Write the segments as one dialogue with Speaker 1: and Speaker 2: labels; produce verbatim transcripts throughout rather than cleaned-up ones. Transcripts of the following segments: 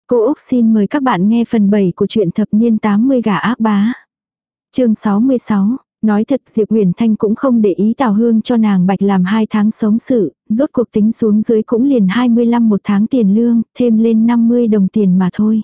Speaker 1: Cô Úc xin mời các bạn nghe phần bảy của truyện thập niên tám mươi gả ác bá. Chương sáu mươi sáu, nói thật Diệp Huyền Thanh cũng không để ý Tào Hương cho nàng bạch làm hai tháng sống sự, rốt cuộc tính xuống dưới cũng liền hai mươi lăm một tháng tiền lương, thêm lên năm mươi đồng tiền mà thôi.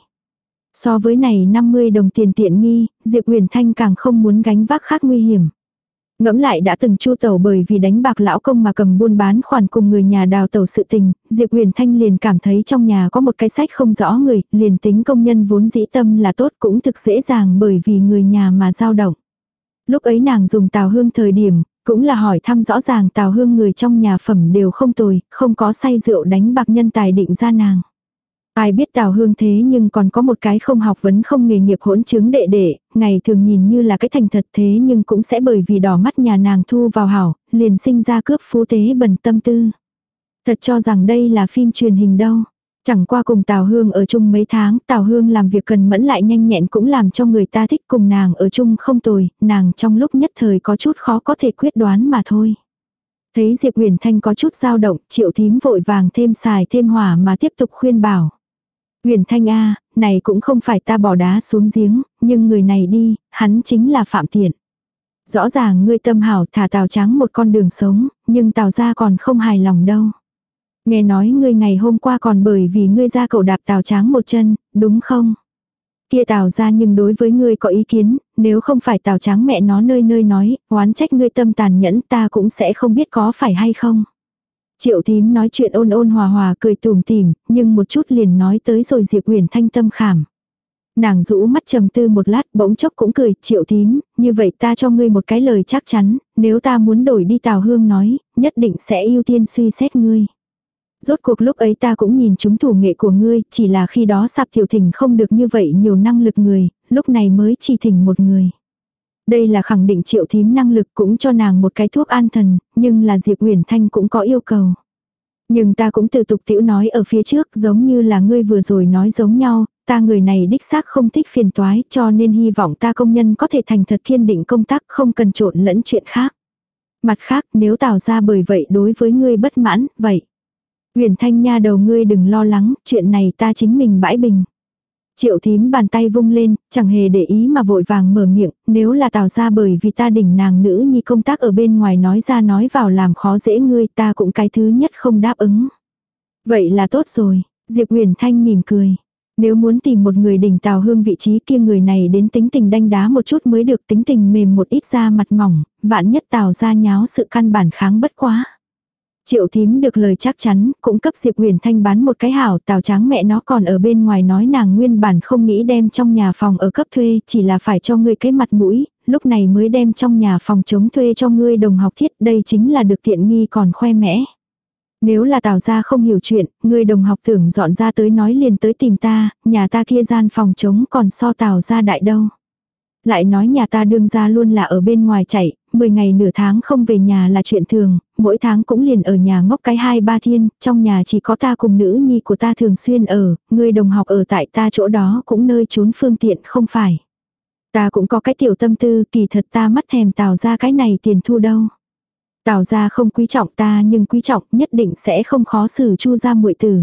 Speaker 1: So với này năm mươi đồng tiền tiện nghi, Diệp Huyền Thanh càng không muốn gánh vác khác nguy hiểm. Ngẫm lại đã từng chu tẩu bởi vì đánh bạc lão công mà cầm buôn bán khoản cùng người nhà đào tẩu sự tình, Diệp Huyền Thanh liền cảm thấy trong nhà có một cái sách không rõ người, liền tính công nhân vốn dĩ tâm là tốt cũng thực dễ dàng bởi vì người nhà mà dao động. Lúc ấy nàng dùng Tào Hương thời điểm, cũng là hỏi thăm rõ ràng Tào Hương người trong nhà phẩm đều không tồi, không có say rượu đánh bạc nhân tài định ra nàng. Ai biết Tào Hương thế nhưng còn có một cái không học vấn không nghề nghiệp hỗn chứng đệ đệ, ngày thường nhìn như là cái thành thật thế nhưng cũng sẽ bởi vì đỏ mắt nhà nàng thu vào hảo, liền sinh ra cướp phú tế bần tâm tư. Thật cho rằng đây là phim truyền hình đâu. Chẳng qua cùng Tào Hương ở chung mấy tháng, Tào Hương làm việc cần mẫn lại nhanh nhẹn cũng làm cho người ta thích cùng nàng ở chung không tồi, nàng trong lúc nhất thời có chút khó có thể quyết đoán mà thôi. Thấy Diệp Huyền Thanh có chút dao động, Triệu Thím vội vàng thêm xài thêm hỏa mà tiếp tục khuyên bảo. Huyền Thanh a, này cũng không phải ta bỏ đá xuống giếng, nhưng người này đi, hắn chính là Phạm Tiện. Rõ ràng ngươi tâm hảo thả Tào Trắng một con đường sống, nhưng Tào gia còn không hài lòng đâu. Nghe nói ngươi ngày hôm qua còn bởi vì ngươi ra cậu đạp Tào Trắng một chân, đúng không? Kia Tào gia nhưng đối với ngươi có ý kiến, nếu không phải Tào Trắng mẹ nó nơi nơi nói, oán trách ngươi tâm tàn nhẫn ta cũng sẽ không biết có phải hay không. Triệu Thím nói chuyện ôn ôn hòa hòa cười tủm tỉm, nhưng một chút liền nói tới rồi Diệp Huyền Thanh tâm khảm. Nàng rũ mắt trầm tư một lát bỗng chốc cũng cười, Triệu Thím, như vậy ta cho ngươi một cái lời chắc chắn, nếu ta muốn đổi đi Tào Hương nói, nhất định sẽ ưu tiên suy xét ngươi. Rốt cuộc lúc ấy ta cũng nhìn chúng thủ nghệ của ngươi, chỉ là khi đó sạp tiểu thỉnh không được như vậy nhiều năng lực người, lúc này mới chỉ thỉnh một người. Đây là khẳng định Triệu Thím năng lực cũng cho nàng một cái thuốc an thần, nhưng là Diệp Huyền Thanh cũng có yêu cầu. Nhưng ta cũng từ tục tĩu nói ở phía trước giống như là ngươi vừa rồi nói giống nhau, ta người này đích xác không thích phiền toái cho nên hy vọng ta công nhân có thể thành thật kiên định công tác không cần trộn lẫn chuyện khác. Mặt khác nếu Tào ra bởi vậy đối với ngươi bất mãn, vậy. Huyền Thanh nha đầu ngươi đừng lo lắng, chuyện này ta chính mình bãi bình. Triệu Thím bàn tay vung lên, chẳng hề để ý mà vội vàng mở miệng, nếu là Tào ra bởi vì ta đỉnh nàng nữ nhi công tác ở bên ngoài nói ra nói vào làm khó dễ ngươi ta cũng cái thứ nhất không đáp ứng. Vậy là tốt rồi, Diệp Huyền Thanh mỉm cười. Nếu muốn tìm một người đỉnh Tào Hương vị trí kia người này đến tính tình đanh đá một chút mới được tính tình mềm một ít da mặt mỏng, vạn nhất Tào ra nháo sự căn bản kháng bất quá. Triệu Thím được lời chắc chắn, cũng cấp Diệp Huyền Thanh bán một cái hảo, Tào Trắng mẹ nó còn ở bên ngoài nói nàng nguyên bản không nghĩ đem trong nhà phòng ở cấp thuê, chỉ là phải cho ngươi cái mặt mũi, lúc này mới đem trong nhà phòng chống thuê cho ngươi đồng học thiết, đây chính là được tiện nghi còn khoe mẽ. Nếu là Tào gia không hiểu chuyện, ngươi đồng học tưởng dọn ra tới nói liền tới tìm ta, nhà ta kia gian phòng chống còn so Tào gia đại đâu. Lại nói nhà ta đương ra luôn là ở bên ngoài chạy, mười ngày nửa tháng không về nhà là chuyện thường, mỗi tháng cũng liền ở nhà ngốc cái hai ba thiên, trong nhà chỉ có ta cùng nữ nhi của ta thường xuyên ở, người đồng học ở tại ta chỗ đó cũng nơi trốn phương tiện không phải. Ta cũng có cái tiểu tâm tư, kỳ thật ta mắt thèm Tào ra cái này tiền thu đâu. Tào ra không quý trọng ta nhưng quý trọng nhất định sẽ không khó xử Chu gia muội tử.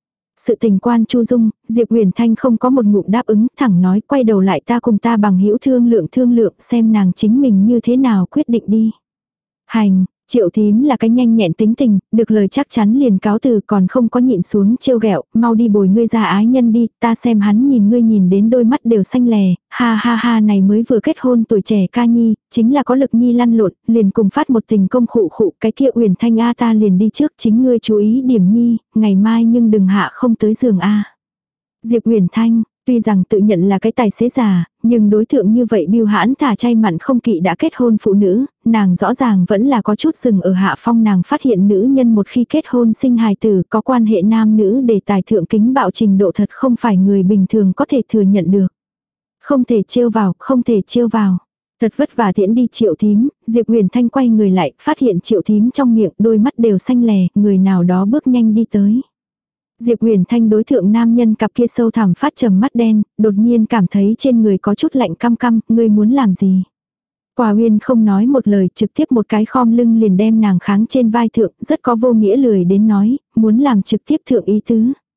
Speaker 1: Sự tình quan Chu Dung, Diệp Huyền Thanh không có một ngụm đáp ứng, thẳng nói quay đầu lại ta cùng ta bằng hữu thương lượng thương lượng xem nàng chính mình như thế nào quyết định đi. Hành, Triệu Thím là cái nhanh nhẹn tính tình, được lời chắc chắn liền cáo từ còn không có nhịn xuống trêu ghẹo, mau đi bồi ngươi ra ái nhân đi, ta xem hắn nhìn ngươi nhìn đến đôi mắt đều xanh lè, ha ha ha này mới vừa kết hôn tuổi trẻ ca nhi, chính là có lực nhi lăn lộn, liền cùng phát một tình công khụ khụ, cái kia Uyển Thanh a ta liền đi trước, chính ngươi chú ý điểm nhi, ngày mai nhưng đừng hạ không tới giường a. Diệp Uyển Thanh tuy rằng tự nhận là cái tài xế già, nhưng đối tượng như vậy biêu hãn thả chay mặn không kỵ đã kết hôn phụ nữ, nàng rõ ràng vẫn là có chút dừng ở hạ phong nàng phát hiện nữ nhân một khi kết hôn sinh hài tử có quan hệ nam nữ để tài thượng kính bạo trình độ thật không phải người bình thường có thể thừa nhận được. Không thể trêu vào, không thể trêu vào. Thật vất vả tiễn đi Triệu Thím, Diệp Huyền Thanh quay người lại, phát hiện Triệu Thím trong miệng đôi mắt đều xanh lè, người nào đó bước nhanh đi tới. Diệp Huyền Thanh đối thượng nam nhân cặp kia sâu thẳm phát trầm mắt đen, đột nhiên cảm thấy trên người có chút lạnh căm căm, ngươi muốn làm gì? Quả Uyên không nói một lời, trực tiếp một cái khom lưng liền đem nàng kháng trên vai thượng, rất có vô nghĩa lười đến nói, muốn làm trực tiếp thượng ý tứ.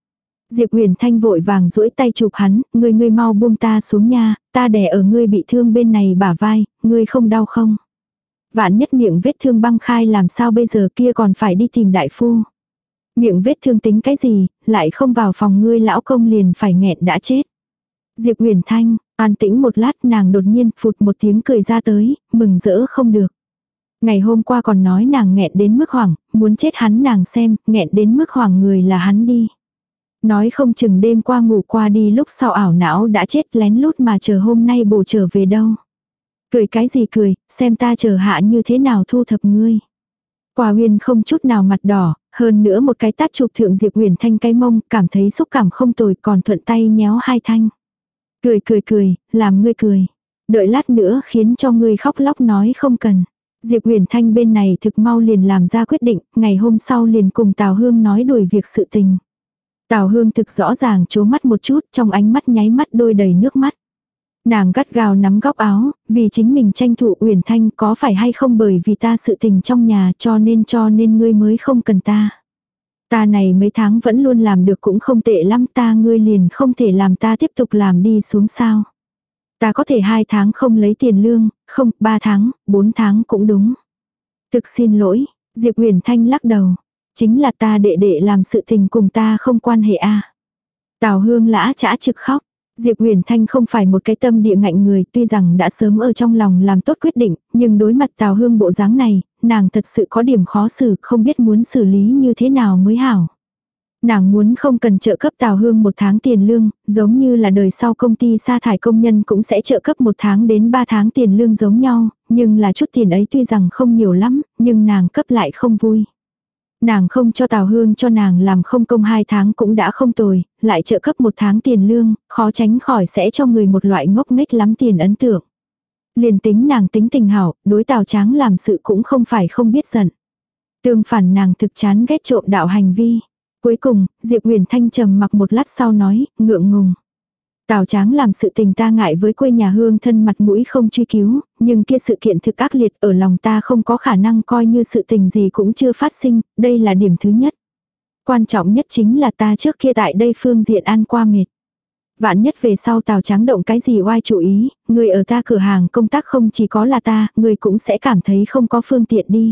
Speaker 1: Diệp Huyền Thanh vội vàng duỗi tay chụp hắn, ngươi ngươi mau buông ta xuống nha, ta đè ở ngươi bị thương bên này bả vai, ngươi không đau không? Vạn nhất miệng vết thương băng khai làm sao bây giờ, kia còn phải đi tìm đại phu. Miệng vết thương tính cái gì, lại không vào phòng ngươi lão công liền phải nghẹn đã chết. Diệp Huyền Thanh, an tĩnh một lát, nàng đột nhiên phụt một tiếng cười ra tới, mừng rỡ không được. Ngày hôm qua còn nói nàng nghẹn đến mức hoảng, muốn chết hắn nàng xem, nghẹn đến mức hoảng người là hắn đi. Nói không chừng đêm qua ngủ qua đi lúc sau ảo não đã chết, lén lút mà chờ hôm nay bổ trở về đâu. Cười cái gì cười, xem ta chờ hạ như thế nào thu thập ngươi. Quả Huyền không chút nào mặt đỏ, hơn nữa một cái tát chụp thượng Diệp Huyền Thanh cái mông, cảm thấy xúc cảm không tồi, còn thuận tay nhéo hai thanh. Cười cười cười, làm ngươi cười. Đợi lát nữa khiến cho ngươi khóc lóc nói không cần. Diệp Huyền Thanh bên này thực mau liền làm ra quyết định, ngày hôm sau liền cùng Tào Hương nói đuổi việc sự tình. Tào Hương thực rõ ràng chố mắt một chút, trong ánh mắt nháy mắt đôi đầy nước mắt. Nàng gắt gao nắm góc áo, vì chính mình tranh thủ. Huyền Thanh, có phải hay không bởi vì ta sự tình trong nhà cho nên cho nên ngươi mới không cần ta. Ta này mấy tháng vẫn luôn làm được cũng không tệ lắm, ta ngươi liền không thể làm ta tiếp tục làm đi xuống sao. Ta có thể hai tháng không lấy tiền lương, không, ba tháng, bốn tháng cũng đúng. Thực xin lỗi, Diệp Huyền Thanh lắc đầu. Chính là ta đệ đệ làm sự tình cùng ta không quan hệ a. Tào Hương lã chã trực khóc. Diệp Huyền Thanh không phải một cái tâm địa ngạnh người, tuy rằng đã sớm ở trong lòng làm tốt quyết định, nhưng đối mặt Tào Hương bộ dáng này, nàng thật sự có điểm khó xử, không biết muốn xử lý như thế nào mới hảo. Nàng muốn không cần trợ cấp Tào Hương một tháng tiền lương, giống như là đời sau công ty sa thải công nhân cũng sẽ trợ cấp một tháng đến ba tháng tiền lương giống nhau, nhưng là chút tiền ấy tuy rằng không nhiều lắm, nhưng nàng cấp lại không vui. Nàng không cho Tào Hương cho nàng làm không công hai tháng cũng đã không tồi, lại trợ cấp một tháng tiền lương, khó tránh khỏi sẽ cho người một loại ngốc nghếch lắm tiền ấn tượng. Liền tính nàng tính tình hảo, đối Tào Tráng làm sự cũng không phải không biết giận. Tương phản nàng thực chán ghét trộm đạo hành vi. Cuối cùng, Diệp Huyền Thanh trầm mặc một lát sau nói, ngượng ngùng. Tào Tráng làm sự tình ta ngại với quê nhà hương thân mặt mũi không truy cứu, nhưng kia sự kiện thực ác liệt ở lòng ta không có khả năng coi như sự tình gì cũng chưa phát sinh, đây là điểm thứ nhất. Quan trọng nhất chính là ta trước kia tại đây phương diện ăn qua mệt. Vạn nhất về sau Tào Tráng động cái gì oai chủ ý, người ở ta cửa hàng công tác không chỉ có là ta, người cũng sẽ cảm thấy không có phương tiện đi.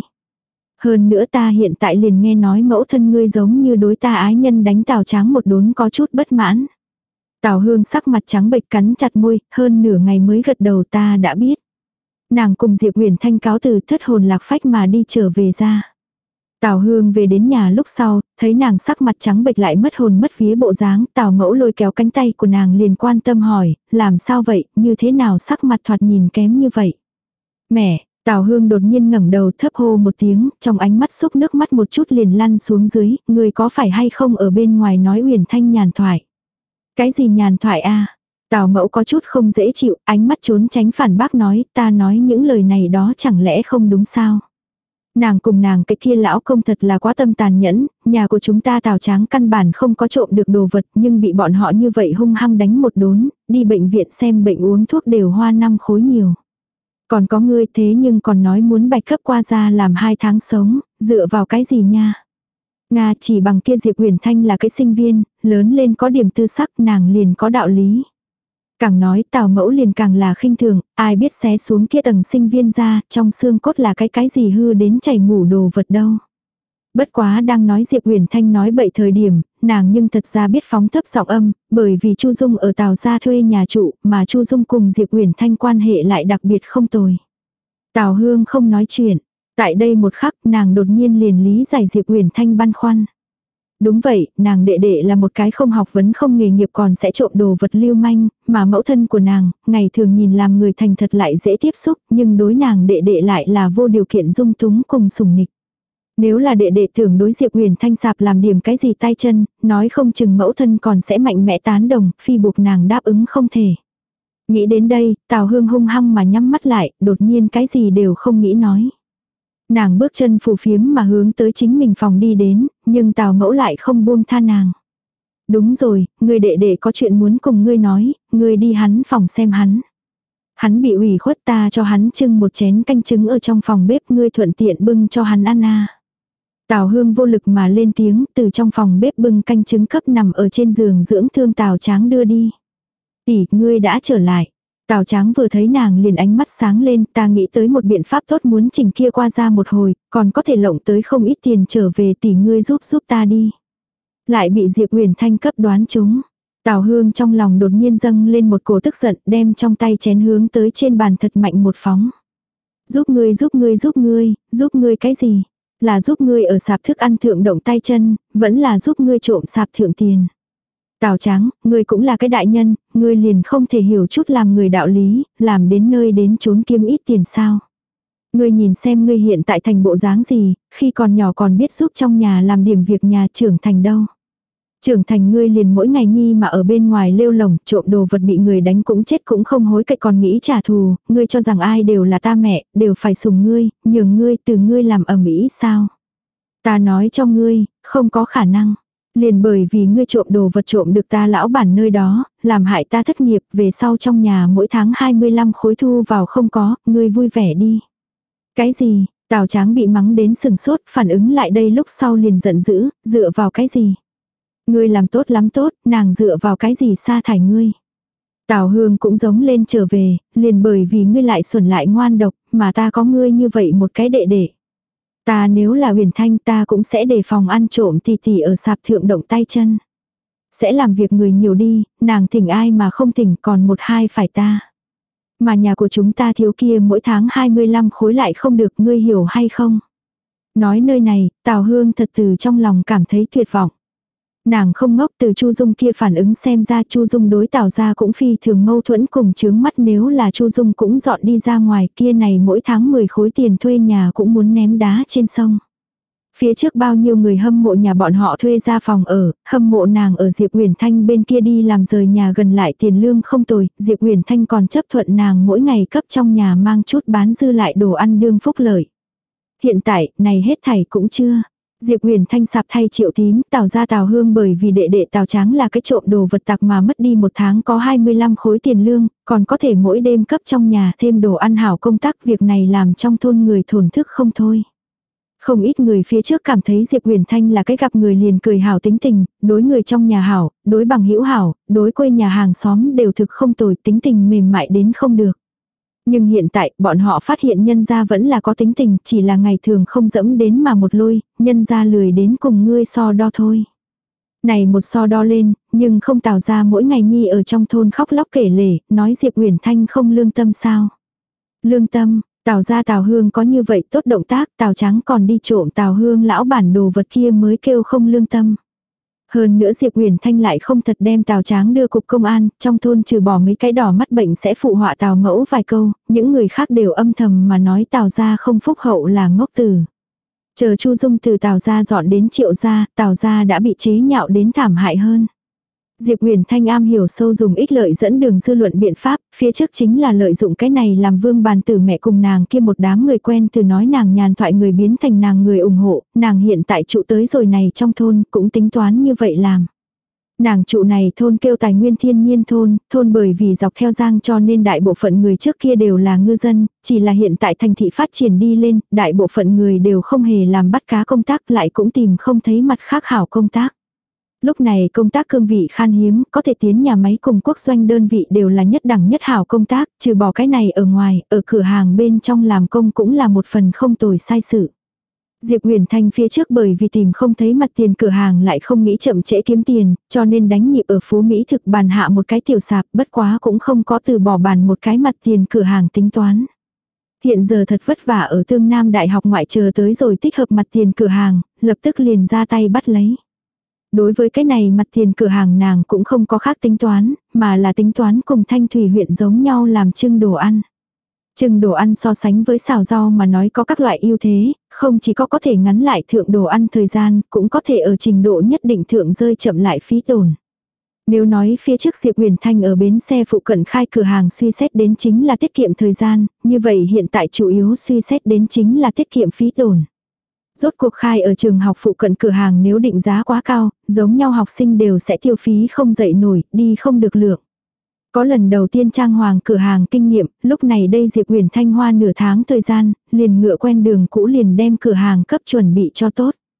Speaker 1: Hơn nữa ta hiện tại liền nghe nói mẫu thân ngươi giống như đối ta ái nhân đánh Tào Tráng một đốn có chút bất mãn. Tào Hương sắc mặt trắng bệch cắn chặt môi, hơn nửa ngày mới gật đầu, ta đã biết. Nàng cùng Diệp Huyền Thanh cáo từ thất hồn lạc phách mà đi trở về ra. Tào Hương về đến nhà lúc sau, thấy nàng sắc mặt trắng bệch lại mất hồn mất vía bộ dáng, Tào Mẫu lôi kéo cánh tay của nàng liền quan tâm hỏi, làm sao vậy, như thế nào sắc mặt thoạt nhìn kém như vậy. Mẹ, Tào Hương đột nhiên ngẩng đầu thấp hô một tiếng, trong ánh mắt xúc nước mắt một chút liền lăn xuống dưới, người có phải hay không ở bên ngoài nói Huyền Thanh nhàn thoại. Cái gì nhàn thoại a? Tào Mẫu có chút không dễ chịu, ánh mắt trốn tránh phản bác nói, ta nói những lời này đó chẳng lẽ không đúng sao? Nàng cùng nàng cái kia lão công thật là quá tâm tàn nhẫn, nhà của chúng ta Tào Tráng căn bản không có trộm được đồ vật nhưng bị bọn họ như vậy hung hăng đánh một đốn, đi bệnh viện xem bệnh uống thuốc đều hoa năm khối nhiều. Còn có ngươi thế nhưng còn nói muốn bạch cấp qua ra làm hai tháng sống, dựa vào cái gì nha? Nga chỉ bằng kia Diệp Huyền Thanh là cái sinh viên, lớn lên có điểm tư sắc nàng liền có đạo lý. Càng nói Tào Mẫu liền càng là khinh thường, ai biết xé xuống kia tầng sinh viên ra, trong xương cốt là cái cái gì hư đến chảy mủ đồ vật đâu. Bất quá đang nói Diệp Huyền Thanh nói bậy thời điểm, nàng nhưng thật ra biết phóng thấp giọng âm, bởi vì Chu Dung ở Tào gia thuê nhà trụ, mà Chu Dung cùng Diệp Huyền Thanh quan hệ lại đặc biệt không tồi. Tào Hương không nói chuyện, tại đây một khắc nàng đột nhiên liền lý giải Diệp Huyền Thanh băn khoăn. Đúng vậy, nàng đệ đệ là một cái không học vấn không nghề nghiệp còn sẽ trộm đồ vật lưu manh, mà mẫu thân của nàng, ngày thường nhìn làm người thành thật lại dễ tiếp xúc, nhưng đối nàng đệ đệ lại là vô điều kiện dung túng cùng sủng nịch. Nếu là đệ đệ tưởng đối Diệp Huyền Thanh sạp làm điểm cái gì tay chân, nói không chừng mẫu thân còn sẽ mạnh mẽ tán đồng, phi buộc nàng đáp ứng không thể. Nghĩ đến đây, Tào Hương hung hăng mà nhắm mắt lại, đột nhiên cái gì đều không nghĩ nói. Nàng bước chân phù phiếm mà hướng tới chính mình phòng đi đến, nhưng Tào Mẫu lại không buông tha nàng. Đúng rồi, người đệ đệ có chuyện muốn cùng ngươi nói, ngươi đi hắn phòng xem hắn. Hắn bị ủy khuất ta cho hắn trưng một chén canh trứng ở trong phòng bếp, ngươi thuận tiện bưng cho hắn ăn à. Tào Hương vô lực mà lên tiếng, từ trong phòng bếp bưng canh trứng cấp nằm ở trên giường dưỡng thương Tào Tráng đưa đi. Tỷ, ngươi đã trở lại. Tào Tráng vừa thấy nàng liền ánh mắt sáng lên, ta nghĩ tới một biện pháp tốt muốn chỉnh kia qua ra một hồi, còn có thể lộng tới không ít tiền trở về, tỷ ngươi giúp giúp ta đi. Lại bị Diệp Huyền Thanh cấp đoán trúng. Tào Hương trong lòng đột nhiên dâng lên một cổ tức giận, đem trong tay chén hướng tới trên bàn thật mạnh một phóng. Giúp ngươi giúp ngươi giúp ngươi, giúp ngươi cái gì? Là giúp ngươi ở sạp thức ăn thượng động tay chân, vẫn là giúp ngươi trộm sạp thượng tiền. Tào Tráng, ngươi cũng là cái đại nhân, ngươi liền không thể hiểu chút làm người đạo lý, làm đến nơi đến trốn kiếm ít tiền sao. Ngươi nhìn xem ngươi hiện tại thành bộ dáng gì, khi còn nhỏ còn biết giúp trong nhà làm điểm việc nhà, trưởng thành đâu. Trưởng thành ngươi liền mỗi ngày nhi mà ở bên ngoài lêu lồng, trộm đồ vật bị người đánh cũng chết cũng không hối cải còn nghĩ trả thù, ngươi cho rằng ai đều là ta mẹ, đều phải sủng ngươi, nhường ngươi từ ngươi làm ầm ĩ sao. Ta nói cho ngươi, không có khả năng. Liền bởi vì ngươi trộm đồ vật trộm được ta lão bản nơi đó, làm hại ta thất nghiệp, về sau trong nhà mỗi tháng hai mươi lăm khối thu vào không có, ngươi vui vẻ đi. Cái gì? Tào Tráng bị mắng đến sừng sốt, phản ứng lại đây lúc sau liền giận dữ, dựa vào cái gì? Ngươi làm tốt lắm tốt, nàng dựa vào cái gì sa thải ngươi? Tào Hương cũng giống lên trở về, liền bởi vì ngươi lại xuẩn lại ngoan độc, mà ta có ngươi như vậy một cái đệ đệ. Ta nếu là Huyền Thanh ta cũng sẽ đề phòng ăn trộm tì tì ở sạp thượng động tay chân. Sẽ làm việc người nhiều đi, nàng thỉnh ai mà không thỉnh còn một hai phải ta. Mà nhà của chúng ta thiếu kia mỗi tháng hai mươi lăm khối lại không được, ngươi hiểu hay không? Nói nơi này, Tào Hương thật từ trong lòng cảm thấy tuyệt vọng. Nàng không ngốc, từ Chu Dung kia phản ứng xem ra Chu Dung đối Tào gia cũng phi thường mâu thuẫn cùng chướng mắt, nếu là Chu Dung cũng dọn đi ra ngoài kia này mỗi tháng mười khối tiền thuê nhà cũng muốn ném đá trên sông. Phía trước bao nhiêu người hâm mộ nhà bọn họ thuê ra phòng ở, hâm mộ nàng ở Diệp Huyền Thanh bên kia đi làm rời nhà gần lại tiền lương không tồi, Diệp Huyền Thanh còn chấp thuận nàng mỗi ngày cấp trong nhà mang chút bán dư lại đồ ăn đương phúc lợi. Hiện tại, này hết thảy cũng chưa. Diệp Huyền Thanh sạp thay Triệu Tím, Tào gia Tào Hương bởi vì đệ đệ Tào Tráng là cái trộm đồ vật tặc mà mất đi một tháng có hai mươi lăm khối tiền lương, còn có thể mỗi đêm cấp trong nhà thêm đồ ăn hảo công tác, việc này làm trong thôn người thổn thức không thôi. Không ít người phía trước cảm thấy Diệp Huyền Thanh là cái gặp người liền cười hảo tính tình, đối người trong nhà hảo, đối bằng hữu hảo, đối quê nhà hàng xóm đều thực không tồi, tính tình mềm mại đến không được. Nhưng hiện tại, bọn họ phát hiện nhân gia vẫn là có tính tình, chỉ là ngày thường không dẫm đến mà một lôi, nhân gia lười đến cùng ngươi so đo thôi. Này một so đo lên, nhưng không Tào ra mỗi ngày nhi ở trong thôn khóc lóc kể lể, nói Diệp Huyền Thanh không lương tâm sao. Lương tâm, Tào ra Tào Hương có như vậy tốt động tác, Tào Tráng còn đi trộm Tào Hương lão bản đồ vật kia mới kêu không lương tâm. Hơn nữa Diệp Huyền Thanh lại không thật đem Tào Tráng đưa cục công an, trong thôn trừ bỏ mấy cái đỏ mắt bệnh sẽ phụ họa Tào mẫu vài câu, những người khác đều âm thầm mà nói Tào gia không phúc hậu là ngốc tử. Chờ Chu Dung từ Tào gia dọn đến Triệu gia, Tào gia đã bị chế nhạo đến thảm hại hơn. Diệp Huyền Thanh am hiểu sâu dùng ích lợi dẫn đường dư luận biện pháp, phía trước chính là lợi dụng cái này làm vương bàn tử mẹ cùng nàng kia một đám người quen từ nói nàng nhàn thoại người biến thành nàng người ủng hộ, nàng hiện tại trụ tới rồi này trong thôn cũng tính toán như vậy làm. Nàng trụ này thôn kêu Tài Nguyên Thiên Nhiên thôn, thôn bởi vì dọc theo giang cho nên đại bộ phận người trước kia đều là ngư dân, chỉ là hiện tại thành thị phát triển đi lên, đại bộ phận người đều không hề làm bắt cá công tác lại cũng tìm không thấy mặt khác hảo công tác. Lúc này công tác cương vị khan hiếm, có thể tiến nhà máy cùng quốc doanh đơn vị đều là nhất đẳng nhất hảo công tác, trừ bỏ cái này ở ngoài, ở cửa hàng bên trong làm công cũng là một phần không tồi sai sự. Diệp Huyền Thanh phía trước bởi vì tìm không thấy mặt tiền cửa hàng lại không nghĩ chậm trễ kiếm tiền, cho nên đánh nhịp ở phố Mỹ thực bàn hạ một cái tiểu sạp, bất quá cũng không có từ bỏ bàn một cái mặt tiền cửa hàng tính toán. Hiện giờ thật vất vả ở Tương Nam Đại học ngoại chờ tới rồi tích hợp mặt tiền cửa hàng, lập tức liền ra tay bắt lấy. Đối với cái này mặt tiền cửa hàng nàng cũng không có khác tính toán, mà là tính toán cùng Thanh Thủy huyện giống nhau làm trưng đồ ăn. Trưng đồ ăn so sánh với xào rau mà nói có các loại ưu thế, không chỉ có có thể ngắn lại thượng đồ ăn thời gian, cũng có thể ở trình độ nhất định thượng rơi chậm lại phí tổn. Nếu nói phía trước Diệp Huyền Thanh ở bến xe phụ cận khai cửa hàng suy xét đến chính là tiết kiệm thời gian, như vậy hiện tại chủ yếu suy xét đến chính là tiết kiệm phí tổn. Rốt cuộc khai ở trường học phụ cận cửa hàng nếu định giá quá cao, giống nhau học sinh đều sẽ tiêu phí không dậy nổi, đi không được lượng. Có lần đầu tiên trang hoàng cửa hàng kinh nghiệm, lúc này đây Diệp Huyền Thanh hoa nửa tháng thời gian, liền ngựa quen đường cũ liền đem cửa hàng cấp chuẩn bị cho tốt.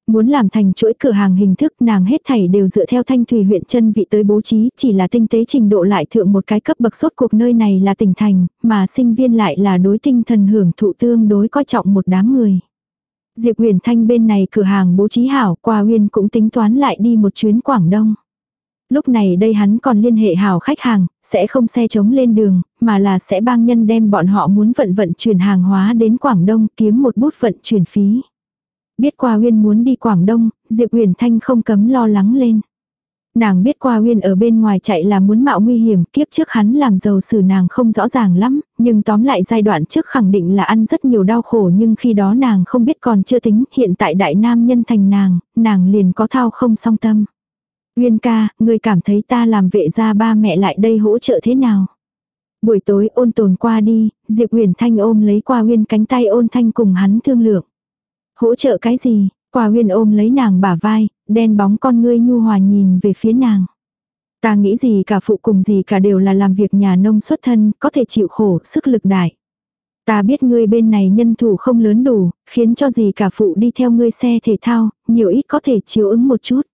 Speaker 1: Muốn làm thành chuỗi cửa hàng hình thức, nàng hết thảy đều dựa theo Thanh Thủy huyện chân vị tới bố trí, chỉ là tinh tế trình độ lại thượng một cái cấp bậc. Sốt cuộc nơi này là tỉnh thành, mà sinh viên lại là đối tinh thần hưởng thụ tương đối coi trọng một đám người. Diệp Huyền Thanh bên này cửa hàng bố trí hảo, Qua Uyên cũng tính toán lại đi một chuyến Quảng Đông. Lúc này đây hắn còn liên hệ hảo khách hàng, sẽ không xe chống lên đường, mà là sẽ bang nhân đem bọn họ muốn vận vận chuyển hàng hóa đến Quảng Đông kiếm một bút vận chuyển phí. Biết Qua Uyên muốn đi Quảng Đông, Diệp Huyền Thanh không cấm lo lắng lên. Nàng biết Qua Uyên ở bên ngoài chạy là muốn mạo nguy hiểm, kiếp trước hắn làm giàu sử nàng không rõ ràng lắm, nhưng tóm lại giai đoạn trước khẳng định là ăn rất nhiều đau khổ, nhưng khi đó nàng không biết còn chưa tính, hiện tại đại nam nhân thành nàng, nàng liền có thao không song tâm. Uyên ca, ngươi cảm thấy ta làm vệ gia ba mẹ lại đây hỗ trợ thế nào? Buổi tối ôn tồn qua đi, Diệp Huyền Thanh ôm lấy Qua Uyên cánh tay ôn thanh cùng hắn thương lượng. Hỗ trợ cái gì? Qua Uyên ôm lấy nàng bả vai, đen bóng con ngươi nhu hòa nhìn về phía nàng. Ta nghĩ gì cả phụ cùng gì cả đều là làm việc nhà nông xuất thân, có thể chịu khổ, sức lực đại. Ta biết ngươi bên này nhân thủ không lớn đủ, khiến cho gì cả phụ đi theo ngươi xe thể thao, nhiều ít có thể chiếu ứng một chút.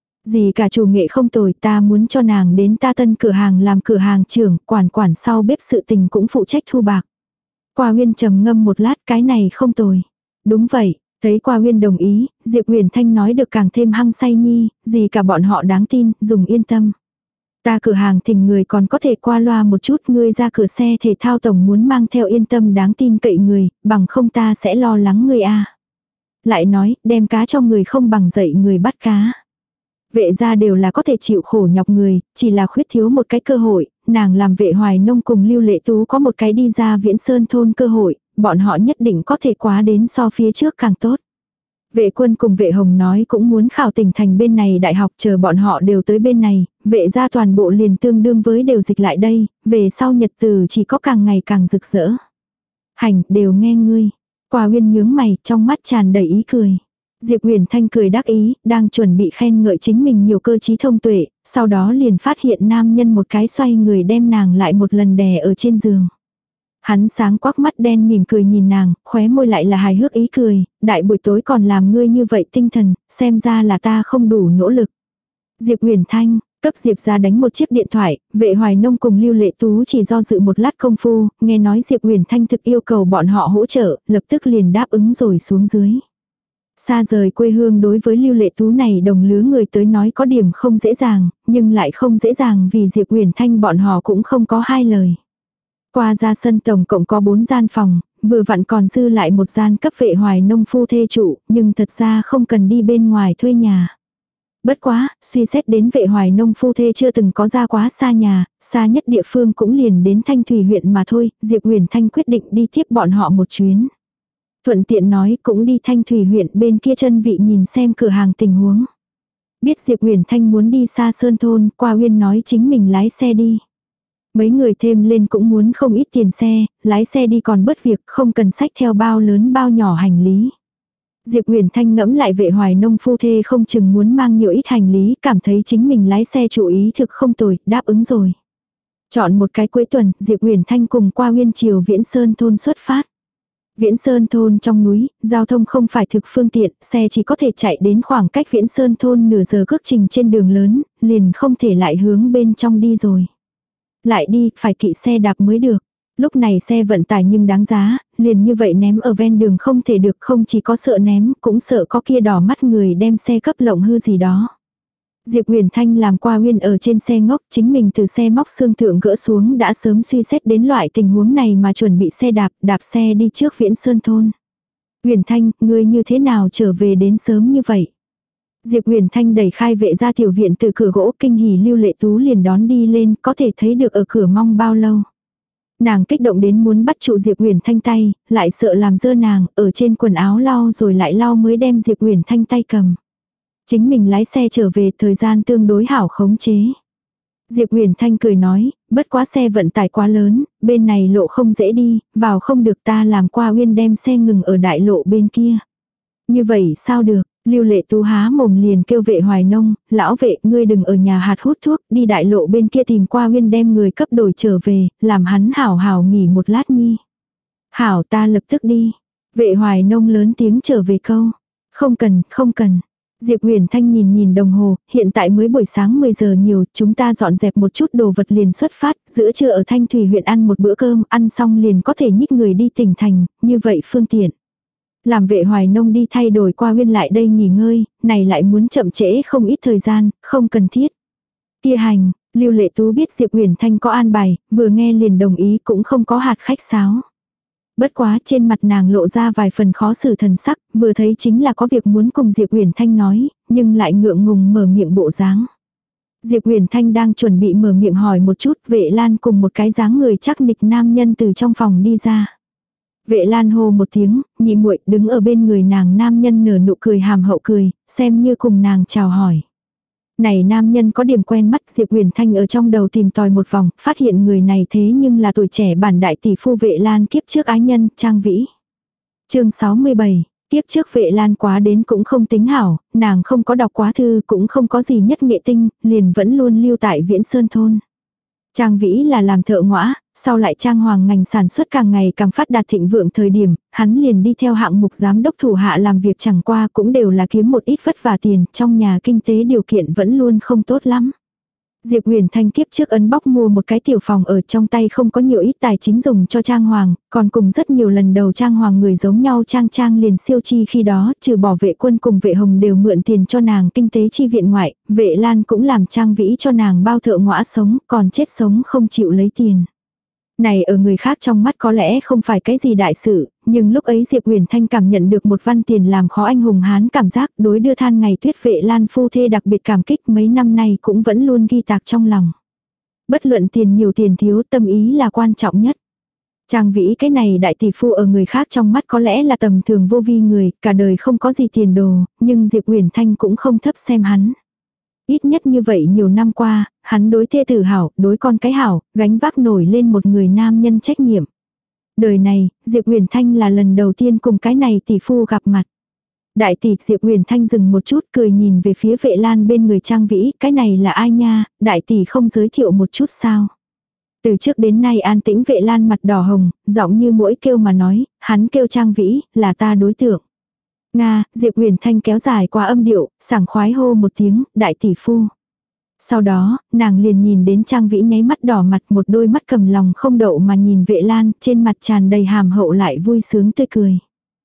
Speaker 1: Dì cả chủ nghệ không tồi, ta muốn cho nàng đến ta tân cửa hàng làm cửa hàng trưởng, quản quản sau bếp sự tình cũng phụ trách thu bạc. Qua Uyên trầm ngâm một lát, cái này không tồi. Đúng vậy, thấy Qua Uyên đồng ý, Diệp Huyền Thanh nói được càng thêm hăng say nhi, dì cả bọn họ đáng tin, dùng yên tâm. Ta cửa hàng thỉnh người còn có thể qua loa một chút, ngươi ra cửa xe thể thao tổng muốn mang theo yên tâm đáng tin cậy người, bằng không ta sẽ lo lắng ngươi a. Lại nói, đem cá cho người không bằng dạy người bắt cá. Vệ gia đều là có thể chịu khổ nhọc người, chỉ là khuyết thiếu một cái cơ hội, nàng làm vệ Hoài Nông cùng Lưu Lệ Tú có một cái đi ra Viễn Sơn thôn cơ hội, bọn họ nhất định có thể quá đến so phía trước càng tốt. Vệ Quân cùng vệ Hồng nói cũng muốn khảo tỉnh thành bên này đại học, chờ bọn họ đều tới bên này, vệ gia toàn bộ liền tương đương với đều dịch lại đây, về sau nhật từ chỉ có càng ngày càng rực rỡ. Hành, đều nghe ngươi. Qua Uyên nhướng mày, trong mắt tràn đầy ý cười. Diệp Huyền Thanh cười đắc ý, đang chuẩn bị khen ngợi chính mình nhiều cơ trí thông tuệ, sau đó liền phát hiện nam nhân một cái xoay người đem nàng lại một lần đè ở trên giường. Hắn sáng quắc mắt đen mỉm cười nhìn nàng, khóe môi lại là hài hước ý cười, đại buổi tối còn làm ngươi như vậy tinh thần, xem ra là ta không đủ nỗ lực. Diệp Huyền Thanh, cấp Diệp ra đánh một chiếc điện thoại, vệ Hoài Nông cùng Lưu Lệ Tú chỉ do dự một lát công phu, nghe nói Diệp Huyền Thanh thực yêu cầu bọn họ hỗ trợ, lập tức liền đáp ứng rồi xuống dưới. Xa rời quê hương đối với Lưu Lệ Tú này đồng lứa người tới nói có điểm không dễ dàng, nhưng lại không dễ dàng vì Diệp Huyền Thanh bọn họ cũng không có hai lời. Qua ra sân tổng cộng có bốn gian phòng, vừa vặn còn dư lại một gian cấp vệ Hoài Nông phu thê trụ, nhưng thật ra không cần đi bên ngoài thuê nhà. Bất quá, suy xét đến vệ Hoài Nông phu thê chưa từng có ra quá xa nhà, xa nhất địa phương cũng liền đến Thanh Thủy huyện mà thôi, Diệp Huyền Thanh quyết định đi tiếp bọn họ một chuyến. Thuận tiện nói cũng đi Thanh Thủy huyện bên kia chân vị nhìn xem cửa hàng tình huống. Biết Diệp Huyền Thanh muốn đi xa Sơn thôn, Qua Uyên nói chính mình lái xe đi. Mấy người thêm lên cũng muốn không ít tiền xe, lái xe đi còn bớt việc, không cần xách theo bao lớn bao nhỏ hành lý. Diệp Huyền Thanh ngẫm lại vệ Hoài Nông phu thê không chừng muốn mang nhiều ít hành lý, cảm thấy chính mình lái xe chủ ý thực không tồi, đáp ứng rồi. Chọn một cái cuối tuần, Diệp Huyền Thanh cùng Qua Uyên chiều Viễn Sơn thôn xuất phát. Viễn Sơn thôn trong núi, giao thông không phải thực phương tiện, xe chỉ có thể chạy đến khoảng cách Viễn Sơn thôn nửa giờ cước trình trên đường lớn, liền không thể lại hướng bên trong đi rồi. Lại đi, phải kỵ xe đạp mới được. Lúc này xe vận tải nhưng đáng giá, liền như vậy ném ở ven đường không thể được, không chỉ có sợ ném, cũng sợ có kia đỏ mắt người đem xe cấp lộng hư gì đó. Diệp Huyền Thanh làm Qua Uyên ở trên xe ngốc, chính mình từ xe móc xương thượng gỡ xuống đã sớm suy xét đến loại tình huống này mà chuẩn bị xe đạp, đạp xe đi trước Viễn Sơn thôn. Huyền Thanh, ngươi như thế nào trở về đến sớm như vậy? Diệp Huyền Thanh đẩy khai vệ ra tiểu viện từ cửa gỗ, kinh hỉ Lưu Lệ Tú liền đón đi lên, có thể thấy được ở cửa mong bao lâu. Nàng kích động đến muốn bắt trụ Diệp Huyền Thanh tay, lại sợ làm dơ nàng, ở trên quần áo lau rồi lại lau mới đem Diệp Huyền Thanh tay cầm. Chính mình lái xe trở về, thời gian tương đối hảo khống chế. Diệp Huyền Thanh cười nói, bất quá xe vận tải quá lớn, bên này lộ không dễ đi, vào không được, ta làm Qua Uyên đem xe ngừng ở đại lộ bên kia. Như vậy sao được? Lưu Lệ Tú há mồm liền kêu vệ Hoài Nông, lão vệ, ngươi đừng ở nhà hạt hút thuốc, đi đại lộ bên kia tìm Qua Uyên đem người cấp đổi trở về, làm hắn hảo hảo nghỉ một lát nhi. Hảo, ta lập tức đi. Vệ Hoài Nông lớn tiếng trở về câu. Không cần, không cần. Diệp Huyền Thanh nhìn nhìn đồng hồ, hiện tại mới buổi sáng mười giờ nhiều, chúng ta dọn dẹp một chút đồ vật liền xuất phát, giữa trưa ở Thanh Thủy huyện ăn một bữa cơm, ăn xong liền có thể nhích người đi tỉnh thành, như vậy phương tiện. Làm Vệ Hoài Nông đi thay đổi qua Huyên lại đây nghỉ ngơi, này lại muốn chậm trễ không ít thời gian, không cần thiết. Kia hành, Lưu Lệ Tú biết Diệp Huyền Thanh có an bài, vừa nghe liền đồng ý cũng không có hạt khách sáo. Bất quá trên mặt nàng lộ ra vài phần khó xử thần sắc, vừa thấy chính là có việc muốn cùng Diệp Huyền Thanh nói, nhưng lại ngượng ngùng mở miệng bộ dáng. Diệp Huyền Thanh đang chuẩn bị mở miệng hỏi một chút, Vệ Lan cùng một cái dáng người chắc nịch nam nhân từ trong phòng đi ra. Vệ Lan hô một tiếng, nhị muội đứng ở bên người nàng, nam nhân nở nụ cười hàm hậu cười, xem như cùng nàng chào hỏi. Này nam nhân có điểm quen mắt, Diệp Huyền Thanh ở trong đầu tìm tòi một vòng, phát hiện người này thế nhưng là tuổi trẻ bản đại tỷ phu Vệ Lan kiếp trước ái nhân, Trang Vĩ. Chương sáu mươi bảy, kiếp trước Vệ Lan quá đến cũng không tính hảo, nàng không có đọc quá thư, cũng không có gì nhất nghệ tinh, liền vẫn luôn lưu tại Viễn Sơn thôn. Trang Vĩ là làm thợ ngõa, sau lại Trang Hoàng ngành sản xuất càng ngày càng phát đạt thịnh vượng thời điểm, hắn liền đi theo hạng mục giám đốc thủ hạ làm việc, chẳng qua cũng đều là kiếm một ít vất vả tiền, trong nhà kinh tế điều kiện vẫn luôn không tốt lắm. Diệp Huyền Thanh kiếp trước ấn bóc mua một cái tiểu phòng ở, trong tay không có nhiều ít tài chính dùng cho Trang Hoàng, còn cùng rất nhiều lần đầu Trang Hoàng người giống nhau Trang Trang liền siêu chi khi đó, trừ bỏ Vệ Quân cùng Vệ Hồng đều mượn tiền cho nàng kinh tế chi viện ngoại, Vệ Lan cũng làm Trang Vĩ cho nàng bao thợ ngõa sống, còn chết sống không chịu lấy tiền. Này ở người khác trong mắt có lẽ không phải cái gì đại sự, nhưng lúc ấy Diệp Huyền Thanh cảm nhận được một văn tiền làm khó anh hùng hán cảm giác, đối đưa than ngày tuyết Vệ Lan phu thê đặc biệt cảm kích, mấy năm nay cũng vẫn luôn ghi tạc trong lòng. Bất luận tiền nhiều tiền thiếu, tâm ý là quan trọng nhất. Trang Vĩ cái này đại tỷ phu ở người khác trong mắt có lẽ là tầm thường vô vi người, cả đời không có gì tiền đồ, nhưng Diệp Huyền Thanh cũng không thấp xem hắn. Ít nhất như vậy nhiều năm qua, hắn đối thê tử hảo, đối con cái hảo, gánh vác nổi lên một người nam nhân trách nhiệm. Đời này, Diệp Huyền Thanh là lần đầu tiên cùng cái này tỷ phu gặp mặt. Đại tỷ Diệp Huyền Thanh dừng một chút, cười nhìn về phía Vệ Lan bên người Trang Vĩ, cái này là ai nha, đại tỷ không giới thiệu một chút sao. Từ trước đến nay an tĩnh Vệ Lan mặt đỏ hồng, giọng như mỗi kêu mà nói, hắn kêu Trang Vĩ, là ta đối tượng. Nga, Diệp Huyền Thanh kéo dài qua âm điệu, sảng khoái hô một tiếng, đại tỷ phu. Sau đó, nàng liền nhìn đến Trang Vĩ nháy mắt đỏ mặt, một đôi mắt cầm lòng không đậu mà nhìn Vệ Lan, trên mặt tràn đầy hàm hậu lại vui sướng tươi cười.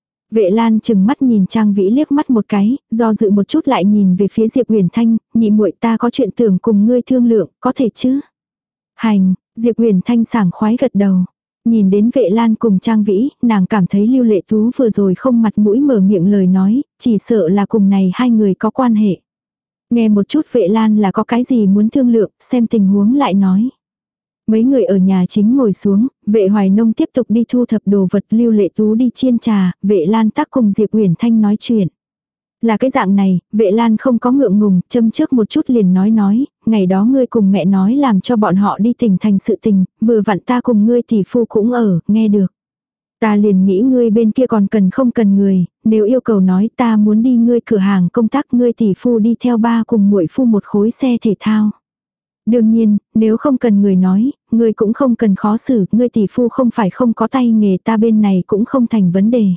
Speaker 1: Vệ Lan chừng mắt nhìn Trang Vĩ liếc mắt một cái, do dự một chút lại nhìn về phía Diệp Huyền Thanh, nhị muội ta có chuyện tưởng cùng ngươi thương lượng, có thể chứ? Hành, Diệp Huyền Thanh sảng khoái gật đầu. Nhìn đến Vệ Lan cùng Trang Vĩ, nàng cảm thấy Lưu Lệ Tú vừa rồi không mặt mũi mở miệng lời nói, chỉ sợ là cùng này hai người có quan hệ. Nghe một chút Vệ Lan là có cái gì muốn thương lượng, xem tình huống lại nói. Mấy người ở nhà chính ngồi xuống, Vệ Hoài Nông tiếp tục đi thu thập đồ vật, Lưu Lệ Tú đi chiên trà, Vệ Lan tắc cùng Diệp Huyền Thanh nói chuyện. Là cái dạng này, Vệ Lan không có ngượng ngùng, châm trước một chút liền nói nói, ngày đó ngươi cùng mẹ nói làm cho bọn họ đi tỉnh thành sự tình, vừa vặn ta cùng ngươi tỷ phu cũng ở, nghe được. Ta liền nghĩ ngươi bên kia còn cần không cần người, nếu yêu cầu nói ta muốn đi ngươi cửa hàng công tác, ngươi tỷ phu đi theo ba cùng muội phu một khối xe thể thao. Đương nhiên, nếu không cần người nói, ngươi cũng không cần khó xử, ngươi tỷ phu không phải không có tay nghề, ta bên này cũng không thành vấn đề.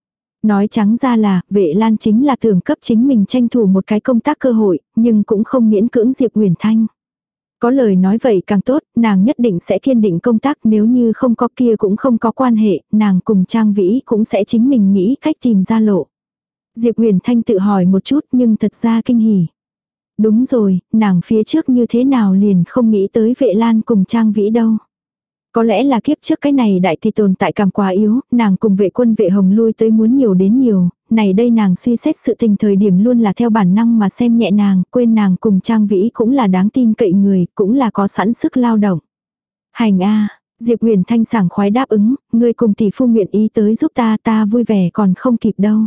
Speaker 1: Nói trắng ra là, Vệ Lan chính là tưởng cấp chính mình tranh thủ một cái công tác cơ hội, nhưng cũng không miễn cưỡng Diệp Huyền Thanh. Có lời nói vậy càng tốt, nàng nhất định sẽ kiên định công tác, nếu như không có kia cũng không có quan hệ, nàng cùng Trang Vĩ cũng sẽ chính mình nghĩ cách tìm ra lộ. Diệp Huyền Thanh tự hỏi một chút nhưng thật ra kinh hỉ. Đúng rồi, nàng phía trước như thế nào liền không nghĩ tới Vệ Lan cùng Trang Vĩ đâu. Có lẽ là kiếp trước cái này đại thì tồn tại cảm quá yếu, nàng cùng Vệ Quân Vệ Hồng lui tới muốn nhiều đến nhiều, này đây nàng suy xét sự tình thời điểm luôn là theo bản năng mà xem nhẹ nàng, quên nàng cùng Trang Vĩ cũng là đáng tin cậy người, cũng là có sẵn sức lao động. Hành a, Diệp Huyền Thanh sảng khoái đáp ứng, ngươi cùng tỷ phu nguyện ý tới giúp ta, ta vui vẻ còn không kịp đâu.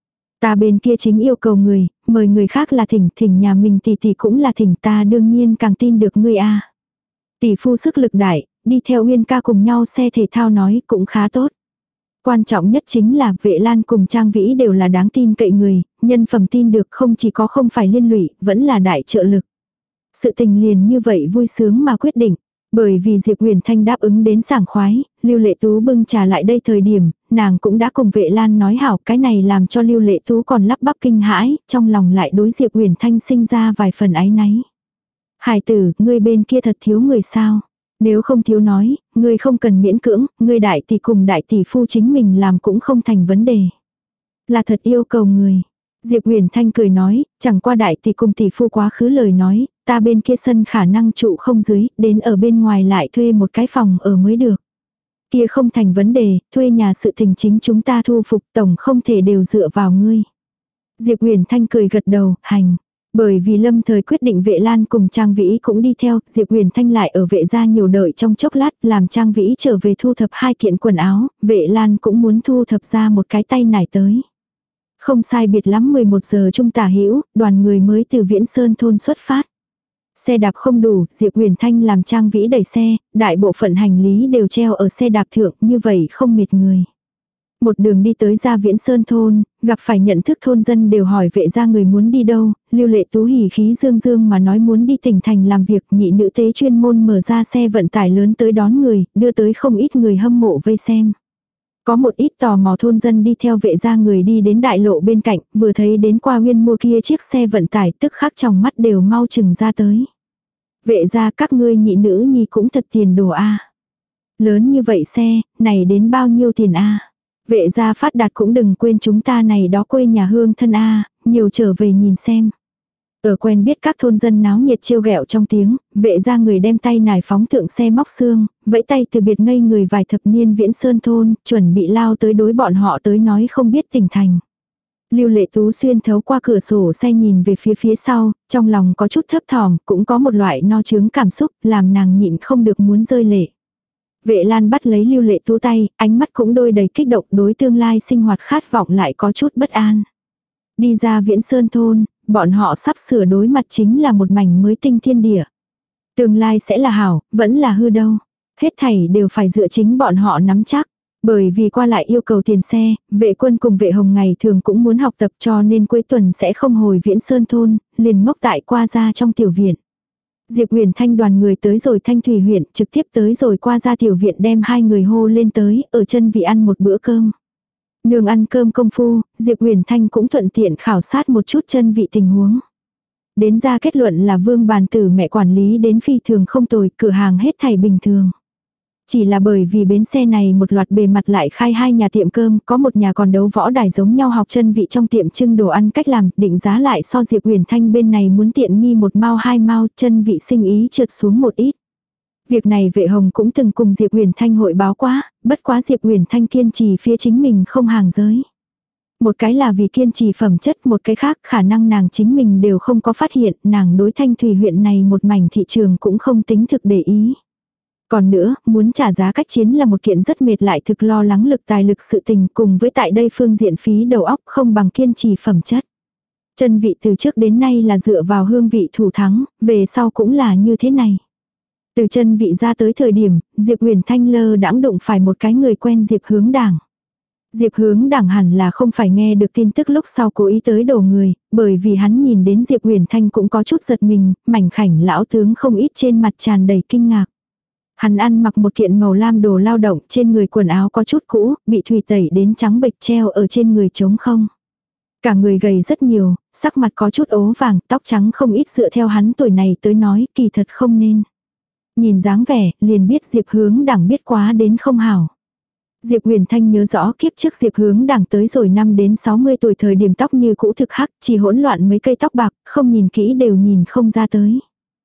Speaker 1: Ta bên kia chính yêu cầu người, mời người khác là thỉnh, thỉnh nhà mình tỷ tỷ cũng là thỉnh, ta đương nhiên càng tin được ngươi a. Tỷ phu sức lực đại, đi theo Uyên ca cùng nhau xe thể thao nói cũng khá tốt. Quan trọng nhất chính là Vệ Lan cùng Trang Vĩ đều là đáng tin cậy người, nhân phẩm tin được, không chỉ có không phải liên lụy, vẫn là đại trợ lực. Sự tình liền như vậy vui sướng mà quyết định. Bởi vì Diệp Huyền Thanh đáp ứng đến sảng khoái, Lưu Lệ Tú bưng trà lại đây thời điểm, nàng cũng đã cùng Vệ Lan nói hảo, cái này làm cho Lưu Lệ Tú còn lắp bắp kinh hãi, trong lòng lại đối Diệp Huyền Thanh sinh ra vài phần áy náy. Hải tử, ngươi bên kia thật thiếu người sao? Nếu không thiếu nói, ngươi không cần miễn cưỡng, ngươi đại tỷ cùng đại tỷ phu chính mình làm cũng không thành vấn đề. Là thật yêu cầu người. Diệp Huyền Thanh cười nói, chẳng qua đại tỷ cùng tỷ phu quá khứ lời nói, ta bên kia sân khả năng trụ không dưới, đến ở bên ngoài lại thuê một cái phòng ở mới được. Kia không thành vấn đề, thuê nhà sự tình chính chúng ta thu phục, tổng không thể đều dựa vào ngươi. Diệp Huyền Thanh cười gật đầu, hành. Bởi vì lâm thời quyết định Vệ Lan cùng Trang Vĩ cũng đi theo, Diệp Huyền Thanh lại ở Vệ gia nhiều đợi trong chốc lát, làm Trang Vĩ trở về thu thập hai kiện quần áo, Vệ Lan cũng muốn thu thập ra một cái tay nải tới. Không sai biệt lắm mười một giờ trung tả hữu, đoàn người mới từ Viễn Sơn thôn xuất phát. Xe đạp không đủ, Diệp Huyền Thanh làm Trang Vĩ đẩy xe, đại bộ phận hành lý đều treo ở xe đạp thượng, như vậy không mệt người. Một đường đi tới ra Viễn Sơn thôn, gặp phải nhận thức thôn dân đều hỏi Vệ gia người muốn đi đâu, Lưu Lệ Tú hỉ khí dương dương mà nói muốn đi tỉnh thành làm việc, nhị nữ tế chuyên môn mở ra xe vận tải lớn tới đón người, đưa tới không ít người hâm mộ vây xem. Có một ít tò mò thôn dân đi theo Vệ gia người đi đến đại lộ bên cạnh, vừa thấy đến qua Nguyên mua kia chiếc xe vận tải tức khắc trong mắt đều mau chừng ra tới. Vệ gia các ngươi nhị nữ nhi cũng thật tiền đồ a. Lớn như vậy xe, này đến bao nhiêu tiền a? Vệ gia phát đạt cũng đừng quên chúng ta này đó quê nhà hương thân a, nhiều trở về nhìn xem. Ở quen biết các thôn dân náo nhiệt trêu ghẹo trong tiếng, Vệ gia người đem tay nải phóng thượng xe móc xương, vẫy tay từ biệt ngây người vài thập niên Viễn Sơn thôn, chuẩn bị lao tới đối bọn họ tới nói không biết tỉnh thành. Lưu Lệ Tú xuyên thấu qua cửa sổ xe nhìn về phía phía sau, trong lòng có chút thấp thỏm, cũng có một loại no chướng cảm xúc, làm nàng nhịn không được muốn rơi lệ. Vệ Lan bắt lấy Lưu Lệ Tú tay, ánh mắt cũng đôi đầy kích động, đối tương lai sinh hoạt khát vọng lại có chút bất an. Đi ra Viễn Sơn thôn, bọn họ sắp sửa đối mặt chính là một mảnh mới tinh thiên địa. Tương lai sẽ là hảo, vẫn là hư đâu. Hết thảy đều phải dựa chính bọn họ nắm chắc. Bởi vì qua lại yêu cầu tiền xe, Vệ Quân cùng Vệ Hồng ngày thường cũng muốn học tập cho nên cuối tuần sẽ không hồi Viễn Sơn thôn, liền ngốc tại qua ra trong tiểu viện. Diệp Huyền Thanh đoàn người tới rồi Thanh Thủy huyện, trực tiếp tới rồi qua ra tiểu viện đem hai người hô lên tới, ở chân vị ăn một bữa cơm. Nương ăn cơm công phu, Diệp Huyền Thanh cũng thuận tiện khảo sát một chút chân vị tình huống. Đến ra kết luận là Vương Bàn Tử mẹ quản lý đến phi thường không tồi, cửa hàng hết thảy bình thường. Chỉ là bởi vì bến xe này một loạt bề mặt lại khai hai nhà tiệm cơm, có một nhà còn đấu võ đài giống nhau học chân vị trong tiệm trưng đồ ăn cách làm, định giá lại so Diệp Huyền Thanh bên này muốn tiện nghi một mao hai mao, chân vị sinh ý trượt xuống một ít. Việc này Vệ Hồng cũng từng cùng Diệp Huyền Thanh hội báo quá, bất quá Diệp Huyền Thanh kiên trì phía chính mình không hàng giới. Một cái là vì kiên trì phẩm chất, một cái khác khả năng nàng chính mình đều không có phát hiện, nàng đối Thanh Thủy huyện này một mảnh thị trường cũng không tính thực để ý. Còn nữa, muốn trả giá cách chiến là một kiện rất mệt lại thực lo lắng lực tài lực sự tình, cùng với tại đây phương diện phí đầu óc không bằng kiên trì phẩm chất. Chân vị từ trước đến nay là dựa vào hương vị thủ thắng, về sau cũng là như thế này. Từ chân vị ra tới thời điểm, Diệp Huyền Thanh lơ đãng đụng phải một cái người quen Diệp Hướng Đảng. Diệp Hướng Đảng hẳn là không phải nghe được tin tức lúc sau cố ý tới đổ người, bởi vì hắn nhìn đến Diệp Huyền Thanh cũng có chút giật mình, mảnh khảnh lão tướng không ít trên mặt tràn đầy kinh ngạc. Hắn ăn mặc một kiện màu lam đồ lao động, trên người quần áo có chút cũ, bị thủy tẩy đến trắng bệch treo ở trên người trống không. Cả người gầy rất nhiều, sắc mặt có chút ố vàng, tóc trắng không ít dựa theo hắn tuổi này tới nói, kỳ thật không nên. Nhìn dáng vẻ, liền biết Diệp Hướng Đảng biết quá đến không hảo. Diệp Huyền Thanh nhớ rõ kiếp trước Diệp Hướng Đảng tới rồi năm đến sáu mươi tuổi thời điểm tóc như cũ thực hắc, chỉ hỗn loạn mấy cây tóc bạc, không nhìn kỹ đều nhìn không ra tới.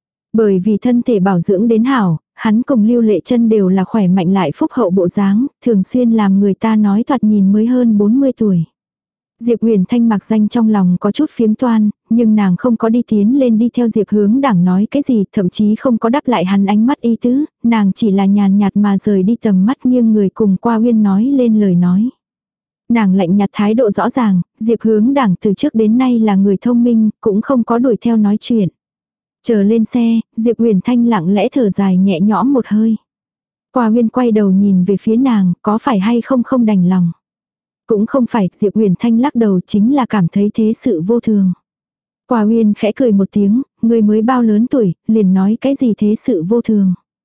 Speaker 1: Bởi vì thân thể bảo dưỡng đến hảo, hắn cùng Lưu Lệ Chân đều là khỏe mạnh lại phúc hậu bộ dáng, thường xuyên làm người ta nói thoạt nhìn mới hơn bốn mươi tuổi. Diệp Huyền Thanh mặc danh trong lòng có chút phiếm toan, nhưng nàng không có đi tiến lên đi theo Diệp Hướng Đảng nói cái gì, thậm chí không có đáp lại hắn ánh mắt y tứ, nàng chỉ là nhàn nhạt mà rời đi tầm mắt nghiêng người cùng qua Uyên nói lên lời nói. Nàng lạnh nhạt thái độ rõ ràng, Diệp Hướng Đảng từ trước đến nay là người thông minh, cũng không có đuổi theo nói chuyện. Chờ lên xe, Diệp Huyền Thanh lặng lẽ thở dài nhẹ nhõm một hơi. Qua Uyên quay đầu nhìn về phía nàng, có phải hay không không đành lòng. Cũng không phải, Diệp Huyền Thanh lắc đầu, chính là cảm thấy thế sự vô thường. Qua Uyên khẽ cười một tiếng, người mới bao lớn tuổi, liền nói cái gì thế sự vô thường.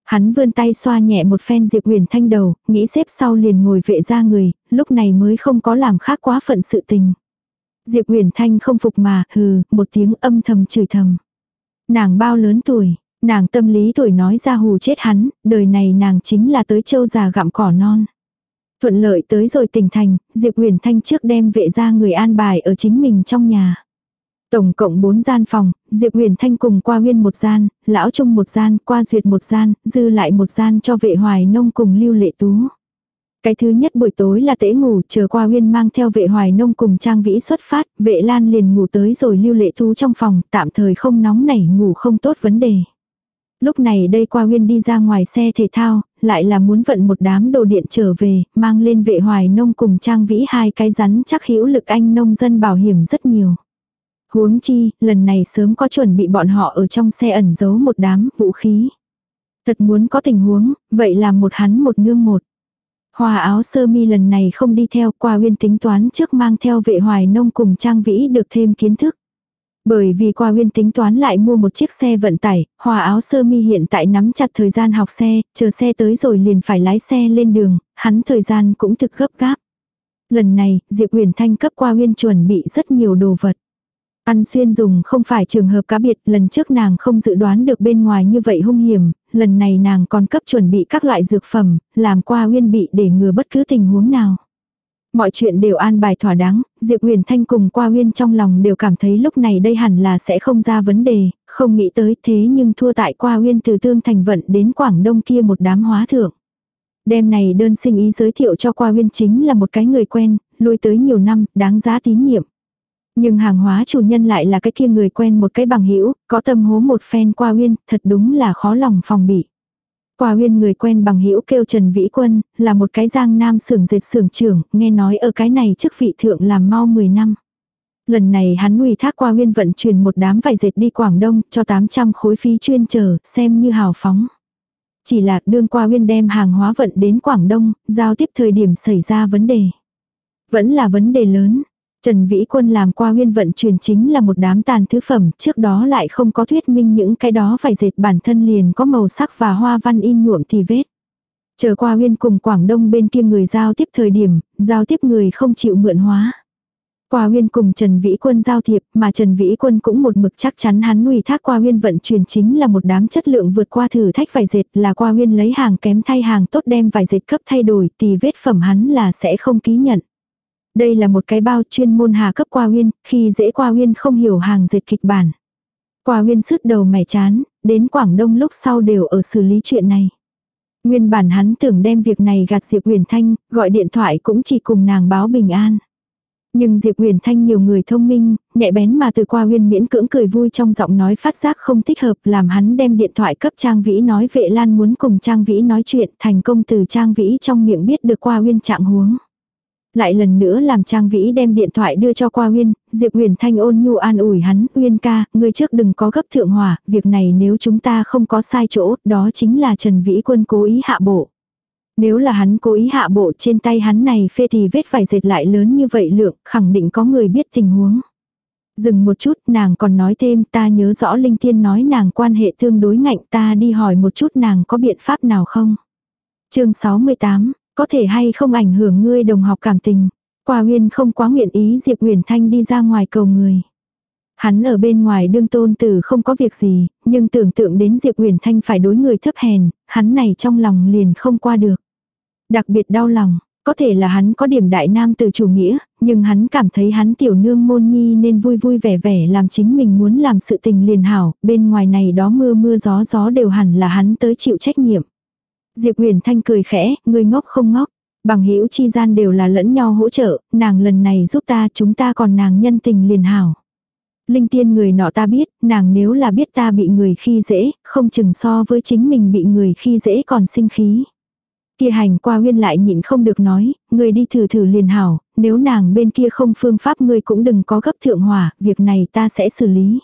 Speaker 1: Hắn vươn tay xoa nhẹ một phen Diệp Huyền Thanh đầu, nghĩ xếp sau liền ngồi vệ ra người, lúc này mới không có làm khác quá phận sự tình. Diệp Huyền Thanh không phục mà, hừ, một tiếng âm thầm chửi thầm. Nàng bao lớn tuổi, nàng tâm lý tuổi nói ra hù chết hắn, đời này nàng chính là tới châu già gặm cỏ non. Thuận lợi tới rồi tỉnh thành, Diệp Huyền Thanh trước đem vệ ra người an bài ở chính mình trong nhà. Tổng cộng bốn gian phòng, Diệp Huyền Thanh cùng Qua Huyên một gian, Lão Trung một gian, Qua Duyệt một gian, dư lại một gian cho vệ Hoài Nông cùng Lưu Lệ Tú. Cái thứ nhất buổi tối là tễ ngủ, chờ Qua Huyên mang theo vệ Hoài Nông cùng Trang Vĩ xuất phát, vệ Lan liền ngủ tới rồi Lưu Lệ Tú trong phòng, tạm thời không nóng nảy ngủ không tốt vấn đề. Lúc này đây Qua Huyên đi ra ngoài xe thể thao, lại là muốn vận một đám đồ điện trở về, mang lên vệ Hoài Nông cùng Trang Vĩ hai cái rắn chắc hữu lực anh nông dân bảo hiểm rất nhiều. Huống chi, lần này sớm có chuẩn bị bọn họ ở trong xe ẩn giấu một đám vũ khí. Thật muốn có tình huống, vậy là một hắn một nương một. Hoa áo sơ mi lần này không đi theo, Qua Huyên tính toán trước mang theo vệ Hoài Nông cùng Trang Vĩ được thêm kiến thức. Bởi vì Qua Huyên tính toán lại mua một chiếc xe vận tải, Hoa áo sơ mi hiện tại nắm chặt thời gian học xe, chờ xe tới rồi liền phải lái xe lên đường, hắn thời gian cũng thực gấp gáp. Lần này, Diệp Huyền Thanh cấp Qua Huyên chuẩn bị rất nhiều đồ vật. Ăn xuyên dùng không phải trường hợp cá biệt, lần trước nàng không dự đoán được bên ngoài như vậy hung hiểm, lần này nàng còn cấp chuẩn bị các loại dược phẩm, làm Qua Huyên bị để ngừa bất cứ tình huống nào. Mọi chuyện đều an bài thỏa đáng, Diệp Huyền Thanh cùng Qua Huyên trong lòng đều cảm thấy lúc này đây hẳn là sẽ không ra vấn đề, không nghĩ tới thế nhưng thua tại Qua Huyên từ Tương Thành vận đến Quảng Đông kia một đám hóa thượng. Đêm này đơn sinh ý giới thiệu cho Qua Huyên chính là một cái người quen, lui tới nhiều năm, đáng giá tín nhiệm. Nhưng hàng hóa chủ nhân lại là cái kia người quen một cái bằng hữu, có tâm hố một phen Qua Huyên, thật đúng là khó lòng phòng bị. Qua Huyên người quen bằng hữu kêu Trần Vĩ Quân, là một cái Giang Nam xưởng dệt xưởng trưởng, nghe nói ở cái này chức vị thượng làm mau mười năm. Lần này hắn ủy thác Qua Huyên vận chuyển một đám vải dệt đi Quảng Đông, cho tám trăm khối phí chuyên trở, xem như hào phóng. Chỉ là đương Qua Huyên đem hàng hóa vận đến Quảng Đông, giao tiếp thời điểm xảy ra vấn đề. Vẫn là vấn đề lớn. Trần Vĩ Quân làm Qua Huyên vận chuyển chính là một đám tàn thứ phẩm, trước đó lại không có thuyết minh những cái đó vải dệt bản thân liền có màu sắc và hoa văn in nhuộm thì vết. Chờ Qua Huyên cùng Quảng Đông bên kia người giao tiếp thời điểm, giao tiếp người không chịu mượn hóa. Qua Huyên cùng Trần Vĩ Quân giao thiệp, mà Trần Vĩ Quân cũng một mực chắc chắn hắn ủy thác Qua Huyên vận chuyển chính là một đám chất lượng vượt qua thử thách vải dệt, là Qua Huyên lấy hàng kém thay hàng tốt đem vải dệt cấp thay đổi, thì vết phẩm hắn là sẽ không ký nhận. Đây là một cái bao chuyên môn hà cấp Qua Huyên, khi dễ Qua Huyên không hiểu hàng dệt kịch bản. Qua Huyên sứt đầu mẻ chán, đến Quảng Đông lúc sau đều ở xử lý chuyện này. Nguyên bản hắn tưởng đem việc này gạt Diệp Huyền Thanh, gọi điện thoại cũng chỉ cùng nàng báo bình an. Nhưng Diệp Huyền Thanh nhiều người thông minh, nhạy bén mà từ Qua Huyên miễn cưỡng cười vui trong giọng nói phát giác không thích hợp, làm hắn đem điện thoại cấp Trang Vĩ nói vệ Lan muốn cùng Trang Vĩ nói chuyện, thành công từ Trang Vĩ trong miệng biết được Qua Huyên trạng huống. Lại lần nữa làm Trang Vĩ đem điện thoại đưa cho Qua Huyên, Diệp Huyền Thanh ôn nhu an ủi hắn, Huyên ca, ngươi trước đừng có gấp thượng hỏa, việc này nếu chúng ta không có sai chỗ, đó chính là Trần Vĩ Quân cố ý hạ bộ. Nếu là hắn cố ý hạ bộ trên tay hắn này phê thì vết vải dệt lại lớn như vậy lượng, khẳng định có người biết tình huống. Dừng một chút, nàng còn nói thêm, ta nhớ rõ Linh Tiên nói nàng quan hệ tương đối ngạnh, ta đi hỏi một chút nàng có biện pháp nào không. Chương sáu mươi tám, có thể hay không ảnh hưởng ngươi đồng học cảm tình. Qua Huyên không quá nguyện ý Diệp Huyền Thanh đi ra ngoài cầu người. Hắn ở bên ngoài đương tôn tử không có việc gì, nhưng tưởng tượng đến Diệp Huyền Thanh phải đối người thấp hèn, hắn này trong lòng liền không qua được. Đặc biệt đau lòng, có thể là hắn có điểm đại nam từ chủ nghĩa, nhưng hắn cảm thấy hắn tiểu nương môn nhi nên vui vui vẻ vẻ làm chính mình muốn làm sự tình liền hảo, bên ngoài này đó mưa mưa gió gió đều hẳn là hắn tới chịu trách nhiệm. Diệp Huyền Thanh cười khẽ, người ngốc không ngốc, bằng hữu chi gian đều là lẫn nhau hỗ trợ, nàng lần này giúp ta chúng ta còn nàng nhân tình liền hảo. Linh Tiên người nọ ta biết, nàng nếu là biết ta bị người khi dễ, không chừng so với chính mình bị người khi dễ còn sinh khí. Kia hành Qua Huyên lại nhịn không được nói, người đi thử thử liền hảo, nếu nàng bên kia không phương pháp ngươi cũng đừng có gấp thượng hỏa, việc này ta sẽ xử lý.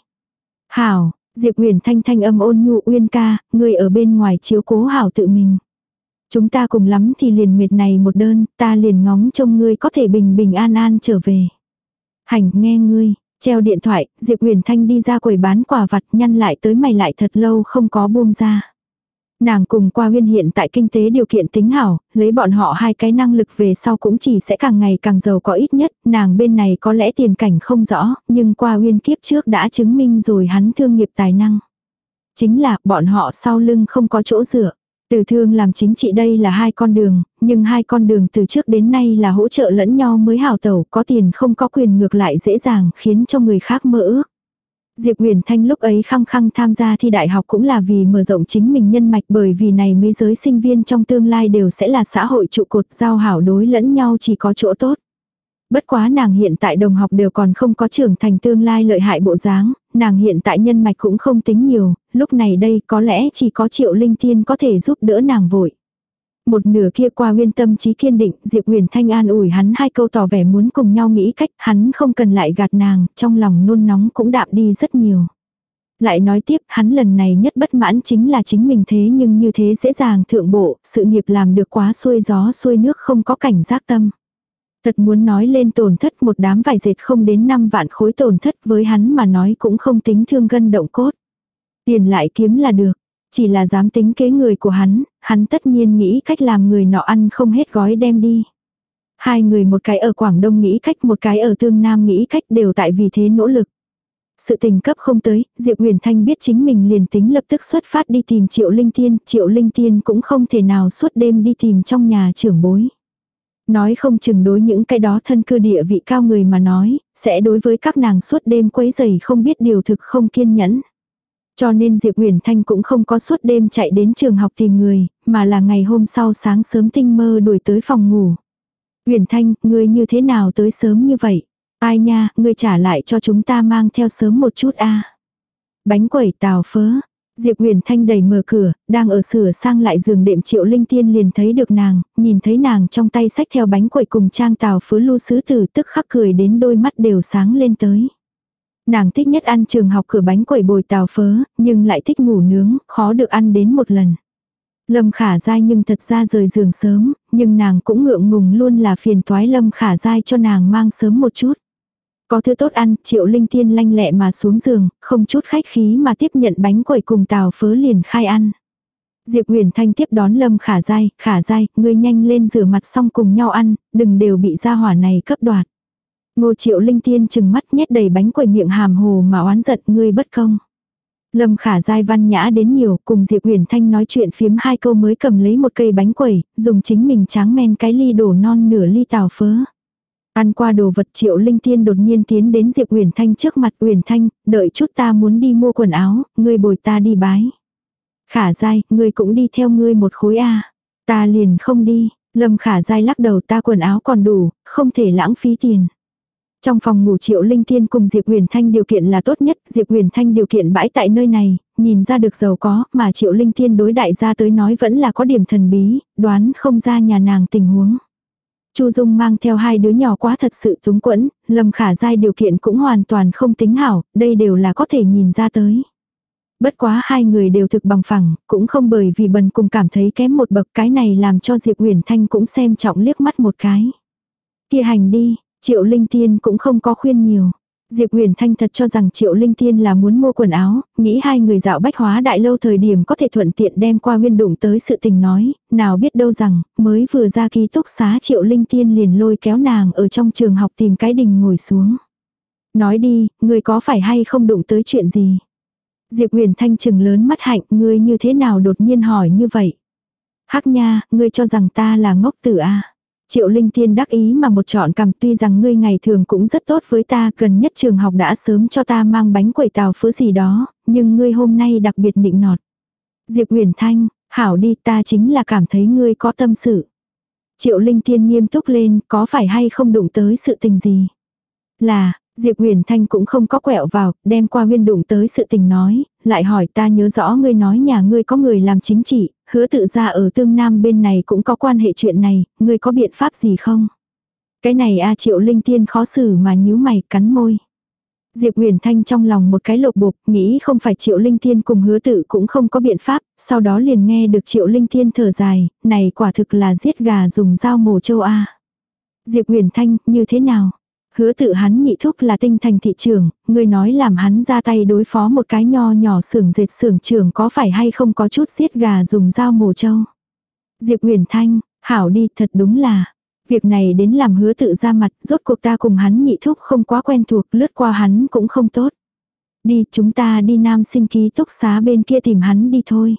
Speaker 1: Hảo, Diệp Huyền Thanh thanh âm ôn nhu, Uyên ca, ngươi ở bên ngoài chiếu cố hảo tự mình. Chúng ta cùng lắm thì liền mệt này một đơn, ta liền ngóng trông ngươi có thể bình bình an an trở về. Hành nghe ngươi, treo điện thoại, Diệp Huyền Thanh đi ra quầy bán quà vặt nhăn lại tới mày lại thật lâu không có buông ra. Nàng cùng Qua Uyên hiện tại kinh tế điều kiện tính hảo, lấy bọn họ hai cái năng lực về sau cũng chỉ sẽ càng ngày càng giàu có ít nhất, nàng bên này có lẽ tiền cảnh không rõ, nhưng Qua Uyên kiếp trước đã chứng minh rồi hắn thương nghiệp tài năng. Chính là bọn họ sau lưng không có chỗ dựa. Từ thương làm chính trị đây là hai con đường, nhưng hai con đường từ trước đến nay là hỗ trợ lẫn nhau mới hảo tẩu, có tiền không có quyền ngược lại dễ dàng khiến cho người khác mơ ước. Diệp Huyền Thanh lúc ấy khăng khăng tham gia thi đại học cũng là vì mở rộng chính mình nhân mạch, bởi vì này mấy giới sinh viên trong tương lai đều sẽ là xã hội trụ cột, giao hảo đối lẫn nhau chỉ có chỗ tốt. Bất quá nàng hiện tại đồng học đều còn không có trưởng thành tương lai lợi hại bộ dáng, nàng hiện tại nhân mạch cũng không tính nhiều, lúc này đây có lẽ chỉ có Triệu Linh Tiên có thể giúp đỡ nàng vội. Một nửa kia Qua Uyên tâm trí kiên định, Diệp Huyền Thanh an ủi hắn hai câu tỏ vẻ muốn cùng nhau nghĩ cách, hắn không cần lại gạt nàng, trong lòng nôn nóng cũng đạm đi rất nhiều. Lại nói tiếp, hắn lần này nhất bất mãn chính là chính mình thế nhưng như thế dễ dàng thượng bộ, sự nghiệp làm được quá xuôi gió xuôi nước không có cảnh giác tâm. Thật muốn nói lên tổn thất một đám vải dệt không đến năm vạn khối tổn thất với hắn mà nói cũng không tính thương gân động cốt. Tiền lại kiếm là được. Chỉ là dám tính kế người của hắn, hắn tất nhiên nghĩ cách làm người nọ ăn không hết gói đem đi. Hai người một cái ở Quảng Đông nghĩ cách, một cái ở Tương Nam nghĩ cách, đều tại vì thế nỗ lực. Sự tình cấp không tới, Diệp Huyền Thanh biết chính mình liền tính lập tức xuất phát đi tìm Triệu Linh Tiên, Triệu Linh Tiên cũng không thể nào suốt đêm đi tìm trong nhà trưởng bối. Nói không chừng đối những cái đó thân cư địa vị cao người mà nói, sẽ đối với các nàng suốt đêm quấy rầy không biết điều thực không kiên nhẫn. Cho nên Diệp Huyền Thanh cũng không có suốt đêm chạy đến trường học tìm người, mà là ngày hôm sau sáng sớm tinh mơ đuổi tới phòng ngủ. Huyền Thanh, ngươi như thế nào tới sớm như vậy? Ai nha, ngươi trả lại cho chúng ta mang theo sớm một chút a. Bánh quẩy tàu phớ. Diệp Huyền Thanh đẩy mở cửa, đang ở sửa sang lại giường đệm Triệu Linh Tiên liền thấy được nàng, nhìn thấy nàng trong tay xách theo bánh quẩy cùng trang tàu phớ lưu sứ tử tức khắc cười đến đôi mắt đều sáng lên tới. Nàng thích nhất ăn trường học cửa bánh quẩy bồi tàu phớ, nhưng lại thích ngủ nướng, khó được ăn đến một lần. Lâm Khả Giai nhưng thật ra rời giường sớm, nhưng nàng cũng ngượng ngùng luôn là phiền toái Lâm Khả Giai cho nàng mang sớm một chút. Có thứ tốt ăn, Triệu Linh Tiên lanh lẹ mà xuống giường, không chút khách khí mà tiếp nhận bánh quẩy cùng tàu phớ liền khai ăn. Diệp Huyền Thanh tiếp đón Lâm Khả Giai, Khả Giai, ngươi nhanh lên rửa mặt xong cùng nhau ăn, đừng đều bị gia hỏa này cấp đoạt. Ngô Triệu Linh Tiên chừng mắt nhét đầy bánh quẩy miệng hàm hồ mà oán giận ngươi bất công. Lâm Khả Giai văn nhã đến nhiều, cùng Diệp Huyền Thanh nói chuyện phiếm hai câu mới cầm lấy một cây bánh quẩy, dùng chính mình tráng men cái ly đổ non nửa ly tàu phớ. Ăn qua đồ vật Triệu Linh Tiên đột nhiên tiến đến Diệp Huyền Thanh trước mặt. Huyền Thanh, đợi chút ta muốn đi mua quần áo, ngươi bồi ta đi bái. Khả Giai, ngươi cũng đi theo ngươi một khối a. Ta liền không đi. Lâm Khả Giai lắc đầu, ta quần áo còn đủ, không thể lãng phí tiền. Trong phòng ngủ Triệu Linh Tiên cùng Diệp Huyền Thanh điều kiện là tốt nhất, Diệp Huyền Thanh điều kiện bãi tại nơi này, nhìn ra được giàu có, mà Triệu Linh Tiên đối đại gia tới nói vẫn là có điểm thần bí, đoán không ra nhà nàng tình huống. Chu Dung mang theo hai đứa nhỏ quá thật sự túng quẫn, Lâm Khả Giai điều kiện cũng hoàn toàn không tính hảo, đây đều là có thể nhìn ra tới. Bất quá hai người đều thực bằng phẳng, cũng không bởi vì bần cùng cảm thấy kém một bậc, cái này làm cho Diệp Huyền Thanh cũng xem trọng liếc mắt một cái. Kia hành đi, Triệu Linh Tiên cũng không có khuyên nhiều. Diệp Huyền Thanh thật cho rằng Triệu Linh Tiên là muốn mua quần áo, nghĩ hai người dạo bách hóa đại lâu thời điểm có thể thuận tiện đem qua Uyên đụng tới sự tình nói, nào biết đâu rằng, mới vừa ra ký túc xá Triệu Linh Tiên liền lôi kéo nàng ở trong trường học tìm cái đình ngồi xuống. Nói đi, ngươi có phải hay không đụng tới chuyện gì? Diệp Huyền Thanh chừng lớn mắt hạnh, ngươi như thế nào đột nhiên hỏi như vậy? Hắc nha, ngươi cho rằng ta là ngốc tử à? Triệu Linh Tiên đắc ý mà một trọn cầm, tuy rằng ngươi ngày thường cũng rất tốt với ta, gần nhất trường học đã sớm cho ta mang bánh quẩy tàu phớ gì đó, nhưng ngươi hôm nay đặc biệt nịnh nọt. Diệp Huyền Thanh, hảo đi, ta chính là cảm thấy ngươi có tâm sự. Triệu Linh Tiên nghiêm túc lên, có phải hay không đụng tới sự tình gì? Là, Diệp Huyền Thanh cũng không có quẹo vào, đem qua Uyên đụng tới sự tình nói, lại hỏi ta nhớ rõ ngươi nói nhà ngươi có người làm chính trị, hứa tự ra ở Tương Nam bên này cũng có quan hệ chuyện này, ngươi có biện pháp gì không? Cái này a Triệu Linh Tiên khó xử mà nhíu mày cắn môi. Diệp Huyền Thanh trong lòng một cái lột bột, nghĩ không phải Triệu Linh Tiên cùng hứa tự cũng không có biện pháp, sau đó liền nghe được Triệu Linh Tiên thở dài, này quả thực là giết gà dùng dao mổ trâu a. Diệp Huyền Thanh, như thế nào? Hứa tự hắn nhị thúc là tinh thành thị trưởng, ngươi nói làm hắn ra tay đối phó một cái nho nhỏ xưởng dệt xưởng trưởng có phải hay không có chút giết gà dùng dao mổ trâu. Diệp Huyền Thanh, hảo đi, thật đúng là. Việc này đến làm hứa tự ra mặt, rốt cuộc ta cùng hắn nhị thúc không quá quen thuộc, lướt qua hắn cũng không tốt. Đi, chúng ta đi Nam Sinh ký túc xá bên kia tìm hắn đi thôi.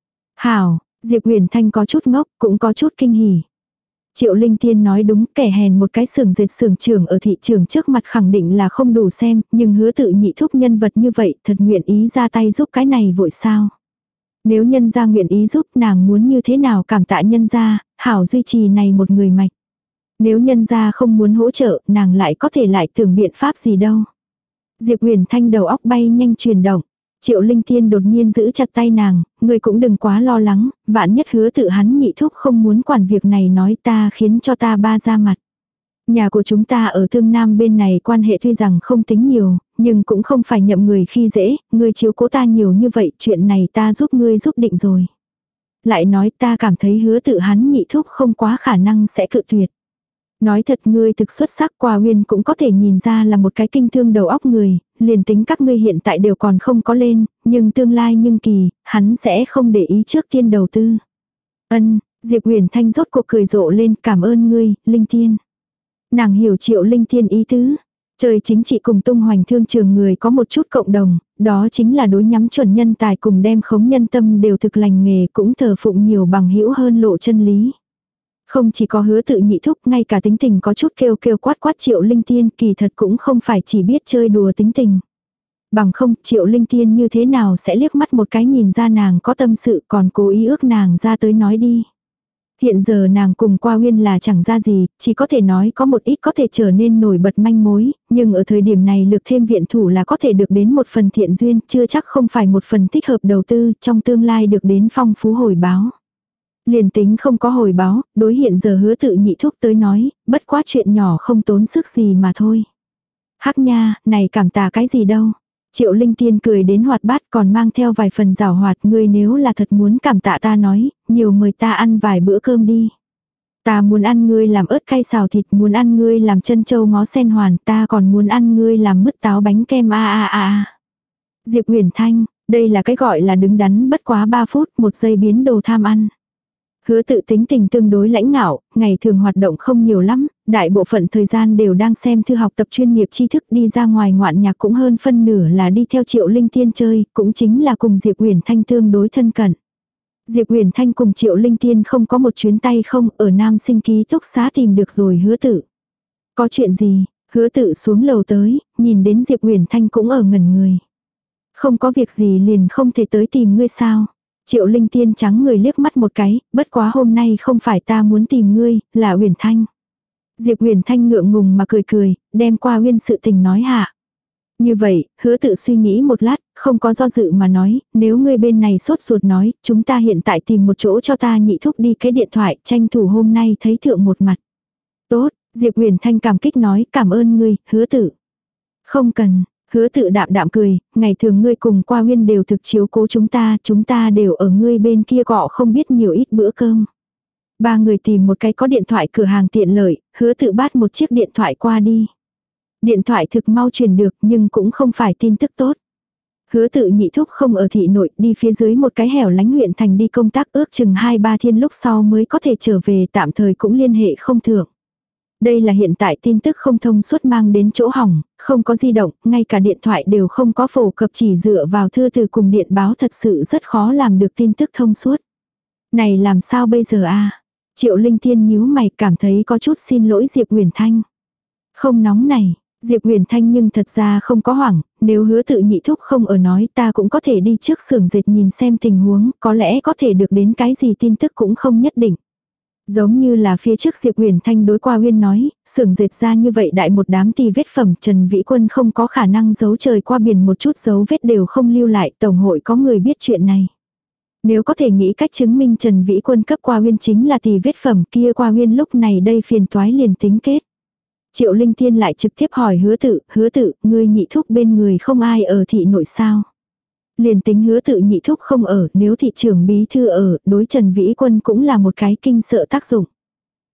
Speaker 1: Hảo, Diệp Huyền Thanh có chút ngốc, cũng có chút kinh hỉ. Triệu Linh Tiên nói đúng, kẻ hèn một cái xưởng dệt xưởng trưởng ở thị trường trước mặt khẳng định là không đủ xem, nhưng hứa tự nhị thúc nhân vật như vậy thật nguyện ý ra tay giúp cái này vội sao. Nếu nhân gia nguyện ý giúp, nàng muốn như thế nào cảm tạ nhân gia, hảo duy trì này một người mạch. Nếu nhân gia không muốn hỗ trợ, nàng lại có thể lại tưởng biện pháp gì đâu. Diệp Huyền Thanh đầu óc bay nhanh chuyển động. Triệu Linh Tiên đột nhiên giữ chặt tay nàng, ngươi cũng đừng quá lo lắng, vạn nhất hứa tự hắn nhị thúc không muốn quản việc này nói ta khiến cho ta ba ra mặt. Nhà của chúng ta ở Thương Nam bên này quan hệ tuy rằng không tính nhiều, nhưng cũng không phải nhậm người khi dễ, ngươi chiếu cố ta nhiều như vậy, chuyện này ta giúp ngươi giúp định rồi. Lại nói ta cảm thấy hứa tự hắn nhị thúc không quá khả năng sẽ cự tuyệt. Nói thật ngươi thực xuất sắc, Qua Uyên cũng có thể nhìn ra là một cái kinh thương đầu óc người, liền tính các ngươi hiện tại đều còn không có lên, nhưng tương lai nhưng kỳ, hắn sẽ không để ý trước tiên đầu tư. Ân, Diệp Huyền Thanh rốt cuộc cười rộ lên, cảm ơn ngươi, Linh Tiên. Nàng hiểu Triệu Linh Tiên ý tứ. Trời chính trị cùng tung hoành thương trường người có một chút cộng đồng, đó chính là đối nhắm chuẩn nhân tài cùng đem khống nhân tâm đều thực lành nghề cũng thờ phụng nhiều bằng hữu hơn lộ chân lý. Không chỉ có hứa tự nhị thúc, ngay cả tính tình có chút kêu kêu quát quát Triệu Linh Tiên kỳ thật cũng không phải chỉ biết chơi đùa tính tình. Bằng không, Triệu Linh Tiên như thế nào sẽ liếc mắt một cái nhìn ra nàng có tâm sự còn cố ý ước nàng ra tới nói đi. Hiện giờ nàng cùng Qua Uyên là chẳng ra gì, chỉ có thể nói có một ít có thể trở nên nổi bật manh mối, nhưng ở thời điểm này lược thêm viện thủ là có thể được đến một phần thiện duyên, chưa chắc không phải một phần thích hợp đầu tư, trong tương lai được đến phong phú hồi báo. Liền tính không có hồi báo, đối hiện giờ hứa tự nhị thúc tới nói, bất quá chuyện nhỏ không tốn sức gì mà thôi. Hắc nha, này cảm tạ cái gì đâu. Triệu Linh Tiên cười đến hoạt bát còn mang theo vài phần rào hoạt, ngươi nếu là thật muốn cảm tạ ta nói, nhiều mời ta ăn vài bữa cơm đi. Ta muốn ăn ngươi làm ớt cay xào thịt, muốn ăn ngươi làm chân châu ngó sen hoàn, ta còn muốn ăn ngươi làm mứt táo bánh kem a a a. Diệp Huyền Thanh, đây là cái gọi là đứng đắn bất quá ba phút, một giây biến đồ tham ăn. Hứa tự tính tình tương đối lãnh ngạo, ngày thường hoạt động không nhiều lắm, đại bộ phận thời gian đều đang xem thư học tập chuyên nghiệp tri thức, đi ra ngoài ngoạn nhạc cũng hơn phân nửa là đi theo Triệu Linh Tiên chơi, cũng chính là cùng Diệp Huyền Thanh tương đối thân cận. Diệp Huyền Thanh cùng Triệu Linh Tiên không có một chuyến tay không, ở Nam Sinh ký túc xá tìm được rồi hứa tự. Có chuyện gì, hứa tự xuống lầu tới, nhìn đến Diệp Huyền Thanh cũng ở ngẩn người. Không có việc gì liền không thể tới tìm ngươi sao. Triệu Linh Tiên trắng người liếc mắt một cái, bất quá hôm nay không phải ta muốn tìm ngươi, là Huyền Thanh. Diệp Huyền Thanh ngượng ngùng mà cười cười, đem Qua Uyên sự tình nói hạ. Như vậy, hứa tự suy nghĩ một lát, không có do dự mà nói, nếu ngươi bên này sốt ruột nói, chúng ta hiện tại tìm một chỗ cho ta nhị thúc đi cái điện thoại, tranh thủ hôm nay thấy thượng một mặt. Tốt, Diệp Huyền Thanh cảm kích nói, cảm ơn ngươi, hứa tự. Không cần. Hứa tự đạm đạm cười, ngày thường ngươi cùng Qua Uyên đều thực chiếu cố chúng ta, chúng ta đều ở ngươi bên kia gọ không biết nhiều ít bữa cơm. Ba người tìm một cái có điện thoại cửa hàng tiện lợi, hứa tự bắt một chiếc điện thoại qua đi. Điện thoại thực mau truyền được nhưng cũng không phải tin tức tốt. Hứa tự nhị thúc không ở thị nội, đi phía dưới một cái hẻo lánh huyện thành đi công tác, ước chừng hai ba thiên lúc sau mới có thể trở về, tạm thời cũng liên hệ không thượng. Đây là hiện tại tin tức không thông suốt mang đến chỗ hỏng, không có di động, ngay cả điện thoại đều không có phổ cập, chỉ dựa vào thư từ cùng điện báo thật sự rất khó làm được tin tức thông suốt. Này làm sao bây giờ a? Triệu Linh Tiên nhíu mày, cảm thấy có chút xin lỗi Diệp Huyền Thanh. Không nóng này, Diệp Huyền Thanh nhưng thật ra không có hoảng, nếu hứa tự nhị thúc không ở nói ta cũng có thể đi trước xưởng dệt nhìn xem tình huống, có lẽ có thể được đến cái gì tin tức cũng không nhất định. Giống như là phía trước Diệp Huyền Thanh đối Qua Uyên nói, xưởng dệt ra như vậy đại một đám tì vết phẩm, Trần Vĩ Quân không có khả năng giấu trời qua biển, một chút dấu vết đều không lưu lại, tổng hội có người biết chuyện này. Nếu có thể nghĩ cách chứng minh Trần Vĩ Quân cấp Qua Uyên chính là tì vết phẩm, kia Qua Uyên lúc này đây phiền toái liền tính kết. Triệu Linh Tiên lại trực tiếp hỏi hứa tự, hứa tự, ngươi nhị thúc bên người không ai ở thị nội sao? Liền tính hứa tự nhị thúc không ở, nếu thị trưởng bí thư ở, đối Trần Vĩ Quân cũng là một cái kinh sợ tác dụng.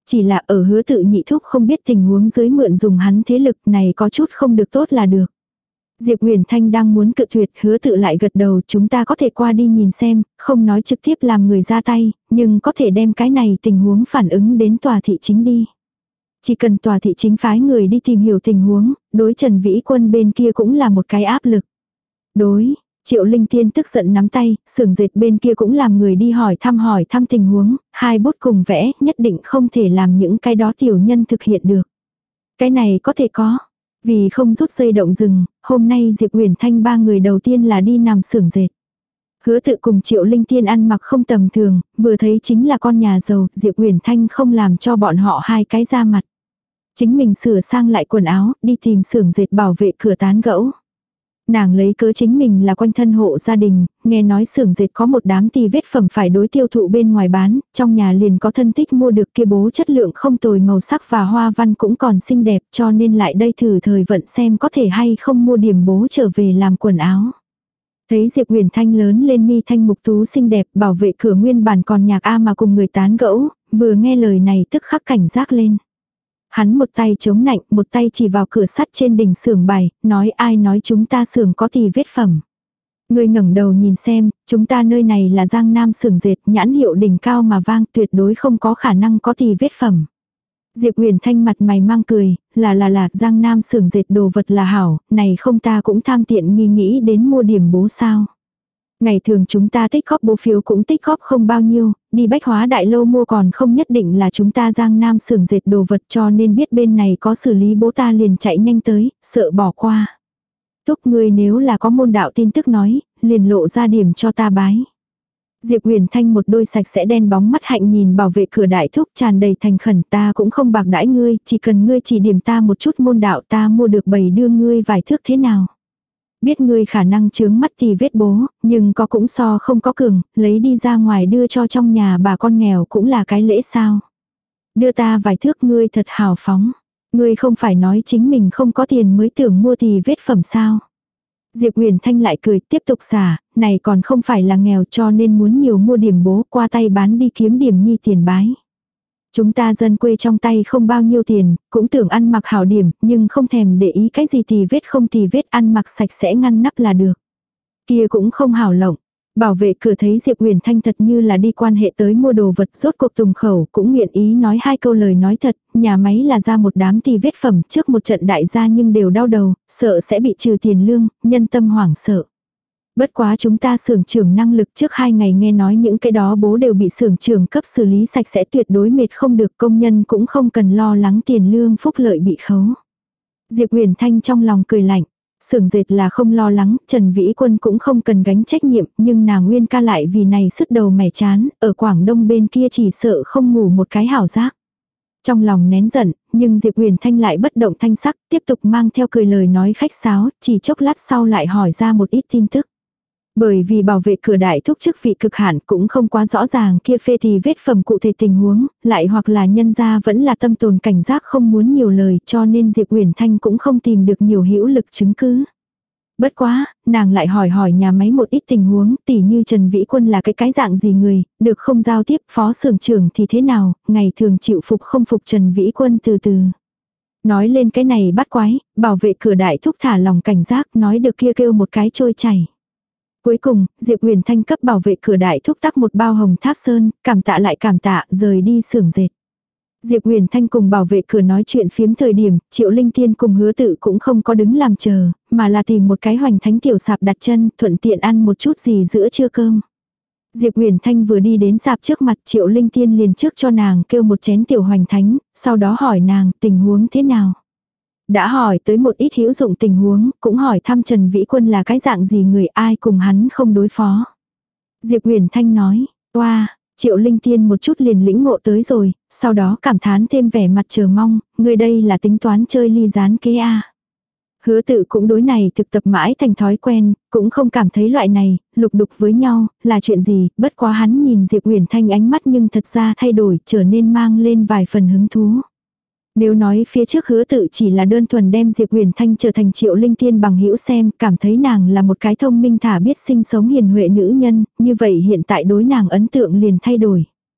Speaker 1: Chỉ là ở Hứa Tự nhị thúc không biết tình huống dưới mượn dùng hắn thế lực này có chút không được tốt là được. Diệp Huyền Thanh đang muốn cự tuyệt, Hứa Tự lại gật đầu, chúng ta có thể qua đi nhìn xem, không nói trực tiếp làm người ra tay, nhưng có thể đem cái này tình huống phản ứng đến tòa thị chính đi. Chỉ cần tòa thị chính phái người đi tìm hiểu tình huống, đối Trần Vĩ Quân bên kia cũng là một cái áp lực. Đối, Triệu Linh Tiên tức giận nắm tay, xưởng dệt bên kia cũng làm người đi hỏi thăm hỏi thăm tình huống, hai bút cùng vẽ, nhất định không thể làm những cái đó tiểu nhân thực hiện được. Cái này có thể có. Vì không rút dây động rừng, hôm nay Diệp Huyền Thanh ba người đầu tiên là đi nằm xưởng dệt. Hứa Tự cùng Triệu Linh Tiên ăn mặc không tầm thường, vừa thấy chính là con nhà giàu, Diệp Huyền Thanh không làm cho bọn họ hai cái ra mặt. Chính mình sửa sang lại quần áo, đi tìm xưởng dệt bảo vệ cửa tán gẫu. Nàng lấy cớ chính mình là quanh thân hộ gia đình, nghe nói xưởng dệt có một đám tì vết phẩm phải đối tiêu thụ bên ngoài bán, trong nhà liền có thân tích mua được kia bố chất lượng không tồi, màu sắc và hoa văn cũng còn xinh đẹp, cho nên lại đây thử thời vận xem có thể hay không mua điểm bố trở về làm quần áo. Thấy Diệp Huyền Thanh lớn lên mi thanh mục tú xinh đẹp, bảo vệ cửa nguyên bản còn nhạc a mà cùng người tán gẫu, vừa nghe lời này tức khắc cảnh giác lên. Hắn một tay chống nạnh, một tay chỉ vào cửa sắt trên đỉnh xưởng bày, nói ai nói chúng ta xưởng có tì vết phẩm. Người ngẩng đầu nhìn xem, chúng ta nơi này là Giang Nam xưởng dệt, nhãn hiệu đỉnh cao mà vang, tuyệt đối không có khả năng có tì vết phẩm. Diệp Huyền Thanh mặt mày mang cười, là là là, Giang Nam xưởng dệt đồ vật là hảo, này không ta cũng tham tiện nghi nghĩ đến mua điểm bố sao. Ngày thường chúng ta tích góp bố phiếu cũng tích góp không bao nhiêu, đi bách hóa đại lâu mua còn không nhất định là chúng ta Giang Nam xưởng dệt đồ vật, cho nên biết bên này có xử lý bố ta liền chạy nhanh tới, sợ bỏ qua. Thúc ngươi nếu là có môn đạo tin tức nói, liền lộ ra điểm cho ta bái. Diệp Huyền Thanh một đôi sạch sẽ đen bóng mắt hạnh nhìn bảo vệ cửa đại thúc tràn đầy thành khẩn, ta cũng không bạc đãi ngươi, chỉ cần ngươi chỉ điểm ta một chút môn đạo ta mua được bầy đưa ngươi vài thước thế nào. Biết ngươi khả năng chướng mắt thì vết bố, nhưng có cũng so không có cường, lấy đi ra ngoài đưa cho trong nhà bà con nghèo cũng là cái lễ sao. Đưa ta vài thước ngươi thật hào phóng. Ngươi không phải nói chính mình không có tiền mới tưởng mua thì vết phẩm sao. Diệp Huyền Thanh lại cười tiếp tục xả, này còn không phải là nghèo cho nên muốn nhiều mua điểm bố qua tay bán đi kiếm điểm nhi tiền bái. Chúng ta dân quê trong tay không bao nhiêu tiền, cũng tưởng ăn mặc hảo điểm, nhưng không thèm để ý cái gì tì vết không tì vết, ăn mặc sạch sẽ ngăn nắp là được. Kia cũng không hảo lộng. Bảo vệ cửa thấy Diệp Huyền Thanh thật như là đi quan hệ tới mua đồ vật, rốt cuộc tùng khẩu, cũng nguyện ý nói hai câu lời nói thật, nhà máy là ra một đám tì vết phẩm trước một trận đại gia nhưng đều đau đầu, sợ sẽ bị trừ tiền lương, nhân tâm hoảng sợ. Bất quá chúng ta xưởng trưởng năng lực trước hai ngày nghe nói những cái đó bố đều bị xưởng trưởng cấp xử lý sạch sẽ, tuyệt đối mệt không được, công nhân cũng không cần lo lắng tiền lương phúc lợi bị khấu. Diệp Huyền Thanh trong lòng cười lạnh. Xưởng dệt là không lo lắng, Trần Vĩ Quân cũng không cần gánh trách nhiệm, nhưng nàng Nguyên ca lại vì này sứt đầu mẻ chán, ở Quảng Đông bên kia chỉ sợ không ngủ một cái hảo giác. Trong lòng nén giận, nhưng Diệp Huyền Thanh lại bất động thanh sắc, tiếp tục mang theo cười lời nói khách sáo, chỉ chốc lát sau lại hỏi ra một ít tin tức. Bởi vì bảo vệ cửa đại thúc chức vị cực hạn cũng không quá rõ ràng kia phê thì vết phẩm cụ thể tình huống, lại hoặc là nhân gia vẫn là tâm tồn cảnh giác không muốn nhiều lời, cho nên Diệp Huyền Thanh cũng không tìm được nhiều hữu lực chứng cứ. Bất quá, nàng lại hỏi hỏi nhà máy một ít tình huống, tỉ như Trần Vĩ Quân là cái cái dạng gì người, được không giao tiếp, phó xưởng trưởng thì thế nào, ngày thường chịu phục không phục Trần Vĩ Quân từ từ. Nói lên cái này bắt quái, bảo vệ cửa đại thúc thả lòng cảnh giác, nói được kia kêu một cái trôi chảy. Cuối cùng, Diệp Huyền Thanh cấp bảo vệ cửa đại thúc tắc một bao hồng tháp sơn, cảm tạ lại cảm tạ, rời đi xưởng dệt. Diệp Huyền Thanh cùng bảo vệ cửa nói chuyện phiếm thời điểm, Triệu Linh Tiên cùng Hứa Tự cũng không có đứng làm chờ, mà là tìm một cái hoành thánh tiểu sạp đặt chân, thuận tiện ăn một chút gì giữa trưa cơm. Diệp Huyền Thanh vừa đi đến sạp trước mặt, Triệu Linh Tiên liền trước cho nàng kêu một chén tiểu hoành thánh, sau đó hỏi nàng tình huống thế nào. Đã hỏi tới một ít hữu dụng tình huống, cũng hỏi thăm Trần Vĩ Quân là cái dạng gì người, ai cùng hắn không đối phó. Diệp Huyền Thanh nói, oa, Triệu Linh Tiên một chút liền lĩnh ngộ tới rồi, sau đó cảm thán thêm vẻ mặt chờ mong, người đây là tính toán chơi ly gián kế a. Hứa Tự cũng đối này thực tập mãi thành thói quen, cũng không cảm thấy loại này, lục đục với nhau, là chuyện gì, bất quá hắn nhìn Diệp Huyền Thanh ánh mắt nhưng thật ra thay đổi, trở nên mang lên vài phần hứng thú. Nếu nói phía trước Hứa Tự chỉ là đơn thuần đem Diệp Huyền Thanh trở thành Triệu Linh Tiên bằng hữu xem, cảm thấy nàng là một cái thông minh thả biết sinh sống hiền huệ nữ nhân, như vậy hiện tại đối nàng ấn tượng liền thay đổi.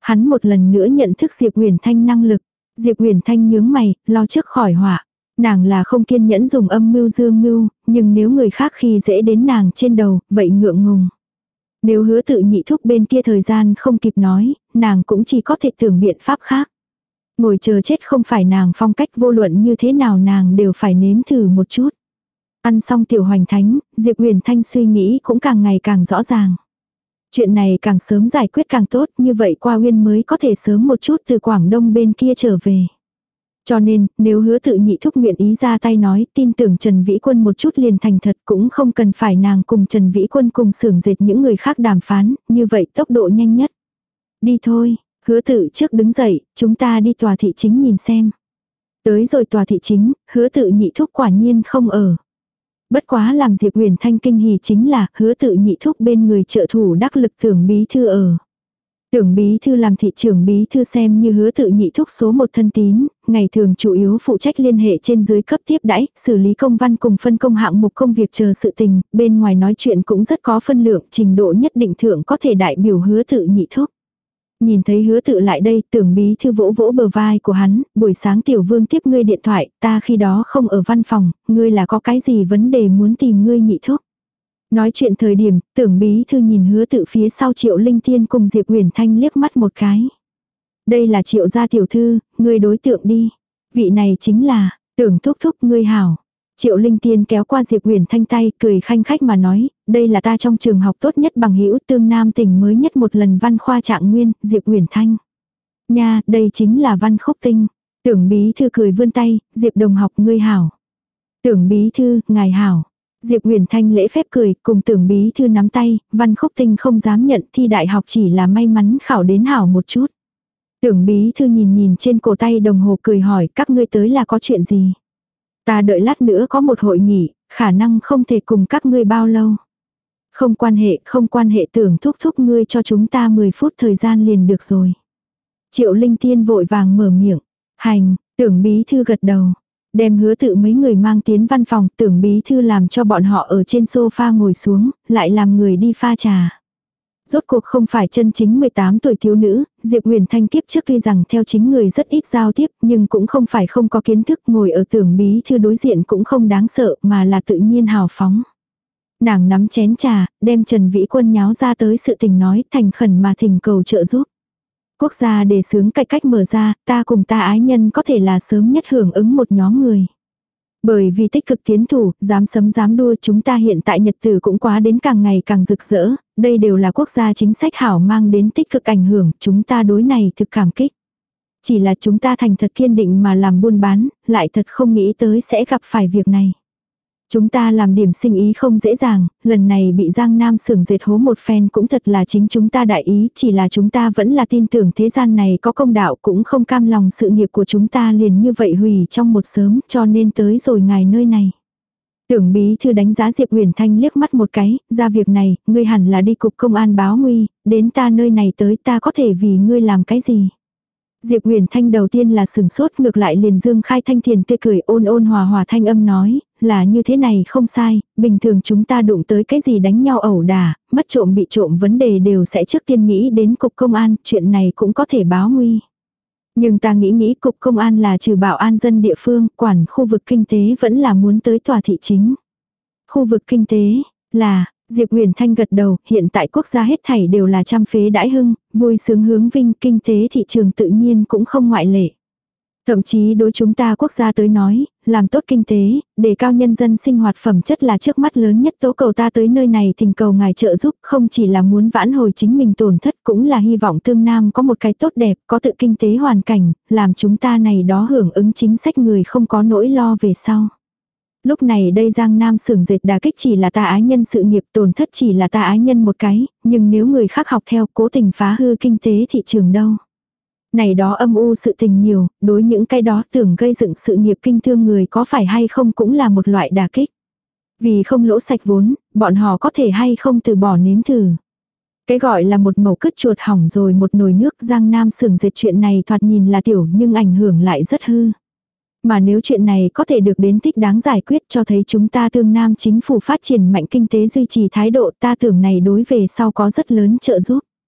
Speaker 1: Hắn một lần nữa nhận thức Diệp Huyền Thanh năng lực. Diệp Huyền Thanh nhướng mày, lo trước khỏi họa. Nàng là không kiên nhẫn dùng âm mưu dương mưu, nhưng nếu người khác khi dễ đến nàng trên đầu, vậy ngượng ngùng. Nếu Hứa Tự Nhị thúc bên kia thời gian không kịp nói, nàng cũng chỉ có thể tưởng biện pháp khác. Ngồi chờ chết không phải nàng phong cách, vô luận như thế nào nàng đều phải nếm thử một chút. Ăn xong tiểu hoành thánh, Diệp Huyền Thanh suy nghĩ cũng càng ngày càng rõ ràng. Chuyện này càng sớm giải quyết càng tốt, như vậy Qua Uyên mới có thể sớm một chút từ Quảng Đông bên kia trở về. Cho nên, nếu Hứa Tự Nhị thúc nguyện ý ra tay nói, tin tưởng Trần Vĩ Quân một chút liền thành thật, cũng không cần phải nàng cùng Trần Vĩ Quân cùng xưởng dệt những người khác đàm phán, như vậy tốc độ nhanh nhất. Đi thôi, Hứa Tự trước đứng dậy, chúng ta đi tòa thị chính nhìn xem. Tới rồi tòa thị chính, Hứa Tự Nhị thúc quả nhiên không ở. Bất quá làm Diệp Huyền Thanh kinh hỉ chính là Hứa Tự Nhị thúc bên người trợ thủ đắc lực Tưởng bí thư ở. Tưởng bí thư làm thị trưởng bí thư xem như Hứa Tự Nhị thúc số một thân tín, ngày thường chủ yếu phụ trách liên hệ trên dưới cấp tiếp đãi, xử lý công văn cùng phân công hạng mục công việc chờ sự tình, bên ngoài nói chuyện cũng rất có phân lượng, trình độ nhất định thượng có thể đại biểu Hứa Tự Nhị thúc. Nhìn thấy Hứa Tự lại đây, Tưởng bí thư vỗ vỗ bờ vai của hắn, buổi sáng Tiểu Vương tiếp ngươi điện thoại, ta khi đó không ở văn phòng, ngươi là có cái gì vấn đề muốn tìm ngươi Nhị thúc. Nói chuyện thời điểm, Tưởng bí thư nhìn Hứa Tự phía sau Triệu Linh Tiên cùng Diệp Huyền Thanh liếc mắt một cái. Đây là Triệu gia tiểu thư, ngươi đối tượng đi. Vị này chính là, Tưởng thúc thúc ngươi hảo. Triệu Linh Tiên kéo qua Diệp Huyền Thanh tay, cười khanh khách mà nói, đây là ta trong trường học tốt nhất bằng hữu Tương Nam tỉnh mới nhất một lần văn khoa trạng nguyên, Diệp Huyền Thanh. Nha, đây chính là Văn Khúc Tinh. Tưởng bí thư cười vươn tay, Diệp đồng học ngươi hảo. Tưởng bí thư, ngài hảo. Diệp Huyền Thanh lễ phép cười, cùng Tưởng bí thư nắm tay, Văn Khúc Tinh không dám nhận thi đại học chỉ là may mắn khảo đến hảo một chút. Tưởng bí thư nhìn nhìn trên cổ tay đồng hồ cười hỏi các ngươi tới là có chuyện gì. Ta đợi lát nữa có một hội nghị, khả năng không thể cùng các ngươi bao lâu. Không quan hệ, không quan hệ Tưởng thúc thúc ngươi cho chúng ta mười phút thời gian liền được rồi. Triệu Linh Tiên vội vàng mở miệng. Hành, Tưởng bí thư gật đầu. Đem Hứa Tự mấy người mang tiến văn phòng, Tưởng bí thư làm cho bọn họ ở trên sofa ngồi xuống, lại làm người đi pha trà. Rốt cuộc không phải chân chính mười tám tuổi thiếu nữ, Diệp Huyền Thanh kiếp trước tuy rằng theo chính người rất ít giao tiếp, nhưng cũng không phải không có kiến thức, ngồi ở Tưởng bí thư đối diện cũng không đáng sợ, mà là tự nhiên hào phóng. Nàng nắm chén trà, đem Trần Vĩ Quân nháo ra tới sự tình nói, thành khẩn mà thỉnh cầu trợ giúp. Quốc gia đề xướng cải cách mở ra, ta cùng ta ái nhân có thể là sớm nhất hưởng ứng một nhóm người. Bởi vì tích cực tiến thủ, dám sấm dám đua, chúng ta hiện tại nhật tử cũng quá đến càng ngày càng rực rỡ, đây đều là quốc gia chính sách hảo mang đến tích cực ảnh hưởng, chúng ta đối này thực cảm kích. Chỉ là chúng ta thành thật kiên định mà làm buôn bán, lại thật không nghĩ tới sẽ gặp phải việc này. Chúng ta làm điểm sinh ý không dễ dàng, lần này bị Giang Nam xưởng dệt hố một phen cũng thật là chính chúng ta đại ý, chỉ là chúng ta vẫn là tin tưởng thế gian này có công đạo, cũng không cam lòng sự nghiệp của chúng ta liền như vậy hủy trong một sớm, cho nên tới rồi ngài nơi này. Tưởng bí thư đánh giá Diệp Huyền Thanh liếc mắt một cái, ra việc này, ngươi hẳn là đi cục công an báo nguy, đến ta nơi này tới ta có thể vì ngươi làm cái gì. Diệp Huyền Thanh đầu tiên là sừng sốt, ngược lại liền dương khai thanh thiền tươi cười, ôn ôn hòa hòa thanh âm nói, là như thế này không sai, bình thường chúng ta đụng tới cái gì đánh nhau ẩu đả, mất trộm bị trộm vấn đề đều sẽ trước tiên nghĩ đến cục công an, chuyện này cũng có thể báo nguy. Nhưng ta nghĩ nghĩ cục công an là trừ bảo an dân địa phương, quản khu vực kinh tế vẫn là muốn tới tòa thị chính. Khu vực kinh tế, là, Diệp Huyền Thanh gật đầu, hiện tại quốc gia hết thảy đều là trăm phế đãi hưng, vui sướng hướng vinh, kinh tế thị trường tự nhiên cũng không ngoại lệ. Thậm chí đối chúng ta quốc gia tới nói, làm tốt kinh tế, đề cao nhân dân sinh hoạt phẩm chất là trước mắt lớn nhất, tố cầu ta tới nơi này thỉnh cầu ngài trợ giúp, không chỉ là muốn vãn hồi chính mình tổn thất, cũng là hy vọng tương nam có một cái tốt đẹp, có tự kinh tế hoàn cảnh, làm chúng ta này đó hưởng ứng chính sách người không có nỗi lo về sau. Lúc này đây Giang Nam xưởng dệt đả kích chỉ là ta ái nhân sự nghiệp, tổn thất chỉ là ta ái nhân một cái, nhưng nếu người khác học theo cố tình phá hư kinh tế thị trường đâu. Này đó âm u sự tình nhiều, đối những cái đó tưởng gây dựng sự nghiệp kinh thương người có phải hay không cũng là một loại đả kích. Vì không lỗ sạch vốn, bọn họ có thể hay không từ bỏ nếm thử. Cái gọi là một mẩu cứt chuột hỏng rồi một nồi nước, Giang Nam xưởng dệt chuyện này thoạt nhìn là tiểu nhưng ảnh hưởng lại rất hư. Mà nếu chuyện này có thể được đến thích đáng giải quyết, cho thấy chúng ta tương nam chính phủ phát triển mạnh kinh tế duy trì thái độ, ta tưởng này đối về sau có rất lớn trợ giúp.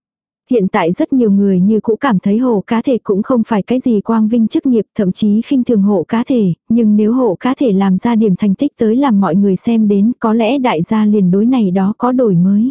Speaker 1: Hiện tại rất nhiều người như cũ cảm thấy hộ cá thể cũng không phải cái gì quang vinh chức nghiệp, thậm chí khinh thường hộ cá thể, nhưng nếu hộ cá thể làm ra điểm thành tích tới làm mọi người xem đến, có lẽ đại gia liền đối này đó có đổi mới.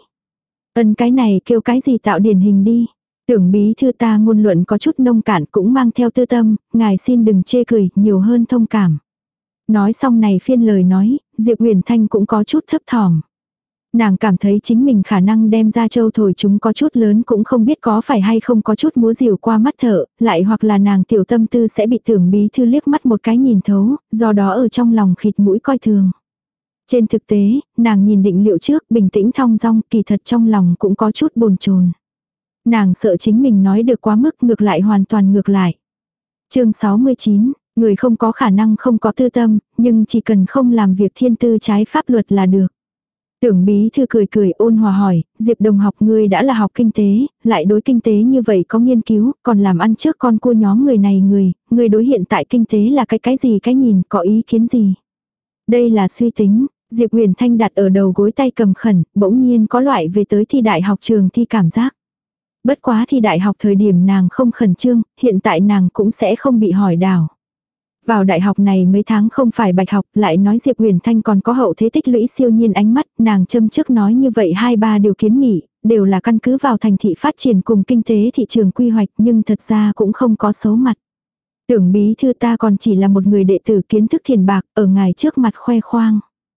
Speaker 1: Ân cái này kêu cái gì tạo điển hình đi. Tưởng bí thư ta ngôn luận có chút nông cạn cũng mang theo tư tâm, ngài xin đừng chê cười, nhiều hơn thông cảm. Nói xong này phiên lời nói, Diệp Huyền Thanh cũng có chút thấp thỏm. Nàng cảm thấy chính mình khả năng đem ra châu thổi chúng có chút lớn cũng không biết có phải hay không có chút múa rìu qua mắt thợ, lại hoặc là nàng tiểu tâm tư sẽ bị tưởng bí thư liếc mắt một cái nhìn thấu, do đó ở trong lòng khịt mũi coi thường. Trên thực tế, nàng nhìn định liệu trước bình tĩnh thong dong, kỳ thật trong lòng cũng có chút bồn chồn. Nàng sợ chính mình nói được quá mức, ngược lại hoàn toàn ngược lại. Chương sáu mươi chín, người không có khả năng không có tư tâm, nhưng chỉ cần không làm việc thiên tư trái pháp luật là được. Tưởng bí thư cười cười ôn hòa hỏi, Diệp đồng học ngươi đã là học kinh tế, lại đối kinh tế như vậy có nghiên cứu, còn làm ăn trước con cua nhóm người này người, ngươi đối hiện tại kinh tế là cái cái gì cái nhìn, có ý kiến gì. Đây là suy tính, Diệp Huyền Thanh đặt ở đầu gối tay cầm khẩn, bỗng nhiên có loại về tới thi đại học trường thi cảm giác. Bất quá thi đại học thời điểm nàng không khẩn trương, hiện tại nàng cũng sẽ không bị hỏi đảo. Vào đại học này mấy tháng không phải bạch học, lại nói Diệp Huyền Thanh còn có hậu thế tích lũy siêu nhiên ánh mắt, nàng châm trước nói như vậy hai ba điều kiến nghị, đều là căn cứ vào thành thị phát triển cùng kinh tế thị trường quy hoạch nhưng thật ra cũng không có xấu mặt. Tưởng bí thư ta còn chỉ là một người đệ tử kiến thức thiền bạc, ở ngài trước mặt khoe khoang.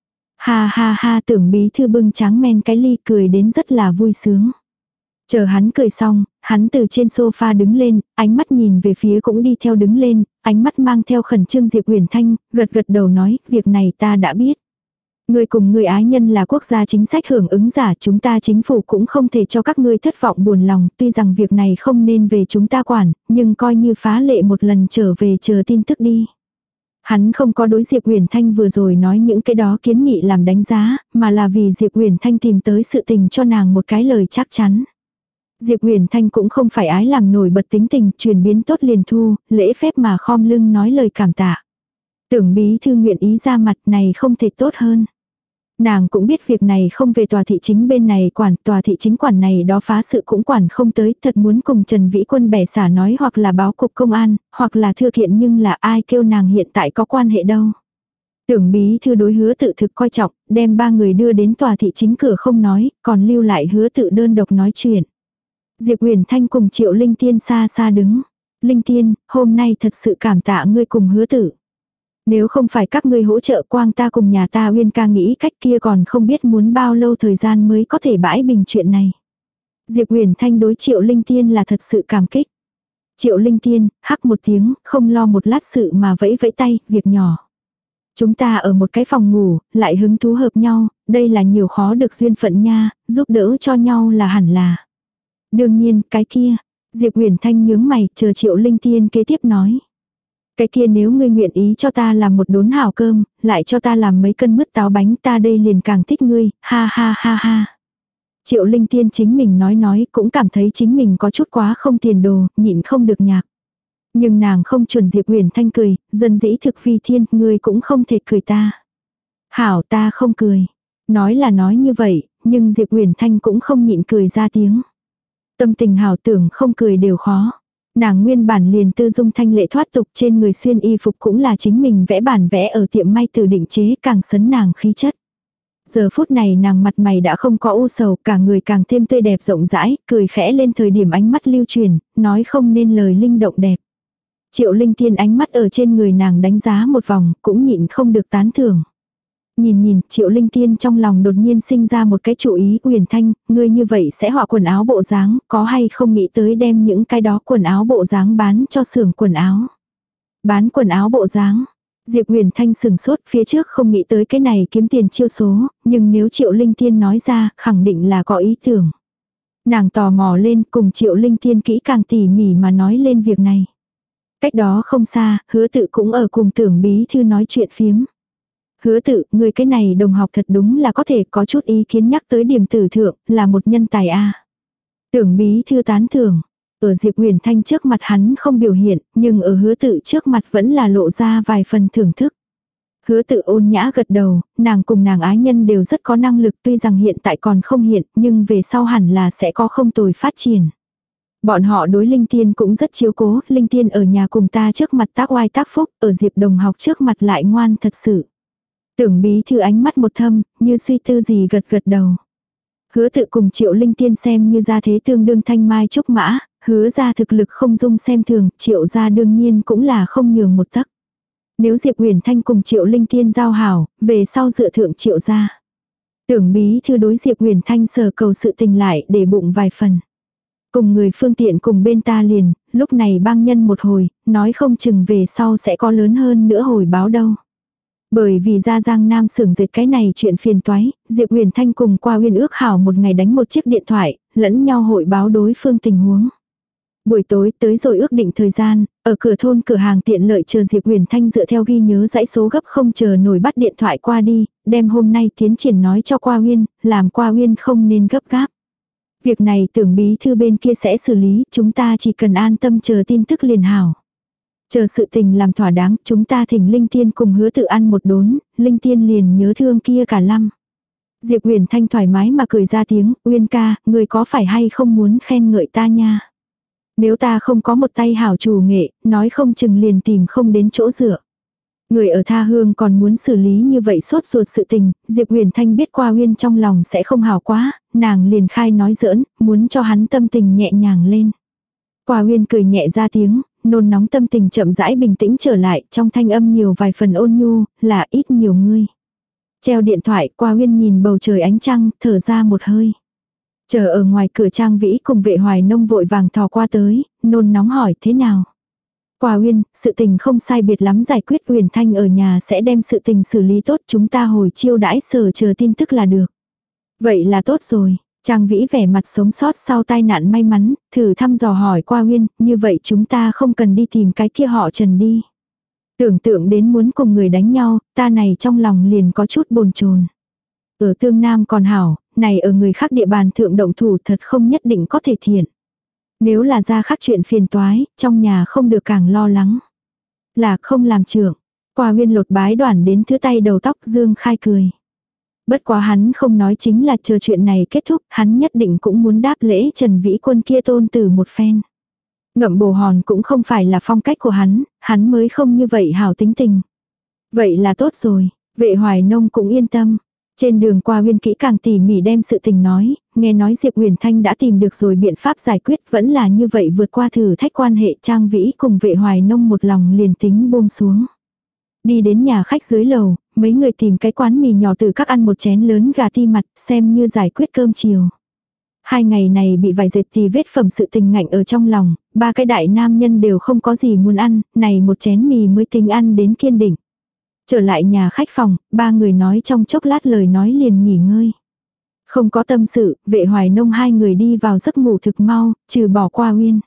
Speaker 1: Ha ha ha tưởng bí thư bưng tráng men cái ly cười đến rất là vui sướng. Chờ hắn cười xong, hắn từ trên sofa đứng lên, ánh mắt nhìn về phía cũng đi theo đứng lên, ánh mắt mang theo khẩn trương Diệp Huyền Thanh, gật gật đầu nói, việc này ta đã biết. Người cùng người ái nhân là quốc gia chính sách hưởng ứng giả, chúng ta chính phủ cũng không thể cho các ngươi thất vọng buồn lòng, tuy rằng việc này không nên về chúng ta quản, nhưng coi như phá lệ một lần trở về chờ tin tức đi. Hắn không có đối Diệp Huyền Thanh vừa rồi nói những cái đó kiến nghị làm đánh giá, mà là vì Diệp Huyền Thanh tìm tới sự tình cho nàng một cái lời chắc chắn. Diệp Huyền Thanh cũng không phải ái làm nổi bật tính tình, chuyển biến tốt liền thu, lễ phép mà khom lưng nói lời cảm tạ. Tưởng bí thư nguyện ý ra mặt này không thể tốt hơn. Nàng cũng biết việc này không về tòa thị chính bên này quản, tòa thị chính quản này đó phá sự cũng quản không tới, thật muốn cùng Trần Vĩ Quân bẻ xả nói hoặc là báo cục công an, hoặc là thư kiện nhưng là ai kêu nàng hiện tại có quan hệ đâu. Tưởng bí thư đối Hứa Tự thực coi trọng, đem ba người đưa đến tòa thị chính cửa không nói, còn lưu lại Hứa Tự đơn độc nói chuyện. Diệp Huyền Thanh cùng Triệu Linh Tiên xa xa đứng. Linh Tiên, hôm nay thật sự cảm tạ ngươi cùng Hứa Tự. Nếu không phải các ngươi hỗ trợ quang ta cùng nhà ta Uyên ca nghĩ cách kia còn không biết muốn bao lâu thời gian mới có thể bãi bình chuyện này. Diệp Huyền Thanh đối Triệu Linh Tiên là thật sự cảm kích. Triệu Linh Tiên, hắc một tiếng, không lo một lát sự mà vẫy vẫy tay, việc nhỏ. Chúng ta ở một cái phòng ngủ, lại hứng thú hợp nhau, đây là nhiều khó được duyên phận nha, giúp đỡ cho nhau là hẳn là. Đương nhiên, cái kia, Diệp Huyền Thanh nhướng mày, chờ Triệu Linh Tiên kế tiếp nói. Cái kia nếu ngươi nguyện ý cho ta làm một đốn hảo cơm, lại cho ta làm mấy cân mứt táo bánh ta đây liền càng thích ngươi, ha ha ha ha. Triệu Linh Tiên chính mình nói nói cũng cảm thấy chính mình có chút quá không tiền đồ, nhịn không được nhạc. Nhưng nàng không chuẩn Diệp Huyền Thanh cười, dân dĩ thực phi thiên, ngươi cũng không thể cười ta. Hảo ta không cười. Nói là nói như vậy, nhưng Diệp Huyền Thanh cũng không nhịn cười ra tiếng. Tâm tình hảo tưởng không cười đều khó. Nàng nguyên bản liền tư dung thanh lệ thoát tục trên người xuyên y phục cũng là chính mình vẽ bản vẽ ở tiệm may từ định chế càng sấn nàng khí chất. Giờ phút này nàng mặt mày đã không có u sầu, cả người càng thêm tươi đẹp rộng rãi, cười khẽ lên thời điểm ánh mắt lưu truyền, nói không nên lời linh động đẹp. Triệu Linh Tiên ánh mắt ở trên người nàng đánh giá một vòng, cũng nhịn không được tán thưởng. Nhìn nhìn, Triệu Linh Tiên trong lòng đột nhiên sinh ra một cái chủ ý, Huyền Thanh, ngươi như vậy sẽ họa quần áo bộ dáng, có hay không nghĩ tới đem những cái đó quần áo bộ dáng bán cho xưởng quần áo. Bán quần áo bộ dáng. Diệp Huyền Thanh sừng sốt, phía trước không nghĩ tới cái này kiếm tiền chiêu số, nhưng nếu Triệu Linh Tiên nói ra, khẳng định là có ý tưởng. Nàng tò mò lên, cùng Triệu Linh Tiên kỹ càng tỉ mỉ mà nói lên việc này. Cách đó không xa, Hứa Tự cũng ở cùng Tưởng bí thư nói chuyện phiếm. Hứa Tự, người cái này đồng học thật đúng là có thể có chút ý kiến nhắc tới điểm tử thượng, là một nhân tài a. Tưởng bí thư tán thưởng. Ở Diệp Huyền Thanh trước mặt hắn không biểu hiện, nhưng ở Hứa Tự trước mặt vẫn là lộ ra vài phần thưởng thức. Hứa Tự ôn nhã gật đầu, nàng cùng nàng ái nhân đều rất có năng lực, tuy rằng hiện tại còn không hiện, nhưng về sau hẳn là sẽ có không tồi phát triển. Bọn họ đối Linh Tiên cũng rất chiếu cố, Linh Tiên ở nhà cùng ta trước mặt tác oai tác phúc, ở Diệp đồng học trước mặt lại ngoan thật sự. Tưởng bí thư ánh mắt một thâm, như suy tư gì gật gật đầu. Hứa tự cùng Triệu Linh Tiên xem như gia thế tương đương thanh mai trúc mã, hứa ra thực lực không dung xem thường, Triệu ra đương nhiên cũng là không nhường một tấc. Nếu Diệp Uyển Thanh cùng Triệu Linh Tiên giao hảo, về sau dựa thượng Triệu ra. Tưởng bí thư đối Diệp Uyển Thanh sở cầu sự tình lại để bụng vài phần. Cùng người phương tiện cùng bên ta liền, lúc này băng nhân một hồi, nói không chừng về sau sẽ có lớn hơn nữa hồi báo đâu. Bởi vì ra Giang Nam xưởng dệt cái này chuyện phiền toái, Diệp Uyển Thanh cùng qua Uyên ước hảo một ngày đánh một chiếc điện thoại, lẫn nhau hội báo đối phương tình huống. Buổi tối tới rồi ước định thời gian, ở cửa thôn cửa hàng tiện lợi chờ Diệp Uyển Thanh dựa theo ghi nhớ dãy số gấp không chờ nổi bắt điện thoại qua đi, đem hôm nay tiến triển nói cho qua Uyên, làm qua Uyên không nên gấp gáp. Việc này tưởng bí thư bên kia sẽ xử lý, chúng ta chỉ cần an tâm chờ tin tức liền hảo. Chờ sự tình làm thỏa đáng, chúng ta thỉnh Linh Tiên cùng hứa tự ăn một đốn, Linh Tiên liền nhớ thương kia cả lăm. Diệp Uyển Thanh thoải mái mà cười ra tiếng, Uyên ca, người có phải hay không muốn khen ngợi ta nha. Nếu ta không có một tay hảo chủ nghệ, nói không chừng liền tìm không đến chỗ dựa. Người ở tha hương còn muốn xử lý như vậy sốt ruột sự tình, Diệp Uyển Thanh biết qua Uyên trong lòng sẽ không hảo quá, nàng liền khai nói giỡn, muốn cho hắn tâm tình nhẹ nhàng lên. Qua Uyên cười nhẹ ra tiếng, nôn nóng tâm tình chậm rãi bình tĩnh trở lại, trong thanh âm nhiều vài phần ôn nhu, là ít nhiều ngươi. Treo điện thoại, Qua Uyên nhìn bầu trời ánh trăng, thở ra một hơi. Chờ ở ngoài cửa Trang Vĩ cùng Vệ Hoài Nông vội vàng thò qua tới, nôn nóng hỏi thế nào. Qua Uyên, sự tình không sai biệt lắm giải quyết, Uyển Thanh ở nhà sẽ đem sự tình xử lý tốt, chúng ta hồi chiêu đãi sở chờ tin tức là được. Vậy là tốt rồi. Trang Vĩ vẻ mặt sống sót sau tai nạn may mắn, thử thăm dò hỏi Qua Uyên, như vậy chúng ta không cần đi tìm cái kia họ Trần đi. Tưởng tượng đến muốn cùng người đánh nhau, ta này trong lòng liền có chút bồn chồn. Ở Tương Nam còn hảo, này ở người khác địa bàn thượng động thủ thật không nhất định có thể thiện. Nếu là ra khác chuyện phiền toái, trong nhà không được càng lo lắng. Là không làm trưởng. Qua Uyên lột bái đoản đến thứ tay đầu tóc dương khai cười. Bất quá hắn không nói chính là chờ chuyện này kết thúc, hắn nhất định cũng muốn đáp lễ Trần Vĩ Quân kia tôn từ một phen. Ngậm bồ hòn cũng không phải là phong cách của hắn, hắn mới không như vậy hảo tính tình. Vậy là tốt rồi, Vệ Hoài Nông cũng yên tâm. Trên đường Qua Uyên kỹ càng tỉ mỉ đem sự tình nói, nghe nói Diệp Uyển Thanh đã tìm được rồi biện pháp giải quyết, vẫn là như vậy vượt qua thử thách quan hệ. Trang Vĩ cùng Vệ Hoài Nông một lòng liền tính buông xuống. Đi đến nhà khách dưới lầu, mấy người tìm cái quán mì nhỏ từ các ăn một chén lớn gà ti mặt, xem như giải quyết cơm chiều. Hai ngày này bị vải dệt tì vết phẩm sự tình ngạnh ở trong lòng, ba cái đại nam nhân đều không có gì muốn ăn, này một chén mì mới tính ăn đến kiên định. Trở lại nhà khách phòng, ba người nói trong chốc lát lời nói liền nghỉ ngơi. Không có tâm sự, Vệ Hoài Nông hai người đi vào giấc ngủ thực mau, trừ bỏ Qua Uyên.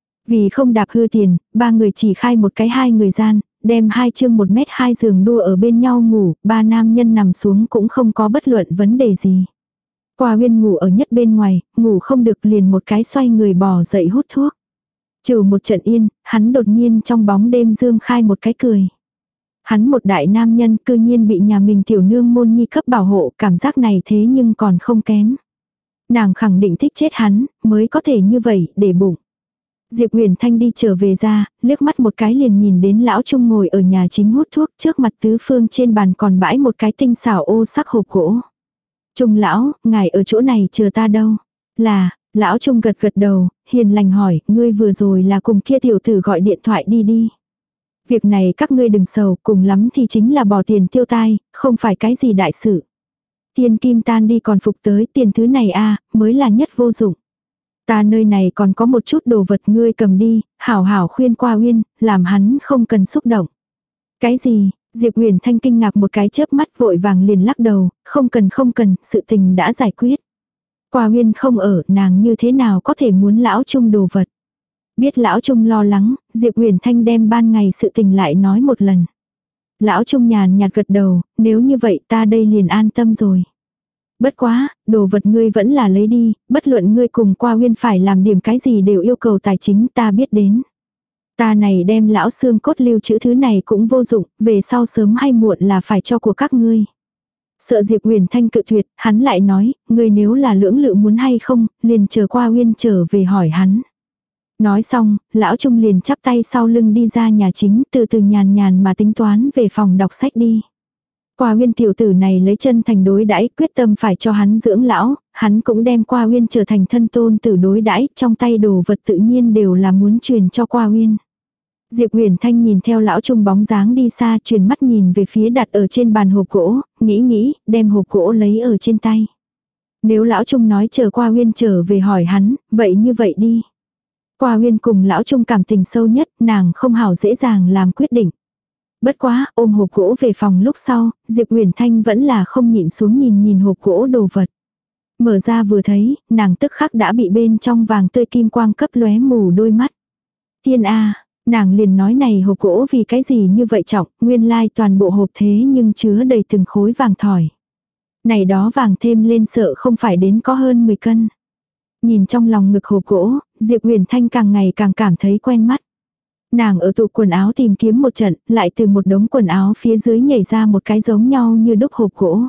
Speaker 1: Vì không đạp hư tiền, ba người chỉ khai một cái hai người gian, đem hai chương một mét hai giường đua ở bên nhau ngủ, ba nam nhân nằm xuống cũng không có bất luận vấn đề gì. Qua Uyên ngủ ở nhất bên ngoài, ngủ không được liền một cái xoay người bò dậy hút thuốc. Trừ một trận yên, hắn đột nhiên trong bóng đêm dương khai một cái cười. Hắn một đại nam nhân cư nhiên bị nhà mình tiểu nương môn nhi cấp bảo hộ, cảm giác này thế nhưng còn không kém. Nàng khẳng định thích chết hắn, mới có thể như vậy, để bụng. Diệp Uyển Thanh đi trở về ra, liếc mắt một cái liền nhìn đến lão Trung ngồi ở nhà chính hút thuốc, trước mặt tứ phương trên bàn còn bãi một cái tinh xảo ô sắc hộp gỗ. Trung lão, ngài ở chỗ này chờ ta đâu? Là, lão Trung gật gật đầu, hiền lành hỏi, ngươi vừa rồi là cùng kia tiểu tử gọi điện thoại đi đi. Việc này các ngươi đừng sầu, cùng lắm thì chính là bỏ tiền tiêu tai, không phải cái gì đại sự. Tiền kim tan đi còn phục tới, tiền thứ này a mới là nhất vô dụng. Ta nơi này còn có một chút đồ vật ngươi cầm đi, hảo hảo khuyên Qua Uyên, làm hắn không cần xúc động. Cái gì? Diệp Uyển Thanh kinh ngạc một cái chớp mắt vội vàng liền lắc đầu, không cần không cần, sự tình đã giải quyết. Qua Uyên không ở, nàng như thế nào có thể muốn lão Trung đồ vật. Biết lão Trung lo lắng, Diệp Uyển Thanh đem ban ngày sự tình lại nói một lần. Lão Trung nhàn nhạt gật đầu, nếu như vậy ta đây liền an tâm rồi. Bất quá, đồ vật ngươi vẫn là lấy đi, bất luận ngươi cùng Qua Uyên phải làm điểm cái gì đều yêu cầu tài chính ta biết đến. Ta này đem lão xương cốt lưu trữ thứ này cũng vô dụng, về sau sớm hay muộn là phải cho của các ngươi. Sợ Diệp Uyển Thanh cự tuyệt, hắn lại nói, ngươi nếu là lưỡng lự muốn hay không, liền chờ Qua Uyên trở về hỏi hắn. Nói xong, lão Trung liền chắp tay sau lưng đi ra nhà chính, từ từ nhàn nhàn mà tính toán về phòng đọc sách đi. Qua Uyên tiểu tử này lấy chân thành đối đãi, quyết tâm phải cho hắn dưỡng lão, hắn cũng đem Qua Uyên trở thành thân tôn tử đối đãi, trong tay đồ vật tự nhiên đều là muốn truyền cho Qua Uyên. Diệp Huyền Thanh nhìn theo lão Trung bóng dáng đi xa, chuyển mắt nhìn về phía đặt ở trên bàn hộp gỗ, nghĩ nghĩ, đem hộp gỗ lấy ở trên tay. Nếu lão Trung nói chờ Qua Uyên trở về hỏi hắn, vậy như vậy đi. Qua Uyên cùng lão Trung cảm tình sâu nhất, nàng không hảo dễ dàng làm quyết định. Bất quá, ôm hộp gỗ về phòng lúc sau, Diệp Huyền Thanh vẫn là không nhịn xuống nhìn nhìn hộp gỗ đồ vật. Mở ra vừa thấy, nàng tức khắc đã bị bên trong vàng tươi kim quang cấp lóe mù đôi mắt. Tiên a, nàng liền nói này hộp gỗ vì cái gì như vậy trọng, nguyên lai toàn bộ hộp thế nhưng chứa đầy từng khối vàng thỏi. Này đó vàng thêm lên sợ không phải đến có hơn mười cân. Nhìn trong lòng ngực hộp gỗ, Diệp Huyền Thanh càng ngày càng cảm thấy quen mắt. Nàng ở tủ quần áo tìm kiếm một trận, lại từ một đống quần áo phía dưới nhảy ra một cái giống nhau như đúc hộp gỗ.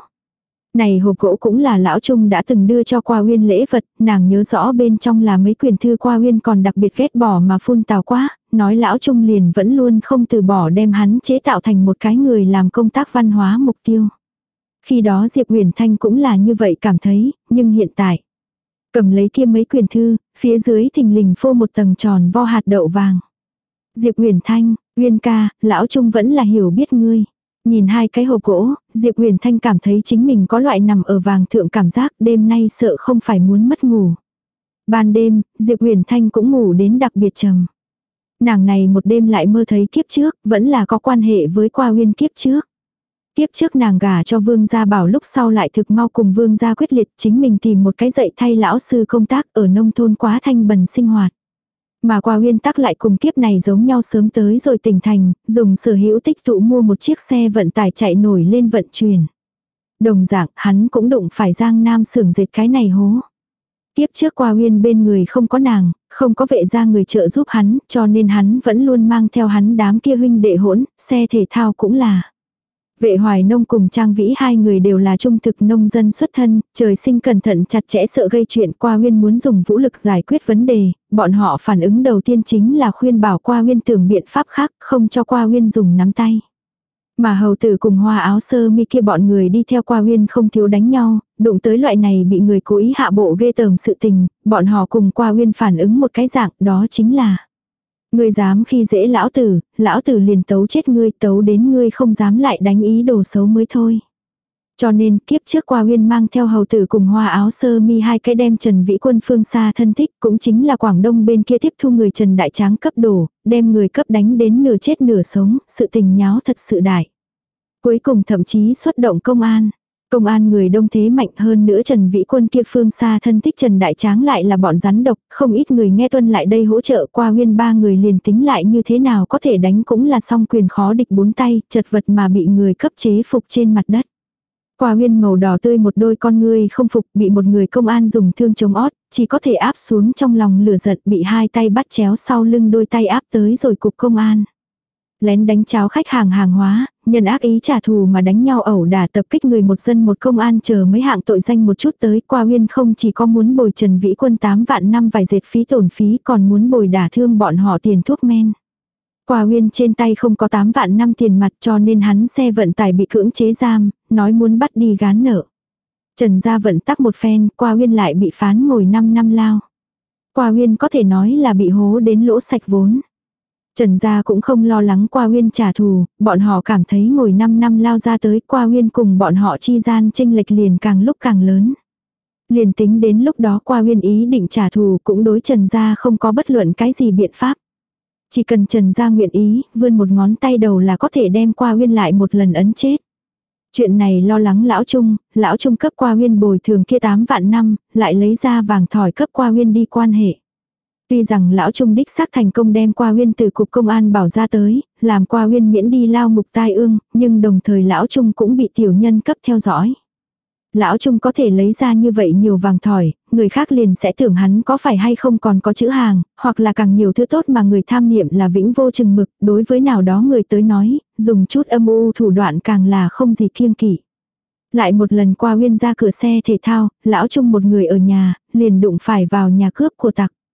Speaker 1: Này hộp gỗ cũng là lão Trung đã từng đưa cho Qua Uyên lễ vật, nàng nhớ rõ bên trong là mấy quyển thư Qua Uyên còn đặc biệt ghét bỏ mà phun tào quá, nói lão Trung liền vẫn luôn không từ bỏ đem hắn chế tạo thành một cái người làm công tác văn hóa mục tiêu. Khi đó Diệp Huyền Thanh cũng là như vậy cảm thấy, nhưng hiện tại, cầm lấy kia mấy quyển thư, phía dưới thình lình phô một tầng tròn vo hạt đậu vàng. Diệp Huyền Thanh, Uyên ca, lão Trung vẫn là hiểu biết ngươi. Nhìn hai cái hộp gỗ, Diệp Huyền Thanh cảm thấy chính mình có loại nằm ở vàng thượng cảm giác đêm nay sợ không phải muốn mất ngủ. Ban đêm, Diệp Huyền Thanh cũng ngủ đến đặc biệt trầm. Nàng này một đêm lại mơ thấy kiếp trước, vẫn là có quan hệ với Qua Uyên kiếp trước. Kiếp trước nàng gả cho Vương Gia Bảo lúc sau lại thực mau cùng Vương Gia quyết liệt, chính mình tìm một cái dạy thay lão sư công tác ở nông thôn quá thanh bần sinh hoạt. Mà Qua Uyên tắc lại cùng kiếp này giống nhau sớm tới rồi tỉnh thành, dùng sở hữu tích tụ mua một chiếc xe vận tải chạy nổi lên vận chuyển. Đồng dạng, hắn cũng đụng phải Giang Nam xưởng dệt cái này hố. Kiếp trước Qua Uyên bên người không có nàng, không có vệ gia người trợ giúp hắn, cho nên hắn vẫn luôn mang theo hắn đám kia huynh đệ hỗn, xe thể thao cũng là. Vệ Hoài Nông cùng Trang Vĩ hai người đều là trung thực nông dân xuất thân, trời sinh cẩn thận chặt chẽ sợ gây chuyện. Qua Uyên muốn dùng vũ lực giải quyết vấn đề, bọn họ phản ứng đầu tiên chính là khuyên bảo Qua Uyên tưởng biện pháp khác, không cho Qua Uyên dùng nắm tay. Mà hầu tử cùng Hoa áo sơ mi kia bọn người đi theo Qua Uyên không thiếu đánh nhau, đụng tới loại này bị người cố ý hạ bộ ghê tởm sự tình, bọn họ cùng Qua Uyên phản ứng một cái dạng, đó chính là: ngươi dám khi dễ lão tử, lão tử liền tấu chết ngươi, tấu đến ngươi không dám lại đánh ý đồ xấu mới thôi. Cho nên kiếp trước Qua Uyên mang theo hầu tử cùng Hoa áo sơ mi hai cái đem Trần Vĩ Quân phương xa thân thích, cũng chính là Quảng Đông bên kia tiếp thu người Trần Đại Tráng cấp đổ, đem người cấp đánh đến nửa chết nửa sống, sự tình nháo thật sự đại. Cuối cùng thậm chí xuất động công an. Công an người đông thế mạnh hơn nữa Trần Vĩ Quân kia phương xa thân thích Trần Đại Tráng lại là bọn rắn độc, không ít người nghe tuân lại đây hỗ trợ. Qua Uyên ba người liền tính lại như thế nào có thể đánh cũng là song quyền khó địch bốn tay, chật vật mà bị người cấp chế phục trên mặt đất. Qua Uyên màu đỏ tươi một đôi con ngươi không phục, bị một người công an dùng thương chống ót, chỉ có thể áp xuống trong lòng lửa giận, bị hai tay bắt chéo sau lưng đôi tay áp tới rồi cục công an. Lén đánh cháo khách hàng hàng hóa, nhân ác ý trả thù mà đánh nhau ẩu đả tập kích người một dân một công an chờ mấy hạng tội danh một chút tới. Qua Uyên không chỉ có muốn bồi Trần Vĩ Quân tám vạn năm vài dệt phí tổn phí, còn muốn bồi đả thương bọn họ tiền thuốc men. Qua Uyên trên tay không có tám vạn năm tiền mặt, cho nên hắn xe vận tải bị cưỡng chế giam, nói muốn bắt đi gán nợ. Trần gia vận tắc một phen, Qua Uyên lại bị phán ngồi năm năm lao. Qua Uyên có thể nói là bị hố đến lỗ sạch vốn. Trần gia cũng không lo lắng Qua Uyên trả thù, bọn họ cảm thấy ngồi năm năm lao ra tới, Qua Uyên cùng bọn họ chi gian chênh lệch liền càng lúc càng lớn. Liền tính đến lúc đó Qua Uyên ý định trả thù cũng đối Trần gia không có bất luận cái gì biện pháp. Chỉ cần Trần gia nguyện ý, vươn một ngón tay đầu là có thể đem Qua Uyên lại một lần ấn chết. Chuyện này lo lắng lão Trung, lão Trung cấp Qua Uyên bồi thường kia tám vạn năm, lại lấy ra vàng thỏi cấp Qua Uyên đi quan hệ. Tuy rằng lão Trung đích xác thành công đem Qua Uyên từ cục công an bảo ra tới, làm Qua Uyên miễn đi lao ngục tai ương, nhưng đồng thời lão Trung cũng bị tiểu nhân cấp theo dõi. Lão Trung có thể lấy ra như vậy nhiều vàng thỏi, người khác liền sẽ tưởng hắn có phải hay không còn có chữ hàng, hoặc là càng nhiều thứ tốt mà người tham niệm là vĩnh vô chừng mực, đối với nào đó người tới nói, dùng chút âm u thủ đoạn càng là không gì kiêng kỵ. Lại một lần Qua Uyên ra cửa xe thể thao, lão Trung một người ở nhà, liền đụng phải vào nhà cướp của tặc.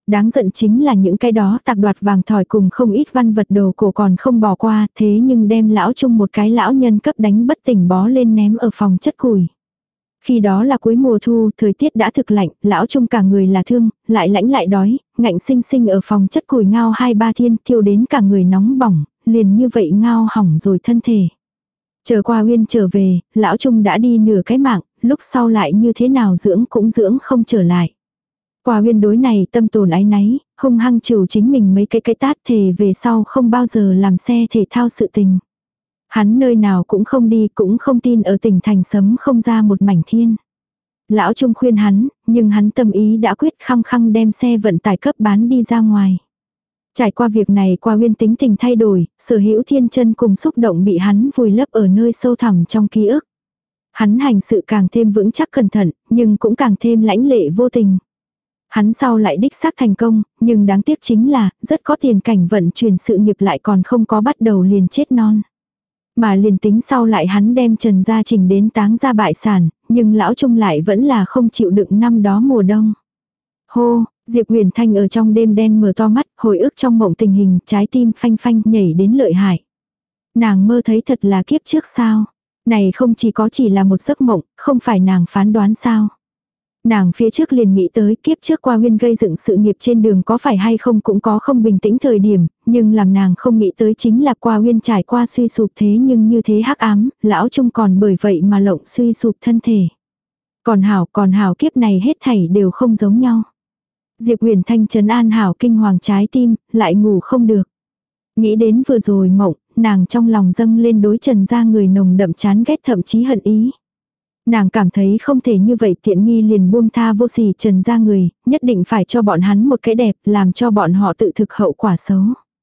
Speaker 1: Đáng giận chính là những cái đó tặc đoạt vàng thỏi cùng không ít văn vật đồ cổ còn không bỏ qua, thế nhưng đem lão Trung một cái lão nhân cấp đánh bất tỉnh bó lên ném ở phòng chất củi. Khi đó là cuối mùa thu, thời tiết đã thực lạnh, lão Trung cả người là thương, lại lãnh lại đói, ngạnh sinh sinh ở phòng chất củi ngao hai ba thiên, thiêu đến cả người nóng bỏng, liền như vậy ngao hỏng rồi thân thể. Chờ qua Uyên trở về, lão Trung đã đi nửa cái mạng, lúc sau lại như thế nào dưỡng cũng dưỡng không trở lại. Qua Uyên đối này tâm tồn áy náy, hung hăng chịu chính mình mấy cái cái tát thề về sau không bao giờ làm xe thể thao sự tình. Hắn nơi nào cũng không đi, cũng không tin ở tỉnh thành sấm không ra một mảnh thiên. Lão Trung khuyên hắn, nhưng hắn tâm ý đã quyết khăng khăng đem xe vận tải cấp bán đi ra ngoài. Trải qua việc này Qua Uyên tính tình thay đổi, sở hữu thiên chân cùng xúc động bị hắn vùi lấp ở nơi sâu thẳm trong ký ức. Hắn hành sự càng thêm vững chắc cẩn thận, nhưng cũng càng thêm lãnh lệ vô tình. Hắn sau lại đích xác thành công, nhưng đáng tiếc chính là, rất có tiền cảnh vận chuyển sự nghiệp lại còn không có bắt đầu liền chết non. Mà liền tính sau lại hắn đem Trần gia trình đến táng gia bại sản, nhưng lão Trung lại vẫn là không chịu đựng năm đó mùa đông. Hô, Diệp Huyền Thanh ở trong đêm đen mở to mắt, hồi ức trong mộng tình hình, trái tim phanh phanh nhảy đến lợi hại. Nàng mơ thấy thật là kiếp trước sao? Này không chỉ có chỉ là một giấc mộng, không phải nàng phán đoán sao? Nàng phía trước liền nghĩ tới kiếp trước Qua Uyên gây dựng sự nghiệp trên đường có phải hay không cũng có không bình tĩnh thời điểm, nhưng làm nàng không nghĩ tới chính là Qua Uyên trải qua suy sụp thế nhưng như thế hắc ám, lão Trung còn bởi vậy mà lộng suy sụp thân thể. Còn hảo, còn hảo kiếp này hết thảy đều không giống nhau. Diệp Huyền Thanh trấn an hảo kinh hoàng trái tim, lại ngủ không được. Nghĩ đến vừa rồi mộng, nàng trong lòng dâng lên đối Trần gia người nồng đậm chán ghét thậm chí hận ý. Nàng cảm thấy không thể như vậy tiện nghi liền buông tha vô sỉ Trần gia người, nhất định phải cho bọn hắn một cái đẹp, làm cho bọn họ tự thực hậu quả xấu.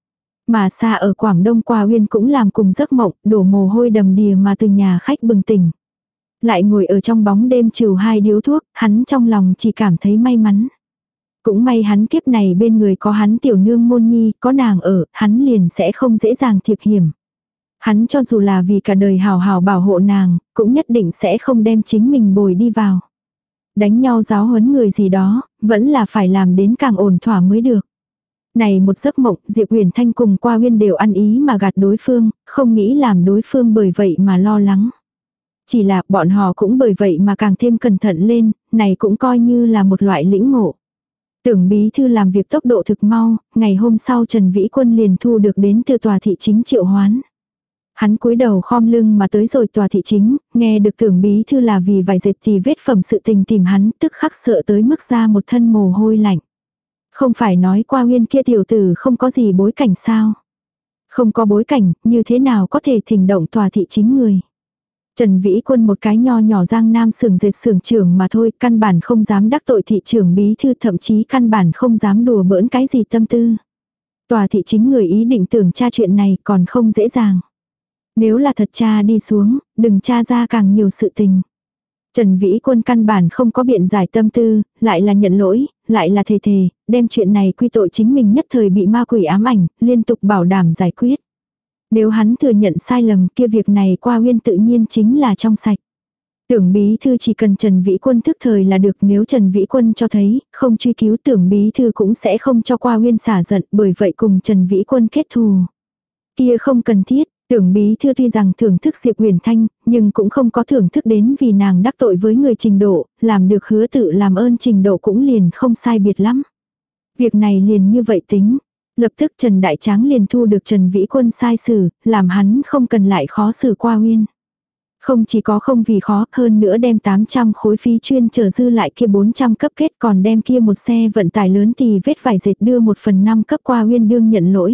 Speaker 1: Mà xa ở Quảng Đông Qua Uyên cũng làm cùng giấc mộng, đổ mồ hôi đầm đìa mà từ nhà khách bừng tỉnh. Lại ngồi ở trong bóng đêm trừ hai điếu thuốc, hắn trong lòng chỉ cảm thấy may mắn. Cũng may hắn kiếp này bên người có hắn tiểu nương môn nhi, có nàng ở, hắn liền sẽ không dễ dàng thiệp hiểm. Hắn cho dù là vì cả đời hào hào bảo hộ nàng, cũng nhất định sẽ không đem chính mình bồi đi vào. Đánh nhau giáo huấn người gì đó, vẫn là phải làm đến càng ổn thỏa mới được. Này một giấc mộng, Diệp Huyền Thanh cùng Qua Uyên đều ăn ý mà gạt đối phương, không nghĩ làm đối phương bởi vậy mà lo lắng. Chỉ là bọn họ cũng bởi vậy mà càng thêm cẩn thận lên, này cũng coi như là một loại lĩnh ngộ. Tưởng bí thư làm việc tốc độ thực mau, ngày hôm sau Trần Vĩ Quân liền thu được đến từ tòa thị chính triệu hoán. Hắn cúi đầu khom lưng mà tới rồi tòa thị chính, nghe được tưởng bí thư là vì vài dệt thì vết phẩm sự tình tìm hắn, tức khắc sợ tới mức ra một thân mồ hôi lạnh. Không phải nói Qua Uyên kia tiểu tử không có gì bối cảnh sao? Không có bối cảnh, như thế nào có thể thỉnh động tòa thị chính người? Trần Vĩ Quân một cái nho nhỏ giang nam xưởng dệt xưởng trưởng mà thôi, căn bản không dám đắc tội thị trưởng bí thư, thậm chí căn bản không dám đùa bỡn cái gì tâm tư. Tòa thị chính người ý định tưởng tra chuyện này còn không dễ dàng. Nếu là thật tra đi xuống, đừng tra ra càng nhiều sự tình. Trần Vĩ Quân căn bản không có biện giải tâm tư, lại là nhận lỗi, lại là thề thề, đem chuyện này quy tội chính mình nhất thời bị ma quỷ ám ảnh, liên tục bảo đảm giải quyết. Nếu hắn thừa nhận sai lầm kia việc này Qua Uyên tự nhiên chính là trong sạch. Tưởng bí thư chỉ cần Trần Vĩ Quân thức thời là được, nếu Trần Vĩ Quân cho thấy, không truy cứu tưởng bí thư cũng sẽ không cho Qua Uyên xả giận, bởi vậy cùng Trần Vĩ Quân kết thù. Kia không cần thiết, tưởng bí thư tuy rằng thưởng thức Diệp Huyền Thanh, nhưng cũng không có thưởng thức đến vì nàng đắc tội với người trình độ, làm được hứa tự làm ơn trình độ cũng liền không sai biệt lắm. Việc này liền như vậy tính. Lập tức Trần Đại Tráng liền thu được Trần Vĩ Quân sai xử, làm hắn không cần lại khó xử Qua Uyên. Không chỉ có không vì khó, hơn nữa đem tám trăm khối phí chuyên trở dư lại kia bốn trăm cấp kết, còn đem kia một xe vận tải lớn tì vết vải dệt đưa một phần năm cấp Qua Uyên đương nhận lỗi.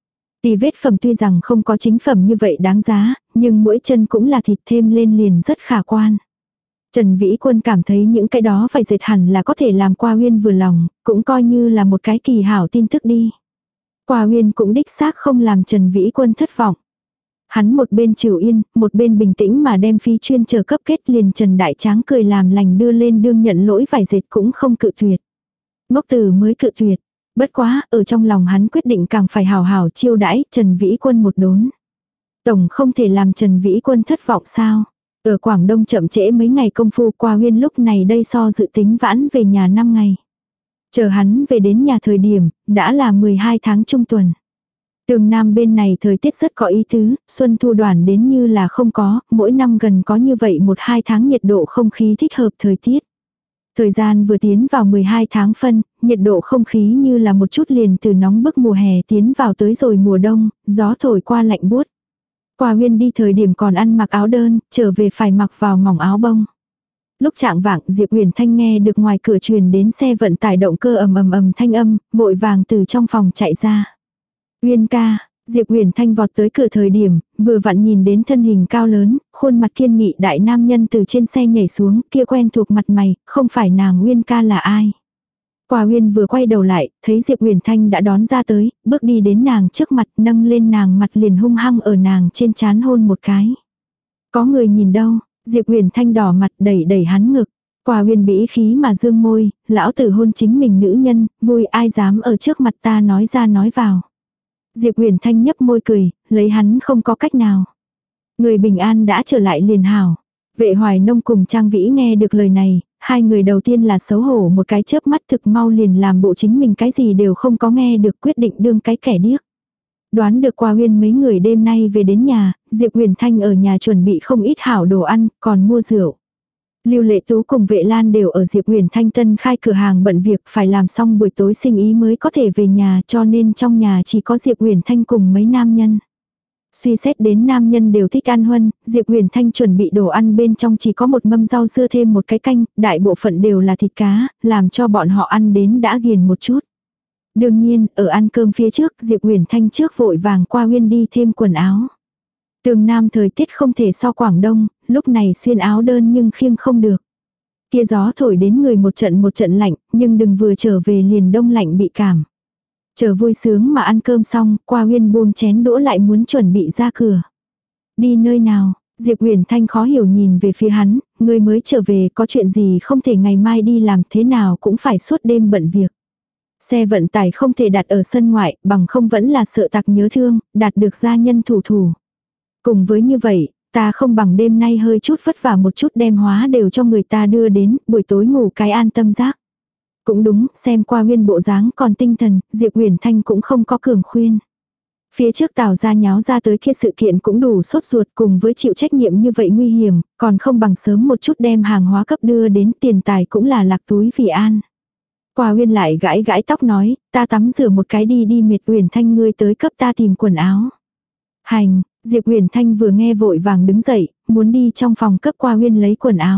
Speaker 1: Tì vết phẩm tuy rằng không có chính phẩm như vậy đáng giá, nhưng mỗi chân cũng là thịt thêm lên liền rất khả quan. Trần Vĩ Quân cảm thấy những cái đó vải dệt hẳn là có thể làm Qua Uyên vừa lòng, cũng coi như là một cái kỳ hảo tin tức đi. Qua Uyên cũng đích xác không làm Trần Vĩ Quân thất vọng. Hắn một bên trừ yên, một bên bình tĩnh mà đem phí chuyên chờ cấp kết, liền Trần Đại Tráng cười làm lành đưa lên đương nhận lỗi vải dệt cũng không cự tuyệt. Ngốc Tử mới cự tuyệt. Bất quá, ở trong lòng hắn quyết định càng phải hào hào chiêu đãi Trần Vĩ Quân một đốn. Tổng không thể làm Trần Vĩ Quân thất vọng sao. Ở Quảng Đông chậm trễ mấy ngày công phu, Qua Uyên lúc này đây so dự tính vãn về nhà năm ngày. Chờ hắn về đến nhà thời điểm, đã là mười hai tháng trung tuần. Tường Nam bên này thời tiết rất có ý tứ, xuân thu đoản đến như là không có, mỗi năm gần có như vậy một hai tháng nhiệt độ không khí thích hợp thời tiết. Thời gian vừa tiến vào mười hai tháng phân, nhiệt độ không khí như là một chút liền từ nóng bức mùa hè tiến vào tới rồi mùa đông, gió thổi qua lạnh buốt. Qua Huyên đi thời điểm còn ăn mặc áo đơn, trở về phải mặc vào mỏng áo bông. Lúc trạng vạng Diệp Huyền Thanh nghe được ngoài cửa truyền đến xe vận tải động cơ ầm ầm ầm thanh âm, vội vàng từ trong phòng chạy ra. Uyên ca, Diệp Huyền Thanh vọt tới cửa thời điểm, vừa vặn nhìn đến thân hình cao lớn, khuôn mặt kiên nghị đại nam nhân từ trên xe nhảy xuống, kia quen thuộc mặt mày, không phải nàng Uyên ca là ai. Qua Uyên vừa quay đầu lại, thấy Diệp Huyền Thanh đã đón ra tới, bước đi đến nàng trước mặt, nâng lên nàng mặt liền hung hăng ở nàng trên trán hôn một cái. Có người nhìn đâu, Diệp Huyền Thanh đỏ mặt đẩy đẩy hắn ngực. Qua Uyên bĩ khí mà dương môi, lão tử hôn chính mình nữ nhân, vui ai dám ở trước mặt ta nói ra nói vào. Diệp Huyền Thanh nhấp môi cười, lấy hắn không có cách nào. Người bình an đã trở lại liền hảo. Vệ Hoài Nông cùng Trang Vĩ nghe được lời này, hai người đầu tiên là xấu hổ một cái chớp mắt thực mau liền làm bộ chính mình cái gì đều không có nghe được quyết định đương cái kẻ điếc. Đoán được Qua Huyên mấy người đêm nay về đến nhà, Diệp Huyền Thanh ở nhà chuẩn bị không ít hảo đồ ăn, còn mua rượu. Lưu Lệ Tú cùng Vệ Lan đều ở Diệp Huyền Thanh tân khai cửa hàng bận việc phải làm xong buổi tối sinh ý mới có thể về nhà cho nên trong nhà chỉ có Diệp Huyền Thanh cùng mấy nam nhân. Suy xét đến nam nhân đều thích ăn huân, Diệp Huyền Thanh chuẩn bị đồ ăn bên trong chỉ có một mâm rau dưa thêm một cái canh, đại bộ phận đều là thịt cá, làm cho bọn họ ăn đến đã ghiền một chút. Đương nhiên, ở ăn cơm phía trước, Diệp Huyền Thanh trước vội vàng qua Huyên đi thêm quần áo. Tường Nam thời tiết không thể so Quảng Đông, lúc này xuyên áo đơn nhưng khiêng không được. Kia gió thổi đến người một trận một trận lạnh, nhưng đừng vừa trở về liền đông lạnh bị cảm. Chờ vui sướng mà ăn cơm xong, Qua Huyên buông chén đũa lại muốn chuẩn bị ra cửa. Đi nơi nào? Diệp Huyền Thanh khó hiểu nhìn về phía hắn, người mới trở về có chuyện gì không thể ngày mai đi làm thế nào cũng phải suốt đêm bận việc. Xe vận tải không thể đặt ở sân ngoại, bằng không vẫn là sợ tặc nhớ thương, đạt được gia nhân thủ thủ. Cùng với như vậy, ta không bằng đêm nay hơi chút vất vả một chút đem hóa đều cho người ta đưa đến, buổi tối ngủ cái an tâm giác. Cũng đúng, xem Qua Huyên bộ dáng còn tinh thần, Diệp Huyền Thanh cũng không có cường khuyên. Phía trước Tào gia nháo ra tới kia sự kiện cũng đủ sốt ruột cùng với chịu trách nhiệm như vậy nguy hiểm, còn không bằng sớm một chút đem hàng hóa cấp đưa đến tiền tài cũng là lạc túi vì an. Qua Huyên lại gãi gãi tóc nói, ta tắm rửa một cái đi đi mệt Huyền Thanh ngươi tới cấp ta tìm quần áo. Hành, Diệp Huyền Thanh vừa nghe vội vàng đứng dậy, muốn đi trong phòng cấp Qua Huyên lấy quần áo.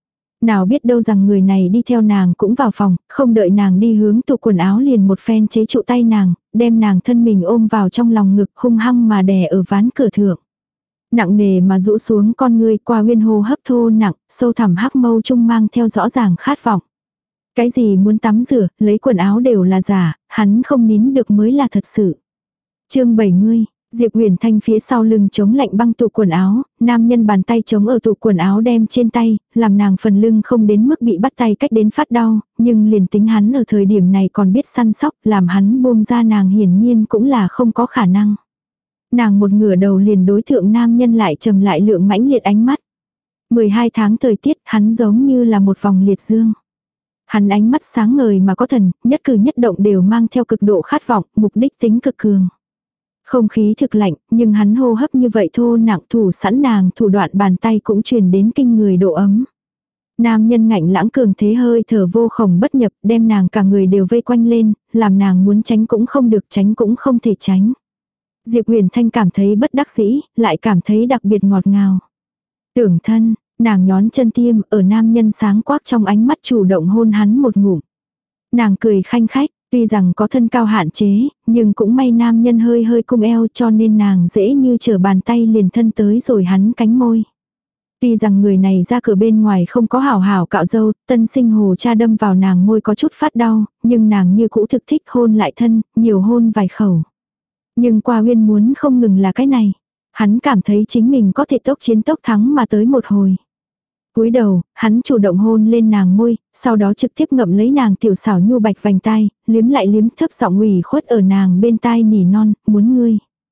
Speaker 1: Nào biết đâu rằng người này đi theo nàng cũng vào phòng, không đợi nàng đi hướng tủ quần áo liền một phen chế trụ tay nàng, đem nàng thân mình ôm vào trong lòng ngực hung hăng mà đè ở ván cửa thượng. Nặng nề mà rũ xuống con ngươi Qua Huyên hô hấp thô nặng, sâu thẳm hắc mâu trung mang theo rõ ràng khát vọng. Cái gì muốn tắm rửa, lấy quần áo đều là giả, hắn không nín được mới là thật sự. Chương bảy mươi, Diệp Huyền Thanh phía sau lưng chống lạnh băng tủ quần áo, nam nhân bàn tay chống ở tủ quần áo đem trên tay, làm nàng phần lưng không đến mức bị bắt tay cách đến phát đau, nhưng liền tính hắn ở thời điểm này còn biết săn sóc, làm hắn buông ra nàng hiển nhiên cũng là không có khả năng. Nàng một ngửa đầu liền đối thượng nam nhân lại trầm lại lượng mãnh liệt ánh mắt. mười hai tháng thời tiết hắn giống như là một vòng liệt dương. Hắn ánh mắt sáng ngời mà có thần, nhất cử nhất động đều mang theo cực độ khát vọng, mục đích tính cực cường. Không khí thực lạnh, nhưng hắn hô hấp như vậy thô nặng thủ sẵn nàng thủ đoạn bàn tay cũng truyền đến kinh người độ ấm. Nam nhân ngạnh lãng cường thế hơi thở vô khổng bất nhập đem nàng cả người đều vây quanh lên, làm nàng muốn tránh cũng không được tránh cũng không thể tránh. Diệp Huyền Thanh cảm thấy bất đắc dĩ, lại cảm thấy đặc biệt ngọt ngào. Tưởng thân, nàng nhón chân tiêm ở nam nhân sáng quắc trong ánh mắt chủ động hôn hắn một ngụm. Nàng cười khanh khách, tuy rằng có thân cao hạn chế, nhưng cũng may nam nhân hơi hơi cung eo cho nên nàng dễ như trở bàn tay liền thân tới rồi hắn cánh môi. Tuy rằng người này ra cửa bên ngoài không có hảo hảo cạo râu, tân sinh hồ cha đâm vào nàng môi có chút phát đau, nhưng nàng như cũ thực thích hôn lại thân, nhiều hôn vài khẩu. Nhưng Qua Huyên muốn không ngừng là cái này. Hắn cảm thấy chính mình có thể tốc chiến tốc thắng mà tới một hồi. Cúi đầu, hắn chủ động hôn lên nàng môi, sau đó trực tiếp ngậm lấy nàng tiểu xảo nhu bạch vành tai, liếm lại liếm thấp giọng ủy khuất ở nàng bên tai nỉ non, muốn ngươi.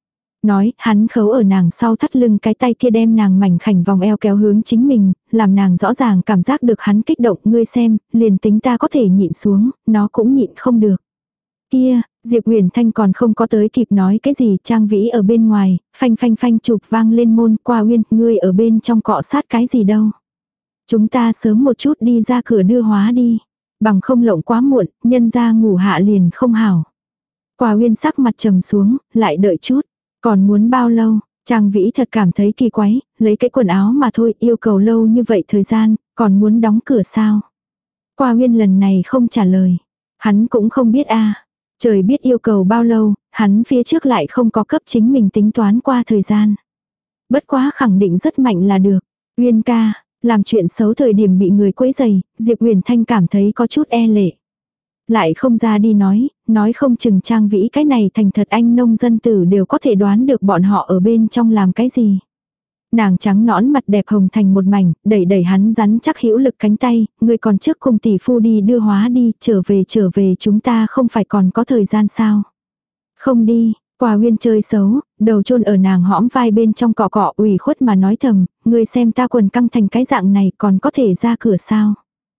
Speaker 1: Nói, hắn khấu ở nàng sau thắt lưng, cái tay kia đem nàng mảnh khảnh vòng eo kéo hướng chính mình, làm nàng rõ ràng cảm giác được hắn kích động. Ngươi xem, liền tính ta có thể nhịn xuống, nó cũng nhịn không được. Kia, Diệp Huyền Thanh còn không có tới kịp nói cái gì, Trang Vĩ ở bên ngoài, phanh phanh phanh chụp vang lên môn. Qua Uyên, ngươi ở bên trong cọ sát cái gì đâu. Chúng ta sớm một chút đi ra cửa đưa hóa đi. Bằng không lộng quá muộn, nhân ra ngủ hạ liền không hảo. Qua Uyên sắc mặt trầm xuống, lại đợi chút. Còn muốn bao lâu? Trang Vĩ thật cảm thấy kỳ quái, lấy cái quần áo mà thôi, yêu cầu lâu như vậy thời gian, còn muốn đóng cửa sao? Qua Uyên lần này không trả lời. Hắn cũng không biết a. Trời biết yêu cầu bao lâu, hắn phía trước lại không có cấp chính mình tính toán qua thời gian. Bất quá khẳng định rất mạnh là được. Uyên ca, làm chuyện xấu thời điểm bị người quấy rầy, Diệp Huyền Thanh cảm thấy có chút e lệ. Lại không ra đi nói, nói không chừng Trang Vĩ cái này thành thật anh nông dân tử đều có thể đoán được bọn họ ở bên trong làm cái gì. Nàng trắng nõn mặt đẹp hồng thành một mảnh, đẩy đẩy hắn rắn chắc hữu lực cánh tay, người còn trước cùng tỷ phu đi đưa hóa đi, trở về trở về chúng ta không phải còn có thời gian sao. Không đi, Qua Uyên chơi xấu, đầu chôn ở nàng hõm vai bên trong cọ cọ ủy khuất mà nói thầm, ngươi xem ta quần căng thành cái dạng này còn có thể ra cửa sao.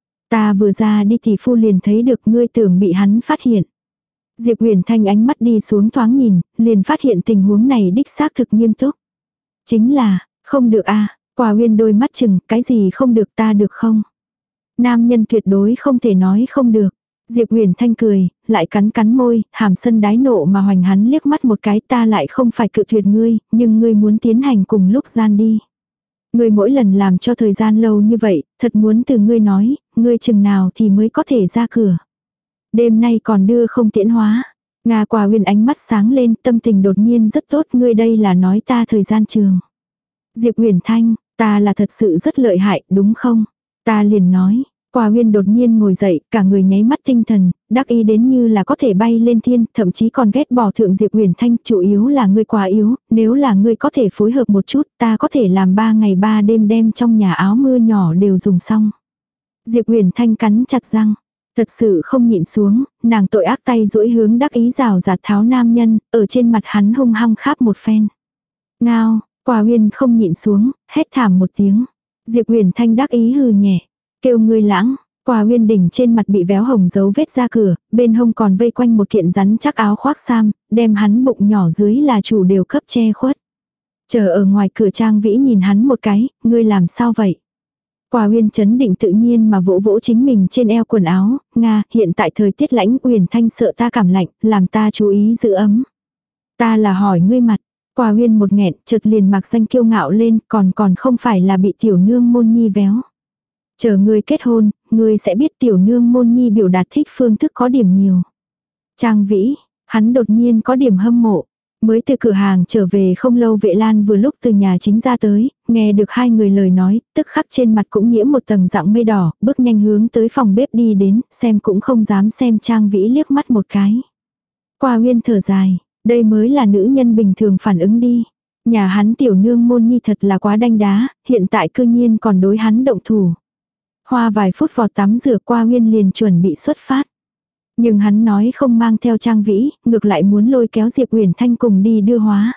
Speaker 1: Ta vừa ra đi tỷ phu liền thấy được, ngươi tưởng bị hắn phát hiện. Diệp Huyền Thanh ánh mắt đi xuống thoáng nhìn, liền phát hiện tình huống này đích xác thực nghiêm túc. Chính là, không được a. Qua Uyên đôi mắt chừng, cái gì không được, ta được không? Nam nhân tuyệt đối không thể nói không được. Diệp Huyền Thanh cười, lại cắn cắn môi, hàm sân đái nộ mà hoành hắn liếc mắt một cái, ta lại không phải cự tuyệt ngươi, nhưng ngươi muốn tiến hành cùng lúc gian đi. Ngươi mỗi lần làm cho thời gian lâu như vậy, thật muốn từ ngươi nói, ngươi chừng nào thì mới có thể ra cửa. Đêm nay còn đưa không tiễn hóa. Nga Qua Uyên ánh mắt sáng lên, tâm tình đột nhiên rất tốt, ngươi đây là nói ta thời gian trường. Diệp Huyền Thanh, ta là thật sự rất lợi hại, đúng không? Ta liền nói. Qua Uyên đột nhiên ngồi dậy, cả người nháy mắt tinh thần, đắc ý đến như là có thể bay lên thiên, thậm chí còn ghét bỏ thượng Diệp Huyền Thanh, chủ yếu là ngươi quá yếu, nếu là ngươi có thể phối hợp một chút, ta có thể làm ba ngày ba đêm đem trong nhà áo mưa nhỏ đều dùng xong. Diệp Huyền Thanh cắn chặt răng, thật sự không nhịn xuống, nàng tội ác tay duỗi hướng đắc ý rào rạt tháo nam nhân, ở trên mặt hắn hung hăng kháp một phen. Ngao, Qua Uyên không nhịn xuống, hét thảm một tiếng. Diệp Huyền Thanh đắc ý hừ nhẹ, kêu ngươi lãng. Qua Uyên đỉnh trên mặt bị véo hồng dấu vết ra cửa, bên hông còn vây quanh một kiện rắn chắc áo khoác sam, đem hắn bụng nhỏ dưới là chủ đều cấp che khuất. Chờ ở ngoài cửa Trang Vĩ nhìn hắn một cái, ngươi làm sao vậy? Qua Uyên chấn định tự nhiên mà vỗ vỗ chính mình trên eo quần áo, Nga, hiện tại thời tiết lãnh, Uyển Thanh sợ ta cảm lạnh, làm ta chú ý giữ ấm. Ta là hỏi ngươi mặt. Qua Uyên một nghẹn, chợt liền mặc danh kiêu ngạo lên, còn còn không phải là bị tiểu nương môn nhi véo. Chờ ngươi kết hôn, ngươi sẽ biết tiểu nương môn nhi biểu đạt thích phương thức có điểm nhiều. Trang Vĩ, hắn đột nhiên có điểm hâm mộ. Mới từ cửa hàng trở về không lâu Vệ Lan vừa lúc từ nhà chính ra tới, nghe được hai người lời nói, tức khắc trên mặt cũng nhiễm một tầng dạng mây đỏ, bước nhanh hướng tới phòng bếp đi đến, xem cũng không dám xem Trang Vĩ liếc mắt một cái. Qua Uyên thở dài, đây mới là nữ nhân bình thường phản ứng đi. Nhà hắn tiểu nương môn nhi thật là quá đanh đá, hiện tại cư nhiên còn đối hắn động thủ. Hoa vài phút vọt tắm rửa Qua Uyên liền chuẩn bị xuất phát. Nhưng hắn nói không mang theo Trang Vĩ, ngược lại muốn lôi kéo Diệp Huyền Thanh cùng đi đưa hóa.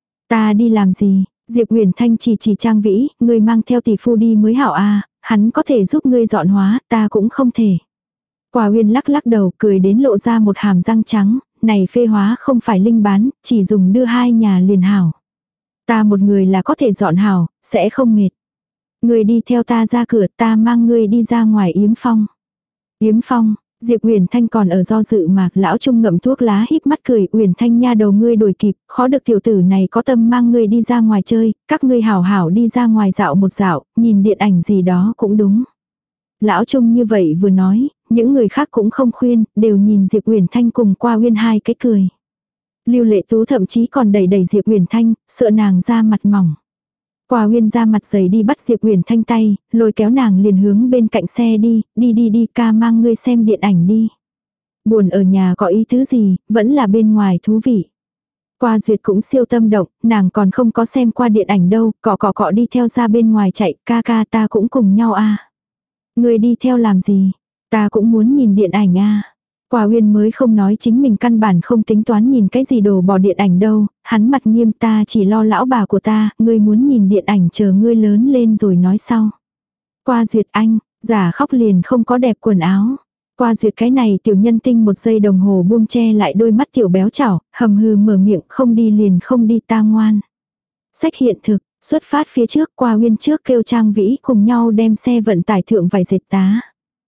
Speaker 1: Ta đi làm gì? Diệp Huyền Thanh chỉ chỉ Trang Vĩ, ngươi mang theo tỷ phu đi mới hảo a, hắn có thể giúp ngươi dọn hóa, ta cũng không thể. Qua Uyên lắc lắc đầu cười đến lộ ra một hàm răng trắng, này phê hóa không phải linh bán, chỉ dùng đưa hai nhà liền hảo. Ta một người là có thể dọn hảo, sẽ không mệt. Ngươi đi theo ta ra cửa, ta mang ngươi đi ra ngoài yếm phong. Yếm phong. Diệp Huyền Thanh còn ở do dự mà, lão Trung ngậm thuốc lá híp mắt cười, Huyền Thanh nha đầu ngươi đổi kịp, khó được tiểu tử này có tâm mang ngươi đi ra ngoài chơi, các ngươi hảo hảo đi ra ngoài dạo một dạo, nhìn điện ảnh gì đó cũng đúng. Lão Trung như vậy vừa nói, những người khác cũng không khuyên, đều nhìn Diệp Huyền Thanh cùng Qua Uyên hai cái cười. Lưu Lệ Tú thậm chí còn đẩy đẩy Diệp Huyền Thanh, sợ nàng ra mặt mỏng. Qua Uyên ra mặt dày đi bắt Diệp Huyền Thanh tay, lôi kéo nàng liền hướng bên cạnh xe đi, đi đi đi ca mang ngươi xem điện ảnh đi. Buồn ở nhà có ý tứ gì, vẫn là bên ngoài thú vị. Qua Duyệt cũng siêu tâm động, nàng còn không có xem qua điện ảnh đâu, cọ cọ cọ đi theo ra bên ngoài chạy, ca ca ta cũng cùng nhau a. Ngươi đi theo làm gì? Ta cũng muốn nhìn điện ảnh a. Qua Uyên mới không nói chính mình căn bản không tính toán nhìn cái gì đồ bỏ điện ảnh đâu, hắn mặt nghiêm ta chỉ lo lão bà của ta, ngươi muốn nhìn điện ảnh chờ ngươi lớn lên rồi nói sau. Qua duyệt anh, giả khóc liền không có đẹp quần áo. Qua duyệt cái này tiểu nhân tinh một giây đồng hồ buông che lại đôi mắt tiểu béo chảo, hầm hừ mở miệng không đi liền không đi ta ngoan. Sách hiện thực, xuất phát phía trước qua Uyên trước kêu Trang Vĩ cùng nhau đem xe vận tải thượng vải dệt tá.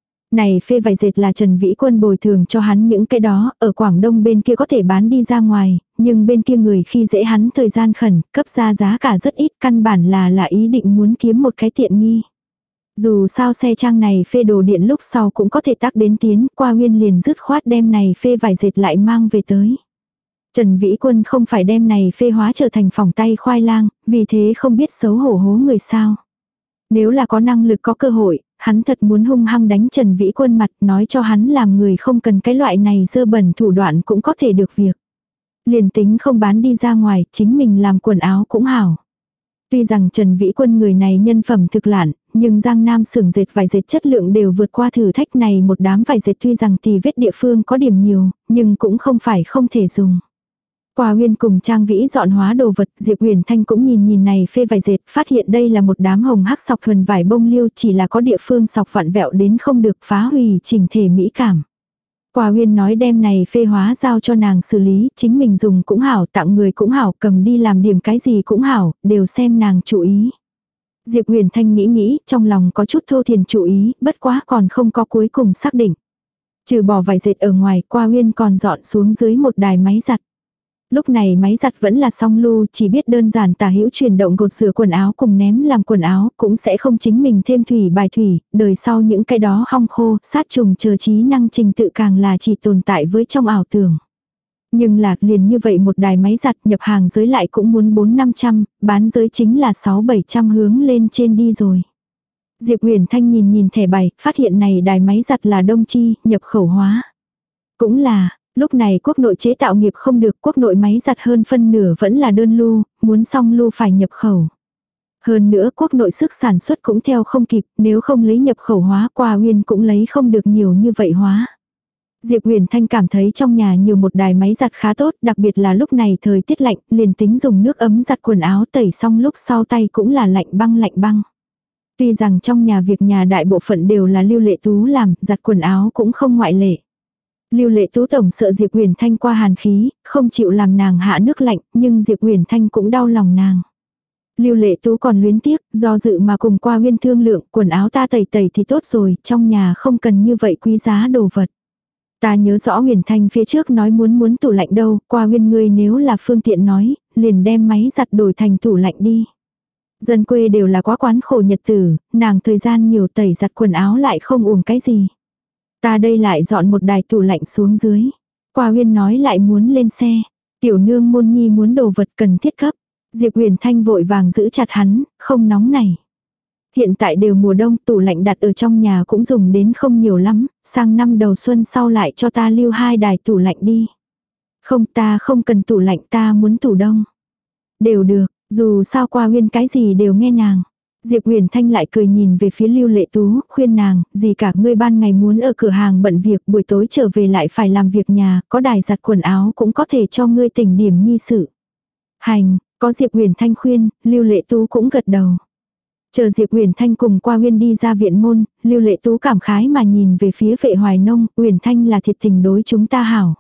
Speaker 1: Này phê vải dệt là Trần Vĩ Quân bồi thường cho hắn những cái đó, ở Quảng Đông bên kia có thể bán đi ra ngoài, nhưng bên kia người khi dễ hắn thời gian khẩn, cấp ra giá cả rất ít, căn bản là là ý định muốn kiếm một cái tiện nghi. Dù sao xe trang này phê đồ điện lúc sau cũng có thể tác đến tiến, qua Uyên liền dứt khoát đem này phê vải dệt lại mang về tới. Trần Vĩ Quân không phải đem này phê hóa trở thành phòng tay khoai lang, vì thế không biết xấu hổ hố người sao. Nếu là có năng lực có cơ hội, hắn thật muốn hung hăng đánh Trần Vĩ Quân mặt, nói cho hắn làm người không cần cái loại này dơ bẩn thủ đoạn cũng có thể được việc. Liền tính không bán đi ra ngoài, chính mình làm quần áo cũng hảo. Tuy rằng Trần Vĩ Quân người này nhân phẩm thực lạn, nhưng Giang Nam xưởng dệt vải dệt chất lượng đều vượt qua thử thách này, một đám vải dệt tuy rằng tì vết địa phương có điểm nhiều, nhưng cũng không phải không thể dùng. Qua Uyên cùng Trang Vĩ dọn hóa đồ vật, Diệp Huyền Thanh cũng nhìn nhìn này phê vải dệt, phát hiện đây là một đám hồng hắc sọc thuần vải bông liêu, chỉ là có địa phương sọc vặn vẹo đến không được, phá hủy chỉnh thể mỹ cảm. Qua Uyên nói đem này phê hóa giao cho nàng xử lý, chính mình dùng cũng hảo, tặng người cũng hảo, cầm đi làm điểm cái gì cũng hảo, đều xem nàng chú ý. Diệp Huyền Thanh nghĩ nghĩ, trong lòng có chút thô thiền chú ý, bất quá còn không có cuối cùng xác định. Trừ bỏ vải dệt ở ngoài, Qua Uyên còn dọn xuống dưới một đài máy giặt. Lúc này máy giặt vẫn là song lưu, chỉ biết đơn giản tả hữu chuyển động gột rửa quần áo cùng ném làm quần áo, cũng sẽ không chính mình thêm thủy bài thủy, đời sau những cái đó hong khô, sát trùng chờ trí năng trình tự càng là chỉ tồn tại với trong ảo tưởng. Nhưng là liền như vậy một đài máy giặt nhập hàng giới lại cũng muốn bốn năm trăm, bán giới chính là sáu bảy trăm hướng lên trên đi rồi. Diệp Huyền Thanh nhìn nhìn thẻ bài, phát hiện này đài máy giặt là đông chi, nhập khẩu hóa. Cũng là, lúc này quốc nội chế tạo nghiệp không được, quốc nội máy giặt hơn phân nửa vẫn là đơn lưu, muốn song lưu phải nhập khẩu. Hơn nữa quốc nội sức sản xuất cũng theo không kịp, nếu không lấy nhập khẩu hóa Qua Uyên cũng lấy không được nhiều như vậy hóa. Diệp Huyền Thanh cảm thấy trong nhà nhiều một đài máy giặt khá tốt, đặc biệt là lúc này thời tiết lạnh, liền tính dùng nước ấm giặt quần áo tẩy xong lúc sau tay cũng là lạnh băng lạnh băng. Tuy rằng trong nhà việc nhà đại bộ phận đều là Lưu Lệ Tú làm, giặt quần áo cũng không ngoại lệ. Lưu Lệ Tú tổng sợ Diệp Huyền Thanh qua hàn khí, không chịu làm nàng hạ nước lạnh, nhưng Diệp Huyền Thanh cũng đau lòng nàng. Lưu Lệ Tú còn luyến tiếc, do dự mà cùng Qua Uyên thương lượng, quần áo ta tẩy tẩy thì tốt rồi, trong nhà không cần như vậy quý giá đồ vật. Ta nhớ rõ Huyền Thanh phía trước nói muốn muốn tủ lạnh đâu, Qua Uyên ngươi nếu là phương tiện nói, liền đem máy giặt đổi thành tủ lạnh đi. Dân quê đều là quá quán khổ nhật tử, nàng thời gian nhiều tẩy giặt quần áo lại không uổng cái gì. Ta đây lại dọn một đài tủ lạnh xuống dưới. Qua Uyên nói lại muốn lên xe. Tiểu nương môn nhi muốn đồ vật cần thiết cấp. Diệp Huyền Thanh vội vàng giữ chặt hắn, không nóng này. Hiện tại đều mùa đông, tủ lạnh đặt ở trong nhà cũng dùng đến không nhiều lắm, sang năm đầu xuân sau lại cho ta lưu hai đài tủ lạnh đi. Không, ta không cần tủ lạnh, ta muốn tủ đông. Đều được, dù sao Qua Uyên cái gì đều nghe nàng. Diệp Huyền Thanh lại cười nhìn về phía Lưu Lệ Tú, khuyên nàng, gì cả ngươi ban ngày muốn ở cửa hàng bận việc, buổi tối trở về lại phải làm việc nhà, có đài giặt quần áo cũng có thể cho ngươi tỉnh điểm nhi sự. Hành, có Diệp Huyền Thanh khuyên, Lưu Lệ Tú cũng gật đầu. Chờ Diệp Huyền Thanh cùng Qua Uyên đi ra viện môn, Lưu Lệ Tú cảm khái mà nhìn về phía Vệ Hoài Nông, Huyền Thanh là thiệt tình đối chúng ta hảo.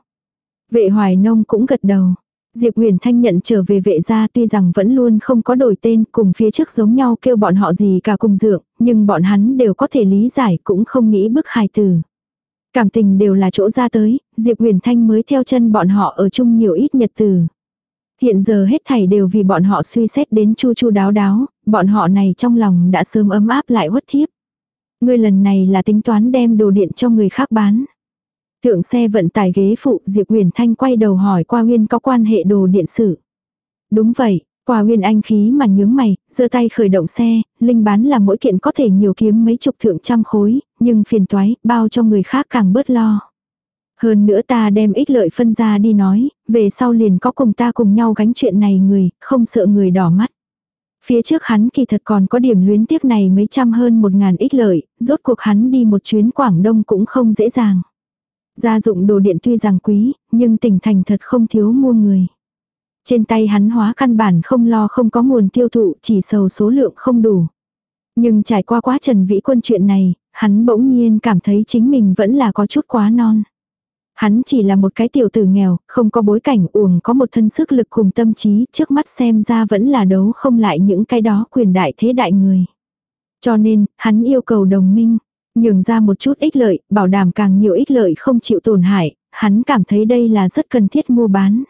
Speaker 1: Vệ Hoài Nông cũng gật đầu. Diệp Huyền Thanh nhận trở về Vệ gia tuy rằng vẫn luôn không có đổi tên, cùng phía trước giống nhau kêu bọn họ gì cả cùng dượng, nhưng bọn hắn đều có thể lý giải, cũng không nghĩ bức hài từ. Cảm tình đều là chỗ ra tới, Diệp Huyền Thanh mới theo chân bọn họ ở chung nhiều ít nhật từ. Hiện giờ hết thảy đều vì bọn họ suy xét đến chu chu đáo đáo, bọn họ này trong lòng đã sớm ấm áp lại uất thiếp. Ngươi lần này là tính toán đem đồ điện cho người khác bán. Thượng xe vận tải ghế phụ, Diệp Huyền Thanh quay đầu hỏi Qua Uyên có quan hệ đồ điện sử. Đúng vậy, Qua Uyên anh khí mà nhướng mày, giơ tay khởi động xe, linh bán là mỗi kiện có thể nhiều kiếm mấy chục thượng trăm khối, nhưng phiền toái, bao cho người khác càng bớt lo. Hơn nữa ta đem ích lợi phân ra đi nói, về sau liền có cùng ta cùng nhau gánh chuyện này người, không sợ người đỏ mắt. Phía trước hắn kỳ thật còn có điểm luyến tiếc này mấy trăm hơn một ngàn ích lợi, rốt cuộc hắn đi một chuyến Quảng Đông cũng không dễ dàng. Gia dụng đồ điện tuy rằng quý, nhưng tỉnh thành thật không thiếu mua người. Trên tay hắn hóa căn bản không lo không có nguồn tiêu thụ, chỉ sầu số lượng không đủ. Nhưng trải qua quá Trần Vĩ Quân chuyện này, hắn bỗng nhiên cảm thấy chính mình vẫn là có chút quá non. Hắn chỉ là một cái tiểu tử nghèo, không có bối cảnh, uổng có một thân sức lực cùng tâm trí, trước mắt xem ra vẫn là đấu không lại những cái đó quyền đại thế đại người. Cho nên, hắn yêu cầu đồng minh, nhường ra một chút ích lợi, bảo đảm càng nhiều ích lợi không chịu tổn hại, hắn cảm thấy đây là rất cần thiết mua bán.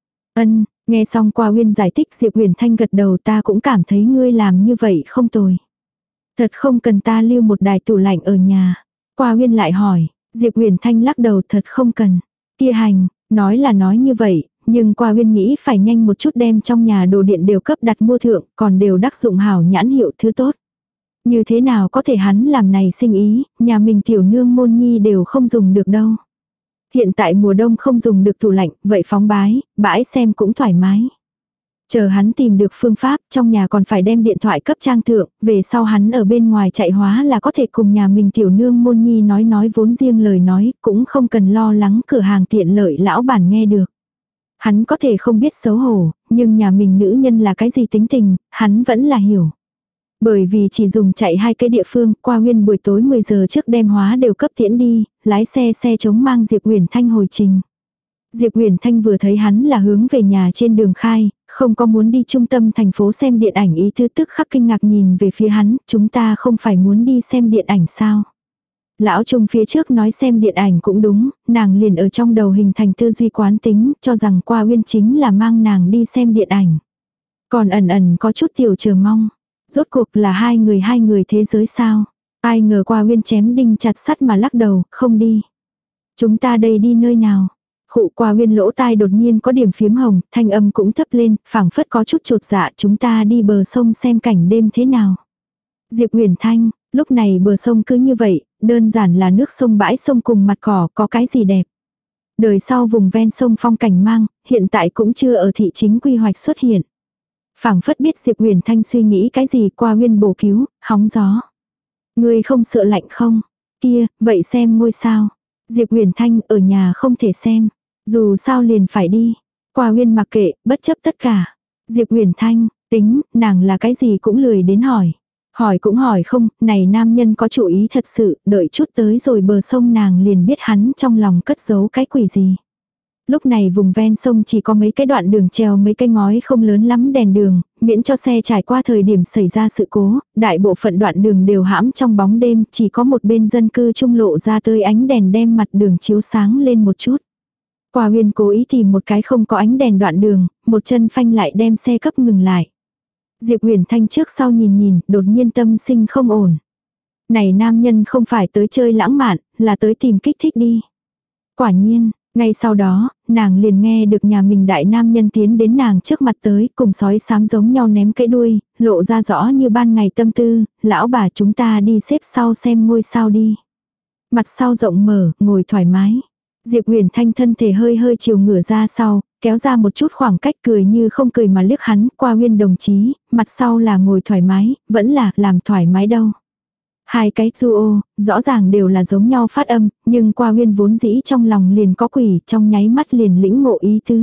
Speaker 1: Ân, nghe xong Qua Uyên giải thích, Diệp Huyền Thanh gật đầu, ta cũng cảm thấy ngươi làm như vậy không tồi. Thật không cần ta lưu một đài tủ lạnh ở nhà. Qua Uyên lại hỏi, Diệp Huyền Thanh lắc đầu, thật không cần. Kia hành, nói là nói như vậy, nhưng Qua Uyên nghĩ phải nhanh một chút đem trong nhà đồ điện đều cấp đặt mua thượng, còn đều đắc dụng hảo nhãn hiệu thứ tốt. Như thế nào có thể hắn làm này sinh ý, nhà mình tiểu nương môn nhi đều không dùng được đâu. Hiện tại mùa đông không dùng được tủ lạnh, vậy phóng bái, bãi xem cũng thoải mái. Chờ hắn tìm được phương pháp, trong nhà còn phải đem điện thoại cấp trang thượng, về sau hắn ở bên ngoài chạy hóa là có thể cùng nhà mình tiểu nương môn nhi nói nói vốn riêng lời nói, cũng không cần lo lắng cửa hàng tiện lợi lão bản nghe được. Hắn có thể không biết xấu hổ, nhưng nhà mình nữ nhân là cái gì tính tình, hắn vẫn là hiểu. Bởi vì chỉ dùng chạy hai cái địa phương, Qua Uyên buổi tối mười giờ trước đem hóa đều cấp tiễn đi, lái xe xe chống mang Diệp Huyền Thanh hồi trình. Diệp Huyền Thanh vừa thấy hắn là hướng về nhà trên đường khai, không có muốn đi trung tâm thành phố xem điện ảnh, ý tứ tức khắc kinh ngạc nhìn về phía hắn, chúng ta không phải muốn đi xem điện ảnh sao. Lão Trung phía trước nói xem điện ảnh cũng đúng, nàng liền ở trong đầu hình thành tư duy quán tính, cho rằng Qua Uyên chính là mang nàng đi xem điện ảnh. Còn ẩn ẩn có chút tiểu chờ mong. Rốt cuộc là hai người hai người thế giới sao? Ai ngờ Qua Uyên chém đinh chặt sắt mà lắc đầu, không đi. Chúng ta đây đi nơi nào? Khụ, Qua Uyên lỗ tai đột nhiên có điểm phiếm hồng, thanh âm cũng thấp lên, phảng phất có chút chột dạ, chúng ta đi bờ sông xem cảnh đêm thế nào. Diệp Huyền Thanh, lúc này bờ sông cứ như vậy, đơn giản là nước sông bãi sông cùng mặt cỏ, có cái gì đẹp. Đời sau vùng ven sông phong cảnh mang, hiện tại cũng chưa ở thị chính quy hoạch xuất hiện. Phảng phất biết Diệp Huyền Thanh suy nghĩ cái gì, Qua Uyên bổ cứu, hóng gió. Ngươi không sợ lạnh không? Kia, vậy xem ngôi sao. Diệp Huyền Thanh, ở nhà không thể xem. Dù sao liền phải đi. Qua Uyên mặc kệ, bất chấp tất cả. Diệp Huyền Thanh, tính, nàng là cái gì cũng lười đến hỏi. Hỏi cũng hỏi không, này nam nhân có chủ ý thật sự, đợi chút tới rồi bờ sông nàng liền biết hắn trong lòng cất giấu cái quỷ gì. Lúc này vùng ven sông chỉ có mấy cái đoạn đường treo mấy cái ngói không lớn lắm đèn đường, miễn cho xe trải qua thời điểm xảy ra sự cố, đại bộ phận đoạn đường đều hãm trong bóng đêm, chỉ có một bên dân cư trung lộ ra tơi ánh đèn đem mặt đường chiếu sáng lên một chút. Qua Uyên cố ý tìm một cái không có ánh đèn đoạn đường, một chân phanh lại đem xe cấp ngừng lại. Diệp Huyền Thanh trước sau nhìn nhìn, đột nhiên tâm sinh không ổn. Này nam nhân không phải tới chơi lãng mạn, là tới tìm kích thích đi. Quả nhiên, ngay sau đó, nàng liền nghe được nhà mình đại nam nhân tiến đến nàng trước mặt tới, cùng sói xám giống nhau ném cái đuôi, lộ ra rõ như ban ngày tâm tư, lão bà chúng ta đi xếp sau xem ngôi sao đi. Mặt sau rộng mở, ngồi thoải mái. Diệp Huyền Thanh thân thể hơi hơi chiều ngửa ra sau, kéo ra một chút khoảng cách, cười như không cười mà liếc hắn, Qua Uyên đồng chí, mặt sau là ngồi thoải mái, vẫn là làm thoải mái đâu. Hai cái duo, rõ ràng đều là giống nhau phát âm, nhưng Qua Uyên vốn dĩ trong lòng liền có quỷ, trong nháy mắt liền lĩnh ngộ ý tứ.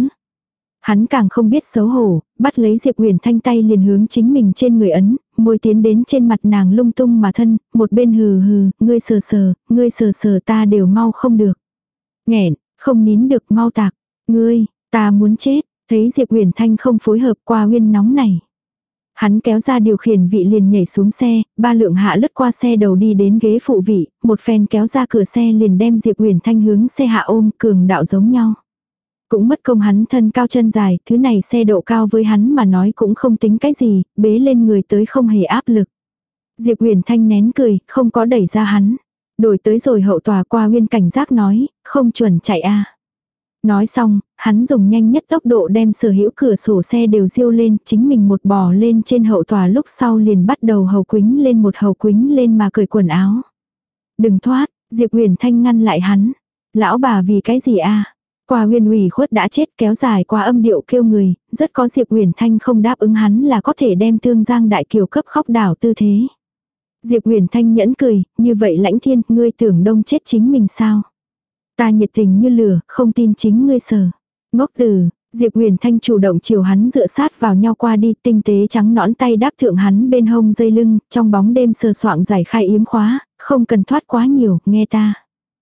Speaker 1: Hắn càng không biết xấu hổ, bắt lấy Diệp Huyền Thanh tay liền hướng chính mình trên người ấn, môi tiến đến trên mặt nàng lung tung mà thân, một bên hừ hừ, ngươi sờ sờ, ngươi sờ sờ ta đều mau không được. Nghẹn, không nín được mau tạc, ngươi, ta muốn chết, thấy Diệp Huyền Thanh không phối hợp, Qua Uyên nóng này. Hắn kéo ra điều khiển vị liền nhảy xuống xe, ba lượng hạ lướt qua xe đầu đi đến ghế phụ vị, một phen kéo ra cửa xe liền đem Diệp Huyền Thanh hướng xe hạ ôm, cường đạo giống nhau. Cũng mất công hắn thân cao chân dài, thứ này xe độ cao với hắn mà nói cũng không tính cái gì, bế lên người tới không hề áp lực. Diệp Huyền Thanh nén cười, không có đẩy ra hắn. Đổi tới rồi hậu tòa, Qua Uyên cảnh giác nói, không chuẩn chạy a. Nói xong, hắn dùng nhanh nhất tốc độ đem sở hữu cửa sổ xe đều diêu lên, chính mình một bò lên trên hậu tòa lúc sau liền bắt đầu hầu quính lên một hầu quính lên mà cởi quần áo. Đừng thoát, Diệp Huyền Thanh ngăn lại hắn. Lão bà vì cái gì a? Qua Uyên ủy khuất đã chết, kéo dài qua âm điệu kêu người, rất có Diệp Huyền Thanh không đáp ứng hắn là có thể đem Thương Giang đại kiều cấp khóc đảo tư thế. Diệp Huyền Thanh nhẫn cười, như vậy Lãnh Thiên, ngươi tưởng đông chết chính mình sao? Ta nhiệt tình như lửa, không tin chính ngươi sờ. Ngốc tử, Diệp Huyền Thanh chủ động chiều hắn dựa sát vào nhau qua đi, tinh tế trắng nõn tay đáp thượng hắn bên hông dây lưng, trong bóng đêm sờ soạng giải khai yếm khóa, không cần thoát quá nhiều, nghe ta.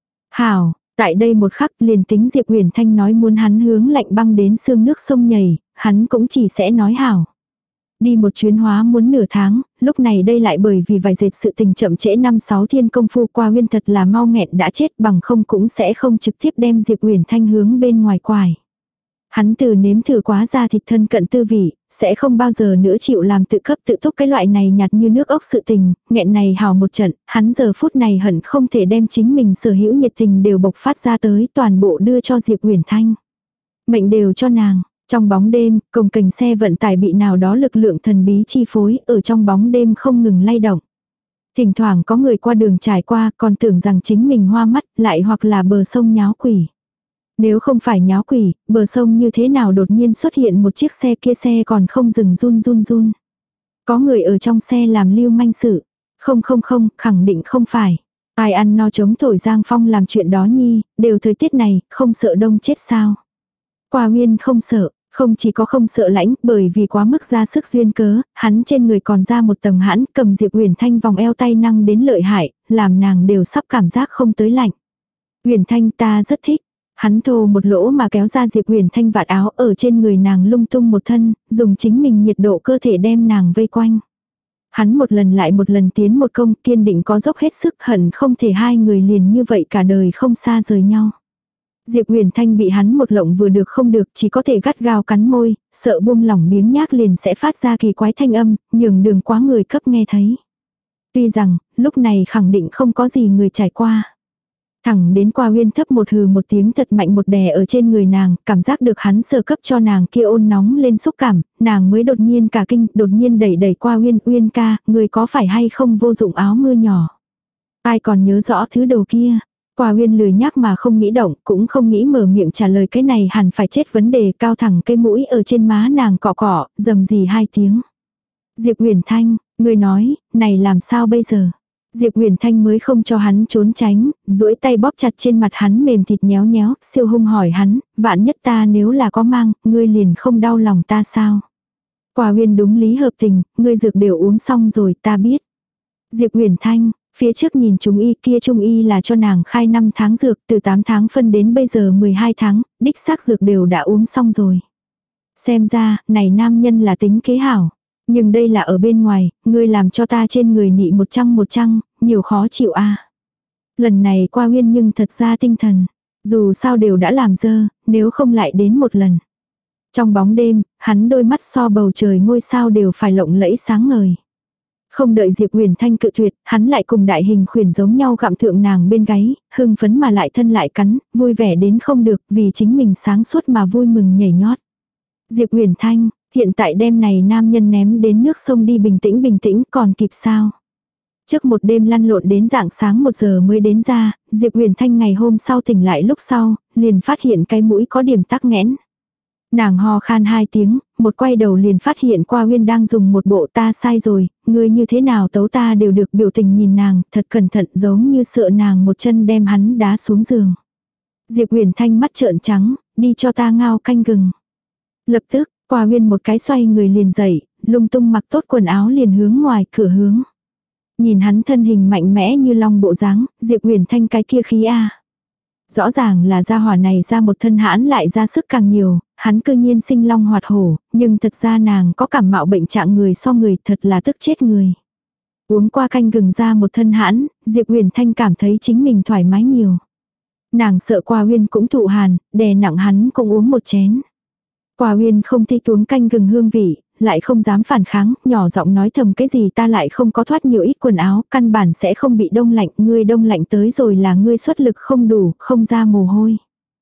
Speaker 1: Hảo, tại đây một khắc liền tính Diệp Huyền Thanh nói muốn hắn hướng lạnh băng đến xương nước sông nhảy, hắn cũng chỉ sẽ nói hảo. Đi một chuyến hóa muốn nửa tháng, lúc này đây lại bởi vì vài dệt sự tình chậm trễ năm sáu thiên công phu qua huyên thật là mau nghẹn đã chết, bằng không cũng sẽ không trực tiếp đem Diệp Huyền Thanh hướng bên ngoài quải. Hắn từ nếm thử quá ra thịt thân cận tư vị, sẽ không bao giờ nữa chịu làm tự cấp tự túc cái loại này nhạt như nước ốc sự tình, nghẹn này hào một trận, hắn giờ phút này hận không thể đem chính mình sở hữu nhiệt tình đều bộc phát ra tới, toàn bộ đưa cho Diệp Huyền Thanh. Mệnh đều cho nàng. Trong bóng đêm, cồng kềnh xe vận tải bị nào đó lực lượng thần bí chi phối, ở trong bóng đêm không ngừng lay động. Thỉnh thoảng có người qua đường trải qua, còn tưởng rằng chính mình hoa mắt, lại hoặc là bờ sông nháo quỷ. Nếu không phải nháo quỷ, bờ sông như thế nào đột nhiên xuất hiện một chiếc xe, kia xe còn không dừng run run run. Có người ở trong xe làm lưu manh sự. Không không không, khẳng định không phải. Ai ăn no chống thổi giang phong làm chuyện đó nhi, đều thời tiết này, không sợ đông chết sao. Qua Huyên không sợ, không chỉ có không sợ lãnh, bởi vì quá mức ra sức duyên cớ, hắn trên người còn ra một tầng hãn, cầm Diệp Huyền Thanh vòng eo tay năng đến lợi hại, làm nàng đều sắp cảm giác không tới lạnh. Huyền Thanh ta rất thích. Hắn thô một lỗ mà kéo ra Diệp Huyền Thanh vạt áo ở trên người nàng lung tung một thân, dùng chính mình nhiệt độ cơ thể đem nàng vây quanh. Hắn một lần lại một lần tiến một công, kiên định có dốc hết sức, hận không thể hai người liền như vậy cả đời không xa rời nhau. Diệp Huyền Thanh bị hắn một lộng vừa được không được, chỉ có thể gắt gao cắn môi, sợ buông lỏng biếng nhác liền sẽ phát ra kỳ quái thanh âm, nhường đường quá người cấp nghe thấy. Tuy rằng, lúc này khẳng định không có gì người trải qua. Thẳng đến Qua Huyên thấp một hừ một tiếng thật mạnh một đè ở trên người nàng, cảm giác được hắn sờ cấp cho nàng kia ôn nóng lên xúc cảm, nàng mới đột nhiên cả kinh, đột nhiên đẩy đẩy Qua Huyên, Uyên ca, người có phải hay không vô dụng áo mưa nhỏ. Ai còn nhớ rõ thứ đồ kia. Qua Huyên lười nhác mà không nghĩ động, cũng không nghĩ mở miệng trả lời cái này hẳn phải chết vấn đề, cao thẳng cây mũi ở trên má nàng cọ cọ, rầm rì hai tiếng. Diệp Huyền Thanh, người nói, này làm sao bây giờ? Diệp Huyền Thanh mới không cho hắn trốn tránh, duỗi tay bóp chặt trên mặt hắn mềm thịt nhéo nhéo, siêu hung hỏi hắn, vạn nhất ta nếu là có mang, ngươi liền không đau lòng ta sao? Qua Huyên đúng lý hợp tình, ngươi dược đều uống xong rồi ta biết. Diệp Huyền Thanh, phía trước nhìn trung y kia trung y là cho nàng khai năm tháng dược, từ tám tháng phân đến bây giờ mười hai tháng, đích xác dược đều đã uống xong rồi. Xem ra, này nam nhân là tính kế hảo. Nhưng đây là ở bên ngoài, ngươi làm cho ta trên người nị một trăng một trăng, nhiều khó chịu a. Lần này Qua Huyên nhưng thật ra tinh thần, dù sao đều đã làm dơ, nếu không lại đến một lần. Trong bóng đêm, hắn đôi mắt so bầu trời ngôi sao đều phải lộng lẫy sáng ngời. Không đợi Diệp Huyền Thanh cự tuyệt, hắn lại cùng đại hình khuyển giống nhau gặm thượng nàng bên gáy, hưng phấn mà lại thân lại cắn, vui vẻ đến không được vì chính mình sáng suốt mà vui mừng nhảy nhót. Diệp Huyền Thanh, hiện tại đêm này nam nhân ném đến nước sông đi bình tĩnh bình tĩnh còn kịp sao. Trước một đêm lăn lộn đến rạng sáng một giờ mới đến ra, Diệp Huyền Thanh ngày hôm sau tỉnh lại lúc sau, liền phát hiện cái mũi có điểm tắc nghẽn. Nàng ho khan hai tiếng, một quay đầu liền phát hiện Qua Huyên đang dùng một bộ ta sai rồi, ngươi như thế nào tấu ta đều được biểu tình nhìn nàng, thật cẩn thận giống như sợ nàng một chân đem hắn đá xuống giường. Diệp Huyền Thanh mắt trợn trắng, đi cho ta ngao canh gừng. Lập tức, Qua Huyên một cái xoay người liền dậy, lung tung mặc tốt quần áo liền hướng ngoài cửa hướng. Nhìn hắn thân hình mạnh mẽ như long bộ dáng, Diệp Huyền Thanh cái kia khí a. Rõ ràng là gia hỏa này ra một thân hãn lại ra sức càng nhiều, hắn cư nhiên sinh long hoạt hổ, nhưng thật ra nàng có cảm mạo bệnh trạng người so người thật là tức chết người. Uống qua canh gừng ra một thân hãn, Diệp Huyền Thanh cảm thấy chính mình thoải mái nhiều. Nàng sợ Qua Huyên cũng thụ hàn, đè nặng hắn cũng uống một chén. Qua Huyên không thích uống canh gừng hương vị, lại không dám phản kháng, nhỏ giọng nói thầm cái gì ta lại không có thoát nhiều ít quần áo, căn bản sẽ không bị đông lạnh, ngươi đông lạnh tới rồi là ngươi xuất lực không đủ, không ra mồ hôi.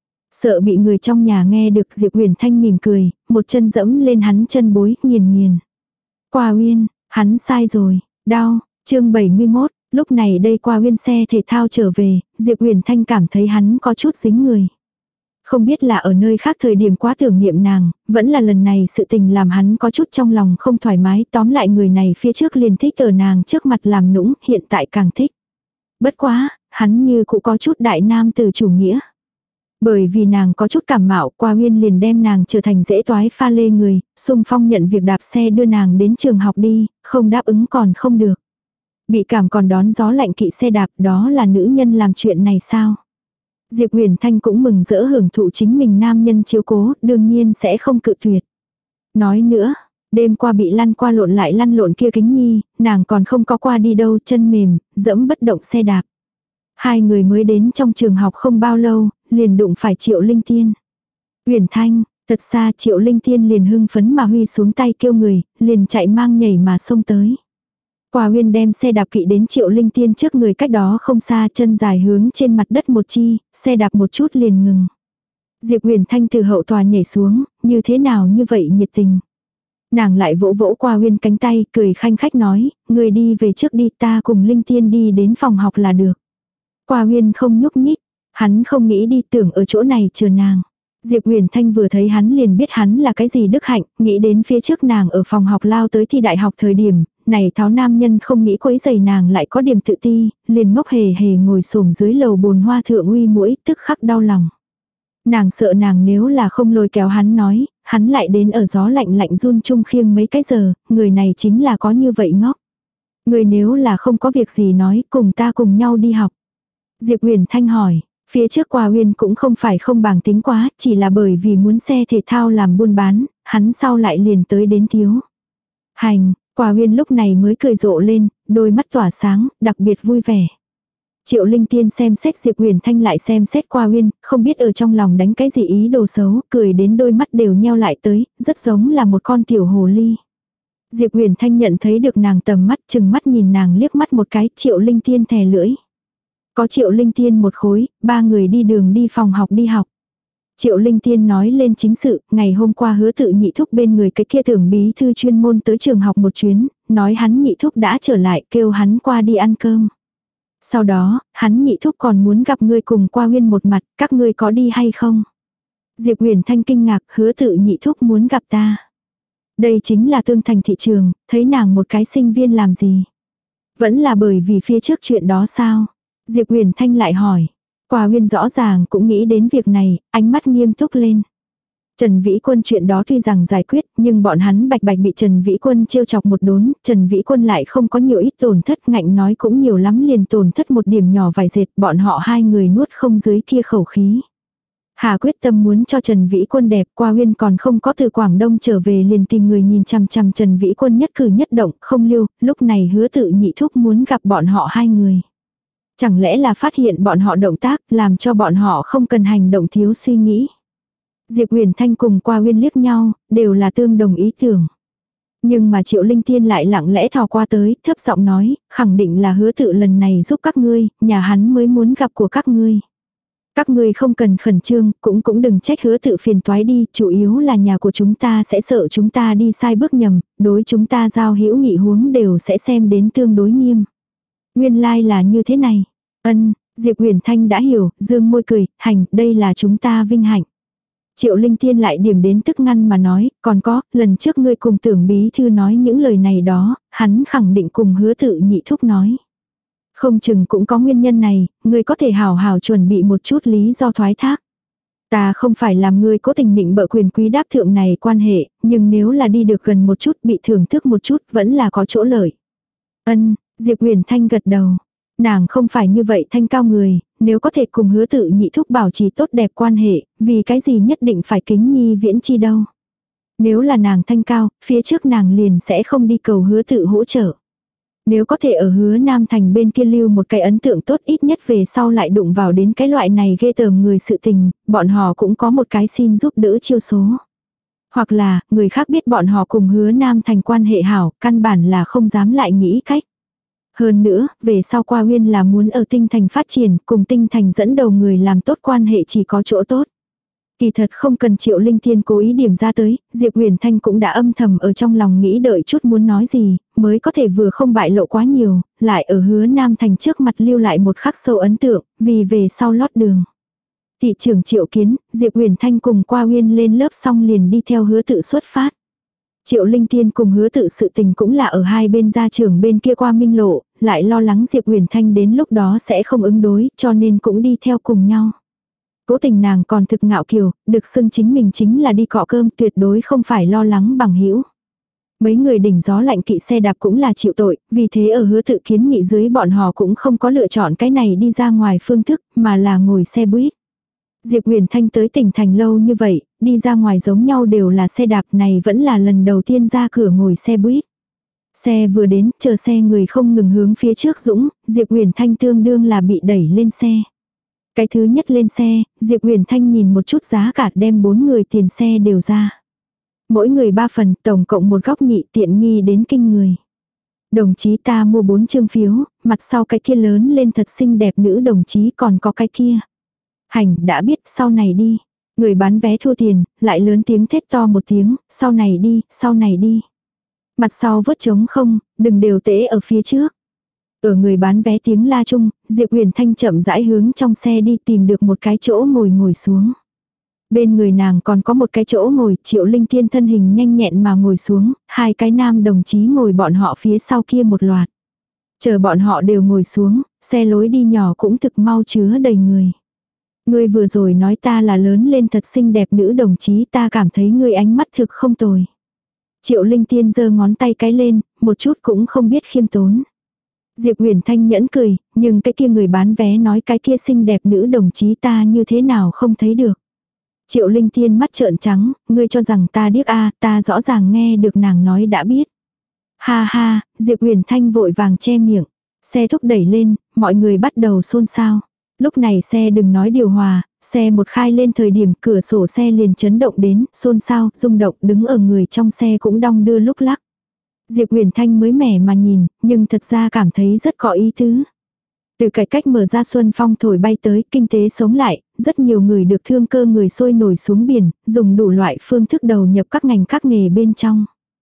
Speaker 1: Sợ bị người trong nhà nghe được Diệp Huyền Thanh mỉm cười, một chân dẫm lên hắn chân bối, nghiền nghiền. Qua Huyên, hắn sai rồi, đau, chương bảy mươi mốt, lúc này đây Qua Huyên xe thể thao trở về, Diệp Huyền Thanh cảm thấy hắn có chút dính người. Không biết là ở nơi khác thời điểm quá tưởng niệm nàng, vẫn là lần này sự tình làm hắn có chút trong lòng không thoải mái, tóm lại người này phía trước liền thích ở nàng trước mặt làm nũng, hiện tại càng thích. Bất quá, hắn như cũng có chút đại nam từ chủ nghĩa. Bởi vì nàng có chút cảm mạo, Qua Uyên liền đem nàng trở thành dễ toái pha lê người, xung phong nhận việc đạp xe đưa nàng đến trường học đi, không đáp ứng còn không được. Bị cảm còn đón gió lạnh kỵ xe đạp, đó là nữ nhân làm chuyện này sao? Diệp Huyền Thanh cũng mừng rỡ hưởng thụ chính mình nam nhân chiếu cố, đương nhiên sẽ không cự tuyệt. Nói nữa, đêm qua bị lăn qua lộn lại lăn lộn kia Kính Nhi, nàng còn không có qua đi đâu, chân mềm, dẫm bất động xe đạp. Hai người mới đến trong trường học không bao lâu, liền đụng phải Triệu Linh Tiên. Huyền Thanh, thật xa Triệu Linh Tiên liền hưng phấn mà huy xuống tay kêu người, liền chạy mang nhảy mà xông tới. Qua Uyên đem xe đạp kỵ đến Triệu Linh Tiên trước người cách đó không xa, chân dài hướng trên mặt đất một chi, xe đạp một chút liền ngừng. Diệp Huyền Thanh từ hậu tòa nhảy xuống, như thế nào như vậy nhiệt tình. Nàng lại vỗ vỗ Qua Uyên cánh tay, cười khanh khách nói, người đi về trước đi, ta cùng Linh Tiên đi đến phòng học là được. Qua Uyên không nhúc nhích, hắn không nghĩ đi, tưởng ở chỗ này chờ nàng. Diệp Huyền Thanh vừa thấy hắn liền biết hắn là cái gì đức hạnh, nghĩ đến phía trước nàng ở phòng học lao tới thi đại học thời điểm, này tháo nam nhân không nghĩ quấy giày nàng lại có điểm tự ti, liền ngốc hề hề ngồi xổm dưới lầu bồn hoa thượng uy mũi, tức khắc đau lòng. Nàng sợ nàng nếu là không lôi kéo hắn nói, hắn lại đến ở gió lạnh lạnh run chung khiêng mấy cái giờ, người này chính là có như vậy ngốc. Người nếu là không có việc gì nói, cùng ta cùng nhau đi học. Diệp Huyền Thanh hỏi, phía trước Qua Uyên cũng không phải không bàng tính quá, chỉ là bởi vì muốn xe thể thao làm buôn bán, hắn sau lại liền tới đến thiếu. Hành, Qua Uyên lúc này mới cười rộ lên, đôi mắt tỏa sáng, đặc biệt vui vẻ. Triệu Linh Tiên xem xét Diệp Huyền Thanh lại xem xét Qua Uyên, không biết ở trong lòng đánh cái gì ý đồ xấu, cười đến đôi mắt đều nheo lại tới, rất giống là một con tiểu hồ ly. Diệp Huyền Thanh nhận thấy được nàng tầm mắt, chừng mắt nhìn nàng liếc mắt một cái, Triệu Linh Tiên thè lưỡi. Có Triệu Linh Tiên một khối, ba người đi đường đi phòng học đi học. Triệu Linh Tiên nói lên chính sự, ngày hôm qua Hứa Tự nhị thúc bên người cái kia tưởng bí thư chuyên môn tới trường học một chuyến, nói hắn nhị thúc đã trở lại, kêu hắn qua đi ăn cơm. Sau đó, hắn nhị thúc còn muốn gặp ngươi cùng Qua Uyên một mặt, các ngươi có đi hay không? Diệp Huyền Thanh kinh ngạc, Hứa Tự nhị thúc muốn gặp ta. Đây chính là Tương Thành thị trường, thấy nàng một cái sinh viên làm gì? Vẫn là bởi vì phía trước chuyện đó sao? Diệp Huyền Thanh lại hỏi. Qua Uyên rõ ràng cũng nghĩ đến việc này, ánh mắt nghiêm túc lên. Trần Vĩ Quân chuyện đó tuy rằng giải quyết, nhưng bọn hắn bạch bạch bị Trần Vĩ Quân trêu chọc một đốn, Trần Vĩ Quân lại không có nhiều ít tổn thất, ngạnh nói cũng nhiều lắm liền tổn thất một điểm nhỏ vài dệt, bọn họ hai người nuốt không dưới kia khẩu khí. Hà quyết tâm muốn cho Trần Vĩ Quân đẹp, Qua Uyên còn không có từ Quảng Đông trở về liền tìm người nhìn chằm chằm Trần Vĩ Quân nhất cử nhất động, không lưu, lúc này Hứa Tự nhị thúc muốn gặp bọn họ hai người. Chẳng lẽ là phát hiện bọn họ động tác, làm cho bọn họ không cần hành động thiếu suy nghĩ. Diệp Huyền Thanh cùng Qua Uyên liếc nhau, đều là tương đồng ý tưởng. Nhưng mà Triệu Linh Tiên lại lặng lẽ thò qua tới, thấp giọng nói, khẳng định là Hứa Tự lần này giúp các ngươi, nhà hắn mới muốn gặp của các ngươi. Các ngươi không cần khẩn trương, cũng cũng đừng trách Hứa Tự phiền toái đi, chủ yếu là nhà của chúng ta sẽ sợ chúng ta đi sai bước nhầm, đối chúng ta giao hữu nghị huống đều sẽ xem đến tương đối nghiêm. Nguyên lai like là như thế này. Ân, Diệp Huyền Thanh đã hiểu, dương môi cười, hành, đây là chúng ta vinh hạnh. Triệu Linh Tiên lại điểm đến tức ngăn mà nói, còn có, lần trước ngươi cùng tưởng bí thư nói những lời này đó, hắn khẳng định cùng Hứa Tự nhị thúc nói. Không chừng cũng có nguyên nhân này, ngươi có thể hào hào chuẩn bị một chút lý do thoái thác. Ta không phải làm ngươi cố tình định bợ quyền quý đáp thượng này quan hệ, nhưng nếu là đi được gần một chút bị thưởng thức một chút vẫn là có chỗ lợi. Ân, Diệp Huyền Thanh gật đầu. Nàng không phải như vậy thanh cao người, nếu có thể cùng Hứa Tự nhị thúc bảo trì tốt đẹp quan hệ, vì cái gì nhất định phải kính nhi viễn chi đâu. Nếu là nàng thanh cao, phía trước nàng liền sẽ không đi cầu Hứa Tự hỗ trợ. Nếu có thể ở Hứa Nam Thành bên kia lưu một cái ấn tượng tốt, ít nhất về sau lại đụng vào đến cái loại này ghê tởm người sự tình, bọn họ cũng có một cái xin giúp đỡ chiêu số. Hoặc là, người khác biết bọn họ cùng Hứa Nam Thành quan hệ hảo, căn bản là không dám lại nghĩ cách. Hơn nữa, về sau Qua Uyên là muốn ở Tinh Thành phát triển, cùng Tinh Thành dẫn đầu người làm tốt quan hệ chỉ có chỗ tốt. Kỳ thật không cần Triệu Linh Tiên cố ý điểm ra tới, Diệp Huyền Thanh cũng đã âm thầm ở trong lòng nghĩ đợi chút muốn nói gì, mới có thể vừa không bại lộ quá nhiều, lại ở Hứa Nam Thành trước mặt lưu lại một khắc sâu ấn tượng, vì về sau lót đường. Thị trưởng Triệu Kiến, Diệp Huyền Thanh cùng Qua Uyên lên lớp xong liền đi theo Hứa Tự xuất phát. Triệu Linh Tiên cùng Hứa Tự sự tình cũng là ở hai bên gia trưởng bên kia qua minh lộ, lại lo lắng Diệp Huyền Thanh đến lúc đó sẽ không ứng đối, cho nên cũng đi theo cùng nhau. Cố tình nàng còn thực ngạo kiều, được xưng chính mình chính là đi cọ cơm, tuyệt đối không phải lo lắng bằng hữu. Mấy người đỉnh gió lạnh kỵ xe đạp cũng là chịu tội, vì thế ở Hứa Tự kiến nghị dưới bọn họ cũng không có lựa chọn cái này đi ra ngoài phương thức, mà là ngồi xe buýt. Diệp Huyền Thanh tới tỉnh thành lâu như vậy, đi ra ngoài giống nhau đều là xe đạp, này vẫn là lần đầu tiên ra cửa ngồi xe buýt. Xe vừa đến, chờ xe người không ngừng hướng phía trước dũng, Diệp Huyền Thanh tương đương là bị đẩy lên xe. Cái thứ nhất lên xe, Diệp Huyền Thanh nhìn một chút giá cả đem bốn người tiền xe đều ra. Mỗi người ba phần, tổng cộng một góc nhị, tiện nghi đến kinh người. Đồng chí ta mua bốn chương phiếu, mặt sau cái kia lớn lên thật xinh đẹp nữ đồng chí còn có cái kia. Hành, đã biết, sau này đi. Người bán vé thua tiền, lại lớn tiếng thét to một tiếng, sau này đi, sau này đi. Mặt sau vớt trống không, đừng đều tễ ở phía trước. Ở người bán vé tiếng la chung, Diệp Huyền Thanh chậm rãi hướng trong xe đi, tìm được một cái chỗ ngồi ngồi xuống. Bên người nàng còn có một cái chỗ ngồi, Triệu Linh Tiên thân hình nhanh nhẹn mà ngồi xuống, hai cái nam đồng chí ngồi bọn họ phía sau kia một loạt. Chờ bọn họ đều ngồi xuống, xe lối đi nhỏ cũng thực mau chứa đầy người. Ngươi vừa rồi nói ta là lớn lên thật xinh đẹp nữ đồng chí, ta cảm thấy ngươi ánh mắt thực không tồi. Triệu Linh Tiên giơ ngón tay cái lên, một chút cũng không biết khiêm tốn. Diệp Huyền Thanh nhẫn cười, nhưng cái kia người bán vé nói cái kia xinh đẹp nữ đồng chí ta như thế nào không thấy được. Triệu Linh Tiên mắt trợn trắng, ngươi cho rằng ta điếc a, ta rõ ràng nghe được nàng nói đã biết. Ha ha, Diệp Huyền Thanh vội vàng che miệng. Xe thúc đẩy lên, mọi người bắt đầu xôn xao. Lúc này xe đừng nói điều hòa, xe một khai lên thời điểm cửa sổ xe liền chấn động đến, xôn xao, rung động, đứng ở người trong xe cũng đong đưa lúc lắc. Diệp Huyền Thanh mới mẻ mà nhìn, nhưng thật ra cảm thấy rất có ý tứ. Từ cải cách mở ra xuân phong thổi bay tới, kinh tế sống lại, rất nhiều người được thương cơ người sôi nổi xuống biển, dùng đủ loại phương thức đầu nhập các ngành các nghề bên trong.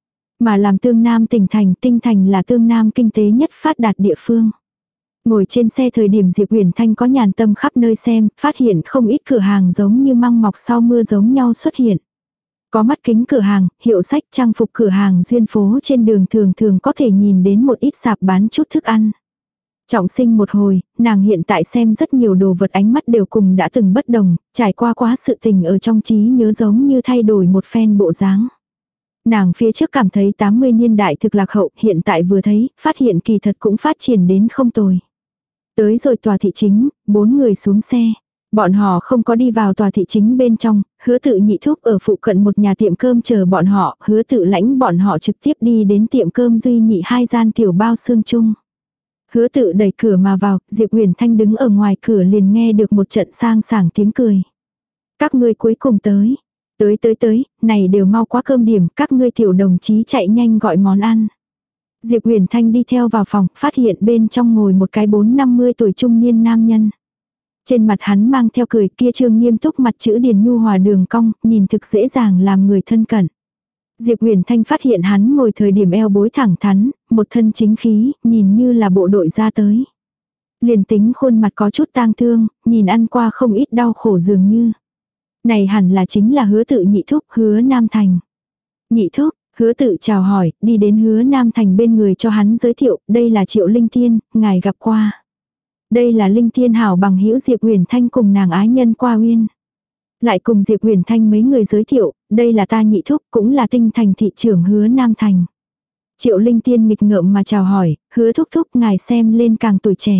Speaker 1: Mà làm Tương Nam tỉnh thành, Tinh Thành là Tương Nam kinh tế nhất phát đạt địa phương. Ngồi trên xe thời điểm Diệp Huyền Thanh có nhàn tâm khắp nơi xem, phát hiện không ít cửa hàng giống như măng mọc sau mưa giống nhau xuất hiện. Có mắt kính cửa hàng, hiệu sách, trang phục cửa hàng duyên phố trên đường thường thường có thể nhìn đến một ít sạp bán chút thức ăn. Trọng sinh một hồi, nàng hiện tại xem rất nhiều đồ vật ánh mắt đều cùng đã từng bất đồng, trải qua quá sự tình ở trong trí nhớ giống như thay đổi một phen bộ dáng. Nàng phía trước cảm thấy tám mươi niên đại thực lạc hậu, hiện tại vừa thấy, phát hiện kỳ thật cũng phát triển đến không tồi. Tới rồi tòa thị chính, bốn người xuống xe. Bọn họ không có đi vào tòa thị chính bên trong, Hứa Tự nhị thúc ở phụ cận một nhà tiệm cơm chờ bọn họ, Hứa Tự lãnh bọn họ trực tiếp đi đến tiệm cơm duy nhị hai gian tiểu bao xương chung. Hứa Tự đẩy cửa mà vào, Diệp Huyền Thanh đứng ở ngoài cửa liền nghe được một trận sang sảng tiếng cười. Các ngươi cuối cùng tới. Tới tới tới, này đều mau quá cơm điểm, các ngươi tiểu đồng chí chạy nhanh gọi món ăn. Diệp Huyền Thanh đi theo vào phòng, phát hiện bên trong ngồi một cái bốn năm mươi tuổi trung niên nam nhân. Trên mặt hắn mang theo cười, kia trương nghiêm túc mặt chữ điền nhu hòa đường cong, nhìn thực dễ dàng làm người thân cận. Diệp Huyền Thanh phát hiện hắn ngồi thời điểm eo bối thẳng thắn, một thân chính khí, nhìn như là bộ đội ra tới. Liền tính khuôn mặt có chút tang thương, nhìn ăn qua không ít đau khổ dường như. Này hẳn là chính là Hứa Tự nhị thúc, Hứa Nam Thành. Nhị thúc, Hứa Tự chào hỏi, đi đến Hứa Nam Thành bên người cho hắn giới thiệu, đây là Triệu Linh Tiên, ngài gặp qua. Đây là Linh Tiên hảo bằng hữu Diệp Huyền Thanh cùng nàng ái nhân Qua Uyên. Lại cùng Diệp Huyền Thanh mấy người giới thiệu, đây là ta nhị thúc, cũng là Tinh Thành thị trưởng Hứa Nam Thành. Triệu Linh Tiên nghịch ngợm mà chào hỏi, Hứa thúc thúc ngài xem lên càng tuổi trẻ.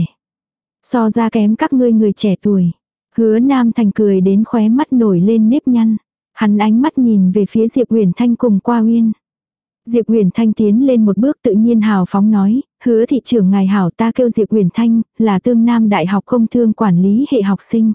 Speaker 1: So ra kém các ngươi người trẻ tuổi. Hứa Nam Thành cười đến khóe mắt nổi lên nếp nhăn. Hắn ánh mắt nhìn về phía Diệp Huyền Thanh cùng Qua Uyên. Diệp Huyền Thanh tiến lên một bước tự nhiên hào phóng nói, Hứa thị trưởng ngài hảo, ta kêu Diệp Huyền Thanh, là Tương Nam Đại học Công thương quản lý hệ học sinh.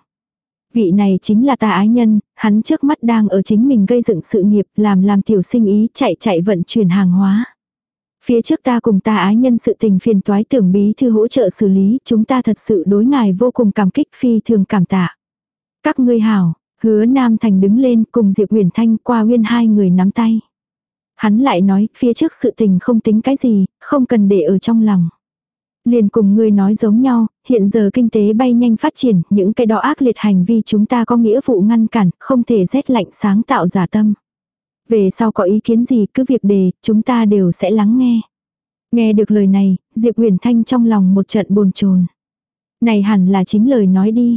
Speaker 1: Vị này chính là ta ái nhân, hắn trước mắt đang ở chính mình gây dựng sự nghiệp, làm làm tiểu sinh ý, chạy chạy vận chuyển hàng hóa. Phía trước ta cùng ta ái nhân sự tình phiền toái tưởng bí thư hỗ trợ xử lý, chúng ta thật sự đối ngài vô cùng cảm kích, phi thường cảm tạ. Các ngươi hảo. Hứa Nam Thành đứng lên cùng Diệp Huyền Thanh, Qua Uyên hai người nắm tay. Hắn lại nói, phía trước sự tình không tính cái gì, không cần để ở trong lòng. Liền cùng ngươi nói giống nhau, hiện giờ kinh tế bay nhanh phát triển, những cái đó ác liệt hành vi chúng ta có nghĩa vụ ngăn cản, không thể rét lạnh sáng tạo giả tâm. Về sau có ý kiến gì cứ việc đề, chúng ta đều sẽ lắng nghe. Nghe được lời này, Diệp Huyền Thanh trong lòng một trận bồn chồn. Này hẳn là chính lời nói đi.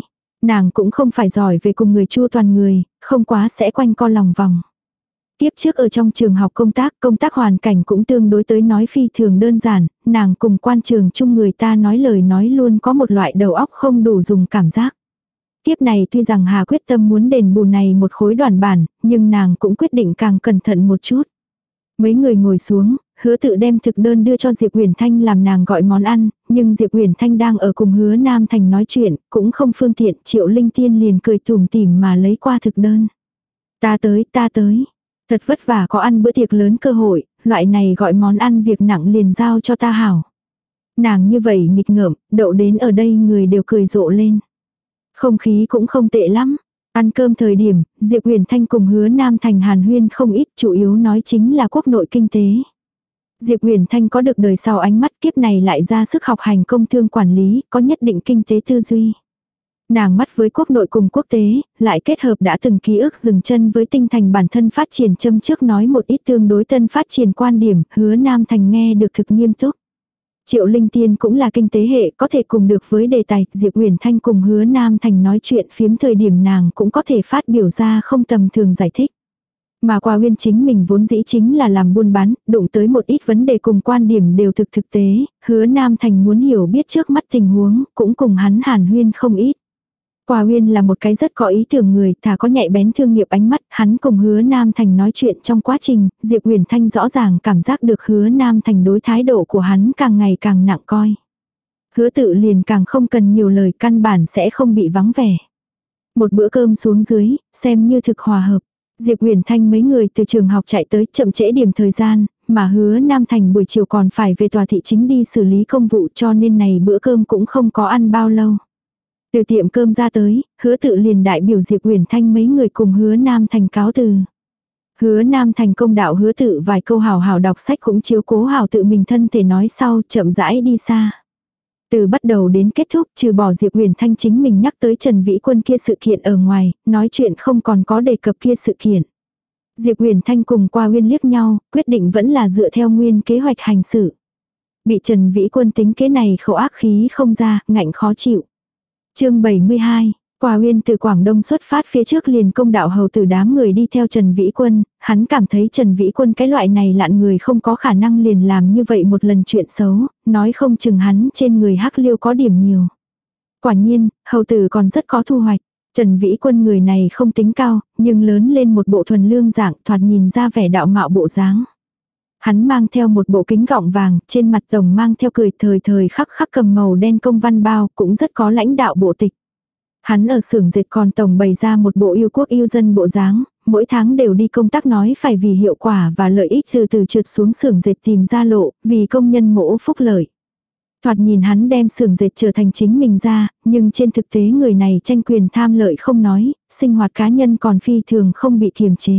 Speaker 1: Nàng cũng không phải giỏi về cùng người chua toàn người, không quá sẽ quanh co lòng vòng. Tiếp trước ở trong trường học công tác, công tác hoàn cảnh cũng tương đối tới nói phi thường đơn giản, nàng cùng quan trường chung người ta nói lời nói luôn có một loại đầu óc không đủ dùng cảm giác. Tiếp này tuy rằng Hà quyết tâm muốn đền bù này một khối đoàn bản, nhưng nàng cũng quyết định càng cẩn thận một chút. Mấy người ngồi xuống, Hứa Tự đem thực đơn đưa cho Diệp Huyền Thanh làm nàng gọi món ăn, nhưng Diệp Huyền Thanh đang ở cùng Hứa Nam Thành nói chuyện, cũng không phương tiện, Triệu Linh Tiên liền cười tủm tỉm mà lấy qua thực đơn. Ta tới, ta tới. Thật vất vả có ăn bữa tiệc lớn cơ hội, loại này gọi món ăn việc nặng liền giao cho ta hảo. Nàng như vậy nghịch ngợm, đậu đến ở đây người đều cười rộ lên. Không khí cũng không tệ lắm. Ăn cơm thời điểm, Diệp Huyền Thanh cùng Hứa Nam Thành hàn huyên không ít, chủ yếu nói chính là quốc nội kinh tế. Diệp Huyền Thanh có được đời sau ánh mắt, kiếp này lại ra sức học hành công thương quản lý, có nhất định kinh tế tư duy. Nàng mắt với quốc nội cùng quốc tế, lại kết hợp đã từng ký ức dừng chân với tinh thành bản thân phát triển châm trước nói một ít tương đối tân phát triển quan điểm, Hứa Nam Thành nghe được thực nghiêm túc. Triệu Linh Tiên cũng là kinh tế hệ, có thể cùng được với đề tài, Diệp Huyền Thanh cùng Hứa Nam Thành nói chuyện phiếm thời điểm nàng cũng có thể phát biểu ra không tầm thường giải thích. Mà Qua Uyên chính mình vốn dĩ chính là làm buôn bán, đụng tới một ít vấn đề cùng quan điểm đều thực thực tế, Hứa Nam Thành muốn hiểu biết trước mắt tình huống, cũng cùng hắn hàn huyên không ít. Qua Uyên là một cái rất có ý tưởng người, thà có nhạy bén thương nghiệp ánh mắt, hắn cùng Hứa Nam Thành nói chuyện trong quá trình, Diệp Huyền Thanh rõ ràng cảm giác được Hứa Nam Thành đối thái độ của hắn càng ngày càng nặng coi. Hứa Tự liền càng không cần nhiều lời, căn bản sẽ không bị vắng vẻ. Một bữa cơm xuống dưới, xem như thực hòa hợp. Diệp Huyền Thanh mấy người từ trường học chạy tới chậm trễ điểm thời gian, mà Hứa Nam Thành buổi chiều còn phải về tòa thị chính đi xử lý công vụ, cho nên này bữa cơm cũng không có ăn bao lâu. Từ tiệm cơm ra tới, Hứa Tự liền đại biểu Diệp Huyền Thanh mấy người cùng Hứa Nam Thành cáo từ. Hứa Nam Thành công đạo Hứa Tự vài câu hào hào đọc sách cũng chiếu cố hào tự mình thân thể nói sau, chậm rãi đi xa. Từ bắt đầu đến kết thúc, trừ bỏ Diệp Huyền Thanh chính mình nhắc tới Trần Vĩ Quân kia sự kiện ở ngoài, nói chuyện không còn có đề cập kia sự kiện. Diệp Huyền Thanh cùng Qua Uyên liếc nhau, quyết định vẫn là dựa theo nguyên kế hoạch hành sự. Bị Trần Vĩ Quân tính kế này khẩu ác khí không ra, ngạnh khó chịu. Chương bảy mươi hai, Qua Uyên từ Quảng Đông xuất phát phía trước liền công đạo hầu tử đám người đi theo Trần Vĩ Quân, hắn cảm thấy Trần Vĩ Quân cái loại này lạn người không có khả năng liền làm như vậy một lần chuyện xấu, nói không chừng hắn trên người hắc liêu có điểm nhiều. Quả nhiên, hầu tử còn rất có thu hoạch. Trần Vĩ Quân người này không tính cao, nhưng lớn lên một bộ thuần lương dạng, thoạt nhìn ra vẻ đạo mạo bộ dáng. Hắn mang theo một bộ kính gọng vàng, trên mặt tổng mang theo cười, thời thời khắc khắc cầm màu đen công văn bao, cũng rất có lãnh đạo bộ tịch. Hắn ở xưởng dệt còn tổng bày ra một bộ yêu quốc yêu dân bộ dáng, mỗi tháng đều đi công tác nói phải vì hiệu quả và lợi ích từ từ trượt xuống xưởng dệt tìm ra lộ, vì công nhân mỗ phúc lợi. Thoạt nhìn hắn đem xưởng dệt trở thành chính mình ra, nhưng trên thực tế người này tranh quyền tham lợi không nói, sinh hoạt cá nhân còn phi thường không bị kiềm chế.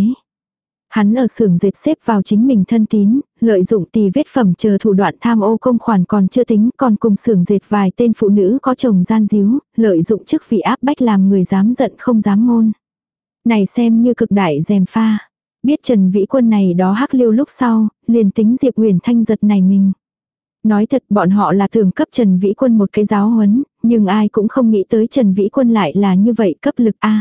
Speaker 1: Hắn ở xưởng dệt xếp vào chính mình thân tín, lợi dụng tì vết phẩm chờ thủ đoạn tham ô công khoản còn chưa tính, còn cùng xưởng dệt vài tên phụ nữ có chồng gian díu, lợi dụng chức vị áp bách làm người dám giận không dám ngôn. Này xem như cực đại dèm pha. Biết Trần Vĩ Quân này đó hắc liêu lúc sau, liền tính Diệp Huyền Thanh giật này mình. Nói thật bọn họ là thường cấp Trần Vĩ Quân một cái giáo huấn, nhưng ai cũng không nghĩ tới Trần Vĩ Quân lại là như vậy cấp lực A.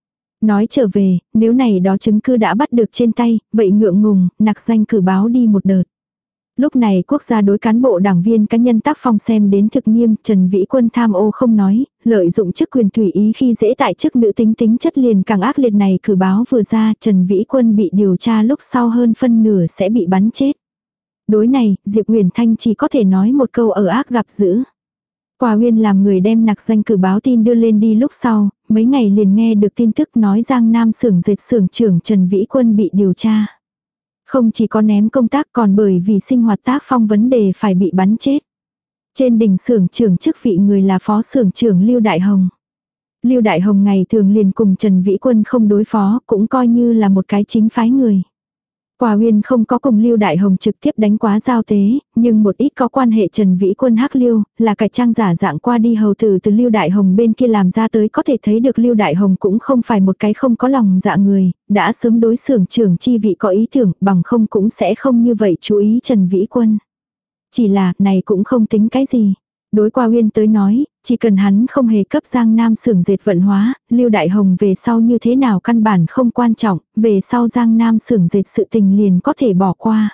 Speaker 1: Nói trở về, nếu này đó chứng cứ đã bắt được trên tay, vậy ngượng ngùng, nặc danh cử báo đi một đợt. Lúc này quốc gia đối cán bộ đảng viên cá nhân tác phong xem đến thực nghiêm, Trần Vĩ Quân tham ô không nói, lợi dụng chức quyền tùy ý khi dễ tại chức nữ tính tính chất liền càng ác liệt này cử báo vừa ra, Trần Vĩ Quân bị điều tra lúc sau hơn phân nửa sẽ bị bắn chết. Đối này, Diệp Huyền Thanh chỉ có thể nói một câu ở ác gặp dữ. Qua Uyên làm người đem nặc danh cử báo tin đưa lên đi lúc sau, mấy ngày liền nghe được tin tức nói Giang Nam xưởng dệt xưởng trưởng Trần Vĩ Quân bị điều tra. Không chỉ có ném công tác còn bởi vì sinh hoạt tác phong vấn đề phải bị bắn chết. Trên đỉnh xưởng trưởng chức vị người là phó xưởng trưởng Lưu Đại Hồng. Lưu Đại Hồng ngày thường liền cùng Trần Vĩ Quân không đối phó, cũng coi như là một cái chính phái người. Qua Uyên không có cùng Lưu Đại Hồng trực tiếp đánh quá giao tế, nhưng một ít có quan hệ Trần Vĩ Quân hắc Lưu, là cải trang giả dạng qua đi hầu tử từ Lưu Đại Hồng bên kia làm ra tới, có thể thấy được Lưu Đại Hồng cũng không phải một cái không có lòng dạ người, đã sớm đối xưởng trưởng chi vị có ý tưởng, bằng không cũng sẽ không như vậy chú ý Trần Vĩ Quân. Chỉ là, này cũng không tính cái gì. Đối qua Uyên tới nói, chỉ cần hắn không hề cấp Giang Nam xưởng dệt vận hóa, Lưu Đại Hồng về sau như thế nào căn bản không quan trọng, về sau Giang Nam xưởng dệt sự tình liền có thể bỏ qua.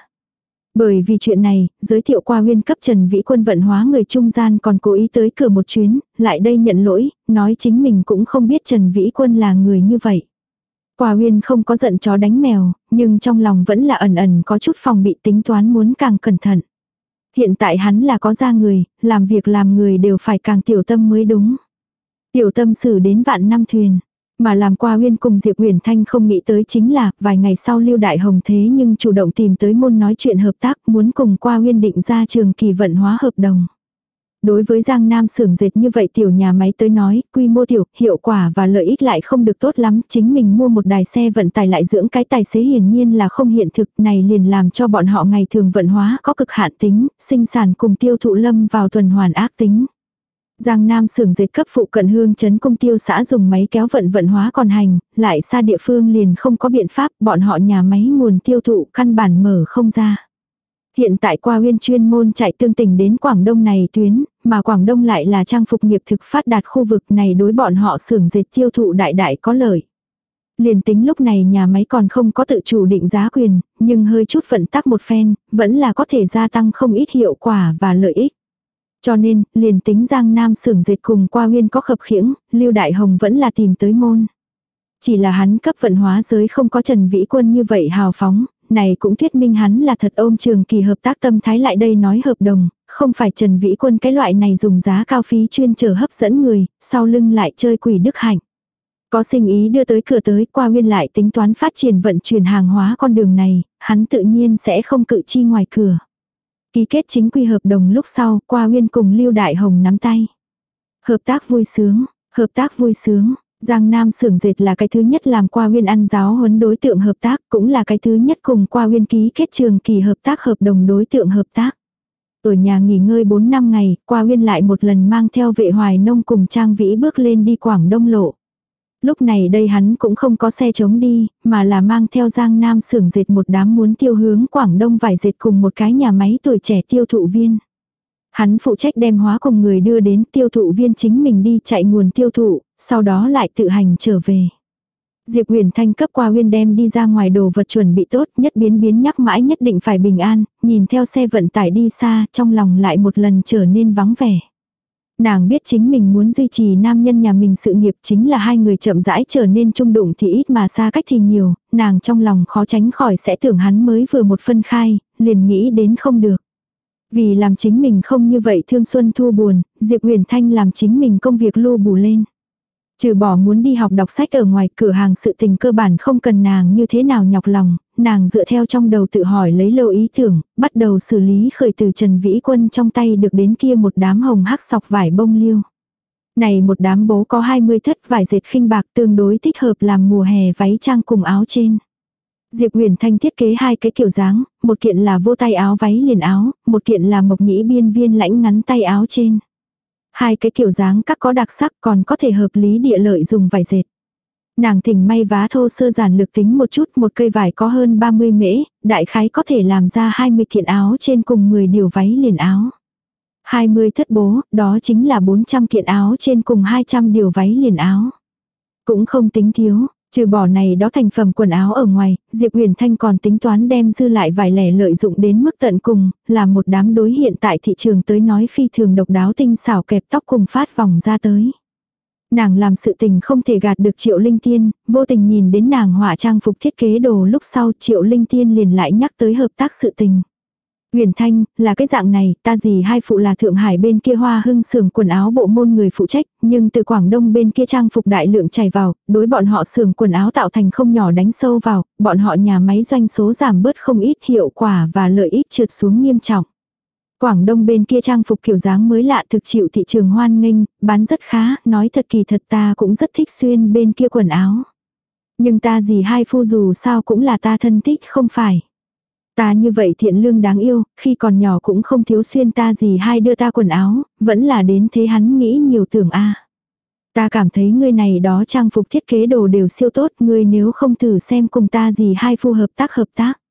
Speaker 1: Bởi vì chuyện này, giới thiệu qua Uyên cấp Trần Vĩ Quân vận hóa người trung gian còn cố ý tới cửa một chuyến, lại đây nhận lỗi, nói chính mình cũng không biết Trần Vĩ Quân là người như vậy. Qua Uyên không có giận chó đánh mèo, nhưng trong lòng vẫn là ẩn ẩn có chút phòng bị, tính toán muốn càng cẩn thận. Hiện tại hắn là có ra người, làm việc làm người đều phải càng tiểu tâm mới đúng. Tiểu tâm xử đến vạn năm thuyền. Mà làm Qua Uyên cùng Diệp Uyển Thanh không nghĩ tới chính là, vài ngày sau Lưu Đại Hồng thế nhưng chủ động tìm tới môn nói chuyện hợp tác, muốn cùng Qua Uyên định ra trường kỳ vận hóa hợp đồng. Đối với Giang Nam xưởng dệt như vậy tiểu nhà máy tới nói, quy mô tiểu, hiệu quả và lợi ích lại không được tốt lắm, chính mình mua một đài xe vận tải lại dưỡng cái tài xế hiển nhiên là không hiện thực, này liền làm cho bọn họ ngày thường vận hóa có cực hạn tính, sinh sản cùng tiêu thụ lâm vào tuần hoàn ác tính. Giang Nam xưởng dệt cấp phụ cận Hương Trấn Công Tiêu xã dùng máy kéo vận vận hóa còn hành, lại xa địa phương liền không có biện pháp, bọn họ nhà máy nguồn tiêu thụ căn bản mở không ra. Hiện tại Qua Uyên chuyên môn chạy tương tình đến Quảng Đông này tuyến, mà Quảng Đông lại là trang phục nghiệp thực phát đạt khu vực này, đối bọn họ xưởng dệt tiêu thụ đại đại có lợi. Liền tính lúc này nhà máy còn không có tự chủ định giá quyền, nhưng hơi chút vận tắc một phen, vẫn là có thể gia tăng không ít hiệu quả và lợi ích. Cho nên, liền tính Giang Nam xưởng dệt cùng Qua Uyên có khập khiễng, Lưu Đại Hồng vẫn là tìm tới môn. Chỉ là hắn cấp vận hóa giới không có Trần Vĩ Quân như vậy hào phóng, này cũng thuyết minh hắn là thật ôm trường kỳ hợp tác tâm thái lại đây nói hợp đồng, không phải Trần Vĩ Quân cái loại này dùng giá cao phí chuyên chờ hấp dẫn người, sau lưng lại chơi quỷ đức hạnh. Có sinh ý đưa tới cửa tới, Qua Uyên lại tính toán phát triển vận chuyển hàng hóa con đường này, hắn tự nhiên sẽ không cự chi ngoài cửa. Ký kết chính quy hợp đồng lúc sau, Qua Uyên cùng Lưu Đại Hồng nắm tay. Hợp tác vui sướng, hợp tác vui sướng. Giang Nam xưởng dệt là cái thứ nhất làm Qua Uyên ăn giáo huấn đối tượng hợp tác, cũng là cái thứ nhất cùng Qua Uyên ký kết trường kỳ hợp tác hợp đồng đối tượng hợp tác. Ở nhà nghỉ ngơi bốn năm ngày, Qua Uyên lại một lần mang theo Vệ Hoài Nông cùng Trang Vĩ bước lên đi Quảng Đông lộ. Lúc này đây hắn cũng không có xe chống đi, mà là mang theo Giang Nam xưởng dệt một đám muốn tiêu hướng Quảng Đông vải dệt cùng một cái nhà máy tuổi trẻ tiêu thụ viên. Hắn phụ trách đem hóa cùng người đưa đến, tiêu thụ viên chính mình đi chạy nguồn tiêu thụ, sau đó lại tự hành trở về. Diệp Uyển Thanh cấp Qua Uyên đem đi ra ngoài đồ vật chuẩn bị tốt, nhất biến biến nhắc mãi nhất định phải bình an, nhìn theo xe vận tải đi xa, trong lòng lại một lần trở nên vắng vẻ. Nàng biết chính mình muốn duy trì nam nhân nhà mình sự nghiệp, chính là hai người chậm rãi trở nên chung đụng thì ít mà xa cách thì nhiều, nàng trong lòng khó tránh khỏi sẽ tưởng hắn mới vừa một phân khai, liền nghĩ đến không được. Vì làm chính mình không như vậy thương xuân thu buồn, Diệp Uyển Thanh làm chính mình công việc lưu bù lên. Trừ bỏ muốn đi học đọc sách ở ngoài, cửa hàng sự tình cơ bản không cần nàng như thế nào nhọc lòng, nàng dựa theo trong đầu tự hỏi lấy lâu ý tưởng, bắt đầu xử lý khởi từ Trần Vĩ Quân trong tay được đến kia một đám hồng hắc sọc vải bông liêu. Này một đám bố có hai mươi thất vải dệt khinh bạc tương đối thích hợp làm mùa hè váy trang cùng áo trên. Diệp Uyển Thanh thiết kế hai cái kiểu dáng, một kiện là vô tay áo váy liền áo, một kiện là mộc nhĩ biên viên lãnh ngắn tay áo trên. Hai cái kiểu dáng các có đặc sắc còn có thể hợp lý địa lợi dùng vải dệt. Nàng thỉnh may vá thô sơ giản lược tính một chút, một cây vải có hơn ba mươi mễ, đại khái có thể làm ra hai mươi kiện áo trên cùng mười điều váy liền áo. hai mươi thất bố, đó chính là bốn trăm kiện áo trên cùng hai trăm điều váy liền áo. Cũng không tính thiếu. Trừ bỏ này đó thành phẩm quần áo ở ngoài, Diệp Uyển Thanh còn tính toán đem dư lại vài lẻ lợi dụng đến mức tận cùng, là một đám đối hiện tại thị trường tới nói phi thường độc đáo tinh xảo kẹp tóc cùng phát vòng ra tới. Nàng làm sự tình không thể gạt được Triệu Linh Tiên, vô tình nhìn đến nàng họa trang phục thiết kế đồ lúc sau Triệu Linh Tiên liền lại nhắc tới hợp tác sự tình. Uyển Thanh, là cái dạng này, ta dì hai phụ là Thượng Hải bên kia Hoa Hưng xưởng quần áo bộ môn người phụ trách, nhưng từ Quảng Đông bên kia trang phục đại lượng chảy vào, đối bọn họ xưởng quần áo tạo thành không nhỏ đánh sâu vào, bọn họ nhà máy doanh số giảm bớt không ít, hiệu quả và lợi ích trượt xuống nghiêm trọng. Quảng Đông bên kia trang phục kiểu dáng mới lạ thực chịu thị trường hoan nghênh, bán rất khá, nói thật kỳ thật ta cũng rất thích xuyên bên kia quần áo. Nhưng ta dì hai phu dù sao cũng là ta thân thích không phải. Ta như vậy thiện lương đáng yêu, khi còn nhỏ cũng không thiếu xuyên ta gì hai đưa ta quần áo, vẫn là đến thế hắn nghĩ nhiều tưởng a. Ta cảm thấy ngươi này đó trang phục thiết kế đồ đều siêu tốt, ngươi nếu không thử xem cùng ta gì hai phu hợp tác hợp tác.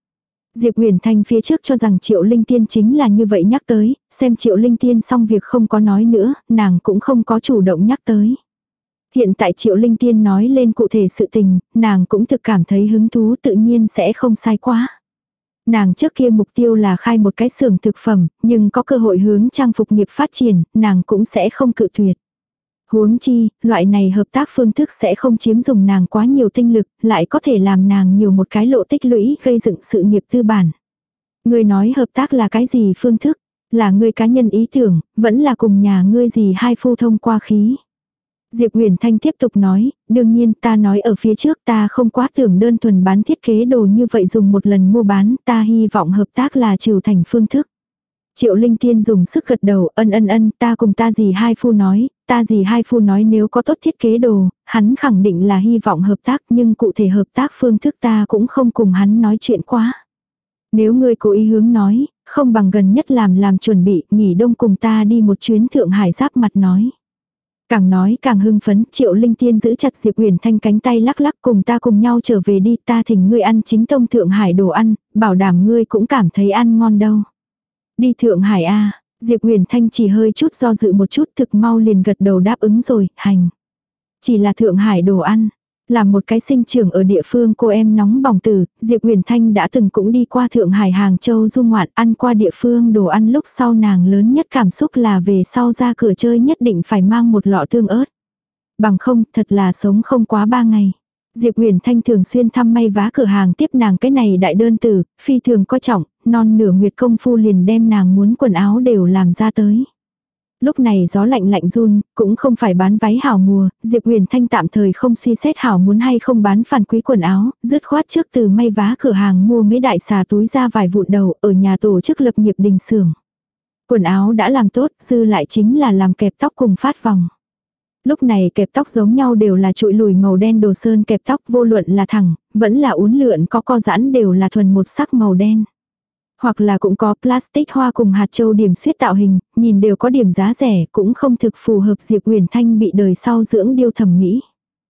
Speaker 1: Diệp Huyền Thanh phía trước cho rằng Triệu Linh Tiên chính là như vậy nhắc tới, xem Triệu Linh Tiên xong việc không có nói nữa, nàng cũng không có chủ động nhắc tới. Hiện tại Triệu Linh Tiên nói lên cụ thể sự tình, nàng cũng thực cảm thấy hứng thú, tự nhiên sẽ không sai quá. Nàng trước kia mục tiêu là khai một cái xưởng thực phẩm, nhưng có cơ hội hướng trang phục nghiệp phát triển, nàng cũng sẽ không cự tuyệt. Huống chi, loại này hợp tác phương thức sẽ không chiếm dùng nàng quá nhiều tinh lực, lại có thể làm nàng nhiều một cái lộ tích lũy gây dựng sự nghiệp tư bản. Ngươi nói hợp tác là cái gì phương thức? Là ngươi cá nhân ý tưởng, vẫn là cùng nhà ngươi gì hai phu thông qua khí. Diệp Huyền Thanh tiếp tục nói, đương nhiên ta nói ở phía trước ta không quá tưởng đơn thuần bán thiết kế đồ như vậy dùng một lần mua bán, ta hy vọng hợp tác là trừ thành phương thức. Triệu Linh Tiên dùng sức gật đầu, ân ân ân, ta cùng ta dì hai phu nói, ta dì hai phu nói nếu có tốt thiết kế đồ, hắn khẳng định là hy vọng hợp tác, nhưng cụ thể hợp tác phương thức ta cũng không cùng hắn nói chuyện quá. Nếu ngươi cố ý hướng nói, không bằng gần nhất làm làm chuẩn bị, nghỉ đông cùng ta đi một chuyến Thượng Hải giáp mặt nói. Càng nói càng hưng phấn, Triệu Linh Tiên giữ chặt Diệp Huyền Thanh cánh tay lắc lắc, cùng ta cùng nhau trở về đi, ta thỉnh ngươi ăn chính tông Thượng Hải đồ ăn, bảo đảm ngươi cũng cảm thấy ăn ngon đâu. Đi Thượng Hải a. Diệp Huyền Thanh chỉ hơi chút do dự một chút, thực mau liền gật đầu đáp ứng rồi, hành. Chỉ là Thượng Hải đồ ăn. Làm một cái sinh trưởng ở địa phương cô em nóng bỏng tử, Diệp Huyền Thanh đã từng cũng đi qua Thượng Hải Hàng Châu du ngoạn, ăn qua địa phương đồ ăn, lúc sau nàng lớn nhất cảm xúc là về sau ra cửa chơi nhất định phải mang một lọ tương ớt. Bằng không, thật là sống không quá ba ngày. Diệp Huyền Thanh thường xuyên thăm may vá cửa hàng tiếp nàng cái này đại đơn tử, phi thường coi trọng, non nửa nguyệt công phu liền đem nàng muốn quần áo đều làm ra tới. Lúc này gió lạnh lạnh run, cũng không phải bán váy hảo mùa, Diệp Huyền Thanh tạm thời không suy xét hảo muốn hay không bán phản quý quần áo, dứt khoát trước từ may vá cửa hàng mua mấy đại xà túi ra vài vụn đầu ở nhà tổ chức lập nghiệp đình xưởng. Quần áo đã làm tốt, dư lại chính là làm kẹp tóc cùng phát vòng. Lúc này kẹp tóc giống nhau đều là trụi lùi màu đen đồ sơn kẹp tóc, vô luận là thẳng, vẫn là uốn lượn có co giãn đều là thuần một sắc màu đen. Hoặc là cũng có plastic hoa cùng hạt châu điểm xuyết tạo hình, nhìn đều có điểm giá rẻ, cũng không thực phù hợp Diệp Huyền Thanh bị đời sau dưỡng điêu thẩm mỹ.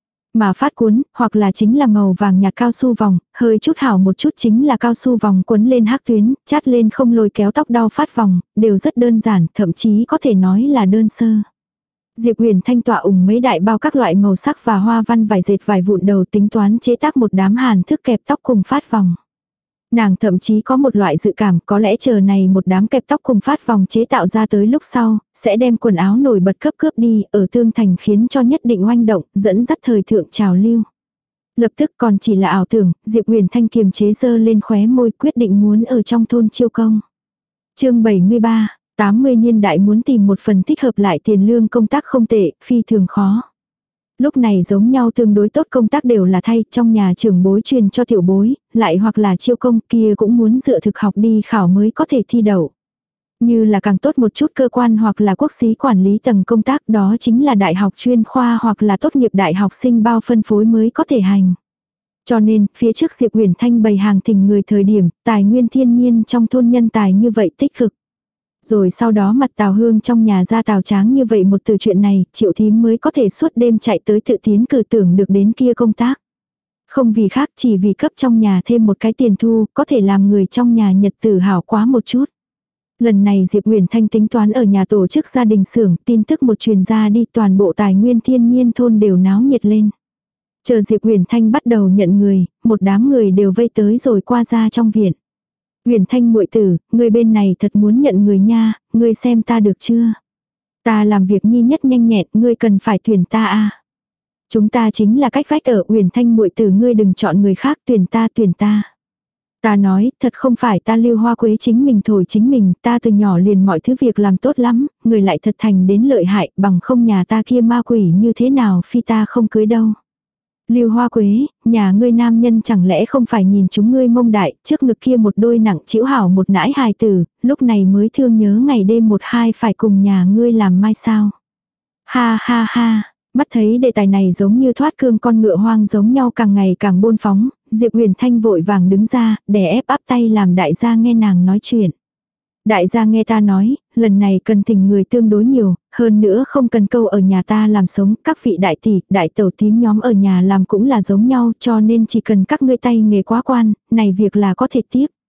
Speaker 1: Mà phát cuốn, hoặc là chính là màu vàng nhạt cao su vòng, hơi chút hảo một chút chính là cao su vòng cuốn lên hắc tuyến, chát lên không lôi kéo tóc đau phát vòng, đều rất đơn giản, thậm chí có thể nói là đơn sơ. Diệp Huyền Thanh tọa ủng mấy đại bao các loại màu sắc và hoa văn vải dệt vài vụn đầu, tính toán chế tác một đám hàn thức kẹp tóc cùng phát vòng. Nàng thậm chí có một loại dự cảm có lẽ chờ này một đám kẹp tóc cùng phát vòng chế tạo ra tới lúc sau, sẽ đem quần áo nổi bật cấp cướp đi, ở tương thành khiến cho nhất định oanh động, dẫn dắt thời thượng trào lưu. Lập tức còn chỉ là ảo tưởng, Diệp Huyền Thanh kiềm chế dơ lên khóe môi, quyết định muốn ở trong thôn chiêu công. Chương bảy mươi ba, tám mươi niên đại muốn tìm một phần thích hợp lại tiền lương công tác không tệ, phi thường khó. Lúc này giống nhau tương đối tốt công tác đều là thay, trong nhà trưởng bối truyền cho tiểu bối, lại hoặc là chiêu công kia cũng muốn dựa thực học đi khảo mới có thể thi đậu. Như là càng tốt một chút cơ quan hoặc là quốc xí quản lý tầng công tác, đó chính là đại học chuyên khoa hoặc là tốt nghiệp đại học sinh bao phân phối mới có thể hành. Cho nên, phía trước Diệp Huyền Thanh bày hàng thỉnh người thời điểm, tài nguyên thiên nhiên trong thôn nhân tài như vậy tích cực. Rồi sau đó mặt Tào Hương trong nhà ra Tào Tráng như vậy một từ chuyện này, Triệu Thím mới có thể suốt đêm chạy tới tự tiến cử tưởng được đến kia công tác. Không vì khác, chỉ vì cấp trong nhà thêm một cái tiền thu, có thể làm người trong nhà nhật tử hảo quá một chút. Lần này Diệp Huyền Thanh tính toán ở nhà tổ chức gia đình xưởng, tin tức một truyền ra đi, toàn bộ tài nguyên thiên nhiên thôn đều náo nhiệt lên. Chờ Diệp Huyền Thanh bắt đầu nhận người, một đám người đều vây tới rồi qua ra trong viện. Huyền Thanh muội tử, người bên này thật muốn nhận người nha, ngươi xem ta được chưa? Ta làm việc nhi nhất nhanh nhẹn, ngươi cần phải tuyển ta a. Chúng ta chính là cách vách ở, Huyền Thanh muội tử, ngươi đừng chọn người khác, tuyển ta tuyển ta. Ta nói, thật không phải ta Lưu Hoa Quế chính mình thổi chính mình, ta từ nhỏ liền mọi thứ việc làm tốt lắm, người lại thật thành đến lợi hại, bằng không nhà ta kia ma quỷ như thế nào phi ta không cưới đâu. Lưu Hoa Quế, nhà ngươi nam nhân chẳng lẽ không phải nhìn chúng ngươi mông đại, trước ngực kia một đôi nặng chĩu hảo một nãi hài tử, lúc này mới thương nhớ ngày đêm một hai phải cùng nhà ngươi làm mai sao. Ha ha ha, mắt thấy đề tài này giống như thoát cương con ngựa hoang giống nhau càng ngày càng bôn phóng, Diệp Huyền Thanh vội vàng đứng ra, đè ép áp tay làm đại gia nghe nàng nói chuyện. Đại gia nghe ta nói, lần này cần thỉnh người tương đối nhiều, hơn nữa không cần câu ở nhà ta làm sống, các vị đại tỷ, đại tẩu tím nhóm ở nhà làm cũng là giống nhau, cho nên chỉ cần các ngươi tay nghề quá quan, này việc là có thể tiếp.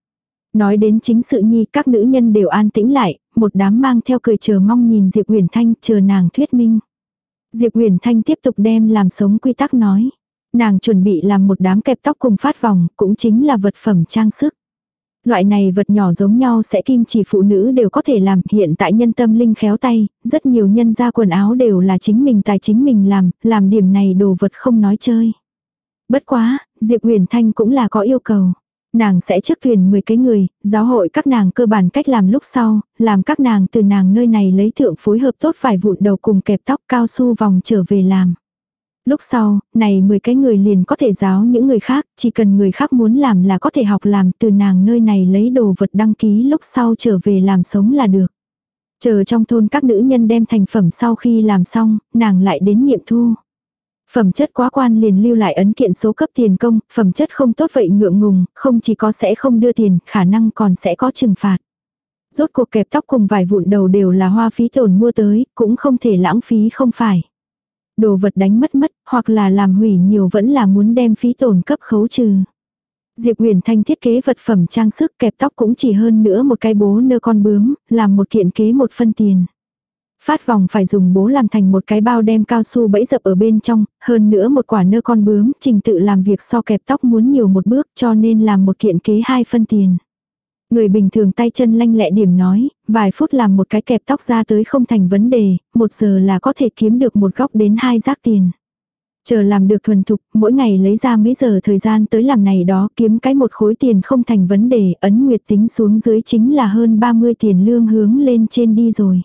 Speaker 1: Nói đến chính sự nhi, các nữ nhân đều an tĩnh lại, một đám mang theo cười chờ mong nhìn Diệp Uyển Thanh, chờ nàng thuyết minh. Diệp Uyển Thanh tiếp tục đem làm sống quy tắc nói. Nàng chuẩn bị làm một đám kẹp tóc cùng phát vòng, cũng chính là vật phẩm trang sức. Loại này vật nhỏ giống nhau sẽ kim chỉ phụ nữ đều có thể làm, hiện tại nhân tâm linh khéo tay, rất nhiều nhân ra quần áo đều là chính mình tài chính mình làm, làm điểm này đồ vật không nói chơi. Bất quá, Diệp Uyển Thanh cũng là có yêu cầu. Nàng sẽ trước tuyển mười cái người, giáo hội các nàng cơ bản cách làm lúc sau, làm các nàng từ nàng nơi này lấy thượng phối hợp tốt vài vụn đầu cùng kẹp tóc cao su vòng trở về làm. Lúc sau, này mười cái người liền có thể giáo những người khác, chỉ cần người khác muốn làm là có thể học làm, từ nàng nơi này lấy đồ vật đăng ký lúc sau trở về làm sống là được. Chờ trong thôn các nữ nhân đem thành phẩm sau khi làm xong, nàng lại đến nghiệm thu. Phẩm chất quá quan liền lưu lại ấn kiện số cấp tiền công, phẩm chất không tốt vậy ngượng ngùng, không chỉ có sẽ không đưa tiền, khả năng còn sẽ có trừng phạt. Rốt cuộc kẹp tóc cùng vài vụn đầu đều là hoa phí tổn mua tới, cũng không thể lãng phí không phải. Đồ vật đánh mất mất, hoặc là làm hủy nhiều vẫn là muốn đem phí tổn cấp khấu trừ. Diệp Uyển Thanh thiết kế vật phẩm trang sức kẹp tóc cũng chỉ hơn nữa một cái bố nơ con bướm, làm một kiện kế một phân tiền. Phát vòng phải dùng bố làm thành một cái bao đem cao su bẫy dập ở bên trong, hơn nữa một quả nơ con bướm, trình tự làm việc so kẹp tóc muốn nhiều một bước cho nên làm một kiện kế hai phân tiền. Người bình thường tay chân lanh lẹ điểm nói, vài phút làm một cái kẹp tóc ra tới không thành vấn đề, một giờ là có thể kiếm được một góc đến hai giác tiền. Chờ làm được thuần thục, mỗi ngày lấy ra mấy giờ thời gian tới làm này đó kiếm cái một khối tiền không thành vấn đề, ấn nguyệt tính xuống dưới chính là hơn ba mươi tiền lương hướng lên trên đi rồi.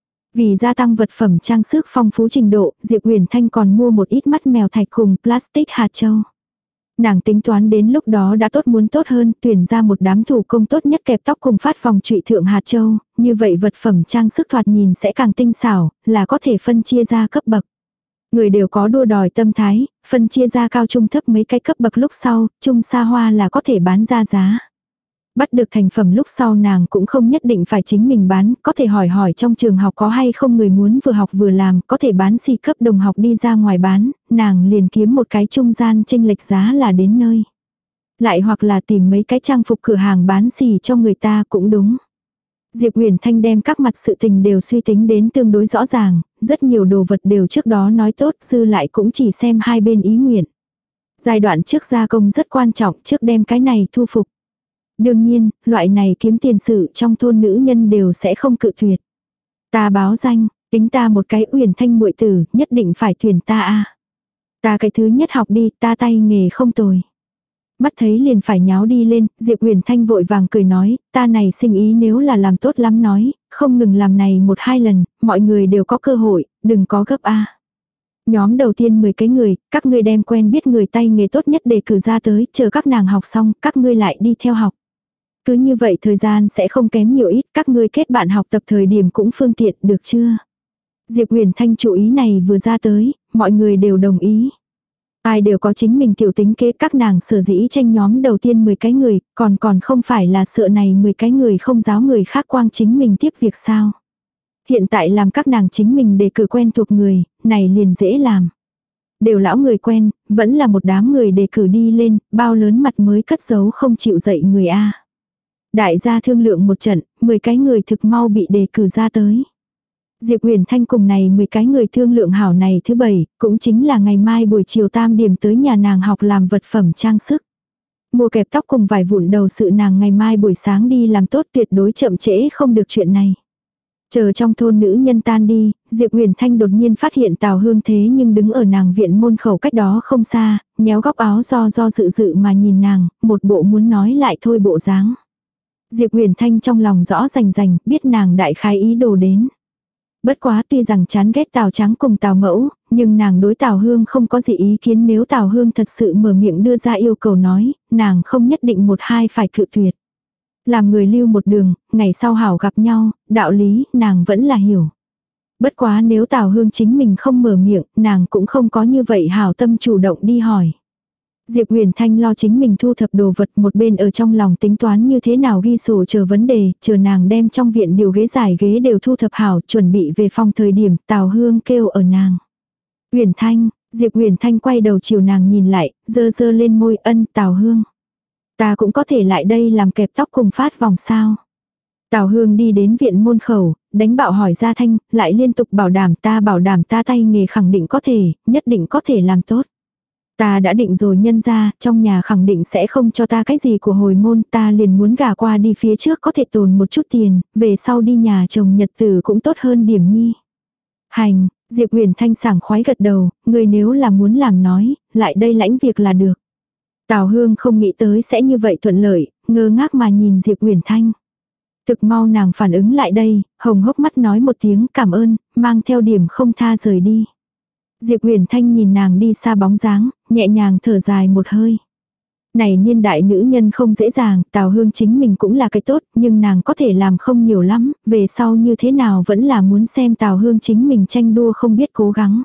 Speaker 1: Vì gia tăng vật phẩm trang sức phong phú trình độ, Diệp Uyển Thanh còn mua một ít mắt mèo thạch cùng plastic hạt châu. Nàng tính toán đến lúc đó đã tốt muốn tốt hơn, tuyển ra một đám thủ công tốt nhất kẹp tóc cùng phát vòng trụy thượng hạt châu, như vậy vật phẩm trang sức thoạt nhìn sẽ càng tinh xảo, là có thể phân chia ra cấp bậc. Người đều có đua đòi tâm thái, phân chia ra cao trung thấp mấy cái cấp bậc lúc sau, trung xa hoa là có thể bán ra giá. Bắt được thành phẩm lúc sau nàng cũng không nhất định phải chính mình bán, có thể hỏi hỏi trong trường học có hay không người muốn vừa học vừa làm, có thể bán xì cấp đồng học đi ra ngoài bán, nàng liền kiếm một cái trung gian chênh lệch giá là đến nơi. Lại hoặc là tìm mấy cái trang phục cửa hàng bán xì cho người ta cũng đúng. Diệp Uyển Thanh đem các mặt sự tình đều suy tính đến tương đối rõ ràng, rất nhiều đồ vật đều trước đó nói tốt, dư lại cũng chỉ xem hai bên ý nguyện. Giai đoạn trước gia công rất quan trọng, trước đem cái này thu phục. Đương nhiên, loại này kiếm tiền sự trong thôn nữ nhân đều sẽ không cự tuyệt. Ta báo danh, tính ta một cái Uyển Thanh muội tử, nhất định phải tuyển ta a. Ta cái thứ nhất học đi, ta tay nghề không tồi. Mắt thấy liền phải nháo đi lên, Diệp Uyển Thanh vội vàng cười nói, ta này sinh ý nếu là làm tốt lắm nói, không ngừng làm này một hai lần, mọi người đều có cơ hội, đừng có gấp a. Nhóm đầu tiên mười cái người, các ngươi đem quen biết người tay nghề tốt nhất để cử ra tới, chờ các nàng học xong, các ngươi lại đi theo học. Cứ như vậy thời gian sẽ không kém nhiều ít, các ngươi kết bạn học tập thời điểm cũng phương tiện, được chưa? Diệp Uyển Thanh chủ ý này vừa ra tới, mọi người đều đồng ý. Ai đều có chính mình tiểu tính kế, các nàng sở dĩ tranh nhóm đầu tiên mười cái người, còn còn không phải là sợ này mười cái người không giáo người khác quang chính mình tiếp việc sao. Hiện tại làm các nàng chính mình để cử quen thuộc người, này liền dễ làm. Đều lão người quen, vẫn là một đám người đề cử đi lên, bao lớn mặt mới cất giấu không chịu dậy người A. Đại gia thương lượng một trận, mười cái người thực mau bị đề cử ra tới. Diệp Uyển Thanh cùng này mười cái người thương lượng hảo này thứ bảy, cũng chính là ngày mai buổi chiều tam điểm tới nhà nàng học làm vật phẩm trang sức. Mua kẹp tóc cùng vài vụn đầu sự nàng ngày mai buổi sáng đi làm tốt, tuyệt đối chậm trễ không được chuyện này. Chờ trong thôn nữ nhân tan đi, Diệp Uyển Thanh đột nhiên phát hiện Tào Hương thế nhưng đứng ở nàng viện môn khẩu cách đó không xa, nhéo góc áo do do dự dự mà nhìn nàng, một bộ muốn nói lại thôi bộ dáng. Diệp Uyển Thanh trong lòng rõ rành rành, biết nàng đại khái ý đồ đến. Bất quá tuy rằng chán ghét Tào Trắng cùng Tào Mẫu, nhưng nàng đối Tào Hương không có gì ý kiến, nếu Tào Hương thật sự mở miệng đưa ra yêu cầu nói, nàng không nhất định một hai phải cự tuyệt. Làm người lưu một đường, ngày sau hảo gặp nhau, đạo lý, nàng vẫn là hiểu. Bất quá nếu Tào Hương chính mình không mở miệng, nàng cũng không có như vậy hảo tâm chủ động đi hỏi. Diệp Uyển Thanh lo chính mình thu thập đồ vật, một bên ở trong lòng tính toán như thế nào ghi sổ chờ vấn đề, chờ nàng đem trong viện điều ghế giải ghế đều thu thập hảo, chuẩn bị về phòng thời điểm Tào Hương kêu ở nàng. Uyển Thanh, Diệp Uyển Thanh quay đầu chiều nàng nhìn lại, dơ dơ lên môi, ân Tào Hương. Ta cũng có thể lại đây làm kẹp tóc cùng phát vòng sao. Tào Hương đi đến viện môn khẩu, đánh bạo hỏi Gia Thanh, lại liên tục bảo đảm ta bảo đảm ta tay nghề khẳng định có thể, nhất định có thể làm tốt. Ta đã định rồi nhân ra, trong nhà khẳng định sẽ không cho ta cái gì của hồi môn, ta liền muốn gả qua đi phía trước có thể tồn một chút tiền, về sau đi nhà chồng nhật tử cũng tốt hơn điểm nhi. Hành, Diệp Huyền Thanh sảng khoái gật đầu, người nếu là muốn làm nói, lại đây lãnh việc là được. Tào Hương không nghĩ tới sẽ như vậy thuận lợi, ngơ ngác mà nhìn Diệp Huyền Thanh. Thực mau nàng phản ứng lại đây, hồng hốc mắt nói một tiếng cảm ơn, mang theo điểm không tha rời đi. Diệp Huyền Thanh nhìn nàng đi xa bóng dáng, nhẹ nhàng thở dài một hơi. Này niên đại nữ nhân không dễ dàng, Tào Hương chính mình cũng là cái tốt, nhưng nàng có thể làm không nhiều lắm, về sau như thế nào vẫn là muốn xem Tào Hương chính mình tranh đua không biết cố gắng.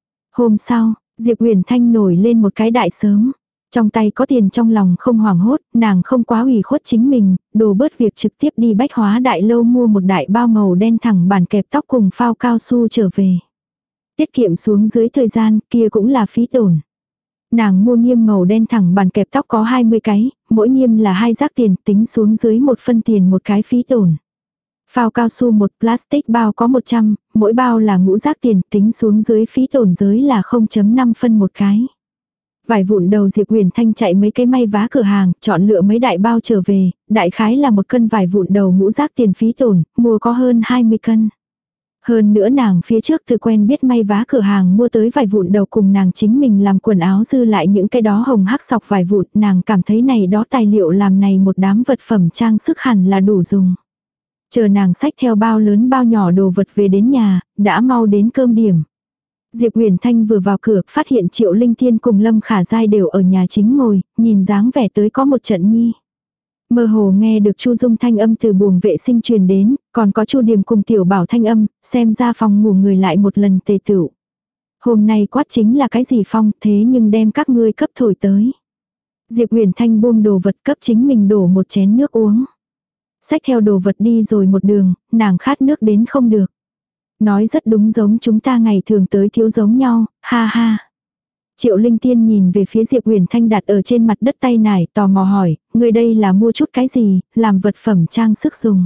Speaker 1: Hôm sau, Diệp Huyền Thanh nổi lên một cái đại sớm. Trong tay có tiền trong lòng không hoảng hốt, nàng không quá ủy khuất chính mình, đồ bớt việc trực tiếp đi bách hóa đại lâu mua một đại bao màu đen thẳng bản kẹp tóc cùng phao cao su trở về. Tiết kiệm xuống dưới thời gian kia cũng là phí tổn. Nàng mua nghiêm màu đen thẳng bản kẹp tóc có hai mươi cái, mỗi nghiêm là hai rác tiền tính xuống dưới một phân tiền một cái phí tổn. Phao cao su một plastic bao có một trăm, mỗi bao là ngũ rác tiền tính xuống dưới phí tổn giới là không phẩy năm phân một cái. Vải vụn đầu Diệp Huyền Thanh chạy mấy cái may vá cửa hàng, chọn lựa mấy đại bao trở về, đại khái là một cân vải vụn đầu ngũ rác tiền phí tổn, mua có hơn hai mươi cân. Hơn nữa nàng phía trước từ quen biết may vá cửa hàng mua tới vải vụn đầu cùng nàng chính mình làm quần áo dư lại những cái đó hồng hắc sọc vải vụn, nàng cảm thấy này đó tài liệu làm này một đám vật phẩm trang sức hẳn là đủ dùng. Chờ nàng xách theo bao lớn bao nhỏ đồ vật về đến nhà, đã mau đến cơm điểm. Diệp Huyền Thanh vừa vào cửa, phát hiện Triệu Linh Thiên cùng Lâm Khả Giai đều ở nhà chính ngồi, nhìn dáng vẻ tới có một trận nhi. Mơ hồ nghe được Chu Dung thanh âm từ buồng vệ sinh truyền đến, còn có Chu Điềm cùng Tiểu Bảo thanh âm, xem ra phòng ngủ người lại một lần tề tựu. Hôm nay quát chính là cái gì phong, thế nhưng đem các ngươi cấp thổi tới. Diệp Huyền Thanh buông đồ vật cấp chính mình đổ một chén nước uống. Xách theo đồ vật đi rồi một đường, nàng khát nước đến không được. Nói rất đúng giống chúng ta ngày thường tới thiếu giống nhau, ha ha. Triệu Linh Tiên nhìn về phía Diệp Huyền Thanh đặt ở trên mặt đất tay nải, tò mò hỏi, người đây là mua chút cái gì, làm vật phẩm trang sức dùng.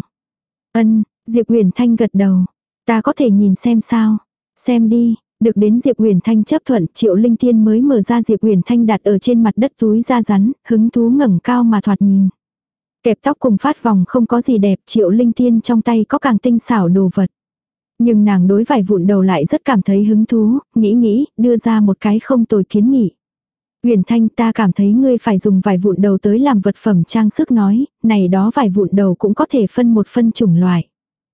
Speaker 1: Ân, Diệp Huyền Thanh gật đầu. Ta có thể nhìn xem sao. Xem đi, được đến Diệp Huyền Thanh chấp thuận, Triệu Linh Tiên mới mở ra Diệp Huyền Thanh đặt ở trên mặt đất túi da rắn, hứng thú ngẩng cao mà thoạt nhìn. Kẹp tóc cùng phát vòng không có gì đẹp, Triệu Linh Tiên trong tay có càng tinh xảo đồ vật. Nhưng nàng đối vải vụn đầu lại rất cảm thấy hứng thú, nghĩ nghĩ, đưa ra một cái không tồi kiến nghị. Huyền Thanh, ta cảm thấy ngươi phải dùng vải vụn đầu tới làm vật phẩm trang sức nói, này đó vải vụn đầu cũng có thể phân một phân chủng loại.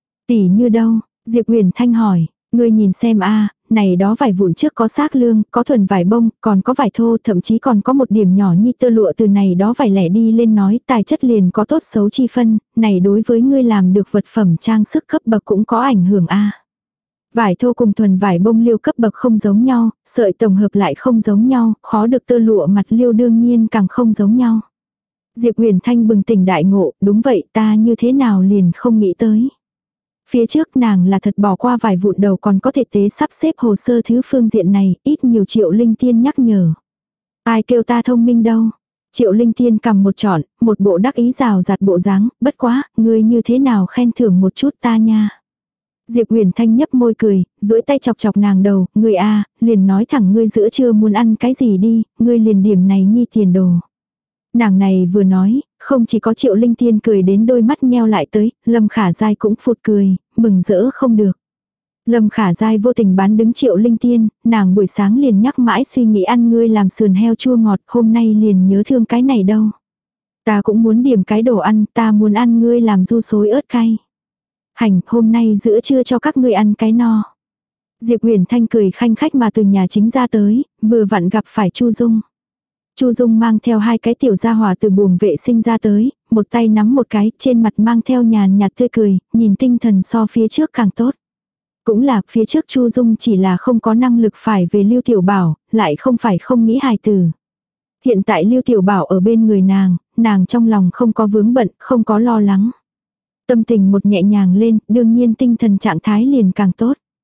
Speaker 1: Tỷ như đâu? Diệp Huyền Thanh hỏi, ngươi nhìn xem a, này đó vải vụn trước có xác lương, có thuần vải bông, còn có vải thô, thậm chí còn có một điểm nhỏ như tơ lụa từ này đó vải lẻ đi lên nói, tài chất liền có tốt xấu chi phân, này đối với ngươi làm được vật phẩm trang sức cấp bậc cũng có ảnh hưởng a. Vải thô cùng thuần vải bông liêu cấp bậc không giống nhau, sợi tổng hợp lại không giống nhau, khó được tơ lụa mặt liêu đương nhiên càng không giống nhau. Diệp Huyền Thanh bừng tỉnh đại ngộ, đúng vậy ta như thế nào liền không nghĩ tới. Phía trước nàng là thật bỏ qua vài vụn đầu còn có thể tế sắp xếp hồ sơ thứ phương diện này, ít nhiều Triệu Linh Tiên nhắc nhở. Ai kêu ta thông minh đâu. Triệu Linh Tiên cầm một trọn, một bộ đắc ý rào rạt bộ dáng, bất quá, ngươi như thế nào khen thưởng một chút ta nha. Diệp Huyền Thanh nhấp môi cười, duỗi tay chọc chọc nàng đầu, ngươi a, liền nói thẳng ngươi giữa trưa muốn ăn cái gì đi, ngươi liền điểm này nhi tiền đồ. Nàng này vừa nói, không chỉ có Triệu Linh Tiên cười đến đôi mắt nheo lại tới, Lâm Khả Giai cũng phụt cười, mừng rỡ không được. Lâm Khả Giai vô tình bán đứng Triệu Linh Tiên, nàng buổi sáng liền nhắc mãi suy nghĩ ăn ngươi làm sườn heo chua ngọt, hôm nay liền nhớ thương cái này đâu. Ta cũng muốn điểm cái đồ ăn, ta muốn ăn ngươi làm ru xối ớt cay. Hành, hôm nay giữa trưa cho các ngươi ăn cái no. Diệp Huyền Thanh cười khanh khách mà từ nhà chính ra tới, vừa vặn gặp phải Chu Dung. Chu Dung mang theo hai cái tiểu gia hỏa từ buồng vệ sinh ra tới, một tay nắm một cái, trên mặt mang theo nhàn nhạt tươi cười, nhìn tinh thần so phía trước càng tốt. Cũng là phía trước Chu Dung chỉ là không có năng lực phải về Lưu Tiểu Bảo, lại không phải không nghĩ hài tử. Hiện tại Lưu Tiểu Bảo ở bên người nàng, nàng trong lòng không có vướng bận, không có lo lắng. Tâm tình một nhẹ nhàng lên, đương nhiên tinh thần trạng thái liền càng tốt.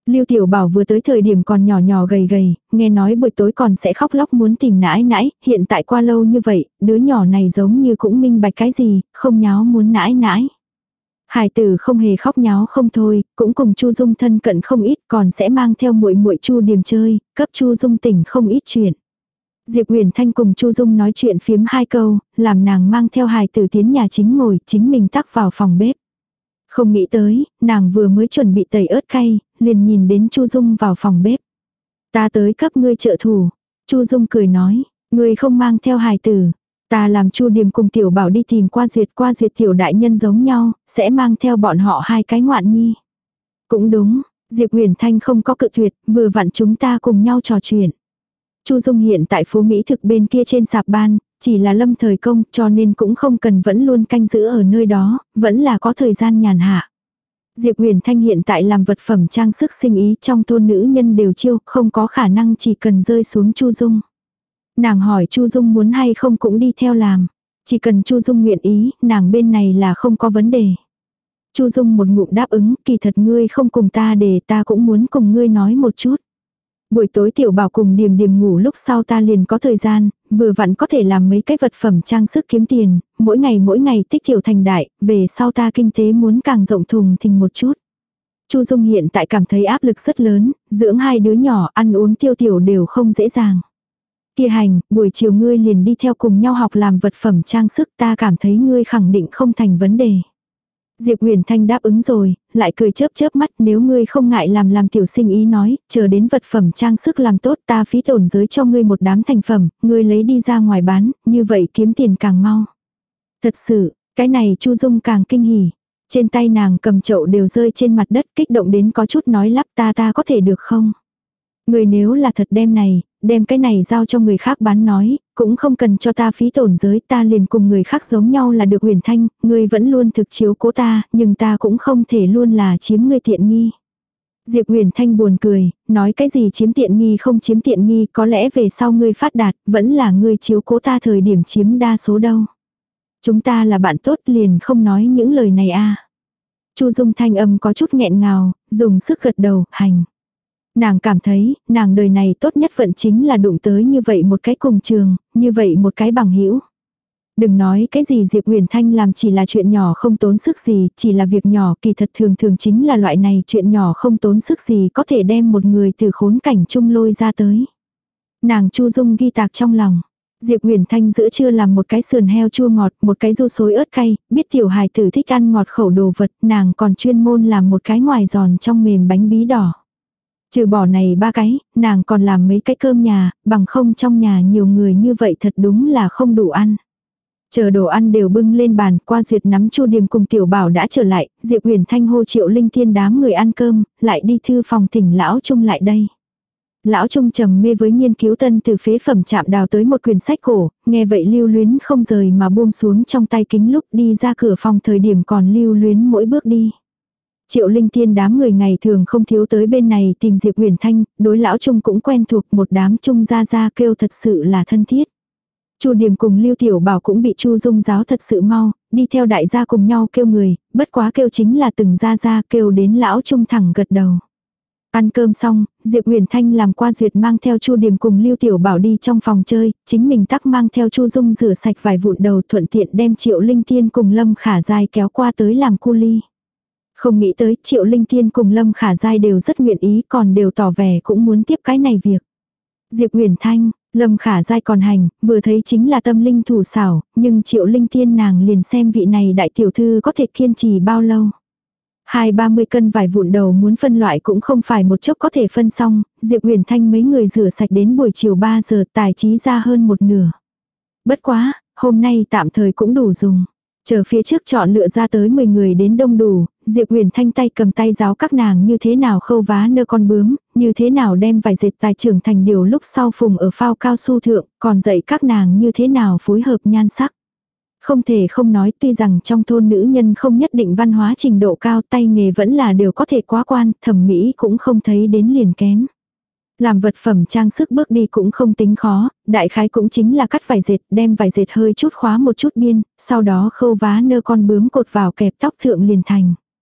Speaker 1: Lưu Tiểu Bảo vừa tới thời điểm còn nhỏ nhỏ gầy gầy, nghe nói buổi tối còn sẽ khóc lóc muốn tìm nãi nãi, hiện tại qua lâu như vậy, đứa nhỏ này giống như cũng minh bạch cái gì, không nháo muốn nãi nãi. Hải tử không hề khóc nháo không thôi, cũng cùng Chu Dung thân cận không ít, còn sẽ mang theo muội muội Chu Điềm chơi, cấp Chu Dung tỉnh không ít chuyện. Diệp Huyền Thanh cùng Chu Dung nói chuyện phiếm hai câu, làm nàng mang theo hài tử tiến nhà chính ngồi, chính mình tắc vào phòng bếp. Không nghĩ tới, nàng vừa mới chuẩn bị tẩy ớt cay, liền nhìn đến Chu Dung vào phòng bếp. Ta tới cấp ngươi trợ thủ. Chu Dung cười nói, ngươi không mang theo hài tử. Ta làm Chu Điềm cùng Tiểu Bảo đi tìm qua duyệt qua duyệt tiểu đại nhân giống nhau, sẽ mang theo bọn họ hai cái ngoạn nhi. Cũng đúng, Diệp Huyền Thanh không có cự tuyệt, vừa vặn chúng ta cùng nhau trò chuyện. Chu Dung hiện tại phố Mỹ thực bên kia trên sạp ban, chỉ là lâm thời công cho nên cũng không cần vẫn luôn canh giữ ở nơi đó, vẫn là có thời gian nhàn hạ. Diệp Huyền Thanh hiện tại làm vật phẩm trang sức sinh ý trong thôn nữ nhân đều chiêu, không có khả năng chỉ cần rơi xuống Chu Dung. Nàng hỏi Chu Dung muốn hay không cũng đi theo làm. Chỉ cần Chu Dung nguyện ý, nàng bên này là không có vấn đề. Chu Dung một ngụm đáp ứng, kỳ thật ngươi không cùng ta để ta cũng muốn cùng ngươi nói một chút. Buổi tối Tiểu Bảo cùng Điềm Điềm ngủ lúc sau ta liền có thời gian, vừa vặn có thể làm mấy cái vật phẩm trang sức kiếm tiền, mỗi ngày mỗi ngày tích tiểu thành đại, về sau ta kinh tế muốn càng rộng thùng thình một chút. Chu Dung hiện tại cảm thấy áp lực rất lớn, dưỡng hai đứa nhỏ ăn uống tiêu tiểu đều không dễ dàng. Kia hành, buổi chiều ngươi liền đi theo cùng nhau học làm vật phẩm trang sức, ta cảm thấy ngươi khẳng định không thành vấn đề. Diệp Huyền Thanh đáp ứng rồi, lại cười chớp chớp mắt, nếu ngươi không ngại làm làm tiểu sinh ý nói, chờ đến vật phẩm trang sức làm tốt ta phí tổn giới cho ngươi một đám thành phẩm, ngươi lấy đi ra ngoài bán, như vậy kiếm tiền càng mau. Thật sự, cái này Chu Dung càng kinh hỉ. Trên tay nàng cầm chậu đều rơi trên mặt đất, kích động đến có chút nói lắp ta ta có thể được không? Người nếu là thật đem này, đem cái này giao cho người khác bán nói, cũng không cần cho ta phí tổn giới, ta liền cùng người khác giống nhau là được. Huyền Thanh, ngươi vẫn luôn thực chiếu cố ta, nhưng ta cũng không thể luôn là chiếm ngươi tiện nghi. Diệp Huyền Thanh buồn cười, nói cái gì chiếm tiện nghi không chiếm tiện nghi, có lẽ về sau ngươi phát đạt, vẫn là ngươi chiếu cố ta thời điểm chiếm đa số đâu. Chúng ta là bạn tốt liền không nói những lời này a. Chu Dung thanh âm có chút nghẹn ngào, dùng sức gật đầu, hành. Nàng cảm thấy, nàng đời này tốt nhất vận chính là đụng tới như vậy một cái cùng trường, như vậy một cái bằng hữu. Đừng nói cái gì Diệp Huyền Thanh làm chỉ là chuyện nhỏ không tốn sức gì, chỉ là việc nhỏ, kỳ thật thường thường chính là loại này chuyện nhỏ không tốn sức gì có thể đem một người từ khốn cảnh chung lôi ra tới. Nàng Chu Dung ghi tạc trong lòng. Diệp Huyền Thanh giữa trưa làm một cái sườn heo chua ngọt, một cái ru xối ớt cay, biết tiểu hài tử thích ăn ngọt khẩu đồ vật, nàng còn chuyên môn làm một cái ngoài giòn trong mềm bánh bí đỏ. Trừ bỏ này ba cái, nàng còn làm mấy cái cơm nhà, bằng không trong nhà nhiều người như vậy thật đúng là không đủ ăn. Chờ đồ ăn đều bưng lên bàn, qua duyệt nắm Chu Điềm cùng Tiểu Bảo đã trở lại, Diệp Huyền Thanh hô Triệu Linh Thiên đám người ăn cơm, lại đi thư phòng thỉnh lão Trung lại đây. Lão Trung trầm mê với nghiên cứu tân từ phế phẩm chạm đào tới một quyển sách cổ, nghe vậy lưu luyến không rời mà buông xuống trong tay kính lúc đi ra cửa phòng thời điểm còn lưu luyến mỗi bước đi. Triệu Linh Thiên đám người ngày thường không thiếu tới bên này tìm Diệp Huyền Thanh, đối lão Trung cũng quen thuộc, một đám Trung gia gia kêu thật sự là thân thiết. Chu Điềm cùng Lưu Tiểu Bảo cũng bị Chu Dung giáo thật sự mau, đi theo đại gia cùng nhau kêu người, bất quá kêu chính là từng gia gia kêu đến lão Trung thẳng gật đầu. Ăn cơm xong, Diệp Huyền Thanh làm qua duyệt mang theo Chu Điềm cùng Lưu Tiểu Bảo đi trong phòng chơi, chính mình tắc mang theo Chu Dung rửa sạch vài vụn đầu thuận tiện đem Triệu Linh Thiên cùng Lâm Khả Giai kéo qua tới làm cu ly. Không nghĩ tới Triệu Linh Thiên cùng Lâm Khả Giai đều rất nguyện ý còn đều tỏ vẻ cũng muốn tiếp cái này việc. Diệp Huyền Thanh, Lâm Khả Giai còn hành, vừa thấy chính là tâm linh thủ xảo, nhưng Triệu Linh Thiên nàng liền xem vị này đại tiểu thư có thể kiên trì bao lâu. Hai ba mươi cân vải vụn đầu muốn phân loại cũng không phải một chốc có thể phân xong, Diệp Huyền Thanh mấy người rửa sạch đến buổi chiều ba giờ tài trí ra hơn một nửa. Bất quá, hôm nay tạm thời cũng đủ dùng. Chờ phía trước chọn lựa ra tới mười người đến đông đủ, Diệp Huyền Thanh tay cầm tay giáo các nàng như thế nào khâu vá nơ con bướm, như thế nào đem vải dệt tài trưởng thành điều lúc sau phùng ở phao cao su thượng, còn dạy các nàng như thế nào phối hợp nhan sắc. Không thể không nói tuy rằng trong thôn nữ nhân không nhất định văn hóa trình độ cao tay nghề vẫn là đều có thể quá quan, thẩm mỹ cũng không thấy đến liền kém. Làm vật phẩm trang sức bước đi cũng không tính khó, đại khái cũng chính là cắt vải dệt, đem vải dệt hơi chút khóa một chút biên, sau đó khâu vá nơ con bướm cột vào kẹp tóc thượng liền thành.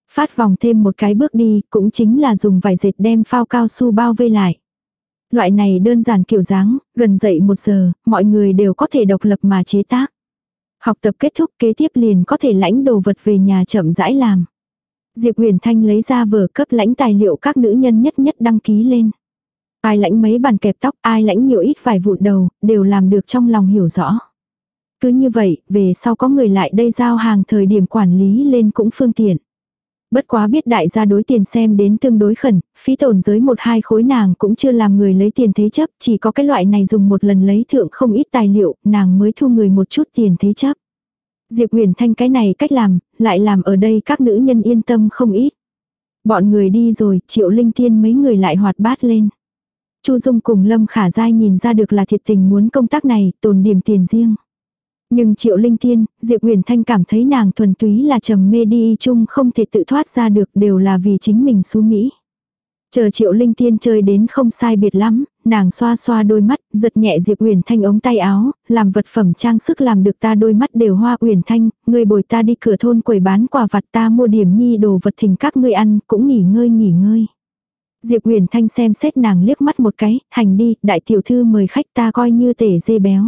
Speaker 1: Phát vòng thêm một cái bước đi, cũng chính là dùng vải dệt đem phao cao su bao vây lại. Loại này đơn giản kiểu dáng, gần dậy một giờ, mọi người đều có thể độc lập mà chế tác. Học tập kết thúc kế tiếp liền có thể lãnh đồ vật về nhà chậm rãi làm. Diệp Huyền Thanh lấy ra vở cấp lãnh tài liệu các nữ nhân nhất nhất đăng ký lên. Ai lãnh mấy bàn kẹp tóc, ai lãnh nhiều ít vài vụn đầu, đều làm được trong lòng hiểu rõ. Cứ như vậy, về sau có người lại đây giao hàng thời điểm quản lý lên cũng phương tiện. Bất quá biết đại gia đối tiền xem đến tương đối khẩn, phí tổn giới một hai khối nàng cũng chưa làm người lấy tiền thế chấp, chỉ có cái loại này dùng một lần lấy thượng không ít tài liệu, nàng mới thu người một chút tiền thế chấp. Diệp Huyền Thanh cái này cách làm, lại làm ở đây các nữ nhân yên tâm không ít. Bọn người đi rồi, Triệu Linh Tiên mấy người lại hoạt bát lên. Chu Dung cùng Lâm Khả Giai nhìn ra được là thiệt tình muốn công tác này, tồn điểm tiền riêng. Nhưng Triệu Linh Tiên, Diệp Huyền Thanh cảm thấy nàng thuần túy là trầm mê đi chung không thể tự thoát ra được, đều là vì chính mình xú Mỹ. Chờ Triệu Linh Tiên chơi đến không sai biệt lắm, nàng xoa xoa đôi mắt, giật nhẹ Diệp Huyền Thanh ống tay áo, làm vật phẩm trang sức làm được ta đôi mắt đều hoa. Huyền Thanh, ngươi bồi ta đi cửa thôn quầy bán quà vặt, ta mua điểm nhi đồ vật thỉnh các ngươi ăn, cũng nghỉ ngơi nghỉ ngơi. Diệp Huyền Thanh xem xét nàng liếc mắt một cái, hành đi, đại tiểu thư mời khách, ta coi như tể dê béo.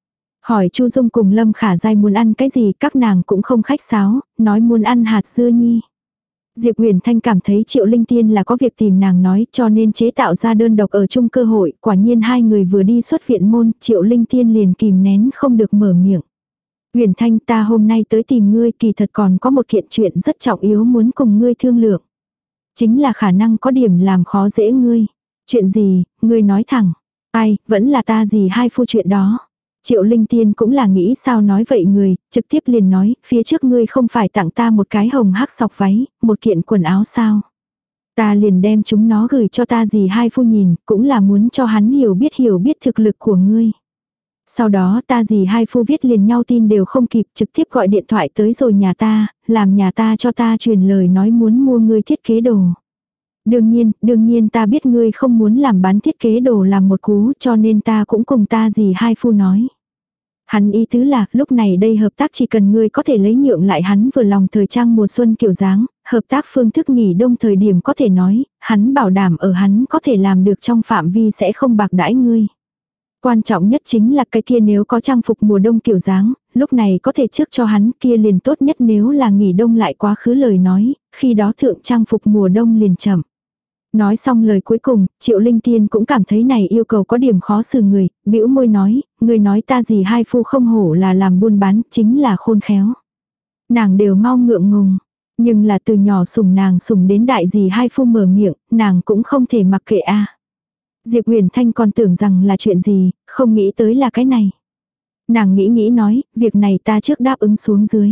Speaker 1: Hỏi Chu Dung cùng Lâm Khả Giai muốn ăn cái gì, các nàng cũng không khách sáo, nói muốn ăn hạt dưa nhi. Diệp Huyền Thanh cảm thấy Triệu Linh Tiên là có việc tìm nàng nói, cho nên chế tạo ra đơn độc ở chung cơ hội, quả nhiên hai người vừa đi xuất viện môn, Triệu Linh Tiên liền kìm nén không được mở miệng. Huyền Thanh, ta hôm nay tới tìm ngươi, kỳ thật còn có một kiện chuyện rất trọng yếu muốn cùng ngươi thương lượng. Chính là khả năng có điểm làm khó dễ ngươi. Chuyện gì, ngươi nói thẳng. Ai, vẫn là ta gì hai phu chuyện đó. Triệu Linh Tiên cũng là nghĩ sao nói vậy người, trực tiếp liền nói, phía trước ngươi không phải tặng ta một cái hồng hắc sọc váy, một kiện quần áo sao. Ta liền đem chúng nó gửi cho ta gì hai phu nhìn, cũng là muốn cho hắn hiểu biết hiểu biết thực lực của ngươi. Sau đó ta gì hai phu viết liền nhau tin đều không kịp, trực tiếp gọi điện thoại tới rồi nhà ta, làm nhà ta cho ta truyền lời nói muốn mua ngươi thiết kế đồ. Đương nhiên, đương nhiên ta biết ngươi không muốn làm bán thiết kế đồ làm một cú, cho nên ta cũng cùng ta gì hai phu nói. Hắn ý tứ là, lúc này đây hợp tác chỉ cần ngươi có thể lấy nhượng lại hắn vừa lòng thời trang mùa xuân kiểu dáng, hợp tác phương thức nghỉ đông thời điểm có thể nói, hắn bảo đảm ở hắn có thể làm được trong phạm vi sẽ không bạc đãi ngươi. Quan trọng nhất chính là cái kia nếu có trang phục mùa đông kiểu dáng, lúc này có thể trước cho hắn kia liền tốt nhất nếu là nghỉ đông lại quá khứ lời nói, khi đó thượng trang phục mùa đông liền chậm. Nói xong lời cuối cùng, Triệu Linh Tiên cũng cảm thấy này yêu cầu có điểm khó xử người, bĩu môi nói, người nói ta gì hai phu không hổ là làm buôn bán, chính là khôn khéo. Nàng đều mau ngượng ngùng, nhưng là từ nhỏ sủng nàng sủng đến đại gì hai phu mở miệng, nàng cũng không thể mặc kệ a. Diệp Huyền Thanh còn tưởng rằng là chuyện gì, không nghĩ tới là cái này. Nàng nghĩ nghĩ nói, việc này ta trước đáp ứng xuống dưới.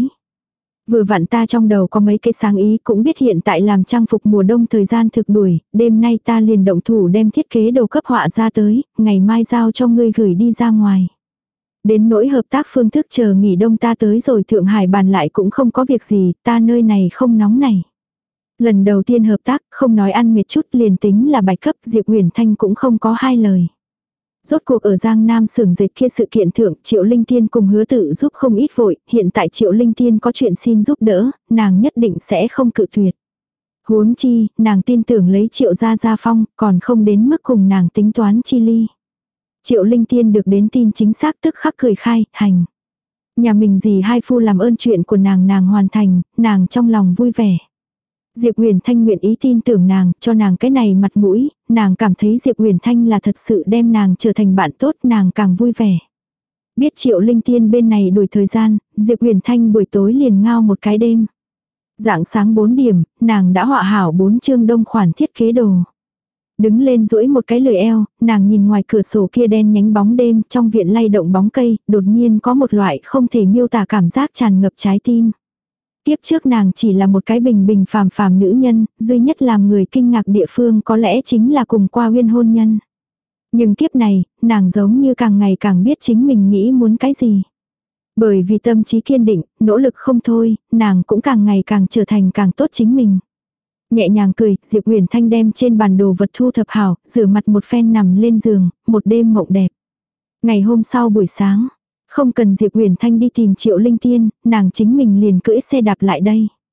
Speaker 1: Vừa vặn ta trong đầu có mấy cái sáng ý cũng biết hiện tại làm trang phục mùa đông thời gian thực đuổi, đêm nay ta liền động thủ đem thiết kế đồ cấp họa ra tới, ngày mai giao cho ngươi gửi đi ra ngoài. Đến nỗi hợp tác phương thức chờ nghỉ đông ta tới rồi Thượng Hải bàn lại cũng không có việc gì, ta nơi này không nóng này. Lần đầu tiên hợp tác, không nói ăn mệt chút liền tính là bạch cấp, Diệp Huyền Thanh cũng không có hai lời. Rốt cuộc ở Giang Nam xưởng dệt kia sự kiện thượng, Triệu Linh Tiên cùng hứa tự giúp không ít vội, hiện tại Triệu Linh Tiên có chuyện xin giúp đỡ, nàng nhất định sẽ không cự tuyệt. Huống chi, nàng tin tưởng lấy Triệu gia gia phong, còn không đến mức cùng nàng tính toán chi ly. Triệu Linh Tiên được đến tin chính xác tức khắc cười khai, hành. Nhà mình gì hai phu làm ơn chuyện của nàng nàng hoàn thành, nàng trong lòng vui vẻ. Diệp Huyền Thanh nguyện ý tin tưởng nàng, cho nàng cái này mặt mũi, nàng cảm thấy Diệp Huyền Thanh là thật sự đem nàng trở thành bạn tốt, nàng càng vui vẻ. Biết Triệu Linh Tiên bên này đuổi thời gian, Diệp Huyền Thanh buổi tối liền ngao một cái đêm. Rạng sáng bốn điểm, nàng đã họa hảo bốn chương đông khoản thiết kế đồ. Đứng lên duỗi một cái lười eo, nàng nhìn ngoài cửa sổ kia đen nhánh bóng đêm, trong viện lay động bóng cây, đột nhiên có một loại không thể miêu tả cảm giác tràn ngập trái tim. Tiếp trước nàng chỉ là một cái bình bình phàm phàm nữ nhân, duy nhất làm người kinh ngạc địa phương có lẽ chính là cùng qua uyên hôn nhân. Nhưng kiếp này, nàng giống như càng ngày càng biết chính mình nghĩ muốn cái gì. Bởi vì tâm trí kiên định, nỗ lực không thôi, nàng cũng càng ngày càng trở thành càng tốt chính mình. Nhẹ nhàng cười, Diệp Huyền Thanh đem trên bàn đồ vật thu thập hảo, rửa mặt một phen nằm lên giường, một đêm mộng đẹp. Ngày hôm sau buổi sáng, không cần Diệp Huyền Thanh đi tìm Triệu Linh Tiên, nàng chính mình liền cưỡi xe đạp lại đây.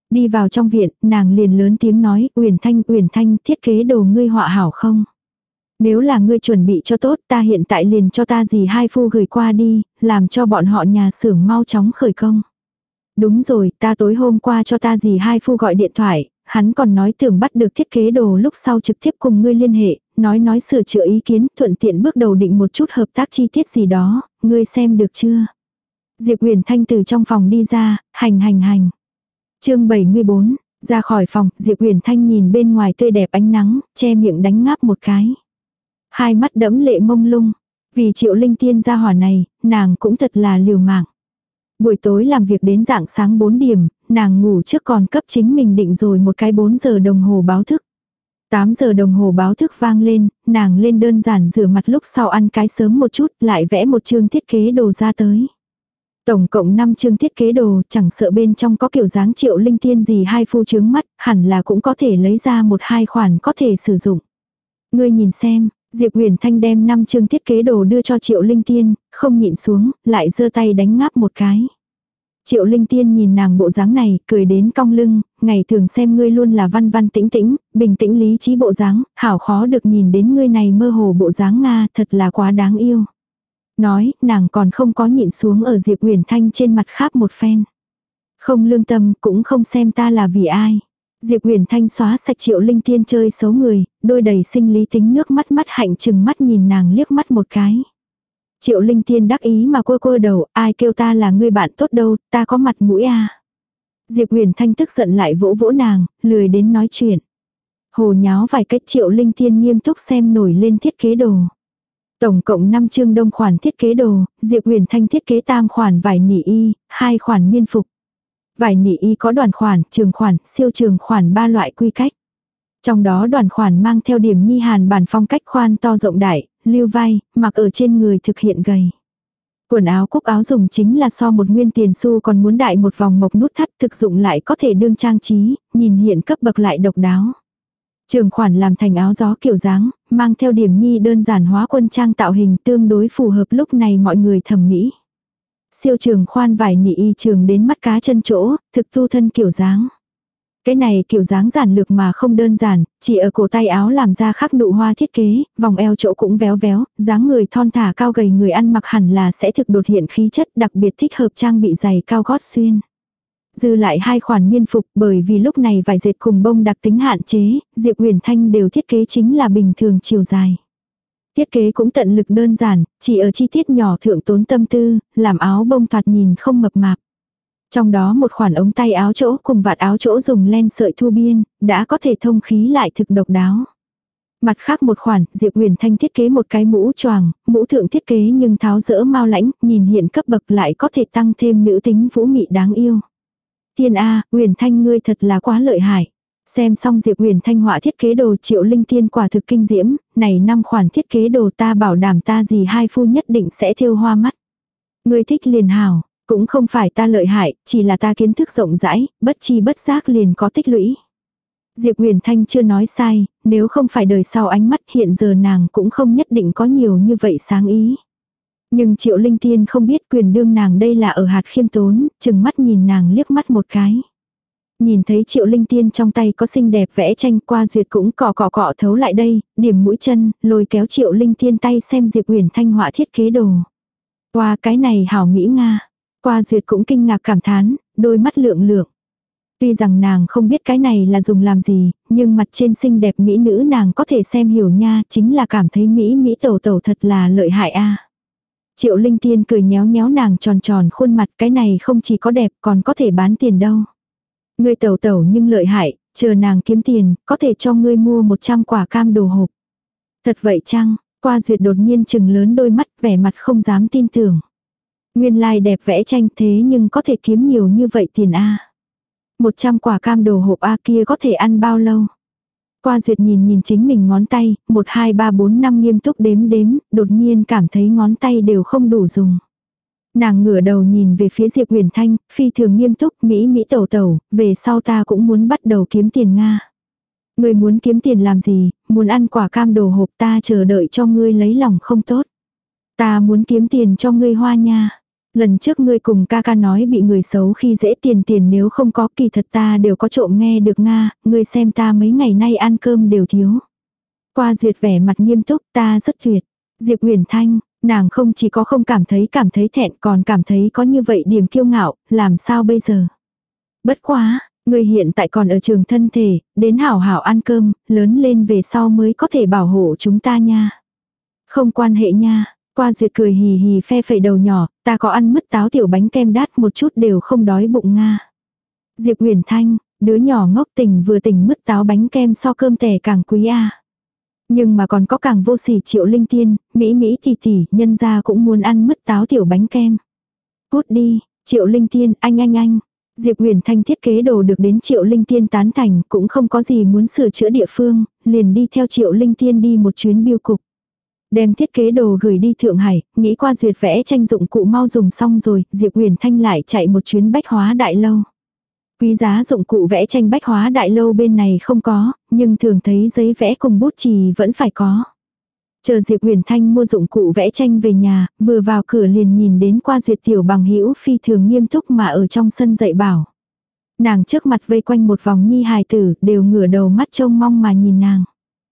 Speaker 1: Đi vào trong viện, nàng liền lớn tiếng nói, Uyển Thanh, Uyển Thanh, thiết kế đồ ngươi họa hảo không? Nếu là ngươi chuẩn bị cho tốt, ta hiện tại liền cho ta dì hai phu gửi qua đi, làm cho bọn họ nhà xưởng mau chóng khởi công. Đúng rồi, ta tối hôm qua cho ta dì hai phu gọi điện thoại, hắn còn nói tưởng bắt được thiết kế đồ lúc sau trực tiếp cùng ngươi liên hệ, nói nói sửa chữa ý kiến, thuận tiện bước đầu định một chút hợp tác chi tiết gì đó, ngươi xem được chưa? Diệp Huyền Thanh từ trong phòng đi ra, hành hành hành. Chương bảy mươi bốn, ra khỏi phòng, Diệp Huyền Thanh nhìn bên ngoài tươi đẹp ánh nắng, che miệng đánh ngáp một cái. Hai mắt đẫm lệ mông lung, vì Triệu Linh Tiên gia hỏa này, nàng cũng thật là liều mạng. Buổi tối làm việc đến rạng sáng bốn điểm, nàng ngủ trước còn cấp chính mình định rồi một cái bốn giờ đồng hồ báo thức. tám giờ đồng hồ báo thức vang lên, nàng lên đơn giản rửa mặt lúc sau ăn cái sớm một chút, lại vẽ một chương thiết kế đồ ra tới. Tổng cộng năm chương thiết kế đồ, chẳng sợ bên trong có kiểu dáng Triệu Linh Tiên gì hai phu chướng mắt, hẳn là cũng có thể lấy ra một hai khoản có thể sử dụng. Ngươi nhìn xem, Diệp Huyền Thanh đem năm chương thiết kế đồ đưa cho Triệu Linh Tiên, không nhịn xuống, lại giơ tay đánh ngáp một cái. Triệu Linh Tiên nhìn nàng bộ dáng này, cười đến cong lưng, ngày thường xem ngươi luôn là văn văn tĩnh tĩnh, bình tĩnh lý trí bộ dáng, hảo khó được nhìn đến ngươi này mơ hồ bộ dáng Nga, thật là quá đáng yêu. Nói, nàng còn không có nhịn xuống ở Diệp Huyền Thanh trên mặt khắp một phen. Không lương tâm, cũng không xem ta là vì ai. Diệp Huyền Thanh xóa sạch Triệu Linh Tiên chơi xấu người, đôi đầy sinh lý tính nước mắt mắt hạnh chừng mắt nhìn nàng liếc mắt một cái. Triệu Linh Tiên đắc ý mà quơ quơ đầu, ai kêu ta là người bạn tốt đâu, ta có mặt mũi à. Diệp Huyền Thanh tức giận lại vỗ vỗ nàng, lười đến nói chuyện. Hồ nháo vài cách Triệu Linh Tiên nghiêm túc xem nổi lên thiết kế đồ. Tổng cộng năm chương đông khoản thiết kế đồ, Diệp Huyền Thanh thiết kế tam khoản vải nỉ y, hai khoản miên phục. Vải nỉ y có đoàn khoản, trường khoản, siêu trường khoản ba loại quy cách. Trong đó đoàn khoản mang theo điểm nhi hàn bản phong cách khoan to rộng đại, lưu vai, mặc ở trên người thực hiện gầy. Quần áo cúc áo dùng chính là so một nguyên tiền xu còn muốn đại một vòng mộc nút thắt thực dụng lại có thể đương trang trí, nhìn hiện cấp bậc lại độc đáo. Trường khoản làm thành áo gió kiểu dáng, mang theo điểm nhi đơn giản hóa quân trang tạo hình tương đối phù hợp lúc này mọi người thẩm mỹ. Siêu trường khoan vải nỉ y trường đến mắt cá chân chỗ, thực tu thân kiểu dáng. Cái này kiểu dáng giản lược mà không đơn giản, chỉ ở cổ tay áo làm ra khắc nụ hoa thiết kế, vòng eo chỗ cũng véo véo, dáng người thon thả cao gầy người ăn mặc hẳn là sẽ thực đột hiện khí chất đặc biệt thích hợp trang bị giày cao gót xuyên. Dư lại hai khoản miên phục bởi vì lúc này vải dệt cùng bông đặc tính hạn chế, Diệp Huyền Thanh đều thiết kế chính là bình thường chiều dài. Thiết kế cũng tận lực đơn giản, chỉ ở chi tiết nhỏ thượng tốn tâm tư, làm áo bông thoạt nhìn không mập mạp. Trong đó một khoản ống tay áo chỗ cùng vạt áo chỗ dùng len sợi thu biên, đã có thể thông khí lại thực độc đáo. Mặt khác một khoản, Diệp Huyền Thanh thiết kế một cái mũ choàng, mũ thượng thiết kế nhưng tháo rỡ mau lãnh, nhìn hiện cấp bậc lại có thể tăng thêm nữ tính vũ mị đáng yêu. Tiên A, Huyền Thanh ngươi thật là quá lợi hại. Xem xong Diệp Huyền Thanh họa thiết kế đồ Triệu Linh Tiên quả thực kinh diễm, này năm khoản thiết kế đồ ta bảo đảm ta gì hai phu nhất định sẽ thêu hoa mắt. Ngươi thích liền hảo, cũng không phải ta lợi hại, chỉ là ta kiến thức rộng rãi, bất chi bất giác liền có tích lũy. Diệp Huyền Thanh chưa nói sai, nếu không phải đời sau ánh mắt hiện giờ nàng cũng không nhất định có nhiều như vậy sáng ý. Nhưng Triệu Linh Tiên không biết quyền đương nàng đây là ở hạt khiêm tốn, chừng mắt nhìn nàng liếc mắt một cái. Nhìn thấy Triệu Linh Tiên trong tay có xinh đẹp vẽ tranh qua duyệt cũng cọ cọ cọ thấu lại đây, điểm mũi chân, lôi kéo Triệu Linh Tiên tay xem Diệp Huyền Thanh họa thiết kế đồ. Qua cái này hảo mỹ Nga. Qua duyệt cũng kinh ngạc cảm thán, đôi mắt lượng lượng. Tuy rằng nàng không biết cái này là dùng làm gì, nhưng mặt trên xinh đẹp mỹ nữ nàng có thể xem hiểu nha, chính là cảm thấy mỹ mỹ tẩu tẩu thật là lợi hại a. Triệu Linh Tiên cười nhéo nhéo nàng tròn tròn khuôn mặt, cái này không chỉ có đẹp còn có thể bán tiền đâu. Ngươi tẩu tẩu nhưng lợi hại, chờ nàng kiếm tiền, có thể cho ngươi mua một trăm quả cam đồ hộp. Thật vậy chăng? Qua duyệt đột nhiên chừng lớn đôi mắt, vẻ mặt không dám tin tưởng. Nguyên lai like đẹp vẽ tranh thế nhưng có thể kiếm nhiều như vậy tiền a. một trăm quả cam đồ hộp a kia có thể ăn bao lâu? Qua duyệt nhìn nhìn chính mình ngón tay, một hai ba bốn năm nghiêm túc đếm đếm, đột nhiên cảm thấy ngón tay đều không đủ dùng. Nàng ngửa đầu nhìn về phía Diệp Huyền Thanh, phi thường nghiêm túc, mỹ mỹ tẩu tẩu, về sau ta cũng muốn bắt đầu kiếm tiền Nga. Ngươi muốn kiếm tiền làm gì, muốn ăn quả cam đồ hộp ta chờ đợi cho ngươi lấy lòng không tốt. Ta muốn kiếm tiền cho ngươi hoa nha. Lần trước ngươi cùng ca ca nói bị người xấu khi dễ tiền tiền nếu không có, kỳ thật ta đều có trộm nghe được Nga, ngươi xem ta mấy ngày nay ăn cơm đều thiếu. Qua Duyệt vẻ mặt nghiêm túc, ta rất tuyệt. Diệp Uyển Thanh, nàng không chỉ có không cảm thấy cảm thấy thẹn, còn cảm thấy có như vậy điểm kiêu ngạo, làm sao bây giờ? Bất quá, ngươi hiện tại còn ở trường thân thể, đến hảo hảo ăn cơm, lớn lên về sau mới có thể bảo hộ chúng ta nha. Không quan hệ nha. Qua Duyệt cười hì hì phe phẩy đầu nhỏ, ta có ăn mứt táo tiểu bánh kem đát một chút đều không đói bụng Nga. Diệp Uyển Thanh, đứa nhỏ ngốc tỉnh vừa tỉnh mứt táo bánh kem so cơm tẻ càng quý a. Nhưng mà còn có càng vô sỉ Triệu Linh Tiên, Mỹ Mỹ tỷ tỷ, nhân gia cũng muốn ăn mứt táo tiểu bánh kem. Cút đi, Triệu Linh Tiên, anh anh anh. Diệp Uyển Thanh thiết kế đồ được đến Triệu Linh Tiên tán thành, cũng không có gì muốn sửa chữa địa phương, liền đi theo Triệu Linh Tiên đi một chuyến bưu cục. Đem thiết kế đồ gửi đi Thượng Hải, nghĩ qua duyệt vẽ tranh dụng cụ mau dùng xong rồi, Diệp Uyển Thanh lại chạy một chuyến bách hóa đại lâu. Quý giá dụng cụ vẽ tranh bách hóa đại lâu bên này không có, nhưng thường thấy giấy vẽ cùng bút chì vẫn phải có. Chờ Diệp Uyển Thanh mua dụng cụ vẽ tranh về nhà, vừa vào cửa liền nhìn đến qua duyệt tiểu bằng hữu phi thường nghiêm túc mà ở trong sân dạy bảo. Nàng trước mặt vây quanh một vòng nhi hài tử, đều ngửa đầu mắt trông mong mà nhìn nàng.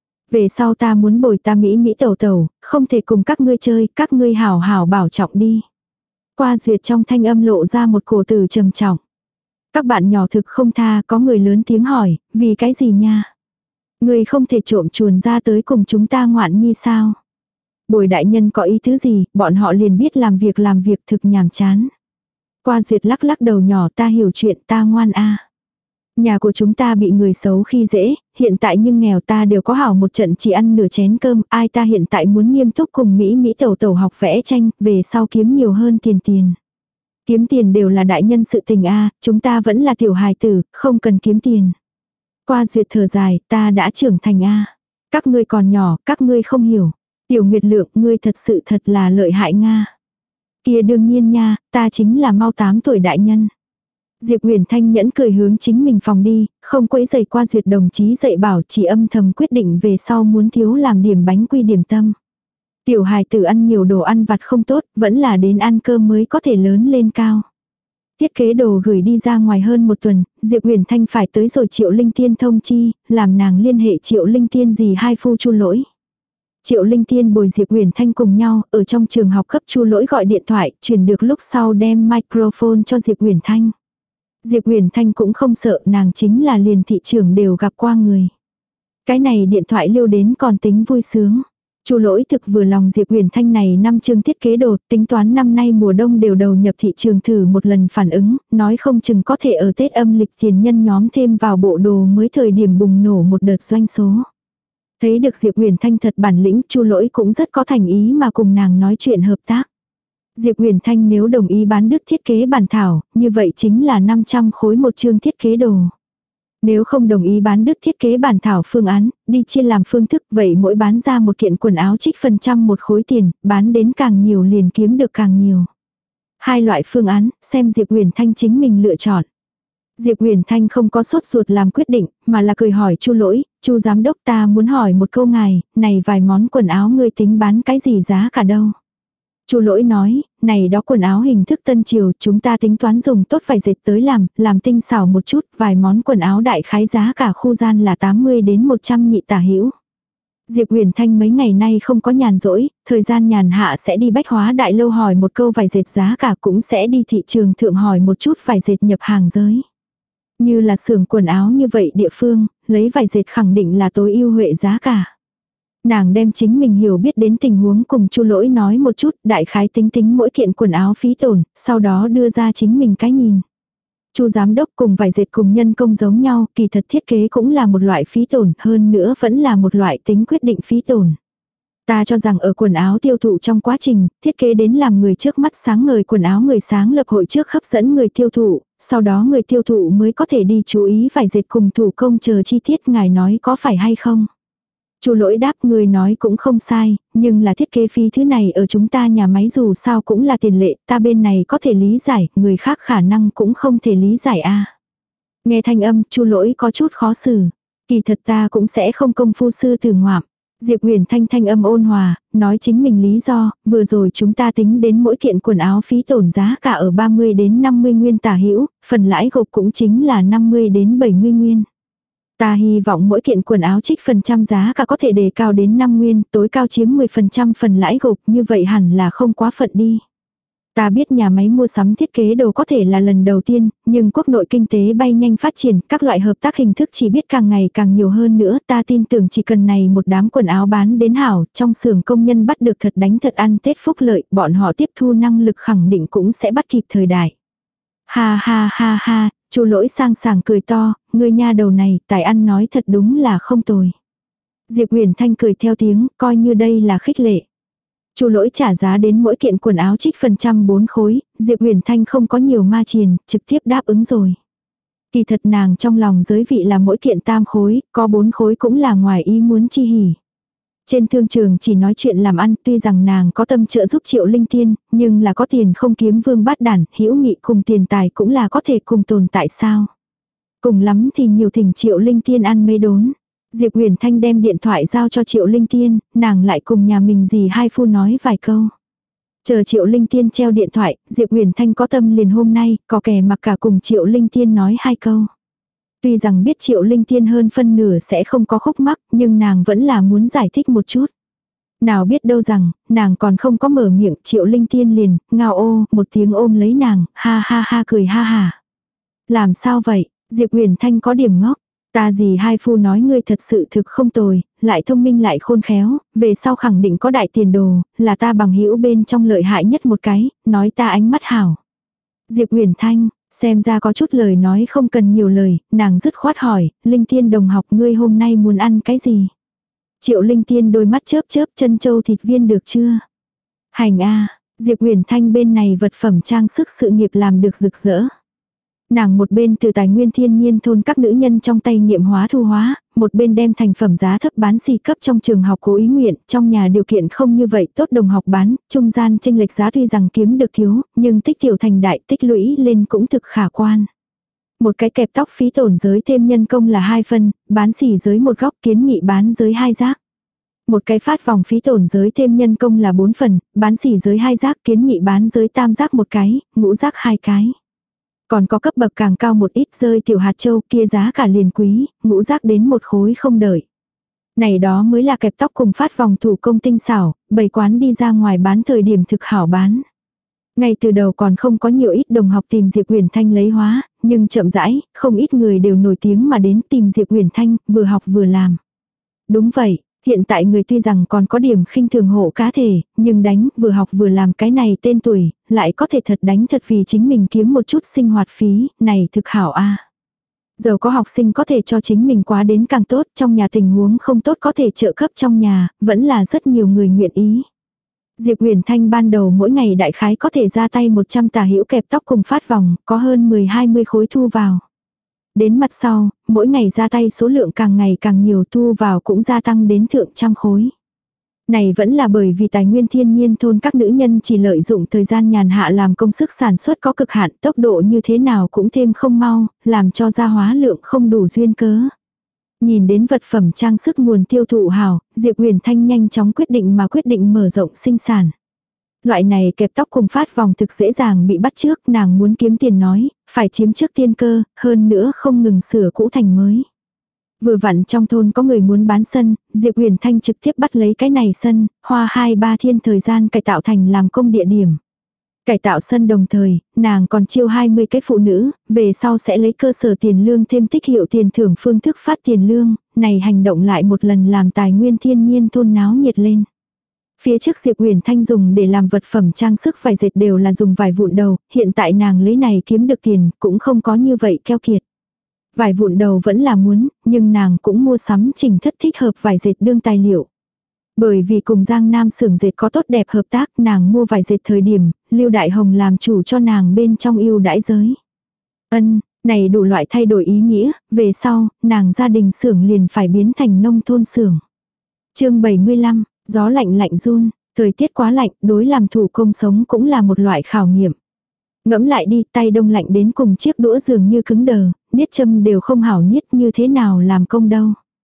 Speaker 1: Về sau ta muốn bồi ta Mỹ Mỹ tẩu tẩu, không thể cùng các ngươi chơi, các ngươi hảo hảo bảo trọng đi. Qua duyệt trong thanh âm lộ ra một cổ tử trầm trọng. Các bạn nhỏ thực không tha, có người lớn tiếng hỏi, vì cái gì nha? Người không thể trộm chuồn ra tới cùng chúng ta ngoạn nhi sao? Bồi đại nhân có ý thứ gì, bọn họ liền biết làm việc làm việc thực nhàm chán. Qua duyệt lắc lắc đầu nhỏ, ta hiểu chuyện, ta ngoan a. Nhà của chúng ta bị người xấu khi dễ, hiện tại nhưng nghèo ta đều có hảo một trận chỉ ăn nửa chén cơm, ai ta hiện tại muốn nghiêm túc cùng Mỹ Mỹ tẩu tẩu học vẽ tranh, về sau kiếm nhiều hơn tiền tiền. Kiếm tiền đều là đại nhân sự tình a, chúng ta vẫn là tiểu hài tử, không cần kiếm tiền. Qua duyệt thở dài, ta đã trưởng thành a. Các ngươi còn nhỏ, các ngươi không hiểu. Tiểu Nguyệt Lượng, ngươi thật sự thật là lợi hại Nga. Kia đương nhiên nha, ta chính là mau tám tuổi đại nhân. Diệp Uyển Thanh nhẫn cười hướng chính mình phòng đi, không quấy giày qua duyệt đồng chí dạy bảo, chỉ âm thầm quyết định về sau muốn thiếu làm điểm bánh quy điểm tâm. Tiểu hài tử ăn nhiều đồ ăn vặt không tốt, vẫn là đến ăn cơm mới có thể lớn lên cao. Thiết kế đồ gửi đi ra ngoài hơn một tuần, Diệp Uyển Thanh phải tới rồi Triệu Linh Tiên thông chi, làm nàng liên hệ Triệu Linh Tiên dì hai phu Chu Lỗi. Triệu Linh Tiên bồi Diệp Uyển Thanh cùng nhau, ở trong trường học cấp Chu Lỗi gọi điện thoại, truyền được lúc sau đem microphone cho Diệp Uyển Thanh. Diệp Uyển Thanh cũng không sợ, nàng chính là liền thị trường đều gặp qua người. Cái này điện thoại lưu đến còn tính vui sướng. Chu Lỗi thực vừa lòng Diệp Uyển Thanh này năm chương thiết kế đồ, tính toán năm nay mùa đông đều đầu nhập thị trường thử một lần phản ứng, nói không chừng có thể ở Tết âm lịch tiền nhân nhóm thêm vào bộ đồ mới thời điểm bùng nổ một đợt doanh số. Thấy được Diệp Uyển Thanh thật bản lĩnh, Chu Lỗi cũng rất có thành ý mà cùng nàng nói chuyện hợp tác. Diệp Uyển Thanh nếu đồng ý bán đứt thiết kế bản thảo, như vậy chính là năm trăm khối một chương thiết kế đồ. Nếu không đồng ý bán đứt thiết kế bản thảo phương án, đi chia làm phương thức, vậy mỗi bán ra một kiện quần áo trích phần trăm một khối tiền, bán đến càng nhiều liền kiếm được càng nhiều. Hai loại phương án, xem Diệp Uyển Thanh chính mình lựa chọn. Diệp Uyển Thanh không có sốt ruột làm quyết định, mà là cười hỏi Chu Lỗi, Chu giám đốc ta muốn hỏi một câu ngài, này vài món quần áo ngươi tính bán cái gì giá cả đâu? Chu Lỗi nói, này đó quần áo hình thức tân triều, chúng ta tính toán dùng tốt vải dệt tới làm, làm tinh xảo một chút, vài món quần áo đại khái giá cả khu gian là tám mươi đến một trăm nhị tả hữu. Diệp Uyển Thanh mấy ngày nay không có nhàn rỗi, thời gian nhàn hạ sẽ đi bách hóa đại lâu hỏi một câu vải dệt giá cả, cũng sẽ đi thị trường thượng hỏi một chút vải dệt nhập hàng giới. Như là xưởng quần áo như vậy địa phương, lấy vải dệt khẳng định là tối ưu huệ giá cả. Nàng đem chính mình hiểu biết đến tình huống cùng Chu Lỗi nói một chút, đại khái tính tính mỗi kiện quần áo phí tổn, sau đó đưa ra chính mình cái nhìn. Chu giám đốc cùng vải dệt cùng nhân công giống nhau, kỳ thật thiết kế cũng là một loại phí tổn, hơn nữa vẫn là một loại tính quyết định phí tổn. Ta cho rằng ở quần áo tiêu thụ trong quá trình, thiết kế đến làm người trước mắt sáng ngời quần áo người sáng lập hội trước hấp dẫn người tiêu thụ, sau đó người tiêu thụ mới có thể đi chú ý vải dệt cùng thủ công chờ chi tiết, ngài nói có phải hay không? Chu Lỗi đáp, người nói cũng không sai, nhưng là thiết kế phí thứ này ở chúng ta nhà máy dù sao cũng là tiền lệ, ta bên này có thể lý giải, người khác khả năng cũng không thể lý giải a. Nghe thanh âm, Chu Lỗi có chút khó xử. Kỳ thật ta cũng sẽ không công phu sư từ ngoạm. Diệp Huyền Thanh thanh âm ôn hòa, nói chính mình lý do, vừa rồi chúng ta tính đến mỗi kiện quần áo phí tổn giá cả ở ba mươi đến năm mươi nguyên tả hữu, phần lãi gộp cũng chính là năm mươi đến bảy mươi nguyên. Ta hy vọng mỗi kiện quần áo trích phần trăm giá cả có thể đề cao đến năm nguyên, tối cao chiếm mười phần trăm phần lãi gộp, như vậy hẳn là không quá phận đi. Ta biết nhà máy mua sắm thiết kế đồ có thể là lần đầu tiên, nhưng quốc nội kinh tế bay nhanh phát triển, các loại hợp tác hình thức chỉ biết càng ngày càng nhiều hơn nữa. Ta tin tưởng chỉ cần này một đám quần áo bán đến hảo, trong xưởng công nhân bắt được thật đánh thật ăn Tết phúc lợi, bọn họ tiếp thu năng lực khẳng định cũng sẽ bắt kịp thời đại. Ha ha ha ha, Chu Lỗi sang sảng cười to, ngươi nha đầu này, tài ăn nói thật đúng là không tồi. Diệp Huyền Thanh cười theo tiếng, coi như đây là khích lệ. Chu Lỗi trả giá đến mỗi kiện quần áo trích phần trăm bốn khối, Diệp Huyền Thanh không có nhiều ma triền, trực tiếp đáp ứng rồi. Kỳ thật nàng trong lòng giới vị là mỗi kiện tam khối, có bốn khối cũng là ngoài ý muốn chi hỉ. Trên thương trường chỉ nói chuyện làm ăn, tuy rằng nàng có tâm trợ giúp Triệu Linh Tiên, nhưng là có tiền không kiếm vương bát đản, hữu nghị cùng tiền tài cũng là có thể cùng tồn tại sao. Cùng lắm thì nhiều thỉnh Triệu Linh Tiên ăn mấy đốn. Diệp Huyền Thanh đem điện thoại giao cho Triệu Linh Tiên, nàng lại cùng nhà mình dì hai phu nói vài câu. Chờ Triệu Linh Tiên treo điện thoại, Diệp Huyền Thanh có tâm liền hôm nay, có kẻ mặc cả cùng Triệu Linh Tiên nói hai câu. Tuy rằng biết Triệu Linh Tiên hơn phân nửa sẽ không có khúc mắc, nhưng nàng vẫn là muốn giải thích một chút. Nào biết đâu rằng, nàng còn không có mở miệng, Triệu Linh Tiên liền, ngao ô, một tiếng ôm lấy nàng, ha ha ha cười ha ha. Làm sao vậy? Diệp Huyền Thanh có điểm ngốc. Ta gì hai phu nói ngươi thật sự thực không tồi, lại thông minh lại khôn khéo, về sau khẳng định có đại tiền đồ, là ta bằng hữu bên trong lợi hại nhất một cái, nói ta ánh mắt hảo. Diệp Huyền Thanh, xem ra có chút lời nói không cần nhiều lời, nàng dứt khoát hỏi, Linh Tiên đồng học ngươi hôm nay muốn ăn cái gì? Triệu Linh Tiên đôi mắt chớp chớp, chân châu thịt viên được chưa? Hành a, Diệp Huyền Thanh bên này vật phẩm trang sức sự nghiệp làm được rực rỡ. Nàng một bên từ tài nguyên thiên nhiên thôn các nữ nhân trong tay nghiệm hóa thu hóa, một bên đem thành phẩm giá thấp bán xì cấp trong trường học cố ý nguyện, trong nhà điều kiện không như vậy tốt đồng học bán, trung gian chênh lệch giá tuy rằng kiếm được thiếu, nhưng tích tiểu thành đại tích lũy lên cũng thực khả quan. Một cái kẹp tóc phí tổn giới thêm nhân công là hai phân, bán xì giới một góc kiến nghị bán giới hai giác. Một cái phát vòng phí tổn giới thêm nhân công là bốn phần, bán xì giới hai giác kiến nghị bán giới tam giác một cái, ngũ giác hai cái. Còn có cấp bậc càng cao một ít rơi tiểu hạt châu kia giá cả liền quý, ngũ giác đến một khối không đợi. Này đó mới là kẹp tóc cùng phát vòng thủ công tinh xảo, bày quán đi ra ngoài bán thời điểm thực hảo bán. Ngay từ đầu còn không có nhiều ít đồng học tìm Diệp Huyền Thanh lấy hóa, nhưng chậm rãi, không ít người đều nổi tiếng mà đến tìm Diệp Huyền Thanh, vừa học vừa làm. Đúng vậy. Hiện tại người tuy rằng còn có điểm khinh thường hộ cá thể, nhưng đánh vừa học vừa làm cái này tên tuổi, lại có thể thật đánh thật vì chính mình kiếm một chút sinh hoạt phí, này thực hảo a. Giàu có học sinh có thể cho chính mình quá đến càng tốt, trong nhà tình huống không tốt có thể trợ cấp trong nhà, vẫn là rất nhiều người nguyện ý. Diệp Huyền Thanh ban đầu mỗi ngày đại khái có thể ra tay một trăm tà hữu kẹp tóc cùng phát vòng, có hơn mười hai mươi khối thu vào. Đến mặt sau, mỗi ngày ra tay số lượng càng ngày càng nhiều thu vào cũng gia tăng đến thượng trăm khối. Này vẫn là bởi vì tài nguyên thiên nhiên thôn các nữ nhân chỉ lợi dụng thời gian nhàn hạ làm công sức sản xuất có cực hạn, tốc độ như thế nào cũng thêm không mau, làm cho gia hóa lượng không đủ duyên cớ. Nhìn đến vật phẩm trang sức nguồn tiêu thụ hảo, Diệp Huyền Thanh nhanh chóng quyết định mà quyết định mở rộng sinh sản. Loại này kẹp tóc cùng phát vòng thực dễ dàng bị bắt trước, nàng muốn kiếm tiền nói, phải chiếm trước tiên cơ, hơn nữa không ngừng sửa cũ thành mới. Vừa vặn trong thôn có người muốn bán sân, Diệp Huyền Thanh trực tiếp bắt lấy cái này sân, hoa hai ba thiên thời gian cải tạo thành làm công địa điểm. Cải tạo sân đồng thời, nàng còn chiêu hai mươi cái phụ nữ, về sau sẽ lấy cơ sở tiền lương thêm tích hiệu tiền thưởng phương thức phát tiền lương, này hành động lại một lần làm tài nguyên thiên nhiên thôn náo nhiệt lên. Phía trước Diệp Huyền Thanh dùng để làm vật phẩm trang sức vải dệt đều là dùng vải vụn đầu, hiện tại nàng lấy này kiếm được tiền, cũng không có như vậy keo kiệt. Vải vụn đầu vẫn là muốn, nhưng nàng cũng mua sắm chỉnh thất thích hợp vải dệt đương tài liệu. Bởi vì cùng Giang Nam xưởng dệt có tốt đẹp hợp tác, nàng mua vải dệt thời điểm, Lưu Đại Hồng làm chủ cho nàng bên trong ưu đãi giới. Ân, này đủ loại thay đổi ý nghĩa, về sau, nàng gia đình xưởng liền phải biến thành nông thôn xưởng. Chương bảy mươi lăm, gió lạnh lạnh run, thời tiết quá lạnh, đối làm thủ công sống cũng là một loại khảo nghiệm. Ngẫm lại đi, tay đông lạnh đến cùng chiếc đũa dường như cứng đờ, niết châm đều không hảo niết như thế nào làm công đâu.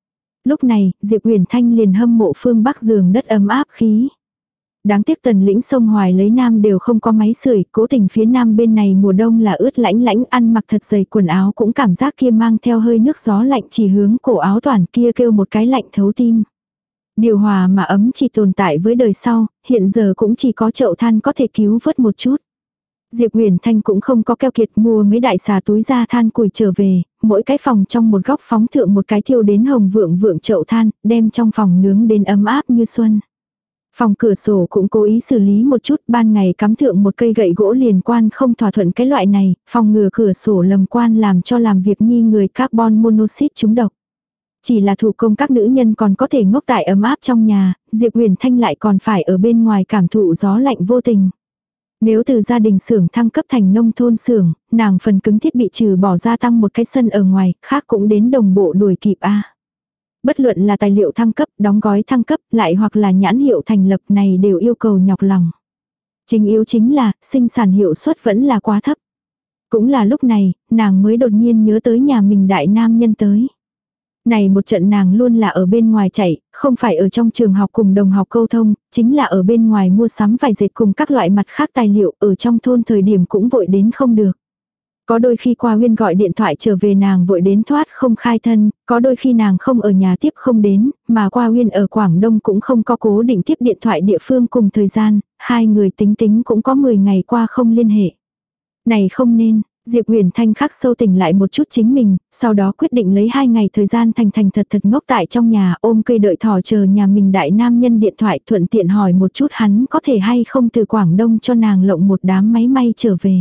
Speaker 1: Lúc này, Diệp Huyền Thanh liền hâm mộ phương Bắc giường đất ấm áp khí. Đáng tiếc Tần Lĩnh sông Hoài lấy Nam đều không có máy sưởi, cố tình phía Nam bên này mùa đông là ướt lãnh lãnh, ăn mặc thật dày quần áo cũng cảm giác kia mang theo hơi nước gió lạnh chỉ hướng cổ áo toàn kia kêu một cái lạnh thấu tim. Điều hòa mà ấm chỉ tồn tại với đời sau, hiện giờ cũng chỉ có chậu than có thể cứu vớt một chút. Diệp Huyền Thanh cũng không có keo kiệt mua mấy đại xà túi ra than củi trở về, mỗi cái phòng trong một góc phóng thượng một cái thiêu đến hồng vượng vượng chậu than, đem trong phòng nướng đến ấm áp như xuân. Phòng cửa sổ cũng cố ý xử lý một chút, ban ngày cắm thượng một cây gậy gỗ liền quan không thỏa thuận cái loại này, phòng ngừa cửa sổ lầm quan làm cho làm việc nhi người carbon monoxide trúng độc. Chỉ là thủ công các nữ nhân còn có thể ngốc tại ấm áp trong nhà, Diệp Huyền Thanh lại còn phải ở bên ngoài cảm thụ gió lạnh vô tình. Nếu từ gia đình xưởng thăng cấp thành nông thôn xưởng, nàng phần cứng thiết bị trừ bỏ ra tăng một cái sân ở ngoài, khác cũng đến đồng bộ đuổi kịp a. Bất luận là tài liệu thăng cấp, đóng gói thăng cấp, lại hoặc là nhãn hiệu thành lập này đều yêu cầu nhọc lòng. Chính yếu chính là, sinh sản hiệu suất vẫn là quá thấp. Cũng là lúc này, nàng mới đột nhiên nhớ tới nhà mình đại nam nhân tới. Này một trận nàng luôn là ở bên ngoài chạy, không phải ở trong trường học cùng đồng học câu thông, chính là ở bên ngoài mua sắm vải dệt cùng các loại mặt khác tài liệu, ở trong thôn thời điểm cũng vội đến không được. Có đôi khi Qua Huyên gọi điện thoại trở về nàng vội đến thoát không khai thân, có đôi khi nàng không ở nhà tiếp không đến, mà Qua Huyên ở Quảng Đông cũng không có cố định tiếp điện thoại địa phương cùng thời gian, hai người tính tính cũng có mười ngày qua không liên hệ. Này không nên, Diệp Huyền Thanh khắc sâu tỉnh lại một chút chính mình, sau đó quyết định lấy hai ngày thời gian thành thành thật thật ngốc tại trong nhà ôm cây đợi thỏ chờ nhà mình đại nam nhân điện thoại thuận tiện hỏi một chút hắn có thể hay không từ Quảng Đông cho nàng lộng một đám máy may trở về.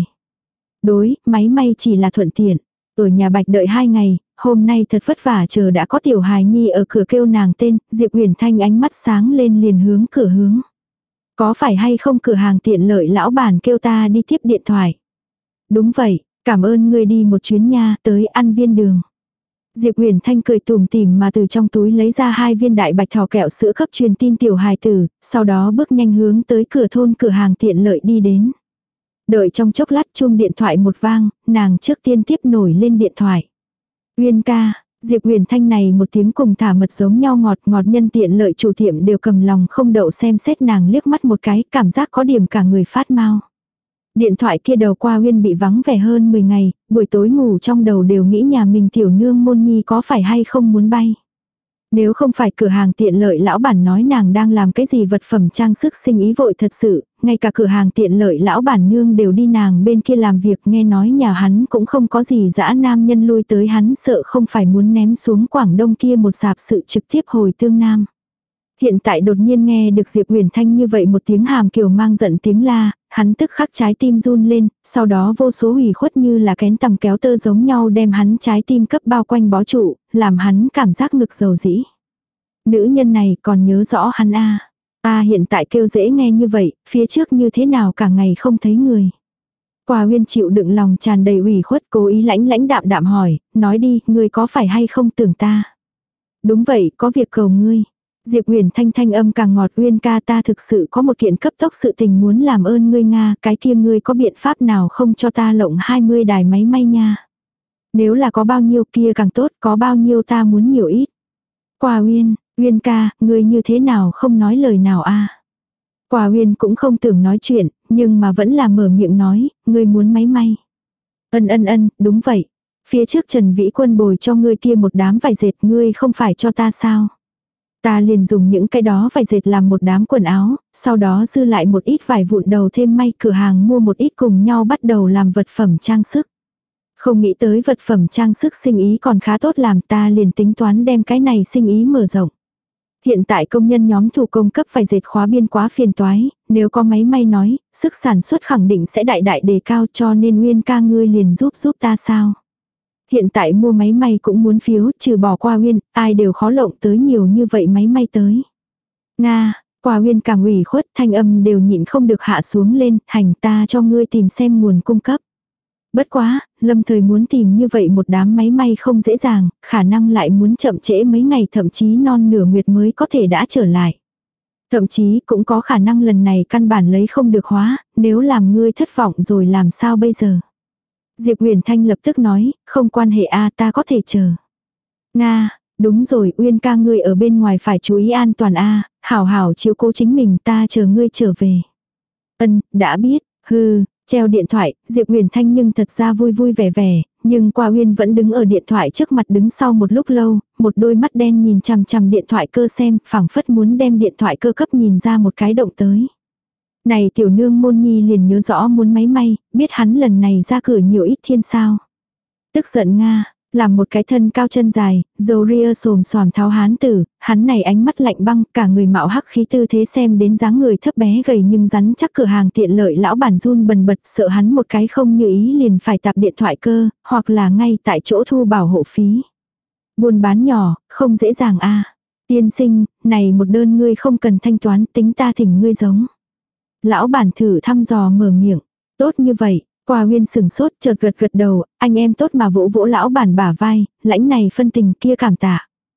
Speaker 1: Đối, máy may chỉ là thuận tiện. Ở nhà Bạch đợi hai ngày, hôm nay thật vất vả chờ đã có tiểu hài nhi ở cửa kêu nàng tên, Diệp Huyền Thanh ánh mắt sáng lên liền hướng cửa hướng. Có phải hay không cửa hàng tiện lợi lão bản kêu ta đi tiếp điện thoại? Đúng vậy, cảm ơn ngươi đi một chuyến nha, tới ăn viên đường. Diệp Huyền Thanh cười tủm tỉm mà từ trong túi lấy ra hai viên đại bạch thỏ kẹo sữa cấp truyền tin tiểu hài tử, sau đó bước nhanh hướng tới cửa thôn cửa hàng tiện lợi đi đến. Đợi trong chốc lát chuông điện thoại một vang, nàng trước tiên tiếp nổi lên điện thoại. Uyên ca, Diệp Huyền Thanh này một tiếng cùng thả mật giống nhau ngọt ngọt nhân tiện lợi chủ tiệm đều cầm lòng không đậu xem xét nàng liếc mắt một cái, cảm giác có điểm cả người phát mau. Điện thoại kia đầu Qua Uyên bị vắng vẻ hơn mười ngày, buổi tối ngủ trong đầu đều nghĩ nhà mình tiểu nương môn nhi có phải hay không muốn bay. Nếu không phải cửa hàng tiện lợi lão bản nói nàng đang làm cái gì vật phẩm trang sức sinh ý vội thật sự, ngay cả cửa hàng tiện lợi lão bản nương đều đi nàng bên kia làm việc, nghe nói nhà hắn cũng không có gì dã nam nhân lui tới, hắn sợ không phải muốn ném xuống Quảng Đông kia một sạp sự trực tiếp hồi Tương Nam. Hiện tại đột nhiên nghe được Diệp Huyền Thanh như vậy một tiếng hàm kiều mang giận tiếng la, hắn tức khắc trái tim run lên, sau đó vô số hủy khuất như là kén tằm kéo tơ giống nhau đem hắn trái tim cấp bao quanh bó trụ, làm hắn cảm giác ngực dầu dĩ. Nữ nhân này còn nhớ rõ hắn a à. Ta hiện tại kêu dễ nghe như vậy, phía trước như thế nào cả ngày không thấy người. Qua Huyên chịu đựng lòng tràn đầy ủy khuất cố ý lãnh lãnh đạm đạm hỏi, nói đi, ngươi có phải hay không tưởng ta? Đúng vậy, có việc cầu ngươi. Diệp Huyền Thanh thanh âm càng ngọt, Uyên ca ta thực sự có một kiện cấp tốc sự tình muốn làm ơn ngươi Nga, cái kia ngươi có biện pháp nào không cho ta lộng hai mươi đài máy may nha. Nếu là có bao nhiêu kia càng tốt, có bao nhiêu ta muốn nhiều ít. Qua Uyên, Uyên ca, ngươi như thế nào không nói lời nào a? Qua Uyên cũng không tưởng nói chuyện, nhưng mà vẫn là mở miệng nói, ngươi muốn máy may. Ân ân ân, đúng vậy. Phía trước Trần Vĩ Quân bồi cho ngươi kia một đám vải dệt, ngươi không phải cho ta sao? Ta liền dùng những cái đó vải dệt làm một đám quần áo, sau đó dư lại một ít vải vụn đầu thêm may cửa hàng mua một ít cùng nhau bắt đầu làm vật phẩm trang sức. Không nghĩ tới vật phẩm trang sức sinh ý còn khá tốt làm, ta liền tính toán đem cái này sinh ý mở rộng. Hiện tại công nhân nhóm thủ công cấp vải dệt khóa biên quá phiền toái, nếu có máy may nói, sức sản xuất khẳng định sẽ đại đại đề cao, cho nên Uyên ca ngươi liền giúp giúp ta sao. Hiện tại mua máy may cũng muốn phiếu, trừ bỏ Qua Uyên, ai đều khó lộng tới nhiều như vậy máy may tới. Nga, Qua Uyên càng ủy khuất, thanh âm đều nhịn không được hạ xuống lên, hành ta cho ngươi tìm xem nguồn cung cấp. Bất quá, lâm thời muốn tìm như vậy một đám máy may không dễ dàng, khả năng lại muốn chậm trễ mấy ngày thậm chí non nửa nguyệt mới có thể đã trở lại. Thậm chí cũng có khả năng lần này căn bản lấy không được hóa, nếu làm ngươi thất vọng rồi làm sao bây giờ. Diệp Huyền Thanh lập tức nói, không quan hệ a ta có thể chờ. Nga, Đúng rồi, Uyên ca ngươi ở bên ngoài phải chú ý an toàn a, hảo hảo chiếu cố chính mình, ta chờ ngươi trở về. Ân, đã biết, hư, treo điện thoại, Diệp Huyền Thanh nhưng thật ra vui vui vẻ vẻ, nhưng Qua Uyên vẫn đứng ở điện thoại trước mặt đứng sau một lúc lâu, một đôi mắt đen nhìn chằm chằm điện thoại cơ xem, phảng phất muốn đem điện thoại cơ cấp nhìn ra một cái động tới. Này tiểu nương môn nhi liền nhớ rõ muốn máy may, biết hắn lần này ra cửa nhiều ít thiên sao. Tức giận Nga, làm một cái thân cao chân dài, dầu ria xồm xoàm tháo hán tử, hắn này ánh mắt lạnh băng, cả người mạo hắc khí tư thế xem đến dáng người thấp bé gầy nhưng rắn chắc cửa hàng tiện lợi lão bản run bần bật sợ hắn một cái không như ý liền phải tạp điện thoại cơ, hoặc là ngay tại chỗ thu bảo hộ phí. Buôn bán nhỏ, không dễ dàng a. Tiên sinh, này một đơn ngươi không cần thanh toán tính ta thỉnh ngươi giống. Lão bản thử thăm dò mở miệng, tốt như vậy. Qua Uyên sừng sốt chợt gật gật đầu, anh em tốt mà vỗ vỗ lão bản bả vai, lãnh này phân tình kia cảm tạ.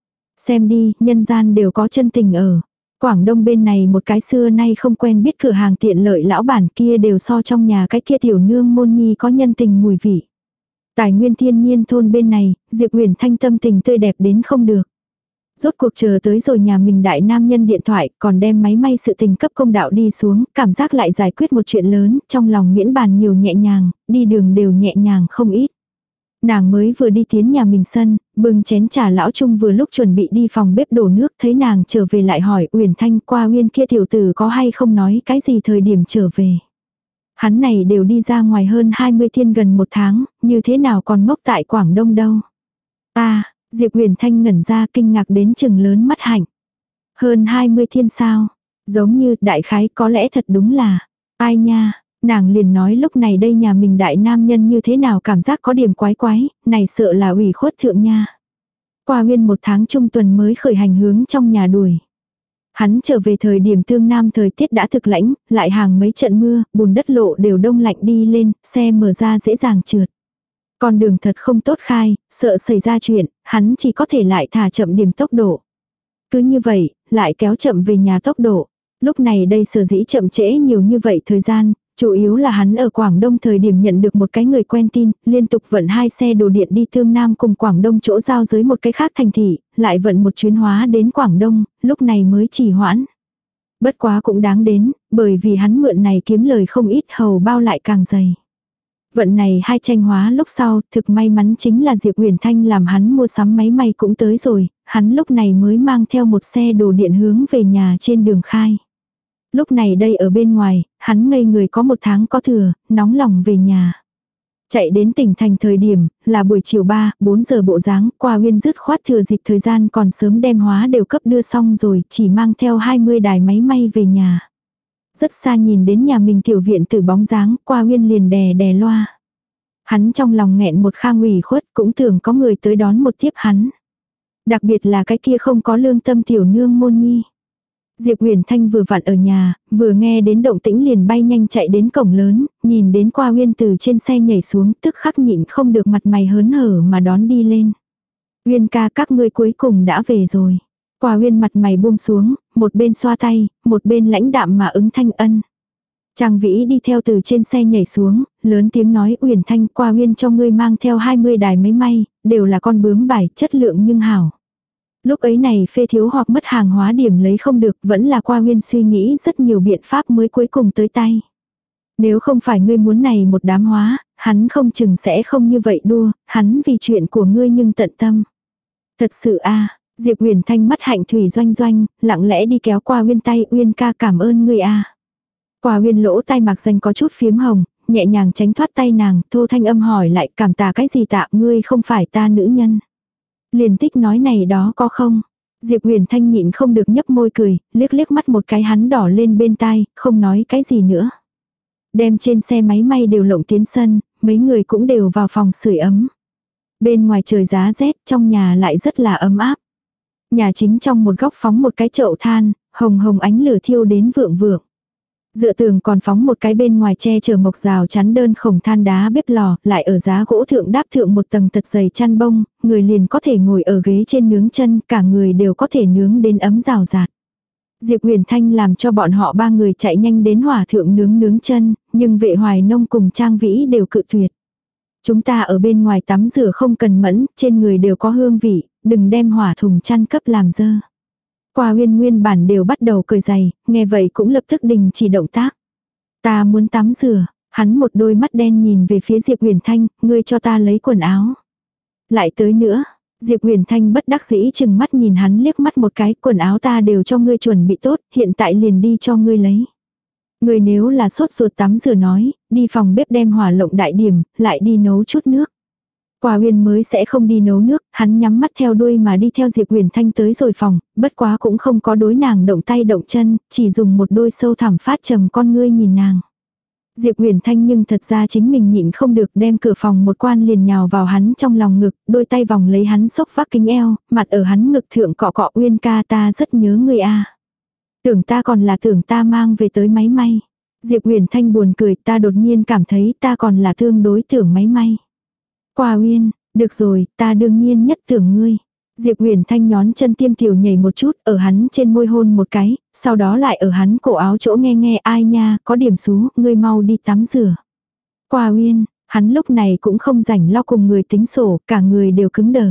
Speaker 1: Xem đi, nhân gian đều có chân tình ở. Quảng Đông bên này một cái xưa nay không quen biết cửa hàng tiện lợi lão bản kia đều so trong nhà cái kia tiểu nương môn nhi có nhân tình mùi vị. Tài nguyên thiên nhiên thôn bên này, Diệp Huyền Thanh tâm tình tươi đẹp đến không được. Rốt cuộc chờ tới rồi nhà mình đại nam nhân điện thoại, còn đem máy may sự tình cấp công đạo đi xuống, cảm giác lại giải quyết một chuyện lớn, trong lòng miễn bàn nhiều nhẹ nhàng, đi đường đều nhẹ nhàng không ít. Nàng mới vừa đi tiến nhà mình sân, bưng chén trà lão Trung vừa lúc chuẩn bị đi phòng bếp đổ nước, thấy nàng trở về lại hỏi Uyển Thanh Qua Uyên kia tiểu tử có hay không nói cái gì thời điểm trở về. Hắn này đều đi ra ngoài hơn hai mươi thiên gần một tháng, như thế nào còn ngốc tại Quảng Đông đâu. Ta, Diệp Huyền Thanh ngẩn ra kinh ngạc đến chừng lớn mắt hạnh. Hơn hai mươi thiên sao? Giống như đại khái có lẽ thật đúng là. Ai nha, nàng liền nói lúc này đây nhà mình đại nam nhân như thế nào cảm giác có điểm quái quái, này sợ là ủy khuất thượng nha. Qua Uyên một tháng trung tuần mới khởi hành hướng trong nhà đuổi. Hắn trở về thời điểm tương nam thời tiết đã thực lãnh, lại hàng mấy trận mưa, bùn đất lộ đều đông lạnh đi lên, xe mở ra dễ dàng trượt. Con đường thật không tốt khai, sợ xảy ra chuyện, hắn chỉ có thể lại thả chậm điểm tốc độ. Cứ như vậy, lại kéo chậm về nhà tốc độ. Lúc này đây sở dĩ chậm trễ nhiều như vậy thời gian, chủ yếu là hắn ở Quảng Đông thời điểm nhận được một cái người quen tin, liên tục vận hai xe đồ điện đi Tương Nam cùng Quảng Đông chỗ giao giới một cái khác thành thị, lại vận một chuyến hóa đến Quảng Đông, lúc này mới trì hoãn. Bất quá cũng đáng đến, bởi vì hắn mượn này kiếm lời không ít hầu bao lại càng dày. Vận này hai tranh hóa lúc sau, thực may mắn chính là Diệp Huyền Thanh làm hắn mua sắm máy may cũng tới rồi, hắn lúc này mới mang theo một xe đồ điện hướng về nhà trên đường khai. Lúc này đây ở bên ngoài, hắn ngây người có một tháng có thừa, nóng lòng về nhà. Chạy đến tỉnh thành thời điểm, là buổi chiều ba, bốn giờ bộ dáng, Qua Uyên dứt khoát thừa dịp thời gian còn sớm đem hóa đều cấp đưa xong rồi, chỉ mang theo hai mươi đài máy may về nhà. Rất xa nhìn đến nhà mình tiểu viện từ bóng dáng, Qua Uyên liền đè đè loa. Hắn trong lòng nghẹn một khang ủy khuất, cũng tưởng có người tới đón một tiếp hắn. Đặc biệt là cái kia không có lương tâm tiểu nương môn nhi. Diệp Huyền Thanh vừa vặn ở nhà, vừa nghe đến động tĩnh liền bay nhanh chạy đến cổng lớn, nhìn đến Qua Uyên từ trên xe nhảy xuống, tức khắc nhịn không được mặt mày hớn hở mà đón đi lên. Uyên ca, các ngươi cuối cùng đã về rồi. Qua Uyên mặt mày buông xuống, một bên xoa tay, một bên lãnh đạm mà ứng thanh ân. Trang Vĩ đi theo từ trên xe nhảy xuống, lớn tiếng nói Uyển Thanh, Qua Uyên cho ngươi mang theo hai mươi đài máy may, đều là con bướm bài, chất lượng nhưng hảo. Lúc ấy này phê thiếu hoặc mất hàng hóa điểm lấy không được, vẫn là Qua Uyên suy nghĩ rất nhiều biện pháp mới cuối cùng tới tay. Nếu không phải ngươi muốn này một đám hóa, hắn không chừng sẽ không như vậy đua, hắn vì chuyện của ngươi nhưng tận tâm. Thật sự a, Diệp Huyền Thanh mắt hạnh thủy doanh doanh, lặng lẽ đi kéo Qua Uyên tay, Uyên ca cảm ơn ngươi a. Qua Uyên lỗ tai mạc danh có chút phiếm hồng, nhẹ nhàng tránh thoát tay nàng, thô thanh âm hỏi lại cảm tạ cái gì tạ, ngươi không phải ta nữ nhân. Liền tích nói này đó có không? Diệp Huyền Thanh nhịn không được nhấp môi cười, liếc liếc mắt một cái hắn đỏ lên bên tai, không nói cái gì nữa. Đem trên xe máy may đều lộng tiến sân, mấy người cũng đều vào phòng sưởi ấm. Bên ngoài trời giá rét, trong nhà lại rất là ấm áp. Nhà chính trong một góc phóng một cái chậu than, hồng hồng ánh lửa thiêu đến vượng vượng. Dựa tường còn phóng một cái bên ngoài che chở mộc rào chắn đơn khổng than đá bếp lò, lại ở giá gỗ thượng đáp thượng một tầng thật dày chăn bông, người liền có thể ngồi ở ghế trên nướng chân, cả người đều có thể nướng đến ấm rào rạt. Diệp Huyền Thanh làm cho bọn họ ba người chạy nhanh đến hỏa thượng nướng nướng chân, nhưng vệ hoài nông cùng Trang Vĩ đều cự tuyệt. Chúng ta ở bên ngoài tắm rửa không cần mẫn, trên người đều có hương vị, đừng đem hỏa thùng chăn cấp làm dơ. Qua Uyên nguyên bản đều bắt đầu cởi giày, nghe vậy cũng lập tức đình chỉ động tác. Ta muốn tắm rửa, hắn một đôi mắt đen nhìn về phía Diệp Huyền Thanh, ngươi cho ta lấy quần áo. Lại tới nữa, Diệp Huyền Thanh bất đắc dĩ chừng mắt nhìn hắn liếc mắt một cái, quần áo ta đều cho ngươi chuẩn bị tốt, hiện tại liền đi cho ngươi lấy. Ngươi nếu là sốt ruột tắm rửa nói, đi phòng bếp đem hỏa lộng đại điểm, lại đi nấu chút nước. Qua Uyên mới sẽ không đi nấu nước, hắn nhắm mắt theo đuôi mà đi theo Diệp Huyền Thanh tới rồi phòng, bất quá cũng không có đối nàng động tay động chân, chỉ dùng một đôi sâu thẳm phát trầm con ngươi nhìn nàng. Diệp Huyền Thanh nhưng thật ra chính mình nhịn không được đem cửa phòng một quan liền nhào vào hắn trong lòng ngực, đôi tay vòng lấy hắn xốc vác kính eo, mặt ở hắn ngực thượng cọ cọ Uyên ca ta rất nhớ ngươi a. Tưởng ta còn là tưởng ta mang về tới máy may. Diệp Huyền Thanh buồn cười ta đột nhiên cảm thấy ta còn là thương đối tưởng máy may. Qua Uyên, được rồi, ta đương nhiên nhất tưởng ngươi. Diệp Huyền Thanh nhón chân tiêm tiểu nhảy một chút, ở hắn trên môi hôn một cái, sau đó lại ở hắn cổ áo chỗ nghe nghe ai nha, có điểm xú, ngươi mau đi tắm rửa. Qua Uyên, hắn lúc này cũng không rảnh lo cùng người tính sổ, cả người đều cứng đờ.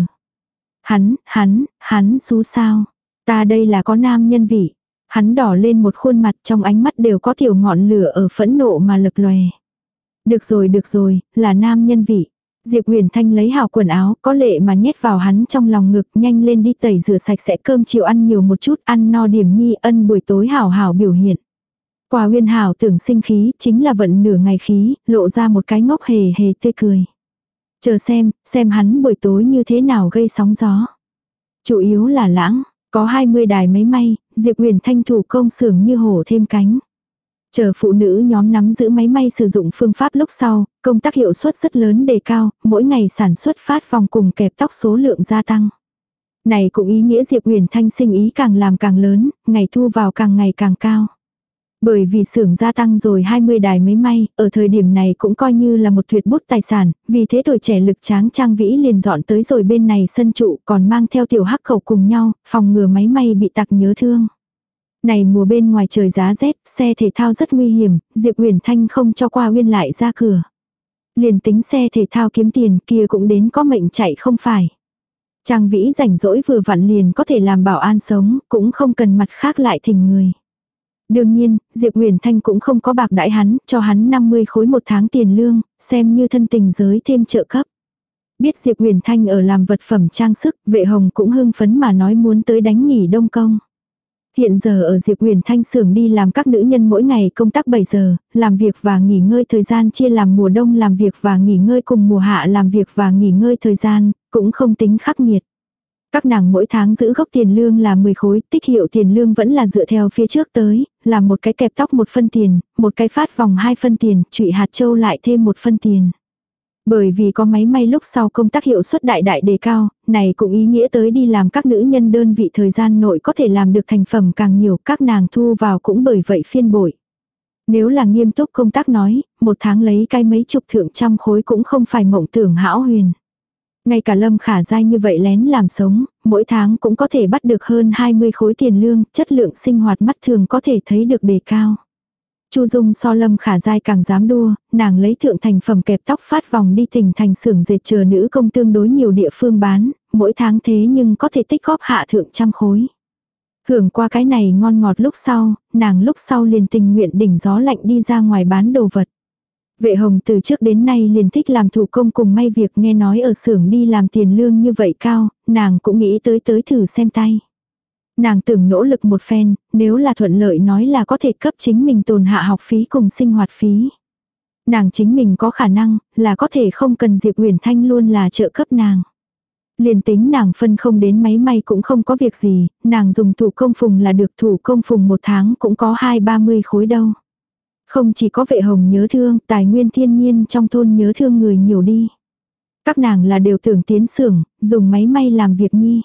Speaker 1: Hắn, hắn, hắn xú sao? Ta đây là có nam nhân vị. Hắn đỏ lên một khuôn mặt trong ánh mắt đều có tiểu ngọn lửa ở phẫn nộ mà lập lòe. Được rồi được rồi, là nam nhân vị. Diệp Huyền Thanh lấy hào quần áo, có lệ mà nhét vào hắn trong lòng ngực, nhanh lên đi tẩy rửa sạch sẽ cơm chiều ăn nhiều một chút, ăn no điểm nhi ân buổi tối hảo hảo biểu hiện. Qua Uyên hảo tưởng sinh khí, chính là vận nửa ngày khí, lộ ra một cái ngốc hề hề tươi cười. Chờ xem, xem hắn buổi tối như thế nào gây sóng gió. Chủ yếu là lãng, có hai mươi đài máy may, Diệp Huyền Thanh thủ công xưởng như hổ thêm cánh. Chờ phụ nữ nhóm nắm giữ máy may sử dụng phương pháp lúc sau, công tác hiệu suất rất lớn đề cao, mỗi ngày sản xuất phát vòng cùng kẹp tóc số lượng gia tăng. Này cũng ý nghĩa Diệp Huyền Thanh sinh ý càng làm càng lớn, ngày thu vào càng ngày càng cao. Bởi vì xưởng gia tăng rồi hai mươi đài máy may, ở thời điểm này cũng coi như là một tuyệt bút tài sản, vì thế tuổi trẻ lực tráng Trang Vĩ liền dọn tới rồi bên này sân trụ còn mang theo tiểu hắc khẩu cùng nhau, phòng ngừa máy may bị tặc nhớ thương. Này mùa bên ngoài trời giá rét, xe thể thao rất nguy hiểm, Diệp Huyền Thanh không cho Qua Uyên lại ra cửa. Liền tính xe thể thao kiếm tiền kia cũng đến có mệnh chạy không phải. Trang Vĩ rảnh rỗi vừa vặn liền có thể làm bảo an sống, cũng không cần mặt khác lại thỉnh người. Đương nhiên, Diệp Huyền Thanh cũng không có bạc đãi hắn, cho hắn năm mươi khối một tháng tiền lương, xem như thân tình giới thêm trợ cấp. Biết Diệp Huyền Thanh ở làm vật phẩm trang sức, Vệ Hồng cũng hưng phấn mà nói muốn tới đánh nghỉ đông công. Hiện giờ ở Diệp Huyền Thanh xưởng đi làm các nữ nhân mỗi ngày công tác bảy giờ, làm việc và nghỉ ngơi thời gian chia làm mùa đông làm việc và nghỉ ngơi cùng mùa hạ làm việc và nghỉ ngơi thời gian, cũng không tính khắc nghiệt. Các nàng mỗi tháng giữ gốc tiền lương là mười khối, tích hiệu tiền lương vẫn là dựa theo phía trước tới, làm một cái kẹp tóc một phân tiền, một cái phát vòng hai phân tiền, trụy hạt châu lại thêm một phân tiền. Bởi vì có máy may lúc sau công tác hiệu suất đại đại đề cao, này cũng ý nghĩa tới đi làm các nữ nhân đơn vị thời gian nội có thể làm được thành phẩm càng nhiều, các nàng thu vào cũng bởi vậy phiên bội. Nếu là nghiêm túc công tác nói, một tháng lấy cái mấy chục thượng trăm khối cũng không phải mộng tưởng hão huyền. Ngay cả Lâm Khả Giai như vậy lén làm sống, mỗi tháng cũng có thể bắt được hơn hai mươi khối tiền lương, chất lượng sinh hoạt mắt thường có thể thấy được đề cao. Chu Dung so Lâm Khả Giai càng dám đua, nàng lấy thượng thành phẩm kẹp tóc phát vòng đi tỉnh thành xưởng dệt chờ nữ công tương đối nhiều địa phương bán, mỗi tháng thế nhưng có thể tích góp hạ thượng trăm khối. Hưởng qua cái này ngon ngọt lúc sau, nàng lúc sau liền tình nguyện đỉnh gió lạnh đi ra ngoài bán đồ vật. Vệ Hồng từ trước đến nay liền thích làm thủ công cùng may việc, nghe nói ở xưởng đi làm tiền lương như vậy cao, nàng cũng nghĩ tới tới thử xem tay. Nàng tưởng nỗ lực một phen, nếu là thuận lợi nói là có thể cấp chính mình tồn hạ học phí cùng sinh hoạt phí. Nàng chính mình có khả năng, là có thể không cần Diệp Huyền Thanh luôn là trợ cấp nàng. Liền tính nàng phân không đến máy may cũng không có việc gì, nàng dùng thủ công phùng là được, thủ công phùng một tháng cũng có hai ba mươi khối đâu. Không chỉ có Vệ Hồng nhớ thương, tài nguyên thiên nhiên trong thôn nhớ thương người nhiều đi. Các nàng là đều tưởng tiến xưởng, dùng máy may làm việc nhi.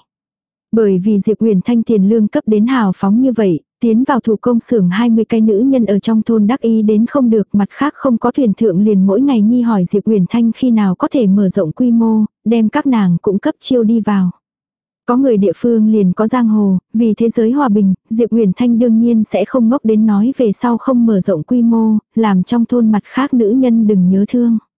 Speaker 1: Bởi vì Diệp Huyền Thanh tiền lương cấp đến hào phóng như vậy, tiến vào thủ công xưởng hai mươi cái nữ nhân ở trong thôn đắc ý đến không được, mặt khác không có thuyền thượng liền mỗi ngày nhi hỏi Diệp Huyền Thanh khi nào có thể mở rộng quy mô, đem các nàng cũng cấp chiêu đi vào. Có người địa phương liền có giang hồ, vì thế giới hòa bình, Diệp Huyền Thanh đương nhiên sẽ không ngốc đến nói về sau không mở rộng quy mô, làm trong thôn mặt khác nữ nhân đừng nhớ thương.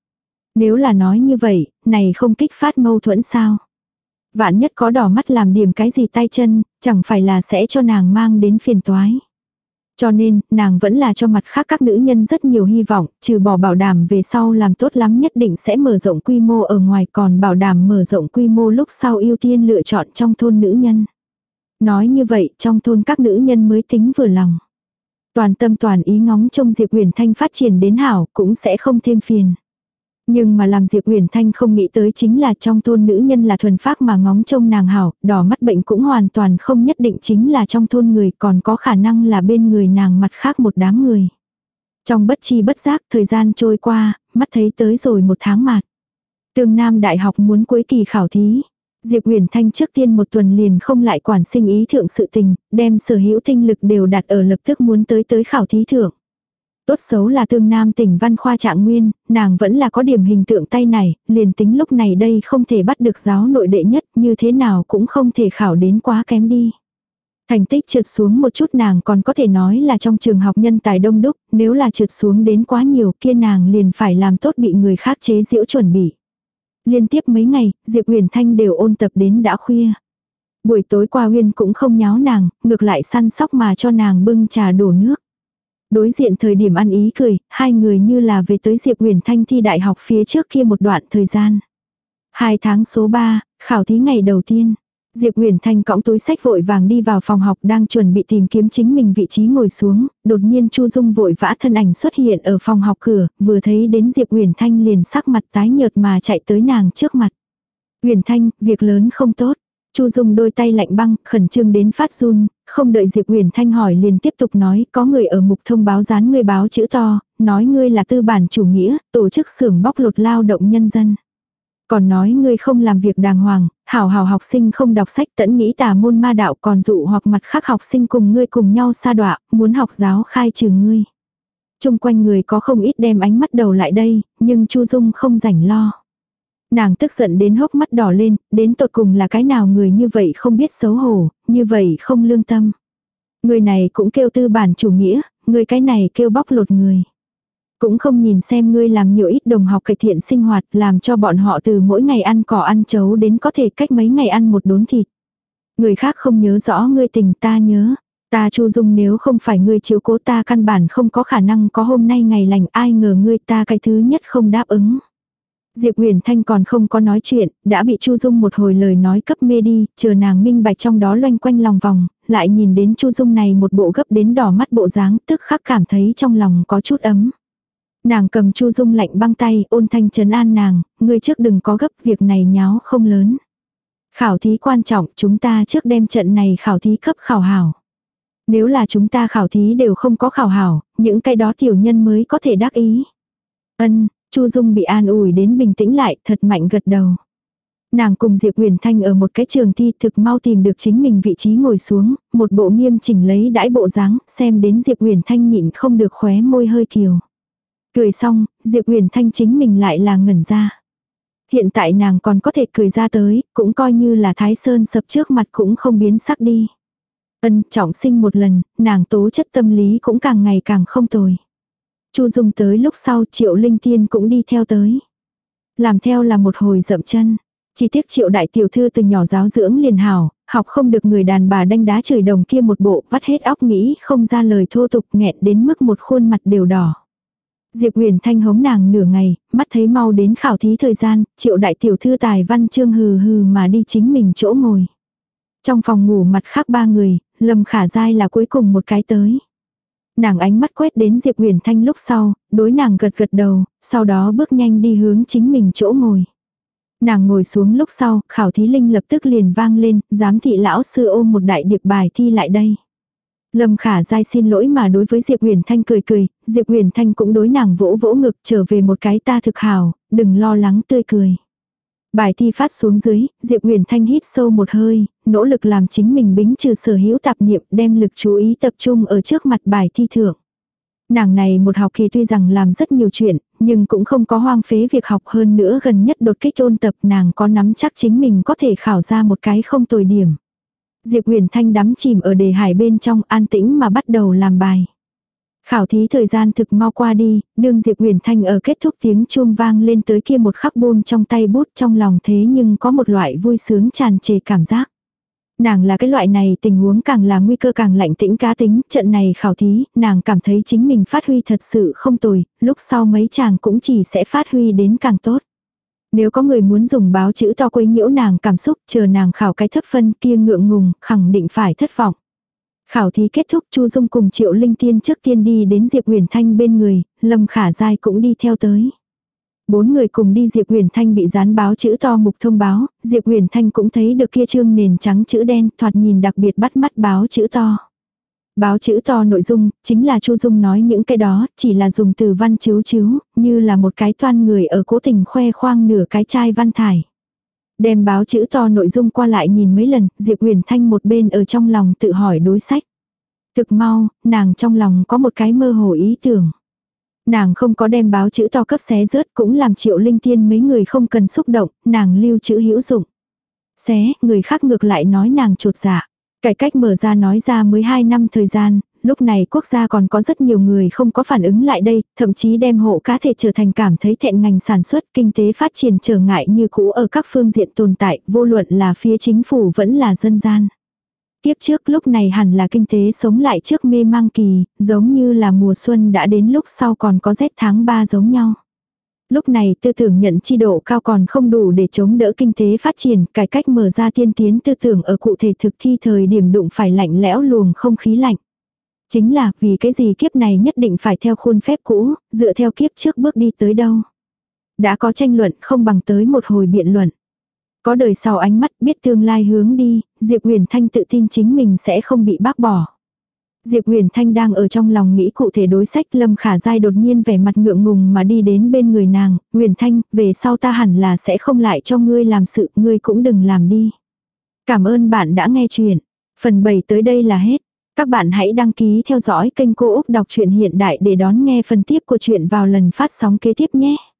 Speaker 1: Nếu là nói như vậy, này không kích phát mâu thuẫn sao? Vạn nhất có đỏ mắt làm điểm cái gì tay chân, chẳng phải là sẽ cho nàng mang đến phiền toái. Cho nên, nàng vẫn là cho mặt khác các nữ nhân rất nhiều hy vọng, trừ bỏ bảo đảm về sau làm tốt lắm nhất định sẽ mở rộng quy mô ở ngoài, còn bảo đảm mở rộng quy mô lúc sau ưu tiên lựa chọn trong thôn nữ nhân. Nói như vậy, trong thôn các nữ nhân mới tính vừa lòng. Toàn tâm toàn ý ngóng trông Diệp Uyển Thanh phát triển đến hảo, cũng sẽ không thêm phiền. Nhưng mà làm Diệp Uyển Thanh không nghĩ tới chính là trong thôn nữ nhân là thuần phác mà ngóng trông nàng hảo, đỏ mắt bệnh cũng hoàn toàn không nhất định chính là trong thôn người, còn có khả năng là bên người nàng mặt khác một đám người. Trong bất chi bất giác thời gian trôi qua, mắt thấy tới rồi một tháng mạt. Tương Nam Đại học muốn cuối kỳ khảo thí. Diệp Uyển Thanh trước tiên một tuần liền không lại quản sinh ý thượng sự tình, đem sở hữu tinh lực đều đặt ở lập tức muốn tới tới khảo thí thượng. Tốt xấu là Tương Nam tỉnh văn khoa trạng nguyên, nàng vẫn là có điểm hình tượng tay này, liền tính lúc này đây không thể bắt được giáo nội đệ nhất, như thế nào cũng không thể khảo đến quá kém đi. Thành tích trượt xuống một chút nàng còn có thể nói là trong trường học nhân tài đông đúc, nếu là trượt xuống đến quá nhiều kia nàng liền phải làm tốt bị người khác chế giễu chuẩn bị. Liên tiếp mấy ngày, Diệp Uyển Thanh đều ôn tập đến đã khuya. Buổi tối qua Uyên cũng không nháo nàng, ngược lại săn sóc mà cho nàng bưng trà đổ nước. Đối diện thời điểm ăn ý cười, hai người như là về tới Diệp Uyển Thanh thi đại học phía trước kia một đoạn thời gian. Hai tháng số ba, khảo thí ngày đầu tiên. Diệp Uyển Thanh cõng túi sách vội vàng đi vào phòng học đang chuẩn bị tìm kiếm chính mình vị trí ngồi xuống, đột nhiên Chu Dung vội vã thân ảnh xuất hiện ở phòng học cửa, vừa thấy đến Diệp Uyển Thanh liền sắc mặt tái nhợt mà chạy tới nàng trước mặt. Uyển Thanh, việc lớn không tốt. Chu Dung đôi tay lạnh băng, khẩn trương đến phát run, không đợi Diệp Uyển Thanh hỏi liền tiếp tục nói, có người ở mục thông báo dán ngươi báo chữ to, nói ngươi là tư bản chủ nghĩa, tổ chức xưởng bóc lột lao động nhân dân. Còn nói ngươi không làm việc đàng hoàng, hảo hảo học sinh không đọc sách tẫn nghĩ tà môn ma đạo, còn dụ hoặc mặt khác học sinh cùng ngươi cùng nhau sa đọa, muốn học giáo khai trừ ngươi. Chung quanh người có không ít đem ánh mắt đầu lại đây, nhưng Chu Dung không rảnh lo. Nàng tức giận đến hốc mắt đỏ lên, đến tột cùng là cái nào người như vậy không biết xấu hổ, như vậy không lương tâm. Người này cũng kêu tư bản chủ nghĩa, người cái này kêu bóc lột người. Cũng không nhìn xem ngươi làm nhiều ít đồng học cải thiện sinh hoạt, làm cho bọn họ từ mỗi ngày ăn cỏ ăn chấu đến có thể cách mấy ngày ăn một đốn thịt. Người khác không nhớ rõ ngươi tình ta nhớ. Ta Chu Dung nếu không phải ngươi chiếu cố ta căn bản không có khả năng có hôm nay ngày lành, ai ngờ ngươi ta cái thứ nhất không đáp ứng. Diệp Uyển Thanh còn không có nói chuyện, đã bị Chu Dung một hồi lời nói cấp mê đi, chờ nàng minh bạch trong đó loanh quanh lòng vòng, lại nhìn đến Chu Dung này một bộ gấp đến đỏ mắt bộ dáng, tức khắc cảm thấy trong lòng có chút ấm. Nàng cầm Chu Dung lạnh băng tay, ôn thanh trấn an nàng, ngươi trước đừng có gấp, việc này nháo không lớn. Khảo thí quan trọng, chúng ta trước đem trận này khảo thí cấp khảo hảo. Nếu là chúng ta khảo thí đều không có khảo hảo, những cái đó tiểu nhân mới có thể đắc ý. Ân, Chu Dung bị an ủi đến bình tĩnh lại, thật mạnh gật đầu. Nàng cùng Diệp Uyển Thanh ở một cái trường thi thực mau tìm được chính mình vị trí ngồi xuống, một bộ nghiêm chỉnh lấy đãi bộ dáng, xem đến Diệp Uyển Thanh nhịn không được khóe môi hơi kiều. Cười xong, Diệp Uyển Thanh chính mình lại là ngẩn ra. Hiện tại nàng còn có thể cười ra tới, cũng coi như là Thái Sơn sập trước mặt cũng không biến sắc đi. Ân, trọng sinh một lần, nàng tố chất tâm lý cũng càng ngày càng không tồi. Chu Dung tới lúc sau Triệu Linh Tiên cũng đi theo tới. Làm theo là một hồi dậm chân. Chỉ tiếc Triệu đại tiểu thư từ nhỏ giáo dưỡng liền hảo, học không được người đàn bà đanh đá chửi đồng kia một bộ, vắt hết óc nghĩ không ra lời thô tục, nghẹn đến mức một khuôn mặt đều đỏ. Diệp Uyển Thanh hống nàng nửa ngày, mắt thấy mau đến khảo thí thời gian, Triệu đại tiểu thư tài văn chương hừ hừ mà đi chính mình chỗ ngồi. Trong phòng ngủ mặt khác ba người, Lâm Khả Giai là cuối cùng một cái tới. Nàng ánh mắt quét đến Diệp Uyển Thanh lúc sau, đối nàng gật gật đầu, sau đó bước nhanh đi hướng chính mình chỗ ngồi. Nàng ngồi xuống lúc sau, khảo thí linh lập tức liền vang lên, giám thị lão sư ôm một đại điệp bài thi lại đây. Lâm Khả Giai xin lỗi mà đối với Diệp Uyển Thanh cười cười, Diệp Uyển Thanh cũng đối nàng vỗ vỗ ngực, trở về một cái ta thực hảo, đừng lo lắng tươi cười. Bài thi phát xuống dưới, Diệp Uyển Thanh hít sâu một hơi, nỗ lực làm chính mình bính trừ sở hữu tạp niệm, đem lực chú ý tập trung ở trước mặt bài thi thượng. Nàng này một học kỳ tuy rằng làm rất nhiều chuyện, nhưng cũng không có hoang phế việc học, hơn nữa gần nhất đột kích ôn tập, nàng có nắm chắc chính mình có thể khảo ra một cái không tồi điểm. Diệp Uyển Thanh đắm chìm ở đề hải bên trong, an tĩnh mà bắt đầu làm bài. Khảo thí thời gian thực mau qua đi, đương Diệp Huyền Thanh ở kết thúc tiếng chuông vang lên tới kia một khắc buông trong tay bút, trong lòng thế nhưng có một loại vui sướng tràn trề cảm giác. Nàng là cái loại này tình huống càng là nguy cơ càng lạnh tĩnh cá tính, trận này khảo thí, nàng cảm thấy chính mình phát huy thật sự không tồi, lúc sau mấy chàng cũng chỉ sẽ phát huy đến càng tốt. Nếu có người muốn dùng báo chữ to quấy nhiễu nàng cảm xúc, chờ nàng khảo cái thấp phân kia ngượng ngùng, khẳng định phải thất vọng. Khảo thí kết thúc, Chu Dung cùng Triệu Linh Tiên trước tiên đi đến Diệp Huyền Thanh bên người, Lâm Khả Giai cũng đi theo tới. Bốn người cùng đi, Diệp Huyền Thanh bị dán báo chữ to mục thông báo, Diệp Huyền Thanh cũng thấy được kia chương nền trắng chữ đen, thoạt nhìn đặc biệt bắt mắt báo chữ to. Báo chữ to nội dung, chính là Chu Dung nói những cái đó, chỉ là dùng từ văn chiếu chiếu, như là một cái toan người ở cố tình khoe khoang nửa cái chai văn thải. Đem báo chữ to nội dung qua lại nhìn mấy lần, Diệp Huyền Thanh một bên ở trong lòng tự hỏi đối sách. Thực mau, nàng trong lòng có một cái mơ hồ ý tưởng. Nàng không có đem báo chữ to cấp xé rớt, cũng làm Triệu Linh Tiên mấy người không cần xúc động, nàng lưu chữ hữu dụng. Xé, người khác ngược lại nói nàng chột dạ. Cải cách mở ra nói ra mới hai năm thời gian, lúc này quốc gia còn có rất nhiều người không có phản ứng lại đây, thậm chí đem hộ cá thể trở thành cảm thấy thẹn ngành sản xuất, kinh tế phát triển trở ngại như cũ ở các phương diện tồn tại, vô luận là phía chính phủ vẫn là dân gian. Tiếp trước lúc này hẳn là kinh tế sống lại trước mê mang kỳ, giống như là mùa xuân đã đến lúc sau còn có rét tháng ba giống nhau. Lúc này tư tưởng nhận chi độ cao còn không đủ để chống đỡ kinh tế phát triển, cải cách mở ra tiên tiến tư tưởng ở cụ thể thực thi thời điểm đụng phải lạnh lẽo luồng không khí lạnh. Chính là vì cái gì kiếp này nhất định phải theo khuôn phép cũ, dựa theo kiếp trước bước đi tới đâu. Đã có tranh luận không bằng tới một hồi biện luận. Có đời sau ánh mắt biết tương lai hướng đi, Diệp Huyền Thanh tự tin chính mình sẽ không bị bác bỏ. Diệp Huyền Thanh đang ở trong lòng nghĩ cụ thể đối sách, Lâm Khả Giai đột nhiên vẻ mặt ngượng ngùng mà đi đến bên người nàng, Huyền Thanh, về sau ta hẳn là sẽ không lại cho ngươi làm sự, ngươi cũng đừng làm đi. Cảm ơn bạn đã nghe chuyện. Phần bảy tới đây là hết. Các bạn hãy đăng ký theo dõi kênh Cô Úc Đọc truyện Hiện Đại để đón nghe phần tiếp của chuyện vào lần phát sóng kế tiếp nhé.